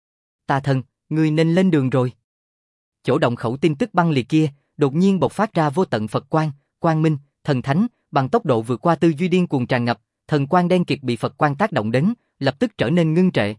Tà thần, ngươi nên lên đường rồi. Chỗ động khẩu tin tức băng liệt kia, đột nhiên bộc phát ra vô tận Phật quang, quang minh, thần thánh, bằng tốc độ vượt qua tư duy điên cuồng tràn ngập, thần quang đen kịt bị Phật quang tác động đến, lập tức trở nên ngưng trệ.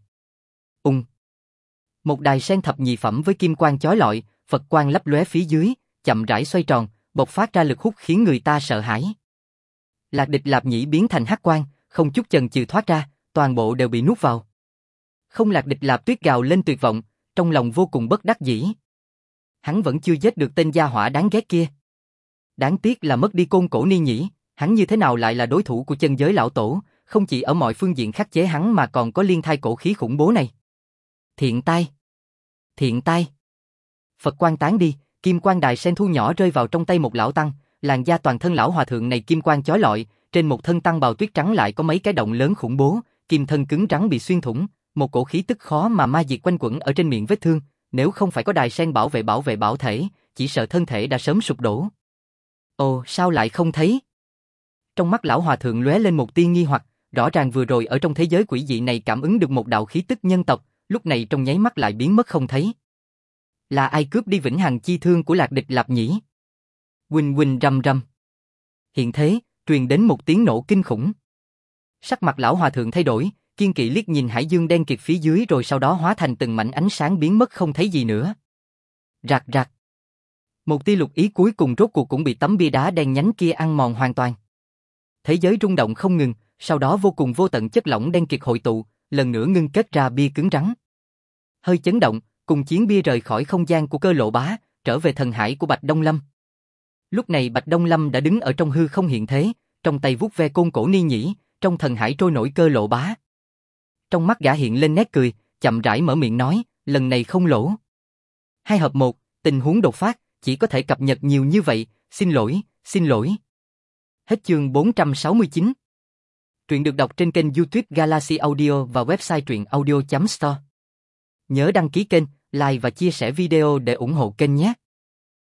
Một đài sen thập nhị phẩm với kim quang chói lọi, Phật quang lấp lóe phía dưới, chậm rãi xoay tròn, bộc phát ra lực hút khiến người ta sợ hãi. Lạc Địch Lạp Nhĩ biến thành hắc quang, không chút chần chừ thoát ra, toàn bộ đều bị nuốt vào. Không, Lạc Địch Lạp Tuyết gào lên tuyệt vọng, trong lòng vô cùng bất đắc dĩ. Hắn vẫn chưa giết được tên gia hỏa đáng ghét kia. Đáng tiếc là mất đi Côn Cổ Ni Nhĩ, hắn như thế nào lại là đối thủ của chân giới lão tổ, không chỉ ở mọi phương diện khắc chế hắn mà còn có liên thai cổ khí khủng bố này. Thiện tai! Thiện tai! Phật quang tán đi, kim quang đài sen thu nhỏ rơi vào trong tay một lão tăng, làn da toàn thân lão hòa thượng này kim quang chói lọi, trên một thân tăng bào tuyết trắng lại có mấy cái động lớn khủng bố, kim thân cứng rắn bị xuyên thủng, một cổ khí tức khó mà ma diệt quanh quẩn ở trên miệng vết thương, nếu không phải có đài sen bảo vệ bảo thể, chỉ sợ thân thể đã sớm sụp đổ. Ồ, sao lại không thấy? Trong mắt lão hòa thượng lóe lên một tia nghi hoặc, rõ ràng vừa rồi ở trong thế giới quỷ dị này cảm ứng được một đạo khí tức nhân tộc, lúc này trong nháy mắt lại biến mất không thấy. Là ai cướp đi vĩnh hằng chi thương của Lạc Địch Lạp Nhĩ? Huỳnh huỳnh rầm rầm. Hiện thế, truyền đến một tiếng nổ kinh khủng. Sắc mặt lão hòa thượng thay đổi, kiên kỵ liếc nhìn hải dương đen kịt phía dưới rồi sau đó hóa thành từng mảnh ánh sáng biến mất không thấy gì nữa. Rạc rạc. Một tia lục ý cuối cùng rốt cuộc cũng bị tấm bia đá đen nhánh kia ăn mòn hoàn toàn. Thế giới rung động không ngừng, sau đó vô cùng vô tận chất lỏng đen kịt hội tụ, lần nữa ngưng kết ra bia cứng rắn. Hơi chấn động, cùng chiến bia rời khỏi không gian của Cơ Lộ Bá, trở về thần hải của Bạch Đông Lâm. Lúc này Bạch Đông Lâm đã đứng ở trong hư không hiện thế, trong tay vuốt ve Côn Cổ Ni Nhĩ, trong thần hải trôi nổi Cơ Lộ Bá. Trong mắt gã hiện lên nét cười, chậm rãi mở miệng nói, lần này không lỗ. 2 hợp 1, tình huống đột phát, chỉ có thể cập nhật nhiều như vậy, xin lỗi. Hết chương 469. Truyện được đọc trên kênh YouTube Galaxy Audio và website truyệnaudio.store. Nhớ đăng ký kênh, like và chia sẻ video để ủng hộ kênh nhé.